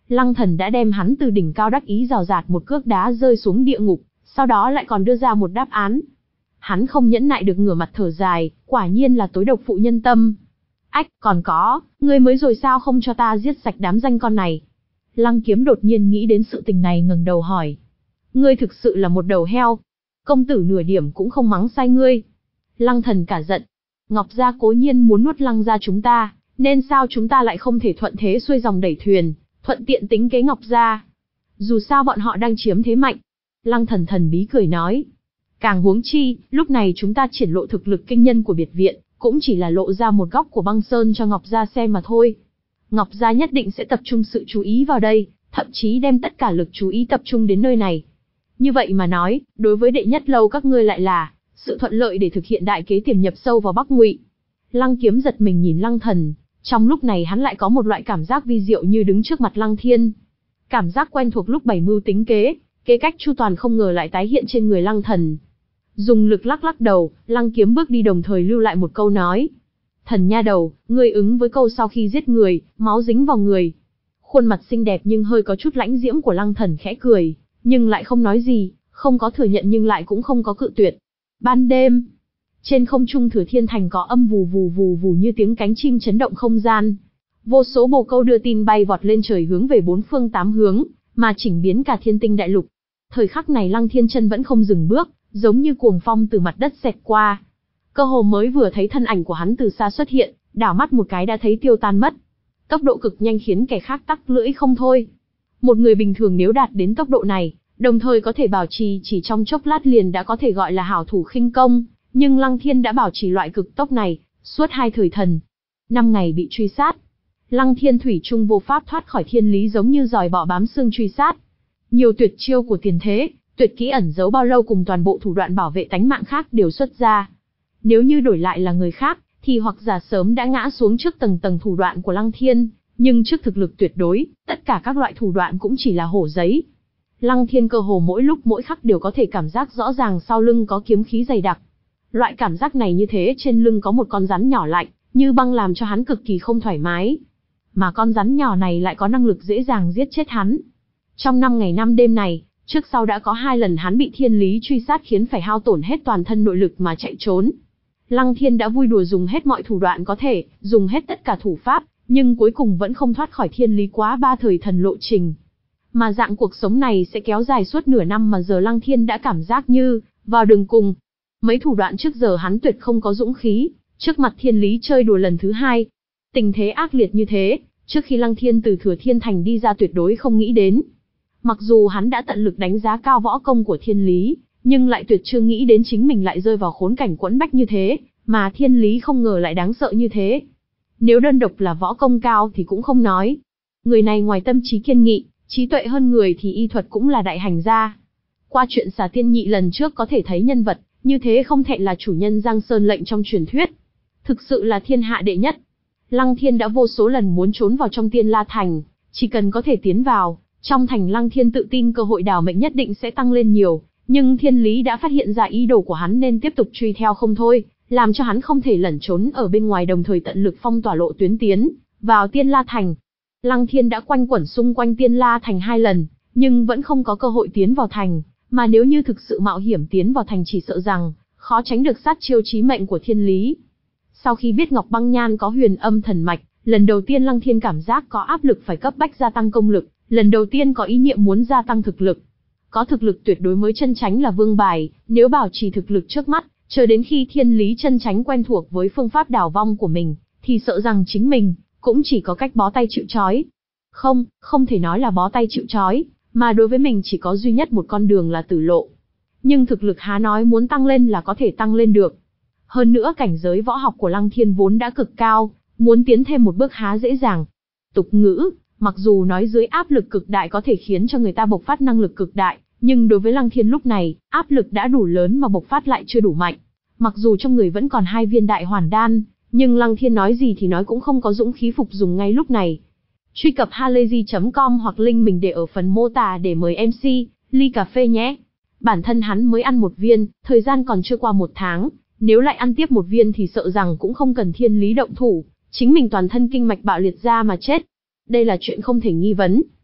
Lăng Thần đã đem hắn từ đỉnh cao đắc ý rào rạt một cước đá rơi xuống địa ngục, sau đó lại còn đưa ra một đáp án. Hắn không nhẫn nại được ngửa mặt thở dài, quả nhiên là tối độc phụ nhân tâm. Ách, còn có, ngươi mới rồi sao không cho ta giết sạch đám danh con này? Lăng Kiếm đột nhiên nghĩ đến sự tình này ngẩng đầu hỏi. Ngươi thực sự là một đầu heo. Công tử nửa điểm cũng không mắng sai ngươi. Lăng Thần cả giận. Ngọc gia cố nhiên muốn nuốt Lăng gia chúng ta, nên sao chúng ta lại không thể thuận thế xuôi dòng đẩy thuyền, thuận tiện tính kế Ngọc gia? Dù sao bọn họ đang chiếm thế mạnh. Lăng Thần thần bí cười nói. Càng huống chi, lúc này chúng ta triển lộ thực lực kinh nhân của biệt viện, cũng chỉ là lộ ra một góc của băng sơn cho Ngọc gia xem mà thôi. Ngọc gia nhất định sẽ tập trung sự chú ý vào đây, thậm chí đem tất cả lực chú ý tập trung đến nơi này. Như vậy mà nói, đối với đệ nhất lâu các ngươi lại là sự thuận lợi để thực hiện đại kế tiềm nhập sâu vào Bắc Ngụy. Lăng Kiếm giật mình nhìn Lăng Thần, trong lúc này hắn lại có một loại cảm giác vi diệu như đứng trước mặt Lăng Thiên. Cảm giác quen thuộc lúc bày mưu tính kế, kế cách chu toàn không ngờ lại tái hiện trên người Lăng Thần. Dùng lực lắc lắc đầu, Lăng Kiếm bước đi đồng thời lưu lại một câu nói. Thần nha đầu, ngươi ứng với câu sau khi giết người, máu dính vào người. Khuôn mặt xinh đẹp nhưng hơi có chút lãnh diễm của Lăng Thần khẽ cười, nhưng lại không nói gì, không có thừa nhận nhưng lại cũng không có cự tuyệt. Ban đêm, trên không trung Thừa Thiên Thành có âm vù vù vù vù như tiếng cánh chim chấn động không gian. Vô số bồ câu đưa tin bay vọt lên trời hướng về bốn phương tám hướng, mà chỉnh biến cả thiên tinh đại lục. Thời khắc này Lăng Thiên Chân vẫn không dừng bước, giống như cuồng phong từ mặt đất xẹt qua. Cơ hồ mới vừa thấy thân ảnh của hắn từ xa xuất hiện, đảo mắt một cái đã thấy tiêu tan mất. Tốc độ cực nhanh khiến kẻ khác tắc lưỡi không thôi. Một người bình thường nếu đạt đến tốc độ này, đồng thời có thể bảo trì chỉ trong chốc lát liền đã có thể gọi là hảo thủ khinh công, nhưng Lăng Thiên đã bảo trì loại cực tốc này suốt hai thời thần. Năm ngày bị truy sát, Lăng Thiên thủy chung vô pháp thoát khỏi thiên lý, giống như giòi bọ bám xương truy sát. Nhiều tuyệt chiêu của tiền thế, tuyệt kỹ ẩn giấu bao lâu cùng toàn bộ thủ đoạn bảo vệ tánh mạng khác đều xuất ra. Nếu như đổi lại là người khác, thì hoặc giả sớm đã ngã xuống trước tầng tầng thủ đoạn của Lăng Thiên, nhưng trước thực lực tuyệt đối, tất cả các loại thủ đoạn cũng chỉ là hổ giấy. Lăng Thiên cơ hồ mỗi lúc mỗi khắc đều có thể cảm giác rõ ràng sau lưng có kiếm khí dày đặc. Loại cảm giác này như thế trên lưng có một con rắn nhỏ lạnh, như băng làm cho hắn cực kỳ không thoải mái. Mà con rắn nhỏ này lại có năng lực dễ dàng giết chết hắn. Trong năm ngày năm đêm này, trước sau đã có hai lần hắn bị thiên lý truy sát khiến phải hao tổn hết toàn thân nội lực mà chạy trốn. Lăng Thiên đã vui đùa dùng hết mọi thủ đoạn có thể, dùng hết tất cả thủ pháp, nhưng cuối cùng vẫn không thoát khỏi thiên lý quá ba thời thần lộ trình. Mà dạng cuộc sống này sẽ kéo dài suốt nửa năm mà giờ Lăng Thiên đã cảm giác như vào đường cùng. Mấy thủ đoạn trước giờ hắn tuyệt không có dũng khí, trước mặt thiên lý chơi đùa lần thứ hai. Tình thế ác liệt như thế, trước khi Lăng Thiên từ Thừa Thiên Thành đi ra tuyệt đối không nghĩ đến. Mặc dù hắn đã tận lực đánh giá cao võ công của thiên lý, nhưng lại tuyệt chưa nghĩ đến chính mình lại rơi vào khốn cảnh quẫn bách như thế, mà thiên lý không ngờ lại đáng sợ như thế. Nếu đơn độc là võ công cao thì cũng không nói. Người này ngoài tâm trí kiên nghị, trí tuệ hơn người thì y thuật cũng là đại hành gia. Qua chuyện xà tiên nhị lần trước có thể thấy nhân vật như thế không thẹn là chủ nhân Giang Sơn lệnh trong truyền thuyết. Thực sự là thiên hạ đệ nhất. Lăng Thiên đã vô số lần muốn trốn vào trong Tiên La Thành, chỉ cần có thể tiến vào, trong thành Lăng Thiên tự tin cơ hội đào mệnh nhất định sẽ tăng lên nhiều, nhưng thiên lý đã phát hiện ra ý đồ của hắn nên tiếp tục truy theo không thôi, làm cho hắn không thể lẩn trốn ở bên ngoài, đồng thời tận lực phong tỏa lộ tuyến tiến vào Tiên La Thành. Lăng Thiên đã quanh quẩn xung quanh Tiên La Thành hai lần, nhưng vẫn không có cơ hội tiến vào thành, mà nếu như thực sự mạo hiểm tiến vào thành chỉ sợ rằng khó tránh được sát chiêu chí mệnh của thiên lý. Sau khi biết Ngọc Băng Nhan có huyền âm thần mạch, lần đầu tiên Lăng Thiên cảm giác có áp lực phải cấp bách gia tăng công lực, lần đầu tiên có ý niệm muốn gia tăng thực lực. Có thực lực tuyệt đối mới chân chánh là vương bài, nếu bảo trì thực lực trước mắt, chờ đến khi thiên lý chân chánh quen thuộc với phương pháp đào vong của mình, thì sợ rằng chính mình cũng chỉ có cách bó tay chịu trói. Không, không thể nói là bó tay chịu trói, mà đối với mình chỉ có duy nhất một con đường là tử lộ. Nhưng thực lực há nói muốn tăng lên là có thể tăng lên được. Hơn nữa cảnh giới võ học của Lăng Thiên vốn đã cực cao, muốn tiến thêm một bước há dễ dàng. Tục ngữ, mặc dù nói dưới áp lực cực đại có thể khiến cho người ta bộc phát năng lực cực đại, nhưng đối với Lăng Thiên lúc này, áp lực đã đủ lớn mà bộc phát lại chưa đủ mạnh. Mặc dù trong người vẫn còn hai viên đại hoàn đan, nhưng Lăng Thiên nói gì thì nói cũng không có dũng khí phục dùng ngay lúc này. Truy cập halayzi chấm com hoặc link mình để ở phần mô tả để mời em xê, ly cà phê nhé. Bản thân hắn mới ăn một viên, thời gian còn chưa qua một tháng, nếu lại ăn tiếp một viên thì sợ rằng cũng không cần thiên lý động thủ, chính mình toàn thân kinh mạch bạo liệt ra mà chết. Đây là chuyện không thể nghi vấn.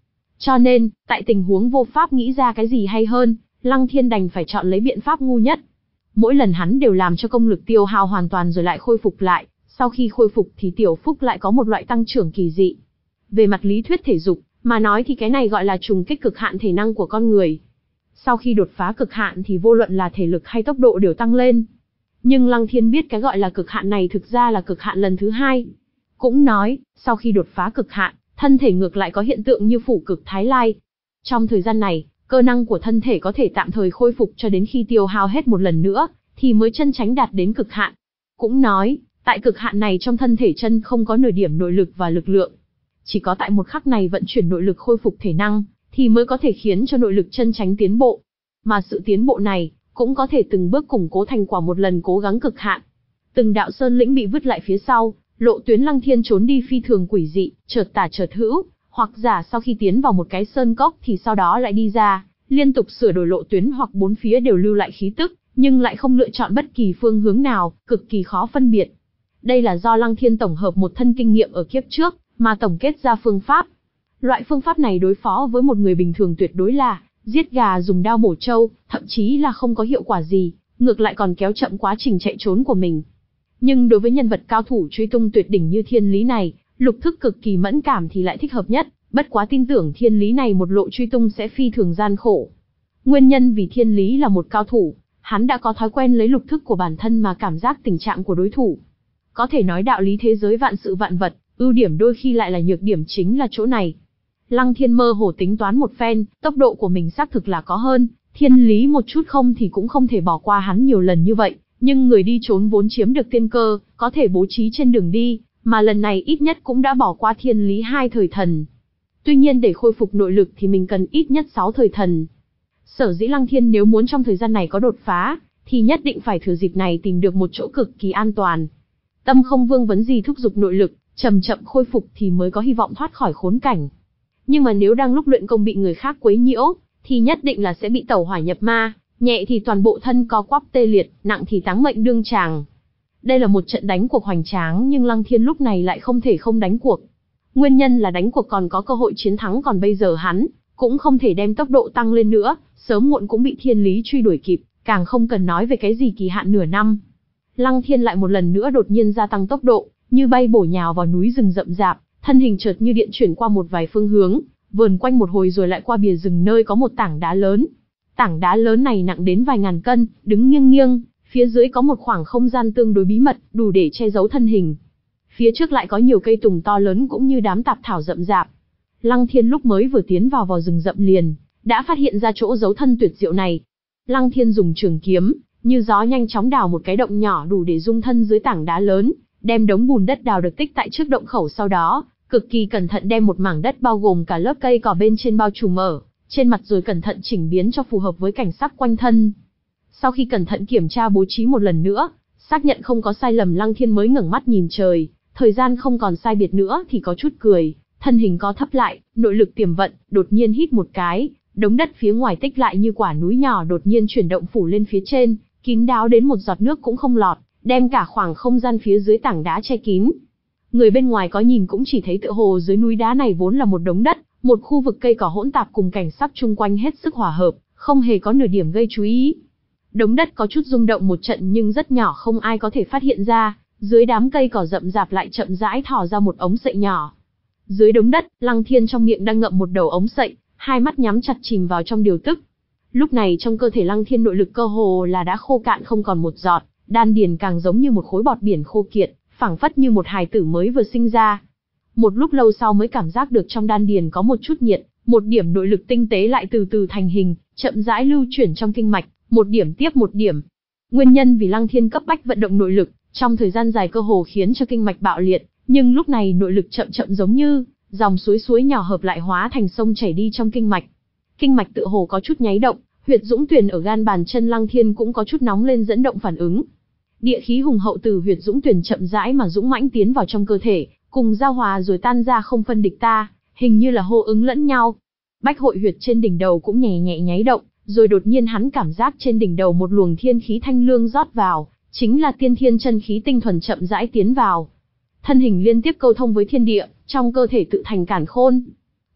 Cho nên, tại tình huống vô pháp nghĩ ra cái gì hay hơn, Lăng Thiên đành phải chọn lấy biện pháp ngu nhất. Mỗi lần hắn đều làm cho công lực tiêu hao hoàn toàn rồi lại khôi phục lại, sau khi khôi phục thì tiểu phúc lại có một loại tăng trưởng kỳ dị. Về mặt lý thuyết thể dục, mà nói thì cái này gọi là trùng kích cực hạn thể năng của con người. Sau khi đột phá cực hạn thì vô luận là thể lực hay tốc độ đều tăng lên. Nhưng Lăng Thiên biết cái gọi là cực hạn này thực ra là cực hạn lần thứ hai. Cũng nói, sau khi đột phá cực hạn, thân thể ngược lại có hiện tượng như phủ cực thái lai. Trong thời gian này, cơ năng của thân thể có thể tạm thời khôi phục cho đến khi tiêu hao hết một lần nữa, thì mới chân tránh đạt đến cực hạn. Cũng nói, tại cực hạn này trong thân thể chân không có nửa điểm nội lực và lực lượng. Chỉ có tại một khắc này vận chuyển nội lực khôi phục thể năng, thì mới có thể khiến cho nội lực chân tránh tiến bộ. Mà sự tiến bộ này, cũng có thể từng bước củng cố thành quả một lần cố gắng cực hạn. Từng đạo sơn lĩnh bị vứt lại phía sau, lộ tuyến Lăng Thiên trốn đi phi thường quỷ dị, chợt tả chợt hữu, hoặc giả sau khi tiến vào một cái sơn cốc thì sau đó lại đi ra, liên tục sửa đổi lộ tuyến hoặc bốn phía đều lưu lại khí tức, nhưng lại không lựa chọn bất kỳ phương hướng nào, cực kỳ khó phân biệt. Đây là do Lăng Thiên tổng hợp một thân kinh nghiệm ở kiếp trước, mà tổng kết ra phương pháp. Loại phương pháp này đối phó với một người bình thường tuyệt đối là giết gà dùng đao mổ trâu, thậm chí là không có hiệu quả gì, ngược lại còn kéo chậm quá trình chạy trốn của mình. Nhưng đối với nhân vật cao thủ truy tung tuyệt đỉnh như Thiên Lý này, lục thức cực kỳ mẫn cảm thì lại thích hợp nhất, bất quá tin tưởng Thiên Lý này một lộ truy tung sẽ phi thường gian khổ. Nguyên nhân vì Thiên Lý là một cao thủ, hắn đã có thói quen lấy lục thức của bản thân mà cảm giác tình trạng của đối thủ. Có thể nói đạo lý thế giới vạn sự vạn vật, ưu điểm đôi khi lại là nhược điểm chính là chỗ này. Lăng Thiên mơ hồ tính toán một phen, tốc độ của mình xác thực là có hơn Thiên Lý một chút không thì cũng không thể bỏ qua hắn nhiều lần như vậy, nhưng người đi trốn vốn chiếm được tiên cơ, có thể bố trí trên đường đi, mà lần này ít nhất cũng đã bỏ qua Thiên Lý hai thời thần. Tuy nhiên để khôi phục nội lực thì mình cần ít nhất sáu thời thần. Sở dĩ Lăng Thiên nếu muốn trong thời gian này có đột phá, thì nhất định phải thừa dịp này tìm được một chỗ cực kỳ an toàn. Tâm không vương vấn gì thúc giục nội lực, chậm chậm khôi phục thì mới có hy vọng thoát khỏi khốn cảnh. Nhưng mà nếu đang lúc luyện công bị người khác quấy nhiễu, thì nhất định là sẽ bị tẩu hỏa nhập ma, nhẹ thì toàn bộ thân co quắp tê liệt, nặng thì táng mệnh đương tràng. Đây là một trận đánh cuộc hoành tráng nhưng Lăng Thiên lúc này lại không thể không đánh cuộc. Nguyên nhân là đánh cuộc còn có cơ hội chiến thắng, còn bây giờ hắn cũng không thể đem tốc độ tăng lên nữa, sớm muộn cũng bị Thiên Lý truy đuổi kịp, càng không cần nói về cái gì kỳ hạn nửa năm. Lăng Thiên lại một lần nữa đột nhiên gia tăng tốc độ, như bay bổ nhào vào núi rừng rậm rạp, thân hình chợt như điện chuyển qua một vài phương hướng, vườn quanh một hồi rồi lại qua bìa rừng nơi có một tảng đá lớn. Tảng đá lớn này nặng đến vài ngàn cân, đứng nghiêng nghiêng, phía dưới có một khoảng không gian tương đối bí mật, đủ để che giấu thân hình. Phía trước lại có nhiều cây tùng to lớn cũng như đám tạp thảo rậm rạp. Lăng Thiên lúc mới vừa tiến vào vào rừng rậm liền, đã phát hiện ra chỗ giấu thân tuyệt diệu này. Lăng Thiên dùng trường kiếm, như gió nhanh chóng đào một cái động nhỏ đủ để dung thân dưới tảng đá lớn, đem đống bùn đất đào được tích tại trước động khẩu, sau đó cực kỳ cẩn thận đem một mảng đất bao gồm cả lớp cây cỏ bên trên bao trùm ở trên mặt, rồi cẩn thận chỉnh biến cho phù hợp với cảnh sắc quanh thân. Sau khi cẩn thận kiểm tra bố trí một lần nữa, xác nhận không có sai lầm, Lăng Thiên mới ngẩng mắt nhìn trời, thời gian không còn sai biệt nữa thì có chút cười, thân hình có thấp lại, nội lực tiềm vận, đột nhiên hít một cái, đống đất phía ngoài tích lại như quả núi nhỏ đột nhiên chuyển động phủ lên phía trên, kín đáo đến một giọt nước cũng không lọt, đem cả khoảng không gian phía dưới tảng đá che kín. Người bên ngoài có nhìn cũng chỉ thấy tựa hồ dưới núi đá này vốn là một đống đất, một khu vực cây cỏ hỗn tạp cùng cảnh sắc chung quanh hết sức hòa hợp, không hề có nửa điểm gây chú ý. Đống đất có chút rung động một trận nhưng rất nhỏ, không ai có thể phát hiện ra, dưới đám cây cỏ rậm rạp lại chậm rãi thò ra một ống sậy nhỏ. Dưới đống đất, Lăng Thiên trong miệng đang ngậm một đầu ống sậy, hai mắt nhắm chặt chìm vào trong điều tức. Lúc này trong cơ thể Lăng Thiên nội lực cơ hồ là đã khô cạn không còn một giọt, đan điền càng giống như một khối bọt biển khô kiệt, phảng phất như một hài tử mới vừa sinh ra. Một lúc lâu sau mới cảm giác được trong đan điền có một chút nhiệt, một điểm nội lực tinh tế lại từ từ thành hình, chậm rãi lưu chuyển trong kinh mạch, một điểm tiếp một điểm. Nguyên nhân vì Lăng Thiên cấp bách vận động nội lực, trong thời gian dài cơ hồ khiến cho kinh mạch bạo liệt, nhưng lúc này nội lực chậm chậm giống như dòng suối suối nhỏ hợp lại hóa thành sông chảy đi trong kinh mạch. Kinh mạch tựa hồ có chút nháy động, huyệt dũng tuyển ở gan bàn chân Lăng Thiên cũng có chút nóng lên dẫn động phản ứng. Địa khí hùng hậu từ huyệt dũng tuyển chậm rãi mà dũng mãnh tiến vào trong cơ thể, cùng giao hòa rồi tan ra không phân địch ta, hình như là hô ứng lẫn nhau. Bách hội huyệt trên đỉnh đầu cũng nhẹ nhẹ nháy động, rồi đột nhiên hắn cảm giác trên đỉnh đầu một luồng thiên khí thanh lương rót vào, chính là tiên thiên chân khí tinh thuần chậm rãi tiến vào. Thân hình liên tiếp câu thông với thiên địa, trong cơ thể tự thành càn khôn.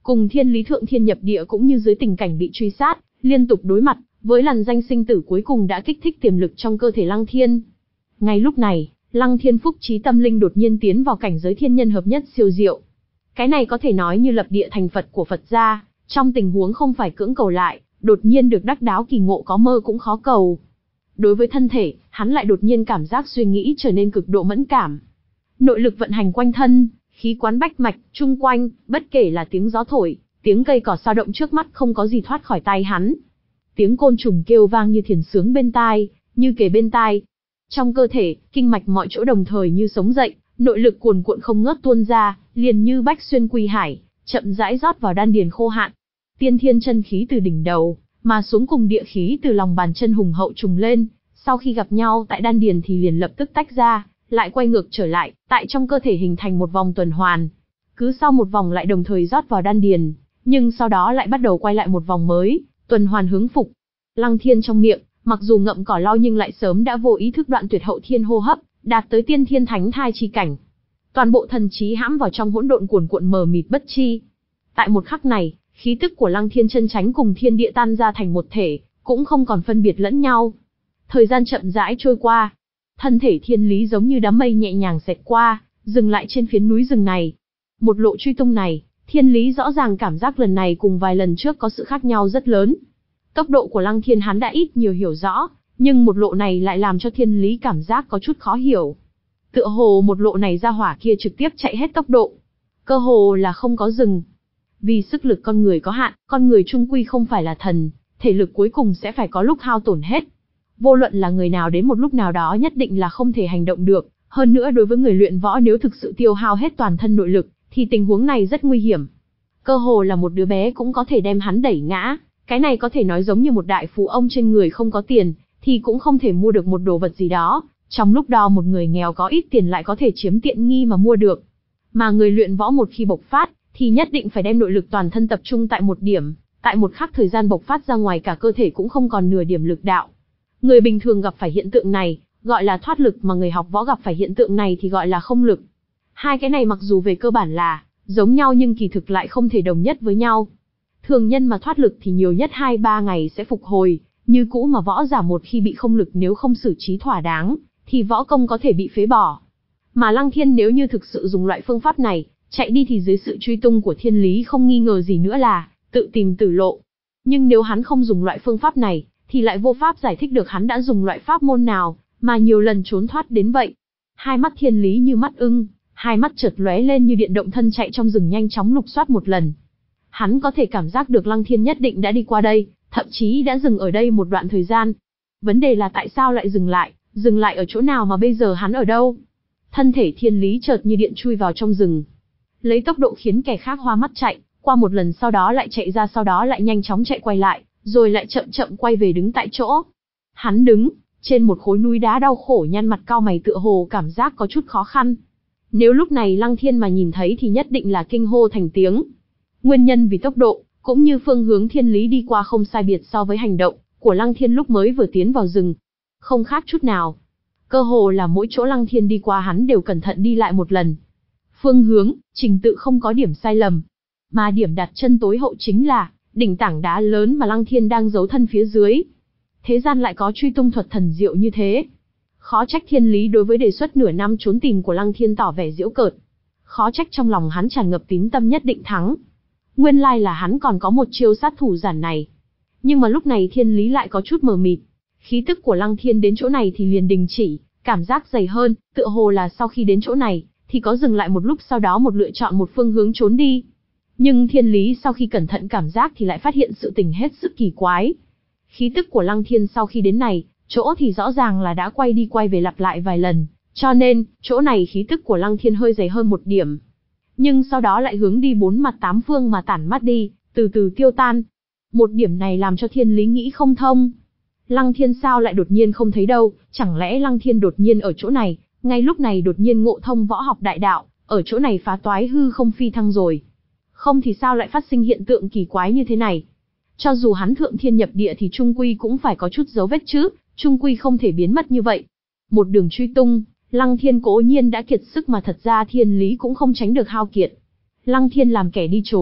cùng thiên lý thượng thiên nhập địa cũng như dưới tình cảnh bị truy sát, liên tục đối mặt với làn danh sinh tử cuối cùng đã kích thích tiềm lực trong cơ thể Lăng Thiên. Ngay lúc này, Lăng Thiên phúc trí tâm linh đột nhiên tiến vào cảnh giới thiên nhân hợp nhất siêu diệu. Cái này có thể nói như lập địa thành Phật của Phật gia, trong tình huống không phải cưỡng cầu lại, đột nhiên được đắc đáo kỳ ngộ có mơ cũng khó cầu. Đối với thân thể, hắn lại đột nhiên cảm giác suy nghĩ trở nên cực độ mẫn cảm. Nội lực vận hành quanh thân, khí quán bách mạch, chung quanh, bất kể là tiếng gió thổi, tiếng cây cỏ sao động trước mắt không có gì thoát khỏi tai hắn. Tiếng côn trùng kêu vang như thiền sướng bên tai, như kề bên tai. Trong cơ thể, kinh mạch mọi chỗ đồng thời như sống dậy, nội lực cuồn cuộn không ngớt tuôn ra, liền như bách xuyên quy hải, chậm rãi rót vào đan điền khô hạn. Tiên thiên chân khí từ đỉnh đầu, mà xuống cùng địa khí từ lòng bàn chân hùng hậu trùng lên, sau khi gặp nhau tại đan điền thì liền lập tức tách ra, lại quay ngược trở lại, tại trong cơ thể hình thành một vòng tuần hoàn. Cứ sau một vòng lại đồng thời rót vào đan điền, nhưng sau đó lại bắt đầu quay lại một vòng mới, tuần hoàn hướng phục. Lăng Thiên trong miệng, mặc dù ngậm cỏ lau nhưng lại sớm đã vô ý thức đoạn tuyệt hậu thiên hô hấp, đạt tới tiên thiên thánh thai chi cảnh. Toàn bộ thần trí hãm vào trong hỗn độn cuồn cuộn mờ mịt bất chi. Tại một khắc này, khí tức của Lăng Thiên chân chánh cùng thiên địa tan ra thành một thể, cũng không còn phân biệt lẫn nhau. Thời gian chậm rãi trôi qua, thân thể thiên lý giống như đám mây nhẹ nhàng xẹt qua, dừng lại trên phiến núi rừng này. Một lộ truy tung này, thiên lý rõ ràng cảm giác lần này cùng vài lần trước có sự khác nhau rất lớn. Tốc độ của Lăng Thiên hắn đã ít nhiều hiểu rõ, nhưng một lộ này lại làm cho thiên lý cảm giác có chút khó hiểu. Tựa hồ một lộ này ra hỏa kia trực tiếp chạy hết tốc độ, cơ hồ là không có dừng. Vì sức lực con người có hạn, con người chung quy không phải là thần, thể lực cuối cùng sẽ phải có lúc hao tổn hết. Vô luận là người nào đến một lúc nào đó nhất định là không thể hành động được, hơn nữa đối với người luyện võ nếu thực sự tiêu hao hết toàn thân nội lực, thì tình huống này rất nguy hiểm. Cơ hồ là một đứa bé cũng có thể đem hắn đẩy ngã, cái này có thể nói giống như một đại phú ông trên người không có tiền, thì cũng không thể mua được một đồ vật gì đó, trong lúc đó một người nghèo có ít tiền lại có thể chiếm tiện nghi mà mua được. Mà người luyện võ một khi bộc phát, thì nhất định phải đem nội lực toàn thân tập trung tại một điểm, tại một khắc thời gian bộc phát ra ngoài cả cơ thể cũng không còn nửa điểm lực đạo. Người bình thường gặp phải hiện tượng này, gọi là thoát lực, mà người học võ gặp phải hiện tượng này thì gọi là không lực. Hai cái này mặc dù về cơ bản là giống nhau nhưng kỳ thực lại không thể đồng nhất với nhau. Thường nhân mà thoát lực thì nhiều nhất hai ba ngày sẽ phục hồi, như cũ mà võ giả một khi bị không lực nếu không xử trí thỏa đáng, thì võ công có thể bị phế bỏ. Mà Lăng Thiên nếu như thực sự dùng loại phương pháp này, chạy đi thì dưới sự truy tung của thiên lý không nghi ngờ gì nữa là tự tìm tử lộ. Nhưng nếu hắn không dùng loại phương pháp này, thì lại vô pháp giải thích được hắn đã dùng loại pháp môn nào, mà nhiều lần trốn thoát đến vậy. Hai mắt thiên lý như mắt ưng, hai mắt chợt lóe lên như điện động thân chạy trong rừng nhanh chóng lục soát một lần. Hắn có thể cảm giác được Lăng Thiên nhất định đã đi qua đây, thậm chí đã dừng ở đây một đoạn thời gian. Vấn đề là tại sao lại dừng lại, dừng lại ở chỗ nào mà bây giờ hắn ở đâu? Thân thể thiên lý chợt như điện chui vào trong rừng, lấy tốc độ khiến kẻ khác hoa mắt chạy, qua một lần sau đó lại chạy ra, sau đó lại nhanh chóng chạy quay lại, rồi lại chậm chậm quay về đứng tại chỗ. Hắn đứng trên một khối núi đá đau khổ nhăn mặt cau mày tựa hồ cảm giác có chút khó khăn. Nếu lúc này Lăng Thiên mà nhìn thấy thì nhất định là kinh hô thành tiếng. Nguyên nhân vì tốc độ, cũng như phương hướng thiên lý đi qua không sai biệt so với hành động của Lăng Thiên lúc mới vừa tiến vào rừng. Không khác chút nào. Cơ hồ là mỗi chỗ Lăng Thiên đi qua hắn đều cẩn thận đi lại một lần. Phương hướng, trình tự không có điểm sai lầm. Mà điểm đặt chân tối hậu chính là đỉnh tảng đá lớn mà Lăng Thiên đang giấu thân phía dưới. Thế gian lại có truy tung thuật thần diệu như thế. Khó trách thiên lý đối với đề xuất nửa năm trốn tìm của Lăng Thiên tỏ vẻ giễu cợt. Khó trách trong lòng hắn tràn ngập tín tâm nhất định thắng. Nguyên lai là hắn còn có một chiêu sát thủ giản này. Nhưng mà lúc này thiên lý lại có chút mờ mịt. Khí tức của Lăng Thiên đến chỗ này thì liền đình chỉ, cảm giác dày hơn, tựa hồ là sau khi đến chỗ này, thì có dừng lại một lúc sau đó một lựa chọn một phương hướng trốn đi. Nhưng thiên lý sau khi cẩn thận cảm giác thì lại phát hiện sự tình hết sức kỳ quái. Khí tức của Lăng Thiên sau khi đến này, chỗ thì rõ ràng là đã quay đi quay về lặp lại vài lần, cho nên, chỗ này khí tức của Lăng Thiên hơi dày hơn một điểm. Nhưng sau đó lại hướng đi bốn mặt tám phương mà tản mắt đi, từ từ tiêu tan. Một điểm này làm cho thiên lý nghĩ không thông. Lăng Thiên sao lại đột nhiên không thấy đâu, chẳng lẽ Lăng Thiên đột nhiên ở chỗ này, ngay lúc này đột nhiên ngộ thông võ học đại đạo, ở chỗ này phá toái hư không phi thăng rồi. Không thì sao lại phát sinh hiện tượng kỳ quái như thế này. Cho dù hắn thượng thiên nhập địa thì trung quy cũng phải có chút dấu vết chứ, trung quy không thể biến mất như vậy. Một đường truy tung, Lăng Thiên cố nhiên đã kiệt sức mà thật ra thiên lý cũng không tránh được hao kiệt. Lăng Thiên làm kẻ đi trốn,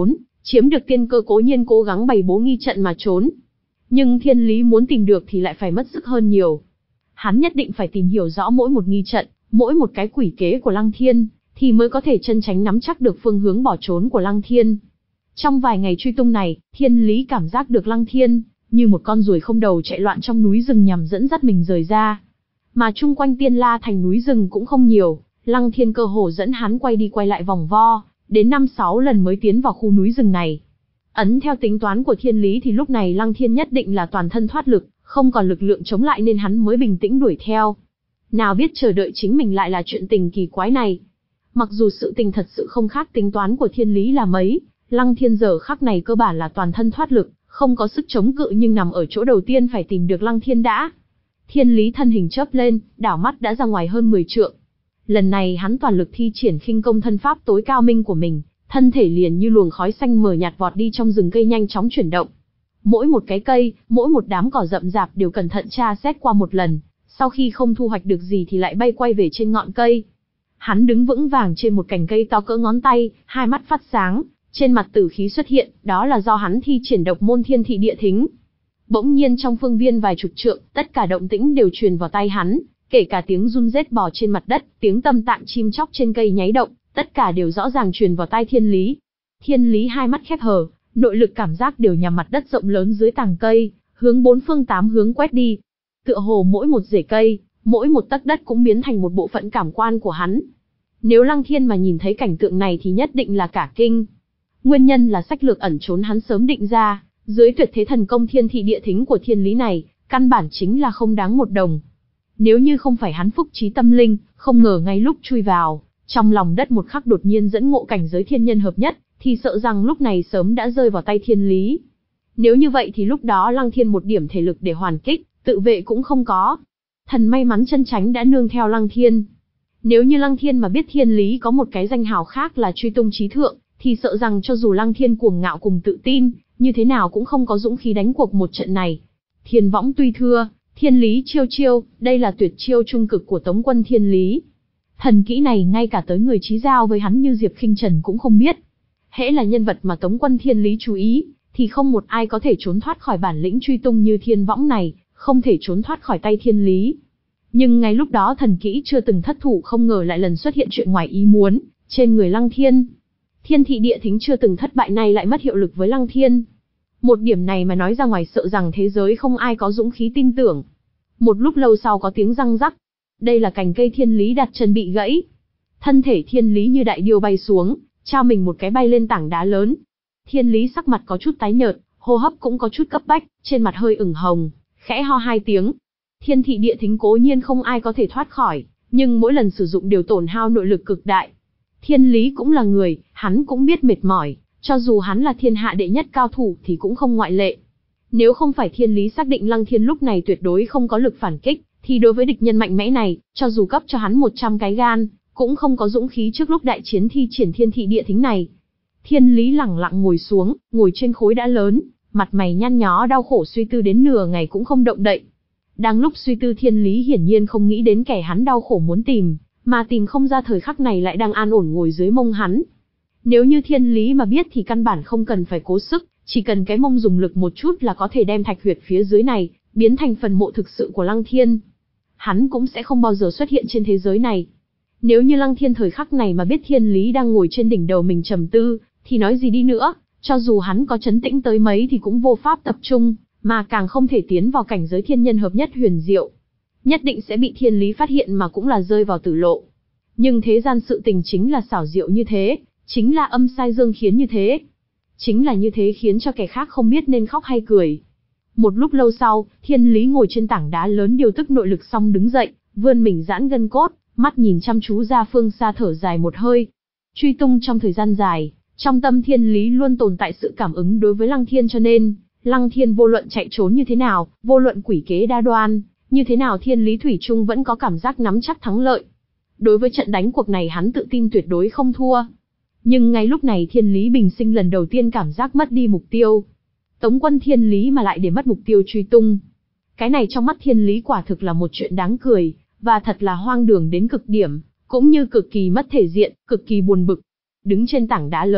Chiếm được tiên cơ cố nhiên cố gắng bày bố nghi trận mà trốn. Nhưng Thiên Lý muốn tìm được thì lại phải mất sức hơn nhiều. Hắn nhất định phải tìm hiểu rõ mỗi một nghi trận, mỗi một cái quỷ kế của Lăng Thiên, thì mới có thể chân chánh nắm chắc được phương hướng bỏ trốn của Lăng Thiên. Trong vài ngày truy tung này, Thiên Lý cảm giác được Lăng Thiên như một con ruồi không đầu chạy loạn trong núi rừng nhằm dẫn dắt mình rời ra. Mà chung quanh Tiên La Thành núi rừng cũng không nhiều, Lăng Thiên cơ hồ dẫn hắn quay đi quay lại vòng vo, đến năm sáu lần mới tiến vào khu núi rừng này. Ấn theo tính toán của Thiên Lý thì lúc này Lăng Thiên nhất định là toàn thân thoát lực, không còn lực lượng chống lại nên hắn mới bình tĩnh đuổi theo. Nào biết chờ đợi chính mình lại là chuyện tình kỳ quái này. Mặc dù sự tình thật sự không khác tính toán của Thiên Lý là mấy, Lăng Thiên giờ khắc này cơ bản là toàn thân thoát lực, không có sức chống cự nhưng nằm ở chỗ đầu tiên phải tìm được Lăng Thiên đã. Thiên Lý thân hình chớp lên, đảo mắt đã ra ngoài hơn mười trượng. Lần này hắn toàn lực thi triển khinh công thân pháp tối cao minh của mình, thân thể liền như luồng khói xanh mờ nhạt vọt đi trong rừng cây nhanh chóng chuyển động. Mỗi một cái cây, mỗi một đám cỏ rậm rạp đều cẩn thận tra xét qua một lần, sau khi không thu hoạch được gì thì lại bay quay về trên ngọn cây. Hắn đứng vững vàng trên một cành cây to cỡ ngón tay, hai mắt phát sáng, trên mặt tử khí xuất hiện, đó là do hắn thi triển độc môn thiên thị địa thính. Bỗng nhiên trong phương viên vài chục trượng, tất cả động tĩnh đều truyền vào tai hắn, kể cả tiếng run rết bò trên mặt đất, tiếng tâm tạng chim chóc trên cây nháy động, tất cả đều rõ ràng truyền vào tai Thiên Lý. Thiên Lý hai mắt khép hờ, nội lực cảm giác đều nhằm mặt đất rộng lớn dưới tàng cây, hướng bốn phương tám hướng quét đi. Tựa hồ mỗi một rễ cây, mỗi một tấc đất cũng biến thành một bộ phận cảm quan của hắn. Nếu Lăng Thiên mà nhìn thấy cảnh tượng này thì nhất định là cả kinh. Nguyên nhân là sách lược ẩn trốn hắn sớm định ra, dưới tuyệt thế thần công thiên thị địa thính của Thiên Lý này, căn bản chính là không đáng một đồng. Nếu như không phải hắn phúc trí tâm linh, không ngờ ngay lúc chui vào, trong lòng đất một khắc đột nhiên dẫn ngộ cảnh giới thiên nhân hợp nhất, thì sợ rằng lúc này sớm đã rơi vào tay Thiên Lý. Nếu như vậy thì lúc đó Lăng Thiên một điểm thể lực để hoàn kích, tự vệ cũng không có. Thần may mắn chân chánh đã nương theo Lăng Thiên. Nếu như Lăng Thiên mà biết Thiên Lý có một cái danh hào khác là truy tung trí thượng, thì sợ rằng cho dù Lăng Thiên cuồng ngạo cùng tự tin, như thế nào cũng không có dũng khí đánh cuộc một trận này. Thiên võng tuy thưa, Thiên Lý chiêu chiêu, đây là tuyệt chiêu trung cực của Tống quân Thiên Lý. Thần kỹ này ngay cả tới người chí giao với hắn như Diệp Khinh Trần cũng không biết. Hễ là nhân vật mà Tống quân Thiên Lý chú ý, thì không một ai có thể trốn thoát khỏi bản lĩnh truy tung như thiên võng này, không thể trốn thoát khỏi tay Thiên Lý. Nhưng ngay lúc đó thần kỹ chưa từng thất thủ không ngờ lại lần xuất hiện chuyện ngoài ý muốn, trên người Lăng Thiên. Thiên thị địa thính chưa từng thất bại này lại mất hiệu lực với Lăng Thiên. Một điểm này mà nói ra ngoài sợ rằng thế giới không ai có dũng khí tin tưởng. Một lúc lâu sau có tiếng răng rắc. Đây là cành cây Thiên Lý đặt chân bị gãy. Thân thể Thiên Lý như đại điêu bay xuống, trao mình một cái bay lên tảng đá lớn. Thiên Lý sắc mặt có chút tái nhợt, hô hấp cũng có chút cấp bách, trên mặt hơi ửng hồng, khẽ ho hai tiếng. Thiên thị địa thính cố nhiên không ai có thể thoát khỏi, nhưng mỗi lần sử dụng đều tổn hao nội lực cực đại. Thiên Lý cũng là người, hắn cũng biết mệt mỏi, cho dù hắn là thiên hạ đệ nhất cao thủ thì cũng không ngoại lệ. Nếu không phải Thiên Lý xác định Lăng Thiên lúc này tuyệt đối không có lực phản kích, thì đối với địch nhân mạnh mẽ này, cho dù cấp cho hắn một trăm cái gan, cũng không có dũng khí trước lúc đại chiến thi triển thiên thị địa thính này. Thiên Lý lẳng lặng ngồi xuống, ngồi trên khối đá lớn, mặt mày nhăn nhó đau khổ suy tư đến nửa ngày cũng không động đậy. Đang lúc suy tư Thiên Lý hiển nhiên không nghĩ đến kẻ hắn đau khổ muốn tìm, mà tìm không ra thời khắc này lại đang an ổn ngồi dưới mông hắn. Nếu như Thiên Lý mà biết thì căn bản không cần phải cố sức, chỉ cần cái mông dùng lực một chút là có thể đem thạch huyệt phía dưới này, biến thành phần mộ thực sự của Lăng Thiên. Hắn cũng sẽ không bao giờ xuất hiện trên thế giới này. Nếu như Lăng Thiên thời khắc này mà biết Thiên Lý đang ngồi trên đỉnh đầu mình trầm tư, thì nói gì đi nữa, cho dù hắn có chấn tĩnh tới mấy thì cũng vô pháp tập trung, mà càng không thể tiến vào cảnh giới thiên nhân hợp nhất huyền diệu. Nhất định sẽ bị Thiên Lý phát hiện mà cũng là rơi vào tử lộ. Nhưng thế gian sự tình chính là xảo diệu như thế, chính là âm sai dương khiến như thế. Chính là như thế khiến cho kẻ khác không biết nên khóc hay cười. Một lúc lâu sau, Thiên Lý ngồi trên tảng đá lớn điều tức nội lực xong đứng dậy, vươn mình giãn gân cốt, mắt nhìn chăm chú ra phương xa thở dài một hơi. Truy tung trong thời gian dài, trong tâm Thiên Lý luôn tồn tại sự cảm ứng đối với Lăng Thiên cho nên, Lăng Thiên vô luận chạy trốn như thế nào, vô luận quỷ kế đa đoan, như thế nào Thiên Lý thủy chung vẫn có cảm giác nắm chắc thắng lợi. Đối với trận đánh cuộc này hắn tự tin tuyệt đối không thua. Nhưng ngay lúc này Thiên Lý bình sinh lần đầu tiên cảm giác mất đi mục tiêu. Tống quân Thiên Lý mà lại để mất mục tiêu truy tung. Cái này trong mắt Thiên Lý quả thực là một chuyện đáng cười, và thật là hoang đường đến cực điểm, cũng như cực kỳ mất thể diện, cực kỳ buồn bực. Đứng trên tảng đá lớn,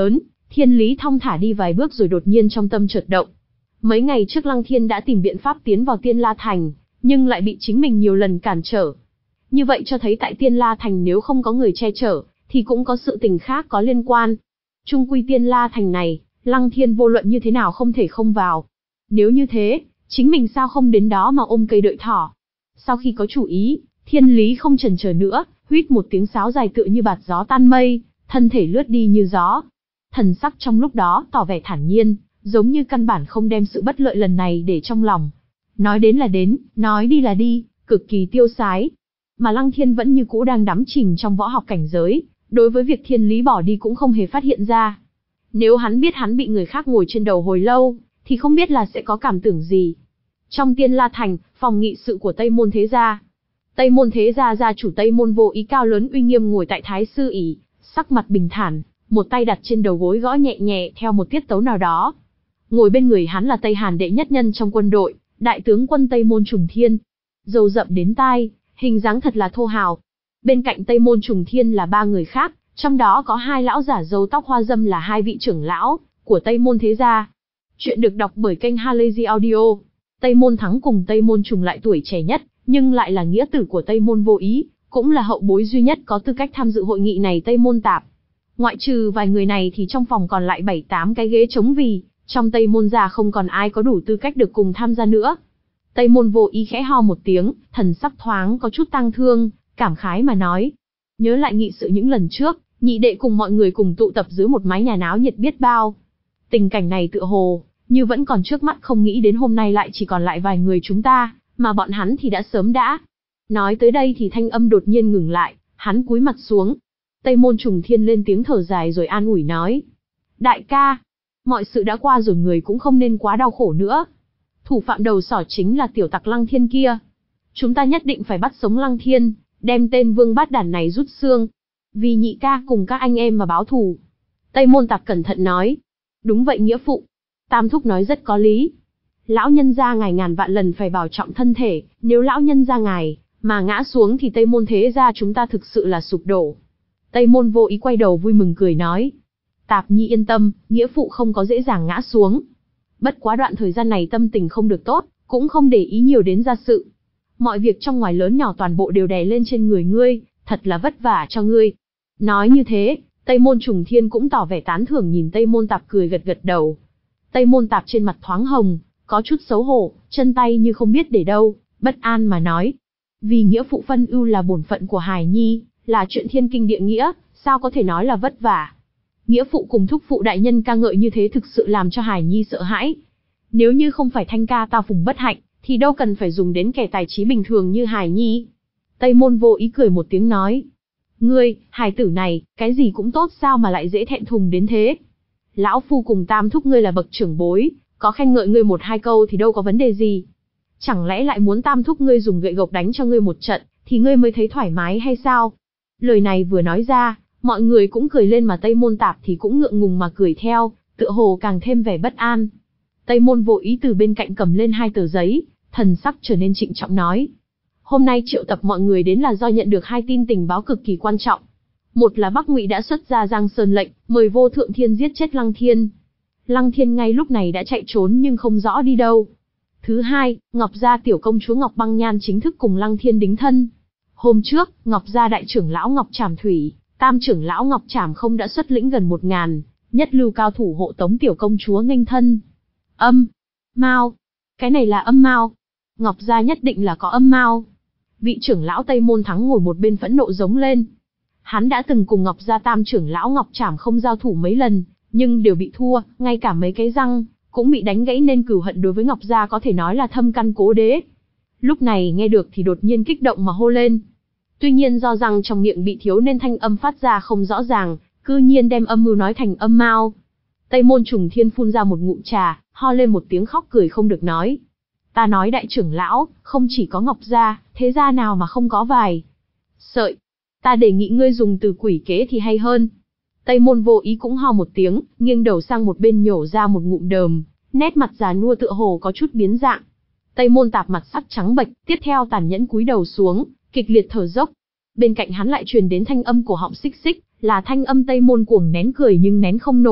Thiên Lý thong thả đi vài bước rồi đột nhiên trong tâm chợt động. Mấy ngày trước Lăng Thiên đã tìm biện pháp tiến vào Tiên La Thành, nhưng lại bị chính mình nhiều lần cản trở. Như vậy cho thấy tại Tiên La Thành nếu không có người che chở, thì cũng có sự tình khác có liên quan. Trung quy Tiên La Thành này, Lăng Thiên vô luận như thế nào không thể không vào. Nếu như thế, chính mình sao không đến đó mà ôm cây đợi thỏ. Sau khi có chủ ý, Thiên Lý không chần chờ nữa, huýt một tiếng sáo dài tựa như bạt gió tan mây, thân thể lướt đi như gió. Thần sắc trong lúc đó tỏ vẻ thản nhiên, giống như căn bản không đem sự bất lợi lần này để trong lòng. Nói đến là đến, nói đi là đi, cực kỳ tiêu sái. Mà Lăng Thiên vẫn như cũ đang đắm chìm trong võ học cảnh giới, đối với việc Thiên Lý bỏ đi cũng không hề phát hiện ra. Nếu hắn biết hắn bị người khác ngồi trên đầu hồi lâu, thì không biết là sẽ có cảm tưởng gì. Trong Tiên La Thành, phòng nghị sự của Tây Môn Thế Gia. Tây Môn Thế Gia gia chủ Tây Môn Vô Ý cao lớn uy nghiêm ngồi tại Thái Sư ỷ, sắc mặt bình thản, một tay đặt trên đầu gối gõ nhẹ nhẹ theo một tiết tấu nào đó. Ngồi bên người hắn là Tây Hàn đệ nhất nhân trong quân đội, đại tướng quân Tây Môn Trùng Thiên. Râu rậm đến tai, hình dáng thật là thô hào. Bên cạnh Tây Môn Trùng Thiên là ba người khác, trong đó có hai lão giả râu tóc hoa râm là hai vị trưởng lão của Tây Môn Thế Gia. Chuyện được đọc bởi kênh Halazy Audio. Tây Môn Thắng cùng Tây Môn Trùng lại tuổi trẻ nhất, nhưng lại là nghĩa tử của Tây Môn Vô Ý, cũng là hậu bối duy nhất có tư cách tham dự hội nghị này Tây Môn Tạp. Ngoại trừ vài người này thì trong phòng còn lại bảy tám cái ghế trống vì, trong Tây Môn gia không còn ai có đủ tư cách được cùng tham gia nữa. Tây Môn Vô Ý khẽ ho một tiếng, thần sắc thoáng có chút tang thương, cảm khái mà nói. Nhớ lại nghị sự những lần trước, nhị đệ cùng mọi người cùng tụ tập dưới một mái nhà náo nhiệt biết bao. Tình cảnh này tựa hồ, như vẫn còn trước mắt, không nghĩ đến hôm nay lại chỉ còn lại vài người chúng ta, mà bọn hắn thì đã sớm đã. Nói tới đây thì thanh âm đột nhiên ngừng lại, hắn cúi mặt xuống. Tây Môn Trùng Thiên lên tiếng thở dài rồi an ủi nói. Đại ca, mọi sự đã qua rồi, người cũng không nên quá đau khổ nữa. Thủ phạm đầu sỏ chính là tiểu tặc Lăng Thiên kia. Chúng ta nhất định phải bắt sống Lăng Thiên, đem tên vương bát đản này rút xương. Vì nhị ca cùng các anh em mà báo thù. Tây Môn Tạp cẩn thận nói. Đúng vậy nghĩa phụ. Tam thúc nói rất có lý. Lão nhân gia ngài ngàn vạn lần phải bảo trọng thân thể, nếu lão nhân gia ngài mà ngã xuống thì Tây Môn Thế Gia chúng ta thực sự là sụp đổ. Tây Môn Vô Ý quay đầu vui mừng cười nói. Tạp nhi yên tâm, nghĩa phụ không có dễ dàng ngã xuống. Bất quá đoạn thời gian này tâm tình không được tốt, cũng không để ý nhiều đến gia sự. Mọi việc trong ngoài lớn nhỏ toàn bộ đều đè lên trên người ngươi, thật là vất vả cho ngươi. Nói như thế, Tây Môn Trùng Thiên cũng tỏ vẻ tán thưởng nhìn Tây Môn Tạp cười gật gật đầu. Tây Môn Tạp trên mặt thoáng hồng, có chút xấu hổ, chân tay như không biết để đâu, bất an mà nói. Vì nghĩa phụ phân ưu là bổn phận của hài nhi, là chuyện thiên kinh địa nghĩa, sao có thể nói là vất vả. Nghĩa phụ cùng thúc phụ đại nhân ca ngợi như thế thực sự làm cho hài nhi sợ hãi. Nếu như không phải thanh ca ta phùng bất hạnh, thì đâu cần phải dùng đến kẻ tài trí bình thường như hài nhi. Tây Môn Vô Ý cười một tiếng nói. Ngươi, hài tử này, cái gì cũng tốt sao mà lại dễ thẹn thùng đến thế. Lão phu cùng tam thúc ngươi là bậc trưởng bối, có khen ngợi ngươi một hai câu thì đâu có vấn đề gì. Chẳng lẽ lại muốn tam thúc ngươi dùng gậy gộc đánh cho ngươi một trận, thì ngươi mới thấy thoải mái hay sao? Lời này vừa nói ra, mọi người cũng cười lên mà Tây Môn Tạp thì cũng ngượng ngùng mà cười theo, tựa hồ càng thêm vẻ bất an. Tây Môn Vô Ý từ bên cạnh cầm lên hai tờ giấy, thần sắc trở nên trịnh trọng nói. Hôm nay triệu tập mọi người đến là do nhận được hai tin tình báo cực kỳ quan trọng. Một là Bắc Ngụy đã xuất ra Giang Sơn lệnh, mời Vô Thượng Thiên giết chết Lăng Thiên. Lăng Thiên ngay lúc này đã chạy trốn nhưng không rõ đi đâu. Thứ hai, Ngọc Gia tiểu công chúa Ngọc Băng Nhan chính thức cùng Lăng Thiên đính thân. Hôm trước, Ngọc Gia đại trưởng lão Ngọc Trảm Thủy, tam trưởng lão Ngọc Trảm Không đã xuất lĩnh gần một ngàn, nhất lưu cao thủ hộ tống tiểu công chúa nghênh thân. Âm, mao, cái này là âm mao. Ngọc Gia nhất định là có âm mao. Vị trưởng lão Tây Môn Thắng ngồi một bên phẫn nộ giống lên. Hắn đã từng cùng Ngọc Gia tam trưởng lão Ngọc Trảm Không giao thủ mấy lần, nhưng đều bị thua, ngay cả mấy cái răng cũng bị đánh gãy, nên cửu hận đối với Ngọc Gia có thể nói là thâm căn cố đế. Lúc này nghe được thì đột nhiên kích động mà hô lên. Tuy nhiên do răng trong miệng bị thiếu nên thanh âm phát ra không rõ ràng, cư nhiên đem âm mưu nói thành âm mao. Tây Môn Trùng Thiên phun ra một ngụm trà, ho lên một tiếng khóc cười không được nói. Ta nói đại trưởng lão, không chỉ có Ngọc Gia, thế gia nào mà không có vài sợi. Ta đề nghị ngươi dùng từ quỷ kế thì hay hơn. Tây Môn Vô Ý cũng ho một tiếng, nghiêng đầu sang một bên nhổ ra một ngụm đờm, nét mặt già nua tựa hồ có chút biến dạng. Tây Môn Tạp mặt sắc trắng bệch, tiếp theo tàn nhẫn cúi đầu xuống, kịch liệt thở dốc. Bên cạnh hắn lại truyền đến thanh âm của họng xích xích, là thanh âm Tây Môn Cuồng nén cười nhưng nén không nổi,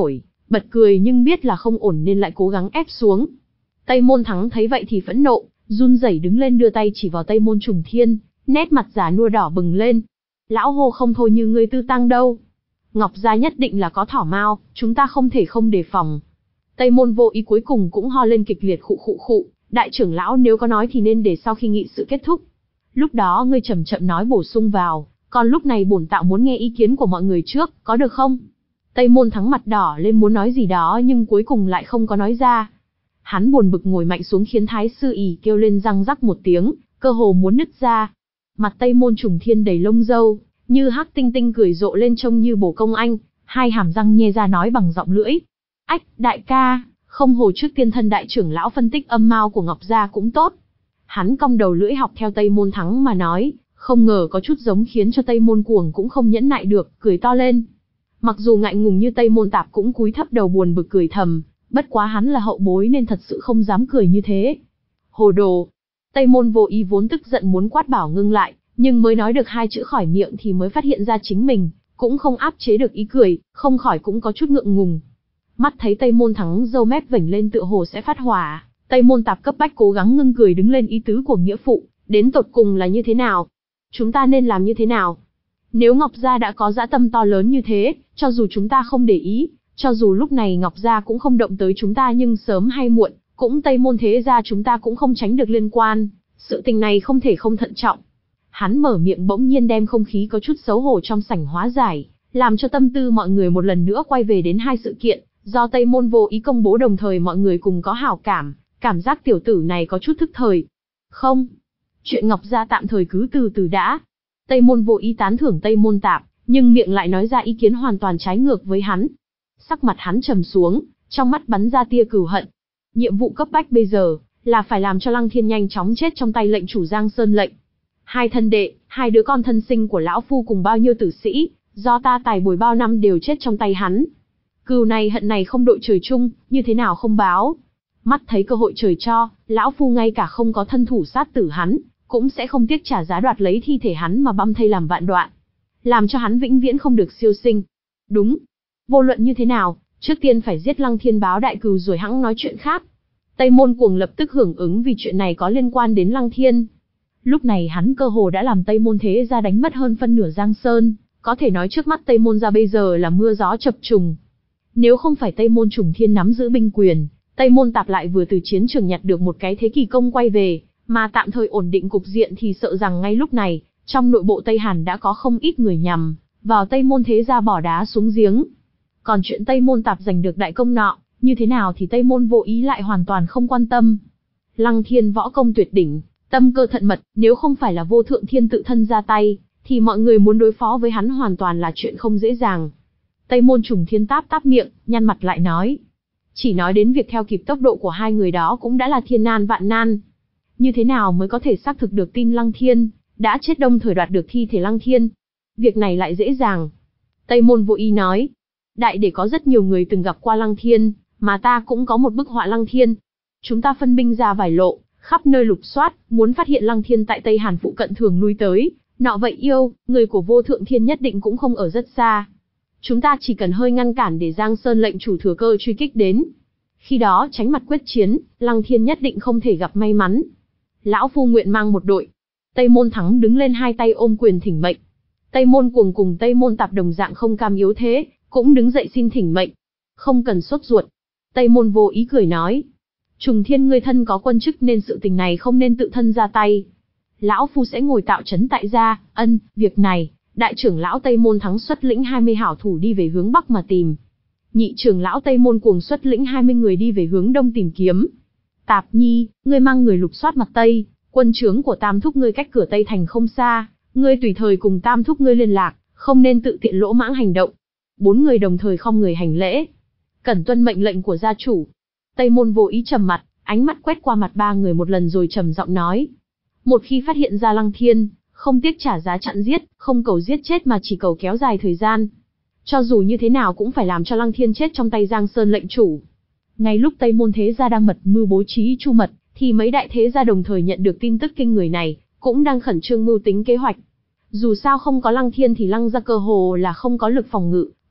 bật cười nhưng biết là không ổn nên lại cố gắng ép xuống. Tây Môn Thắng thấy vậy thì phẫn nộ, run rẩy đứng lên đưa tay chỉ vào Tây Môn Trùng Thiên, nét mặt già nua đỏ bừng lên. Lão Hồ không thôi như ngươi Tư Tăng đâu. Ngọc gia nhất định là có thỏ mao, chúng ta không thể không đề phòng. Tây Môn Vô Ý cuối cùng cũng ho lên kịch liệt khụ khụ khụ, đại trưởng lão nếu có nói thì nên để sau khi nghị sự kết thúc. Lúc đó ngươi chậm chậm nói bổ sung vào, còn lúc này bổn tạo muốn nghe ý kiến của mọi người trước, có được không? Tây Môn Thắng mặt đỏ lên muốn nói gì đó nhưng cuối cùng lại không có nói ra. Hắn buồn bực ngồi mạnh xuống khiến Thái sư ỉ kêu lên răng rắc một tiếng, cơ hồ muốn nứt ra. Mặt Tây Môn Trùng Thiên đầy lông râu, như hắc tinh tinh cười rộ lên trông như bổ công anh, hai hàm răng nhe ra nói bằng giọng lưỡi. Ách, đại ca, không hồ trước tiên thân đại trưởng lão phân tích âm mao của Ngọc gia cũng tốt. Hắn cong đầu lưỡi học theo Tây Môn Thắng mà nói, không ngờ có chút giống khiến cho Tây Môn Cuồng cũng không nhẫn nại được, cười to lên. Mặc dù ngại ngùng như Tây Môn Tạp cũng cúi thấp đầu buồn bực cười thầm, bất quá hắn là hậu bối nên thật sự không dám cười như thế. Hồ đồ! Tây Môn Vô Ý vốn tức giận muốn quát bảo ngưng lại, nhưng mới nói được hai chữ khỏi miệng thì mới phát hiện ra chính mình cũng không áp chế được ý cười, không khỏi cũng có chút ngượng ngùng. Mắt thấy Tây Môn Thắng râu mép vểnh lên tựa hồ sẽ phát hỏa, Tây Môn Tạp cấp bách cố gắng ngưng cười đứng lên ý tứ của nghĩa phụ, đến tột cùng là như thế nào? Chúng ta nên làm như thế nào? Nếu Ngọc gia đã có dã tâm to lớn như thế, cho dù chúng ta không để ý, cho dù lúc này Ngọc gia cũng không động tới chúng ta nhưng sớm hay muộn, cũng Tây Môn thế gia chúng ta cũng không tránh được liên quan, sự tình này không thể không thận trọng. Hắn mở miệng bỗng nhiên đem không khí có chút xấu hổ trong sảnh hóa giải, làm cho tâm tư mọi người một lần nữa quay về đến hai sự kiện, do Tây Môn Vô Ý công bố đồng thời mọi người cùng có hảo cảm, cảm giác tiểu tử này có chút thức thời. Không, chuyện Ngọc gia tạm thời cứ từ từ đã. Tây Môn Vô Ý tán thưởng Tây Môn Tạp, nhưng miệng lại nói ra ý kiến hoàn toàn trái ngược với hắn. Sắc mặt hắn trầm xuống, trong mắt bắn ra tia cừu hận. Nhiệm vụ cấp bách bây giờ là phải làm cho Lăng Thiên nhanh chóng chết trong tay lệnh chủ Giang Sơn lệnh. Hai thân đệ, hai đứa con thân sinh của lão phu cùng bao nhiêu tử sĩ, do ta tài bồi bao năm đều chết trong tay hắn. Cừu này hận này không đội trời chung, như thế nào không báo. Mắt thấy cơ hội trời cho, lão phu ngay cả không có thân thủ sát tử hắn, cũng sẽ không tiếc trả giá đoạt lấy thi thể hắn mà băm thây làm vạn đoạn, làm cho hắn vĩnh viễn không được siêu sinh. Đúng, vô luận như thế nào, trước tiên phải giết Lăng Thiên báo đại cừu rồi hẵng nói chuyện khác. Tây Môn Cuồng lập tức hưởng ứng vì chuyện này có liên quan đến Lăng Thiên. Lúc này hắn cơ hồ đã làm Tây Môn thế gia đánh mất hơn phân nửa Giang Sơn, có thể nói trước mắt Tây Môn gia bây giờ là mưa gió chập trùng. Nếu không phải Tây Môn Trùng Thiên nắm giữ binh quyền, Tây Môn Tạp lại vừa từ chiến trường nhặt được một cái thế kỳ công quay về, mà tạm thời ổn định cục diện thì sợ rằng ngay lúc này, trong nội bộ Tây Hàn đã có không ít người nhằm vào Tây Môn thế gia bỏ đá xuống giếng. Còn chuyện Tây Môn Tạp giành được đại công nọ, như thế nào thì Tây Môn Vô Ý lại hoàn toàn không quan tâm. Lăng Thiên võ công tuyệt đỉnh, tâm cơ thận mật, nếu không phải là Vô Thượng Thiên tự thân ra tay, thì mọi người muốn đối phó với hắn hoàn toàn là chuyện không dễ dàng. Tây Môn Trùng Thiên táp táp miệng, nhăn mặt lại nói. Chỉ nói đến việc theo kịp tốc độ của hai người đó cũng đã là thiên nan vạn nan. Như thế nào mới có thể xác thực được tin Lăng Thiên đã chết đồng thời đoạt được thi thể Lăng Thiên? Việc này lại dễ dàng. Tây Môn Vô Ý nói. Đại để có rất nhiều người từng gặp qua Lăng Thiên, mà ta cũng có một bức họa Lăng Thiên. Chúng ta phân binh ra vài lộ, khắp nơi lục soát, muốn phát hiện Lăng Thiên tại Tây Hàn phụ cận thường lui tới. Nọ vậy yêu, người của Vô Thượng Thiên nhất định cũng không ở rất xa. Chúng ta chỉ cần hơi ngăn cản để Giang Sơn lệnh chủ thừa cơ truy kích đến. Khi đó tránh mặt quyết chiến, Lăng Thiên nhất định không thể gặp may mắn. Lão phu nguyện mang một đội. Tây Môn Thắng đứng lên hai tay ôm quyền thỉnh mệnh. Tây Môn Cuồng cùng Tây Môn Tạp đồng dạng không cam yếu thế, cũng đứng dậy xin thỉnh mệnh. Không cần sốt ruột. Tây Môn Vô Ý cười nói. Trùng Thiên ngươi thân có quân chức nên sự tình này không nên tự thân ra tay. Lão phu sẽ ngồi tạo trấn tại gia, ân, việc này, đại trưởng lão Tây Môn Thắng xuất lĩnh hai mươi hảo thủ đi về hướng Bắc mà tìm. Nhị trưởng lão Tây Môn Cuồng xuất lĩnh hai mươi người đi về hướng Đông tìm kiếm. Tạp Nhi, ngươi mang người lục soát mặt Tây, quân trướng của Tam thúc ngươi cách cửa Tây thành không xa, ngươi tùy thời cùng Tam thúc ngươi liên lạc, không nên tự tiện lỗ mãng hành động. Bốn người đồng thời khom người hành lễ. Cẩn tuân mệnh lệnh của gia chủ. Tây Môn Vô Ý trầm mặt, ánh mắt quét qua mặt ba người một lần rồi trầm giọng nói. Một khi phát hiện ra Lăng Thiên, không tiếc trả giá chặn giết, không cầu giết chết mà chỉ cầu kéo dài thời gian. Cho dù như thế nào cũng phải làm cho Lăng Thiên chết trong tay Giang Sơn lệnh chủ. Ngay lúc Tây Môn thế gia đang mật mưu bố trí chu mật, thì mấy đại thế gia đồng thời nhận được tin tức kinh người này, cũng đang khẩn trương mưu tính kế hoạch. Dù sao không có Lăng Thiên thì Lăng gia cơ hồ là không có lực phòng ngự,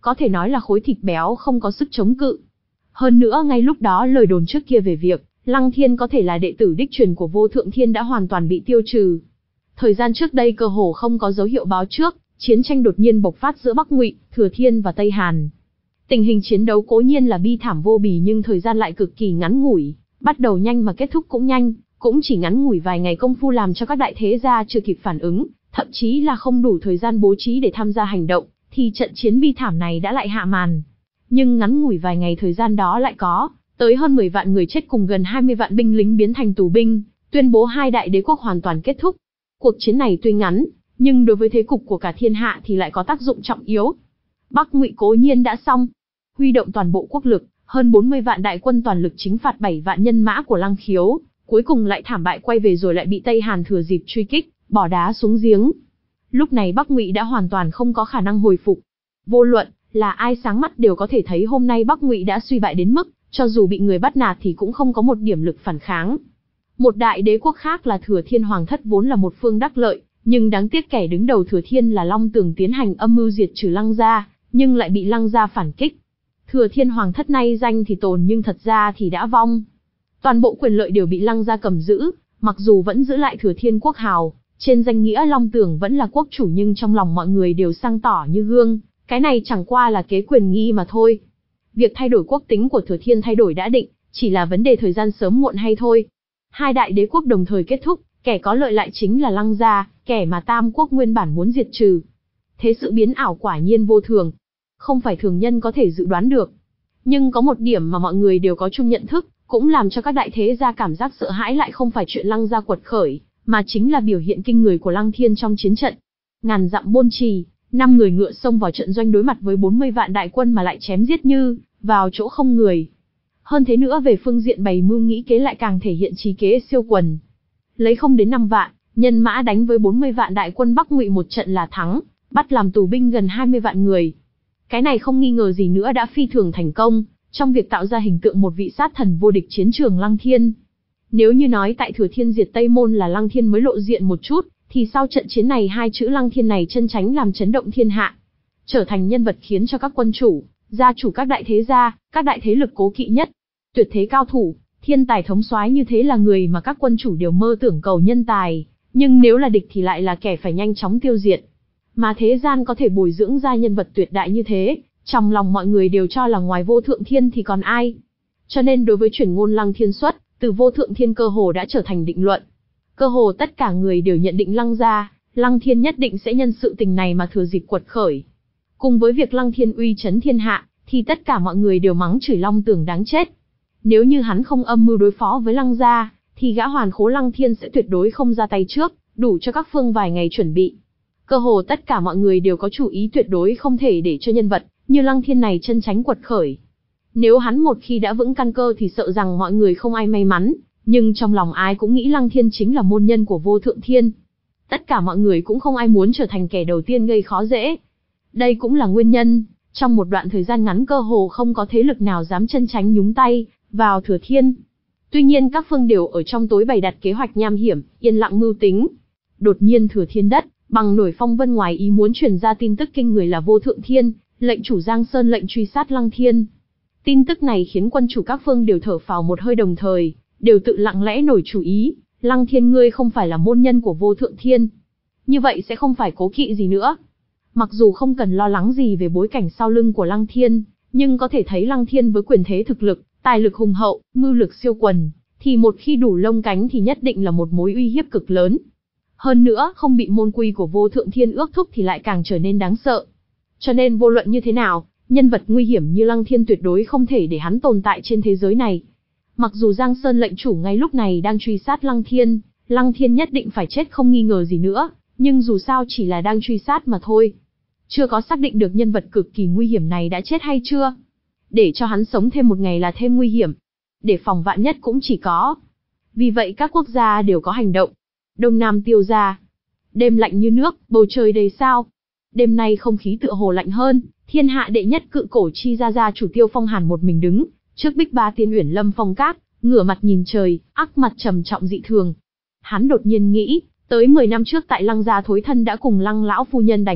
có thể nói là khối thịt béo không có sức chống cự. Hơn nữa ngay lúc đó lời đồn trước kia về việc Lăng Thiên có thể là đệ tử đích truyền của Vô Thượng Thiên đã hoàn toàn bị tiêu trừ. Thời gian trước đây cơ hồ không có dấu hiệu báo trước, chiến tranh đột nhiên bộc phát giữa Bắc Ngụy, Thừa Thiên và Tây Hàn. Tình hình chiến đấu cố nhiên là bi thảm vô bì nhưng thời gian lại cực kỳ ngắn ngủi, bắt đầu nhanh mà kết thúc cũng nhanh, cũng chỉ ngắn ngủi vài ngày công phu làm cho các đại thế gia chưa kịp phản ứng, thậm chí là không đủ thời gian bố trí để tham gia hành động, thì trận chiến bi thảm này đã lại hạ màn. Nhưng ngắn ngủi vài ngày thời gian đó lại có tới hơn mười vạn người chết cùng gần hai mươi vạn binh lính biến thành tù binh, tuyên bố hai đại đế quốc hoàn toàn kết thúc. Cuộc chiến này tuy ngắn, nhưng đối với thế cục của cả thiên hạ thì lại có tác dụng trọng yếu. Bắc Ngụy cố nhiên đã xong, huy động toàn bộ quốc lực, hơn bốn mươi vạn đại quân toàn lực chính phạt bảy vạn nhân mã của Lăng Khiếu, cuối cùng lại thảm bại quay về rồi lại bị Tây Hàn thừa dịp truy kích, bỏ đá xuống giếng. Lúc này Bắc Ngụy đã hoàn toàn không có khả năng hồi phục. Vô luận là ai sáng mắt đều có thể thấy hôm nay Bắc Ngụy đã suy bại đến mức, cho dù bị người bắt nạt thì cũng không có một điểm lực phản kháng. Một đại đế quốc khác là Thừa Thiên Hoàng thất vốn là một phương đắc lợi, nhưng đáng tiếc kẻ đứng đầu Thừa Thiên là Long Tường tiến hành âm mưu diệt trừ Lăng gia, nhưng lại bị Lăng gia phản kích. Thừa Thiên Hoàng thất nay danh thì tồn nhưng thật ra thì đã vong. Toàn bộ quyền lợi đều bị Lăng gia cầm giữ, mặc dù vẫn giữ lại Thừa Thiên quốc hào, trên danh nghĩa Long Tường vẫn là quốc chủ nhưng trong lòng mọi người đều sáng tỏ như gương, cái này chẳng qua là kế quyền nghi mà thôi. Việc thay đổi quốc tính của Thừa Thiên thay đổi đã định, chỉ là vấn đề thời gian sớm muộn hay thôi. Hai đại đế quốc đồng thời kết thúc, kẻ có lợi lại chính là Lăng gia, kẻ mà Tam quốc nguyên bản muốn diệt trừ. Thế sự biến ảo quả nhiên vô thường, không phải thường nhân có thể dự đoán được. Nhưng có một điểm mà mọi người đều có chung nhận thức, cũng làm cho các đại thế gia cảm giác sợ hãi lại không phải chuyện Lăng gia quật khởi, mà chính là biểu hiện kinh người của Lăng Thiên trong chiến trận. Ngàn dặm bôn trì, năm người ngựa xông vào trận doanh đối mặt với bốn mươi vạn đại quân mà lại chém giết như vào chỗ không người. Hơn thế nữa về phương diện bày mưu nghĩ kế lại càng thể hiện trí kế siêu quần. Lấy không đến năm vạn, nhân mã đánh với bốn mươi vạn đại quân Bắc Ngụy một trận là thắng, bắt làm tù binh gần hai mươi vạn người. Cái này không nghi ngờ gì nữa đã phi thường thành công, trong việc tạo ra hình tượng một vị sát thần vô địch chiến trường Lăng Thiên. Nếu như nói tại Thừa Thiên diệt Tây Môn là Lăng Thiên mới lộ diện một chút, thì sau trận chiến này hai chữ Lăng Thiên này chân chánh làm chấn động thiên hạ. Trở thành nhân vật khiến cho các quân chủ, gia chủ các đại thế gia, các đại thế lực cố kỵ nhất. Tuyệt thế cao thủ, thiên tài thống soái như thế là người mà các quân chủ đều mơ tưởng cầu nhân tài, nhưng nếu là địch thì lại là kẻ phải nhanh chóng tiêu diệt. Mà thế gian có thể bồi dưỡng ra nhân vật tuyệt đại như thế, trong lòng mọi người đều cho là ngoài Vô Thượng Thiên thì còn ai. Cho nên đối với chuyển ngôn Lăng Thiên xuất, từ Vô Thượng Thiên cơ hồ đã trở thành định luận. Cơ hồ tất cả người đều nhận định Lăng gia, Lăng Thiên nhất định sẽ nhân sự tình này mà thừa dịp quật khởi. Cùng với việc Lăng Thiên uy chấn thiên hạ, thì tất cả mọi người đều mắng chửi Long Tường đáng chết. Nếu như hắn không âm mưu đối phó với Lăng gia, thì gã hoàn khố Lăng Thiên sẽ tuyệt đối không ra tay trước, đủ cho các phương vài ngày chuẩn bị. Cơ hồ tất cả mọi người đều có chủ ý tuyệt đối không thể để cho nhân vật như Lăng Thiên này chân chánh quật khởi. Nếu hắn một khi đã vững căn cơ thì sợ rằng mọi người không ai may mắn, nhưng trong lòng ai cũng nghĩ Lăng Thiên chính là môn nhân của Vô Thượng Thiên. Tất cả mọi người cũng không ai muốn trở thành kẻ đầu tiên gây khó dễ. Đây cũng là nguyên nhân, trong một đoạn thời gian ngắn cơ hồ không có thế lực nào dám chân chánh nhúng tay vào Thừa Thiên. Tuy nhiên các phương đều ở trong tối bày đặt kế hoạch nham hiểm, yên lặng mưu tính. Đột nhiên Thừa Thiên đất, bằng nổi phong vân ngoài ý muốn truyền ra tin tức kinh người là Vô Thượng Thiên, lệnh chủ Giang Sơn lệnh truy sát Lăng Thiên. Tin tức này khiến quân chủ các phương đều thở phào một hơi đồng thời, đều tự lặng lẽ nổi chủ ý, Lăng Thiên ngươi không phải là môn nhân của Vô Thượng Thiên. Như vậy sẽ không phải cố kỵ gì nữa. Mặc dù không cần lo lắng gì về bối cảnh sau lưng của Lăng Thiên, nhưng có thể thấy Lăng Thiên với quyền thế thực lực, tài lực hùng hậu, mưu lực siêu quần, thì một khi đủ lông cánh thì nhất định là một mối uy hiếp cực lớn. Hơn nữa, không bị môn quy của Vô Thượng Thiên ước thúc thì lại càng trở nên đáng sợ. Cho nên vô luận như thế nào, nhân vật nguy hiểm như Lăng Thiên tuyệt đối không thể để hắn tồn tại trên thế giới này. Mặc dù Giang Sơn lệnh chủ ngay lúc này đang truy sát Lăng Thiên, Lăng Thiên nhất định phải chết không nghi ngờ gì nữa, nhưng dù sao chỉ là đang truy sát mà thôi. Chưa có xác định được nhân vật cực kỳ nguy hiểm này đã chết hay chưa. Để cho hắn sống thêm một ngày là thêm nguy hiểm. Để phòng vạn nhất cũng chỉ có. Vì vậy các quốc gia đều có hành động. Đông Nam Tiêu gia. Đêm lạnh như nước, bầu trời đầy sao. Đêm nay không khí tựa hồ lạnh hơn, thiên hạ đệ nhất cự cổ chi gia gia chủ Tiêu Phong Hàn một mình đứng trước bích ba tiên uyển Lâm Phong Các, ngửa mặt nhìn trời, ác mặt trầm trọng dị thường. Hắn đột nhiên nghĩ, tới mười năm trước tại Lăng gia Thối Thân đã cùng Lăng lão phu nhân đánh cuộc,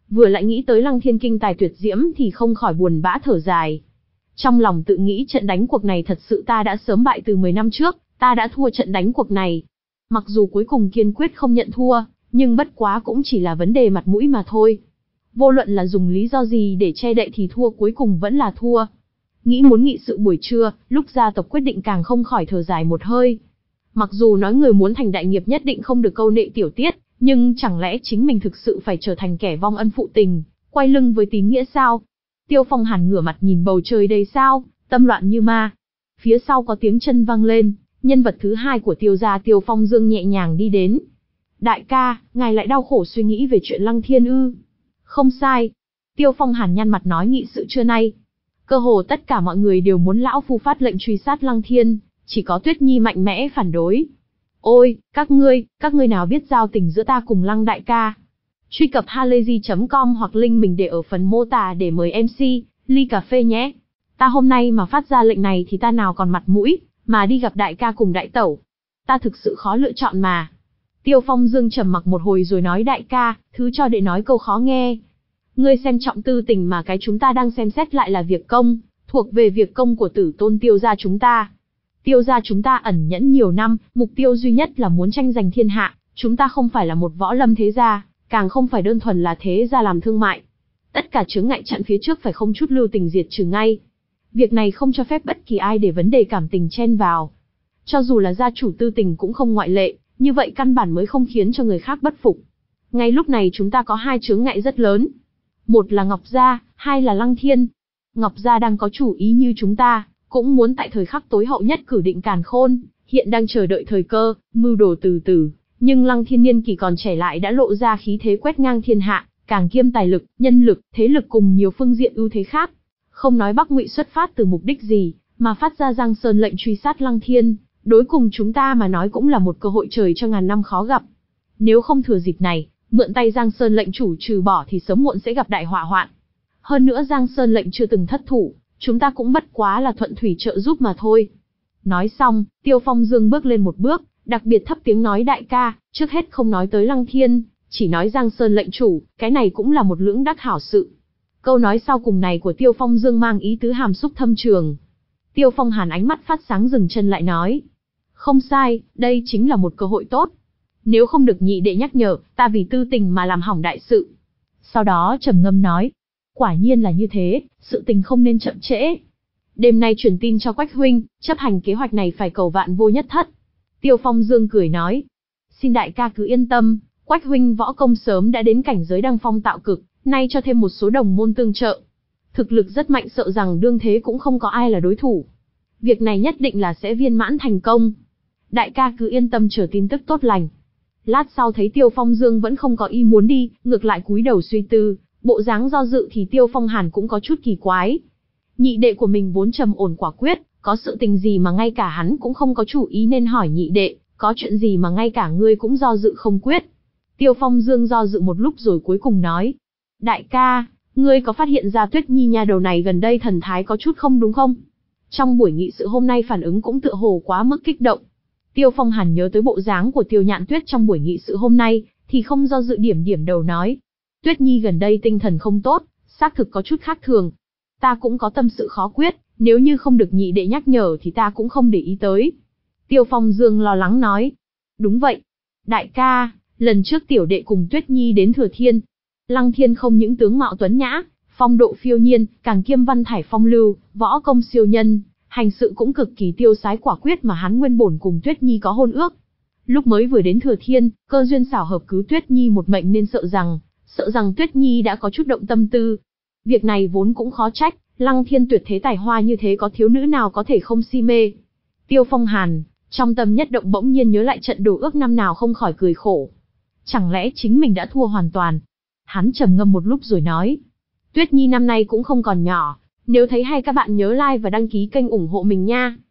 vừa lại nghĩ tới Lăng Thiên kinh tài tuyệt diễm thì không khỏi buồn bã thở dài. Trong lòng tự nghĩ trận đánh cuộc này thật sự ta đã sớm bại từ mười năm trước, ta đã thua trận đánh cuộc này. Mặc dù cuối cùng kiên quyết không nhận thua, nhưng bất quá cũng chỉ là vấn đề mặt mũi mà thôi. Vô luận là dùng lý do gì để che đậy thì thua cuối cùng vẫn là thua. Nghĩ muốn nghị sự buổi trưa, lúc gia tộc quyết định càng không khỏi thở dài một hơi. Mặc dù nói người muốn thành đại nghiệp nhất định không được câu nệ tiểu tiết, nhưng chẳng lẽ chính mình thực sự phải trở thành kẻ vong ân phụ tình, quay lưng với tín nghĩa sao? Tiêu Phong Hàn ngửa mặt nhìn bầu trời đầy sao, tâm loạn như ma. Phía sau có tiếng chân vang lên, nhân vật thứ hai của Tiêu gia Tiêu Phong Dương nhẹ nhàng đi đến. Đại ca, ngài lại đau khổ suy nghĩ về chuyện Lăng Thiên ư? Không sai. Tiêu Phong Hàn nhăn mặt nói nghị sự trưa nay. Cơ hồ tất cả mọi người đều muốn lão phu phát lệnh truy sát Lăng Thiên, chỉ có Tuyết Nhi mạnh mẽ phản đối. Ôi, các ngươi, các ngươi nào biết giao tình giữa ta cùng Lăng đại ca? Truy cập halayzi chấm com hoặc link mình để ở phần mô tả để mời em xê, ly cà phê nhé. Ta hôm nay mà phát ra lệnh này thì ta nào còn mặt mũi, mà đi gặp đại ca cùng đại tẩu. Ta thực sự khó lựa chọn mà. Tiêu Phong Dương trầm mặc một hồi rồi nói đại ca, thứ cho đệ nói câu khó nghe. Ngươi xem trọng tư tình mà cái chúng ta đang xem xét lại là việc công, thuộc về việc công của tử tôn Tiêu gia chúng ta. Tiêu gia chúng ta ẩn nhẫn nhiều năm, mục tiêu duy nhất là muốn tranh giành thiên hạ, chúng ta không phải là một võ lâm thế gia, càng không phải đơn thuần là thế gia làm thương mại. Tất cả chướng ngại chặn phía trước phải không chút lưu tình diệt trừ ngay. Việc này không cho phép bất kỳ ai để vấn đề cảm tình chen vào. Cho dù là gia chủ tư tình cũng không ngoại lệ, như vậy căn bản mới không khiến cho người khác bất phục. Ngay lúc này chúng ta có hai chướng ngại rất lớn. Một là Ngọc Gia, hai là Lăng Thiên. Ngọc Gia đang có chủ ý như chúng ta, cũng muốn tại thời khắc tối hậu nhất cử định càn khôn, hiện đang chờ đợi thời cơ, mưu đồ từ từ. Nhưng Lăng Thiên niên kỳ còn trẻ lại đã lộ ra khí thế quét ngang thiên hạ, càng kiêm tài lực, nhân lực, thế lực cùng nhiều phương diện ưu thế khác. Không nói Bắc Ngụy xuất phát từ mục đích gì, mà phát ra Giang Sơn lệnh truy sát Lăng Thiên, đối cùng chúng ta mà nói cũng là một cơ hội trời cho ngàn năm khó gặp. Nếu không thừa dịp này, mượn tay Giang Sơn lệnh chủ trừ bỏ thì sớm muộn sẽ gặp đại họa hoạn. Hơn nữa Giang Sơn lệnh chưa từng thất thủ, chúng ta cũng bất quá là thuận thủy trợ giúp mà thôi. Nói xong, Tiêu Phong Dương bước lên một bước, đặc biệt thấp tiếng nói đại ca, trước hết không nói tới Lăng Thiên, chỉ nói Giang Sơn lệnh chủ, cái này cũng là một lưỡng đắc hảo sự. Câu nói sau cùng này của Tiêu Phong Dương mang ý tứ hàm xúc thâm trường. Tiêu Phong Hàn ánh mắt phát sáng dừng chân lại nói. Không sai, đây chính là một cơ hội tốt. Nếu không được nhị đệ nhắc nhở, ta vì tư tình mà làm hỏng đại sự. Sau đó trầm ngâm nói. Quả nhiên là như thế, sự tình không nên chậm trễ. Đêm nay truyền tin cho Quách huynh, chấp hành kế hoạch này phải cầu vạn vô nhất thất. Tiêu Phong Dương cười nói. Xin đại ca cứ yên tâm, Quách huynh võ công sớm đã đến cảnh giới đăng phong tạo cực, nay cho thêm một số đồng môn tương trợ. Thực lực rất mạnh, sợ rằng đương thế cũng không có ai là đối thủ. Việc này nhất định là sẽ viên mãn thành công. Đại ca cứ yên tâm chờ tin tức tốt lành. Lát sau thấy Tiêu Phong Dương vẫn không có ý muốn đi, ngược lại cúi đầu suy tư, bộ dáng do dự thì Tiêu Phong Hàn cũng có chút kỳ quái. Nhị đệ của mình vốn trầm ổn quả quyết, có sự tình gì mà ngay cả hắn cũng không có chủ ý nên hỏi nhị đệ, có chuyện gì mà ngay cả ngươi cũng do dự không quyết. Tiêu Phong Dương do dự một lúc rồi cuối cùng nói. Đại ca, ngươi có phát hiện ra Tuyết Nhi nha đầu này gần đây thần thái có chút không đúng không? Trong buổi nghị sự hôm nay phản ứng cũng tựa hồ quá mức kích động. Tiêu Phong Hàn nhớ tới bộ dáng của Tiêu Nhạn Tuyết trong buổi nghị sự hôm nay, thì không do dự điểm điểm đầu nói. Tuyết Nhi gần đây tinh thần không tốt, xác thực có chút khác thường. Ta cũng có tâm sự khó quyết, nếu như không được nhị đệ nhắc nhở thì ta cũng không để ý tới. Tiêu Phong Dương lo lắng nói. Đúng vậy. Đại ca, lần trước tiểu đệ cùng Tuyết Nhi đến Thừa Thiên. Lăng Thiên không những tướng mạo tuấn nhã, phong độ phiêu nhiên, càng kiêm văn thải phong lưu, võ công siêu nhân, hành sự cũng cực kỳ tiêu sái quả quyết mà hắn nguyên bổn cùng Tuyết Nhi có hôn ước. Lúc mới vừa đến Thừa Thiên, cơ duyên xảo hợp cứu Tuyết Nhi một mệnh nên sợ rằng, sợ rằng Tuyết Nhi đã có chút động tâm tư. Việc này vốn cũng khó trách, Lăng Thiên tuyệt thế tài hoa như thế có thiếu nữ nào có thể không si mê. Tiêu Phong Hàn, trong tâm nhất động bỗng nhiên nhớ lại trận đồ ước năm nào không khỏi cười khổ. Chẳng lẽ chính mình đã thua hoàn toàn? Hắn trầm ngâm một lúc rồi nói. Tuyết Nhi năm nay cũng không còn nhỏ, nếu thấy hay các bạn nhớ like và đăng ký kênh ủng hộ mình nha.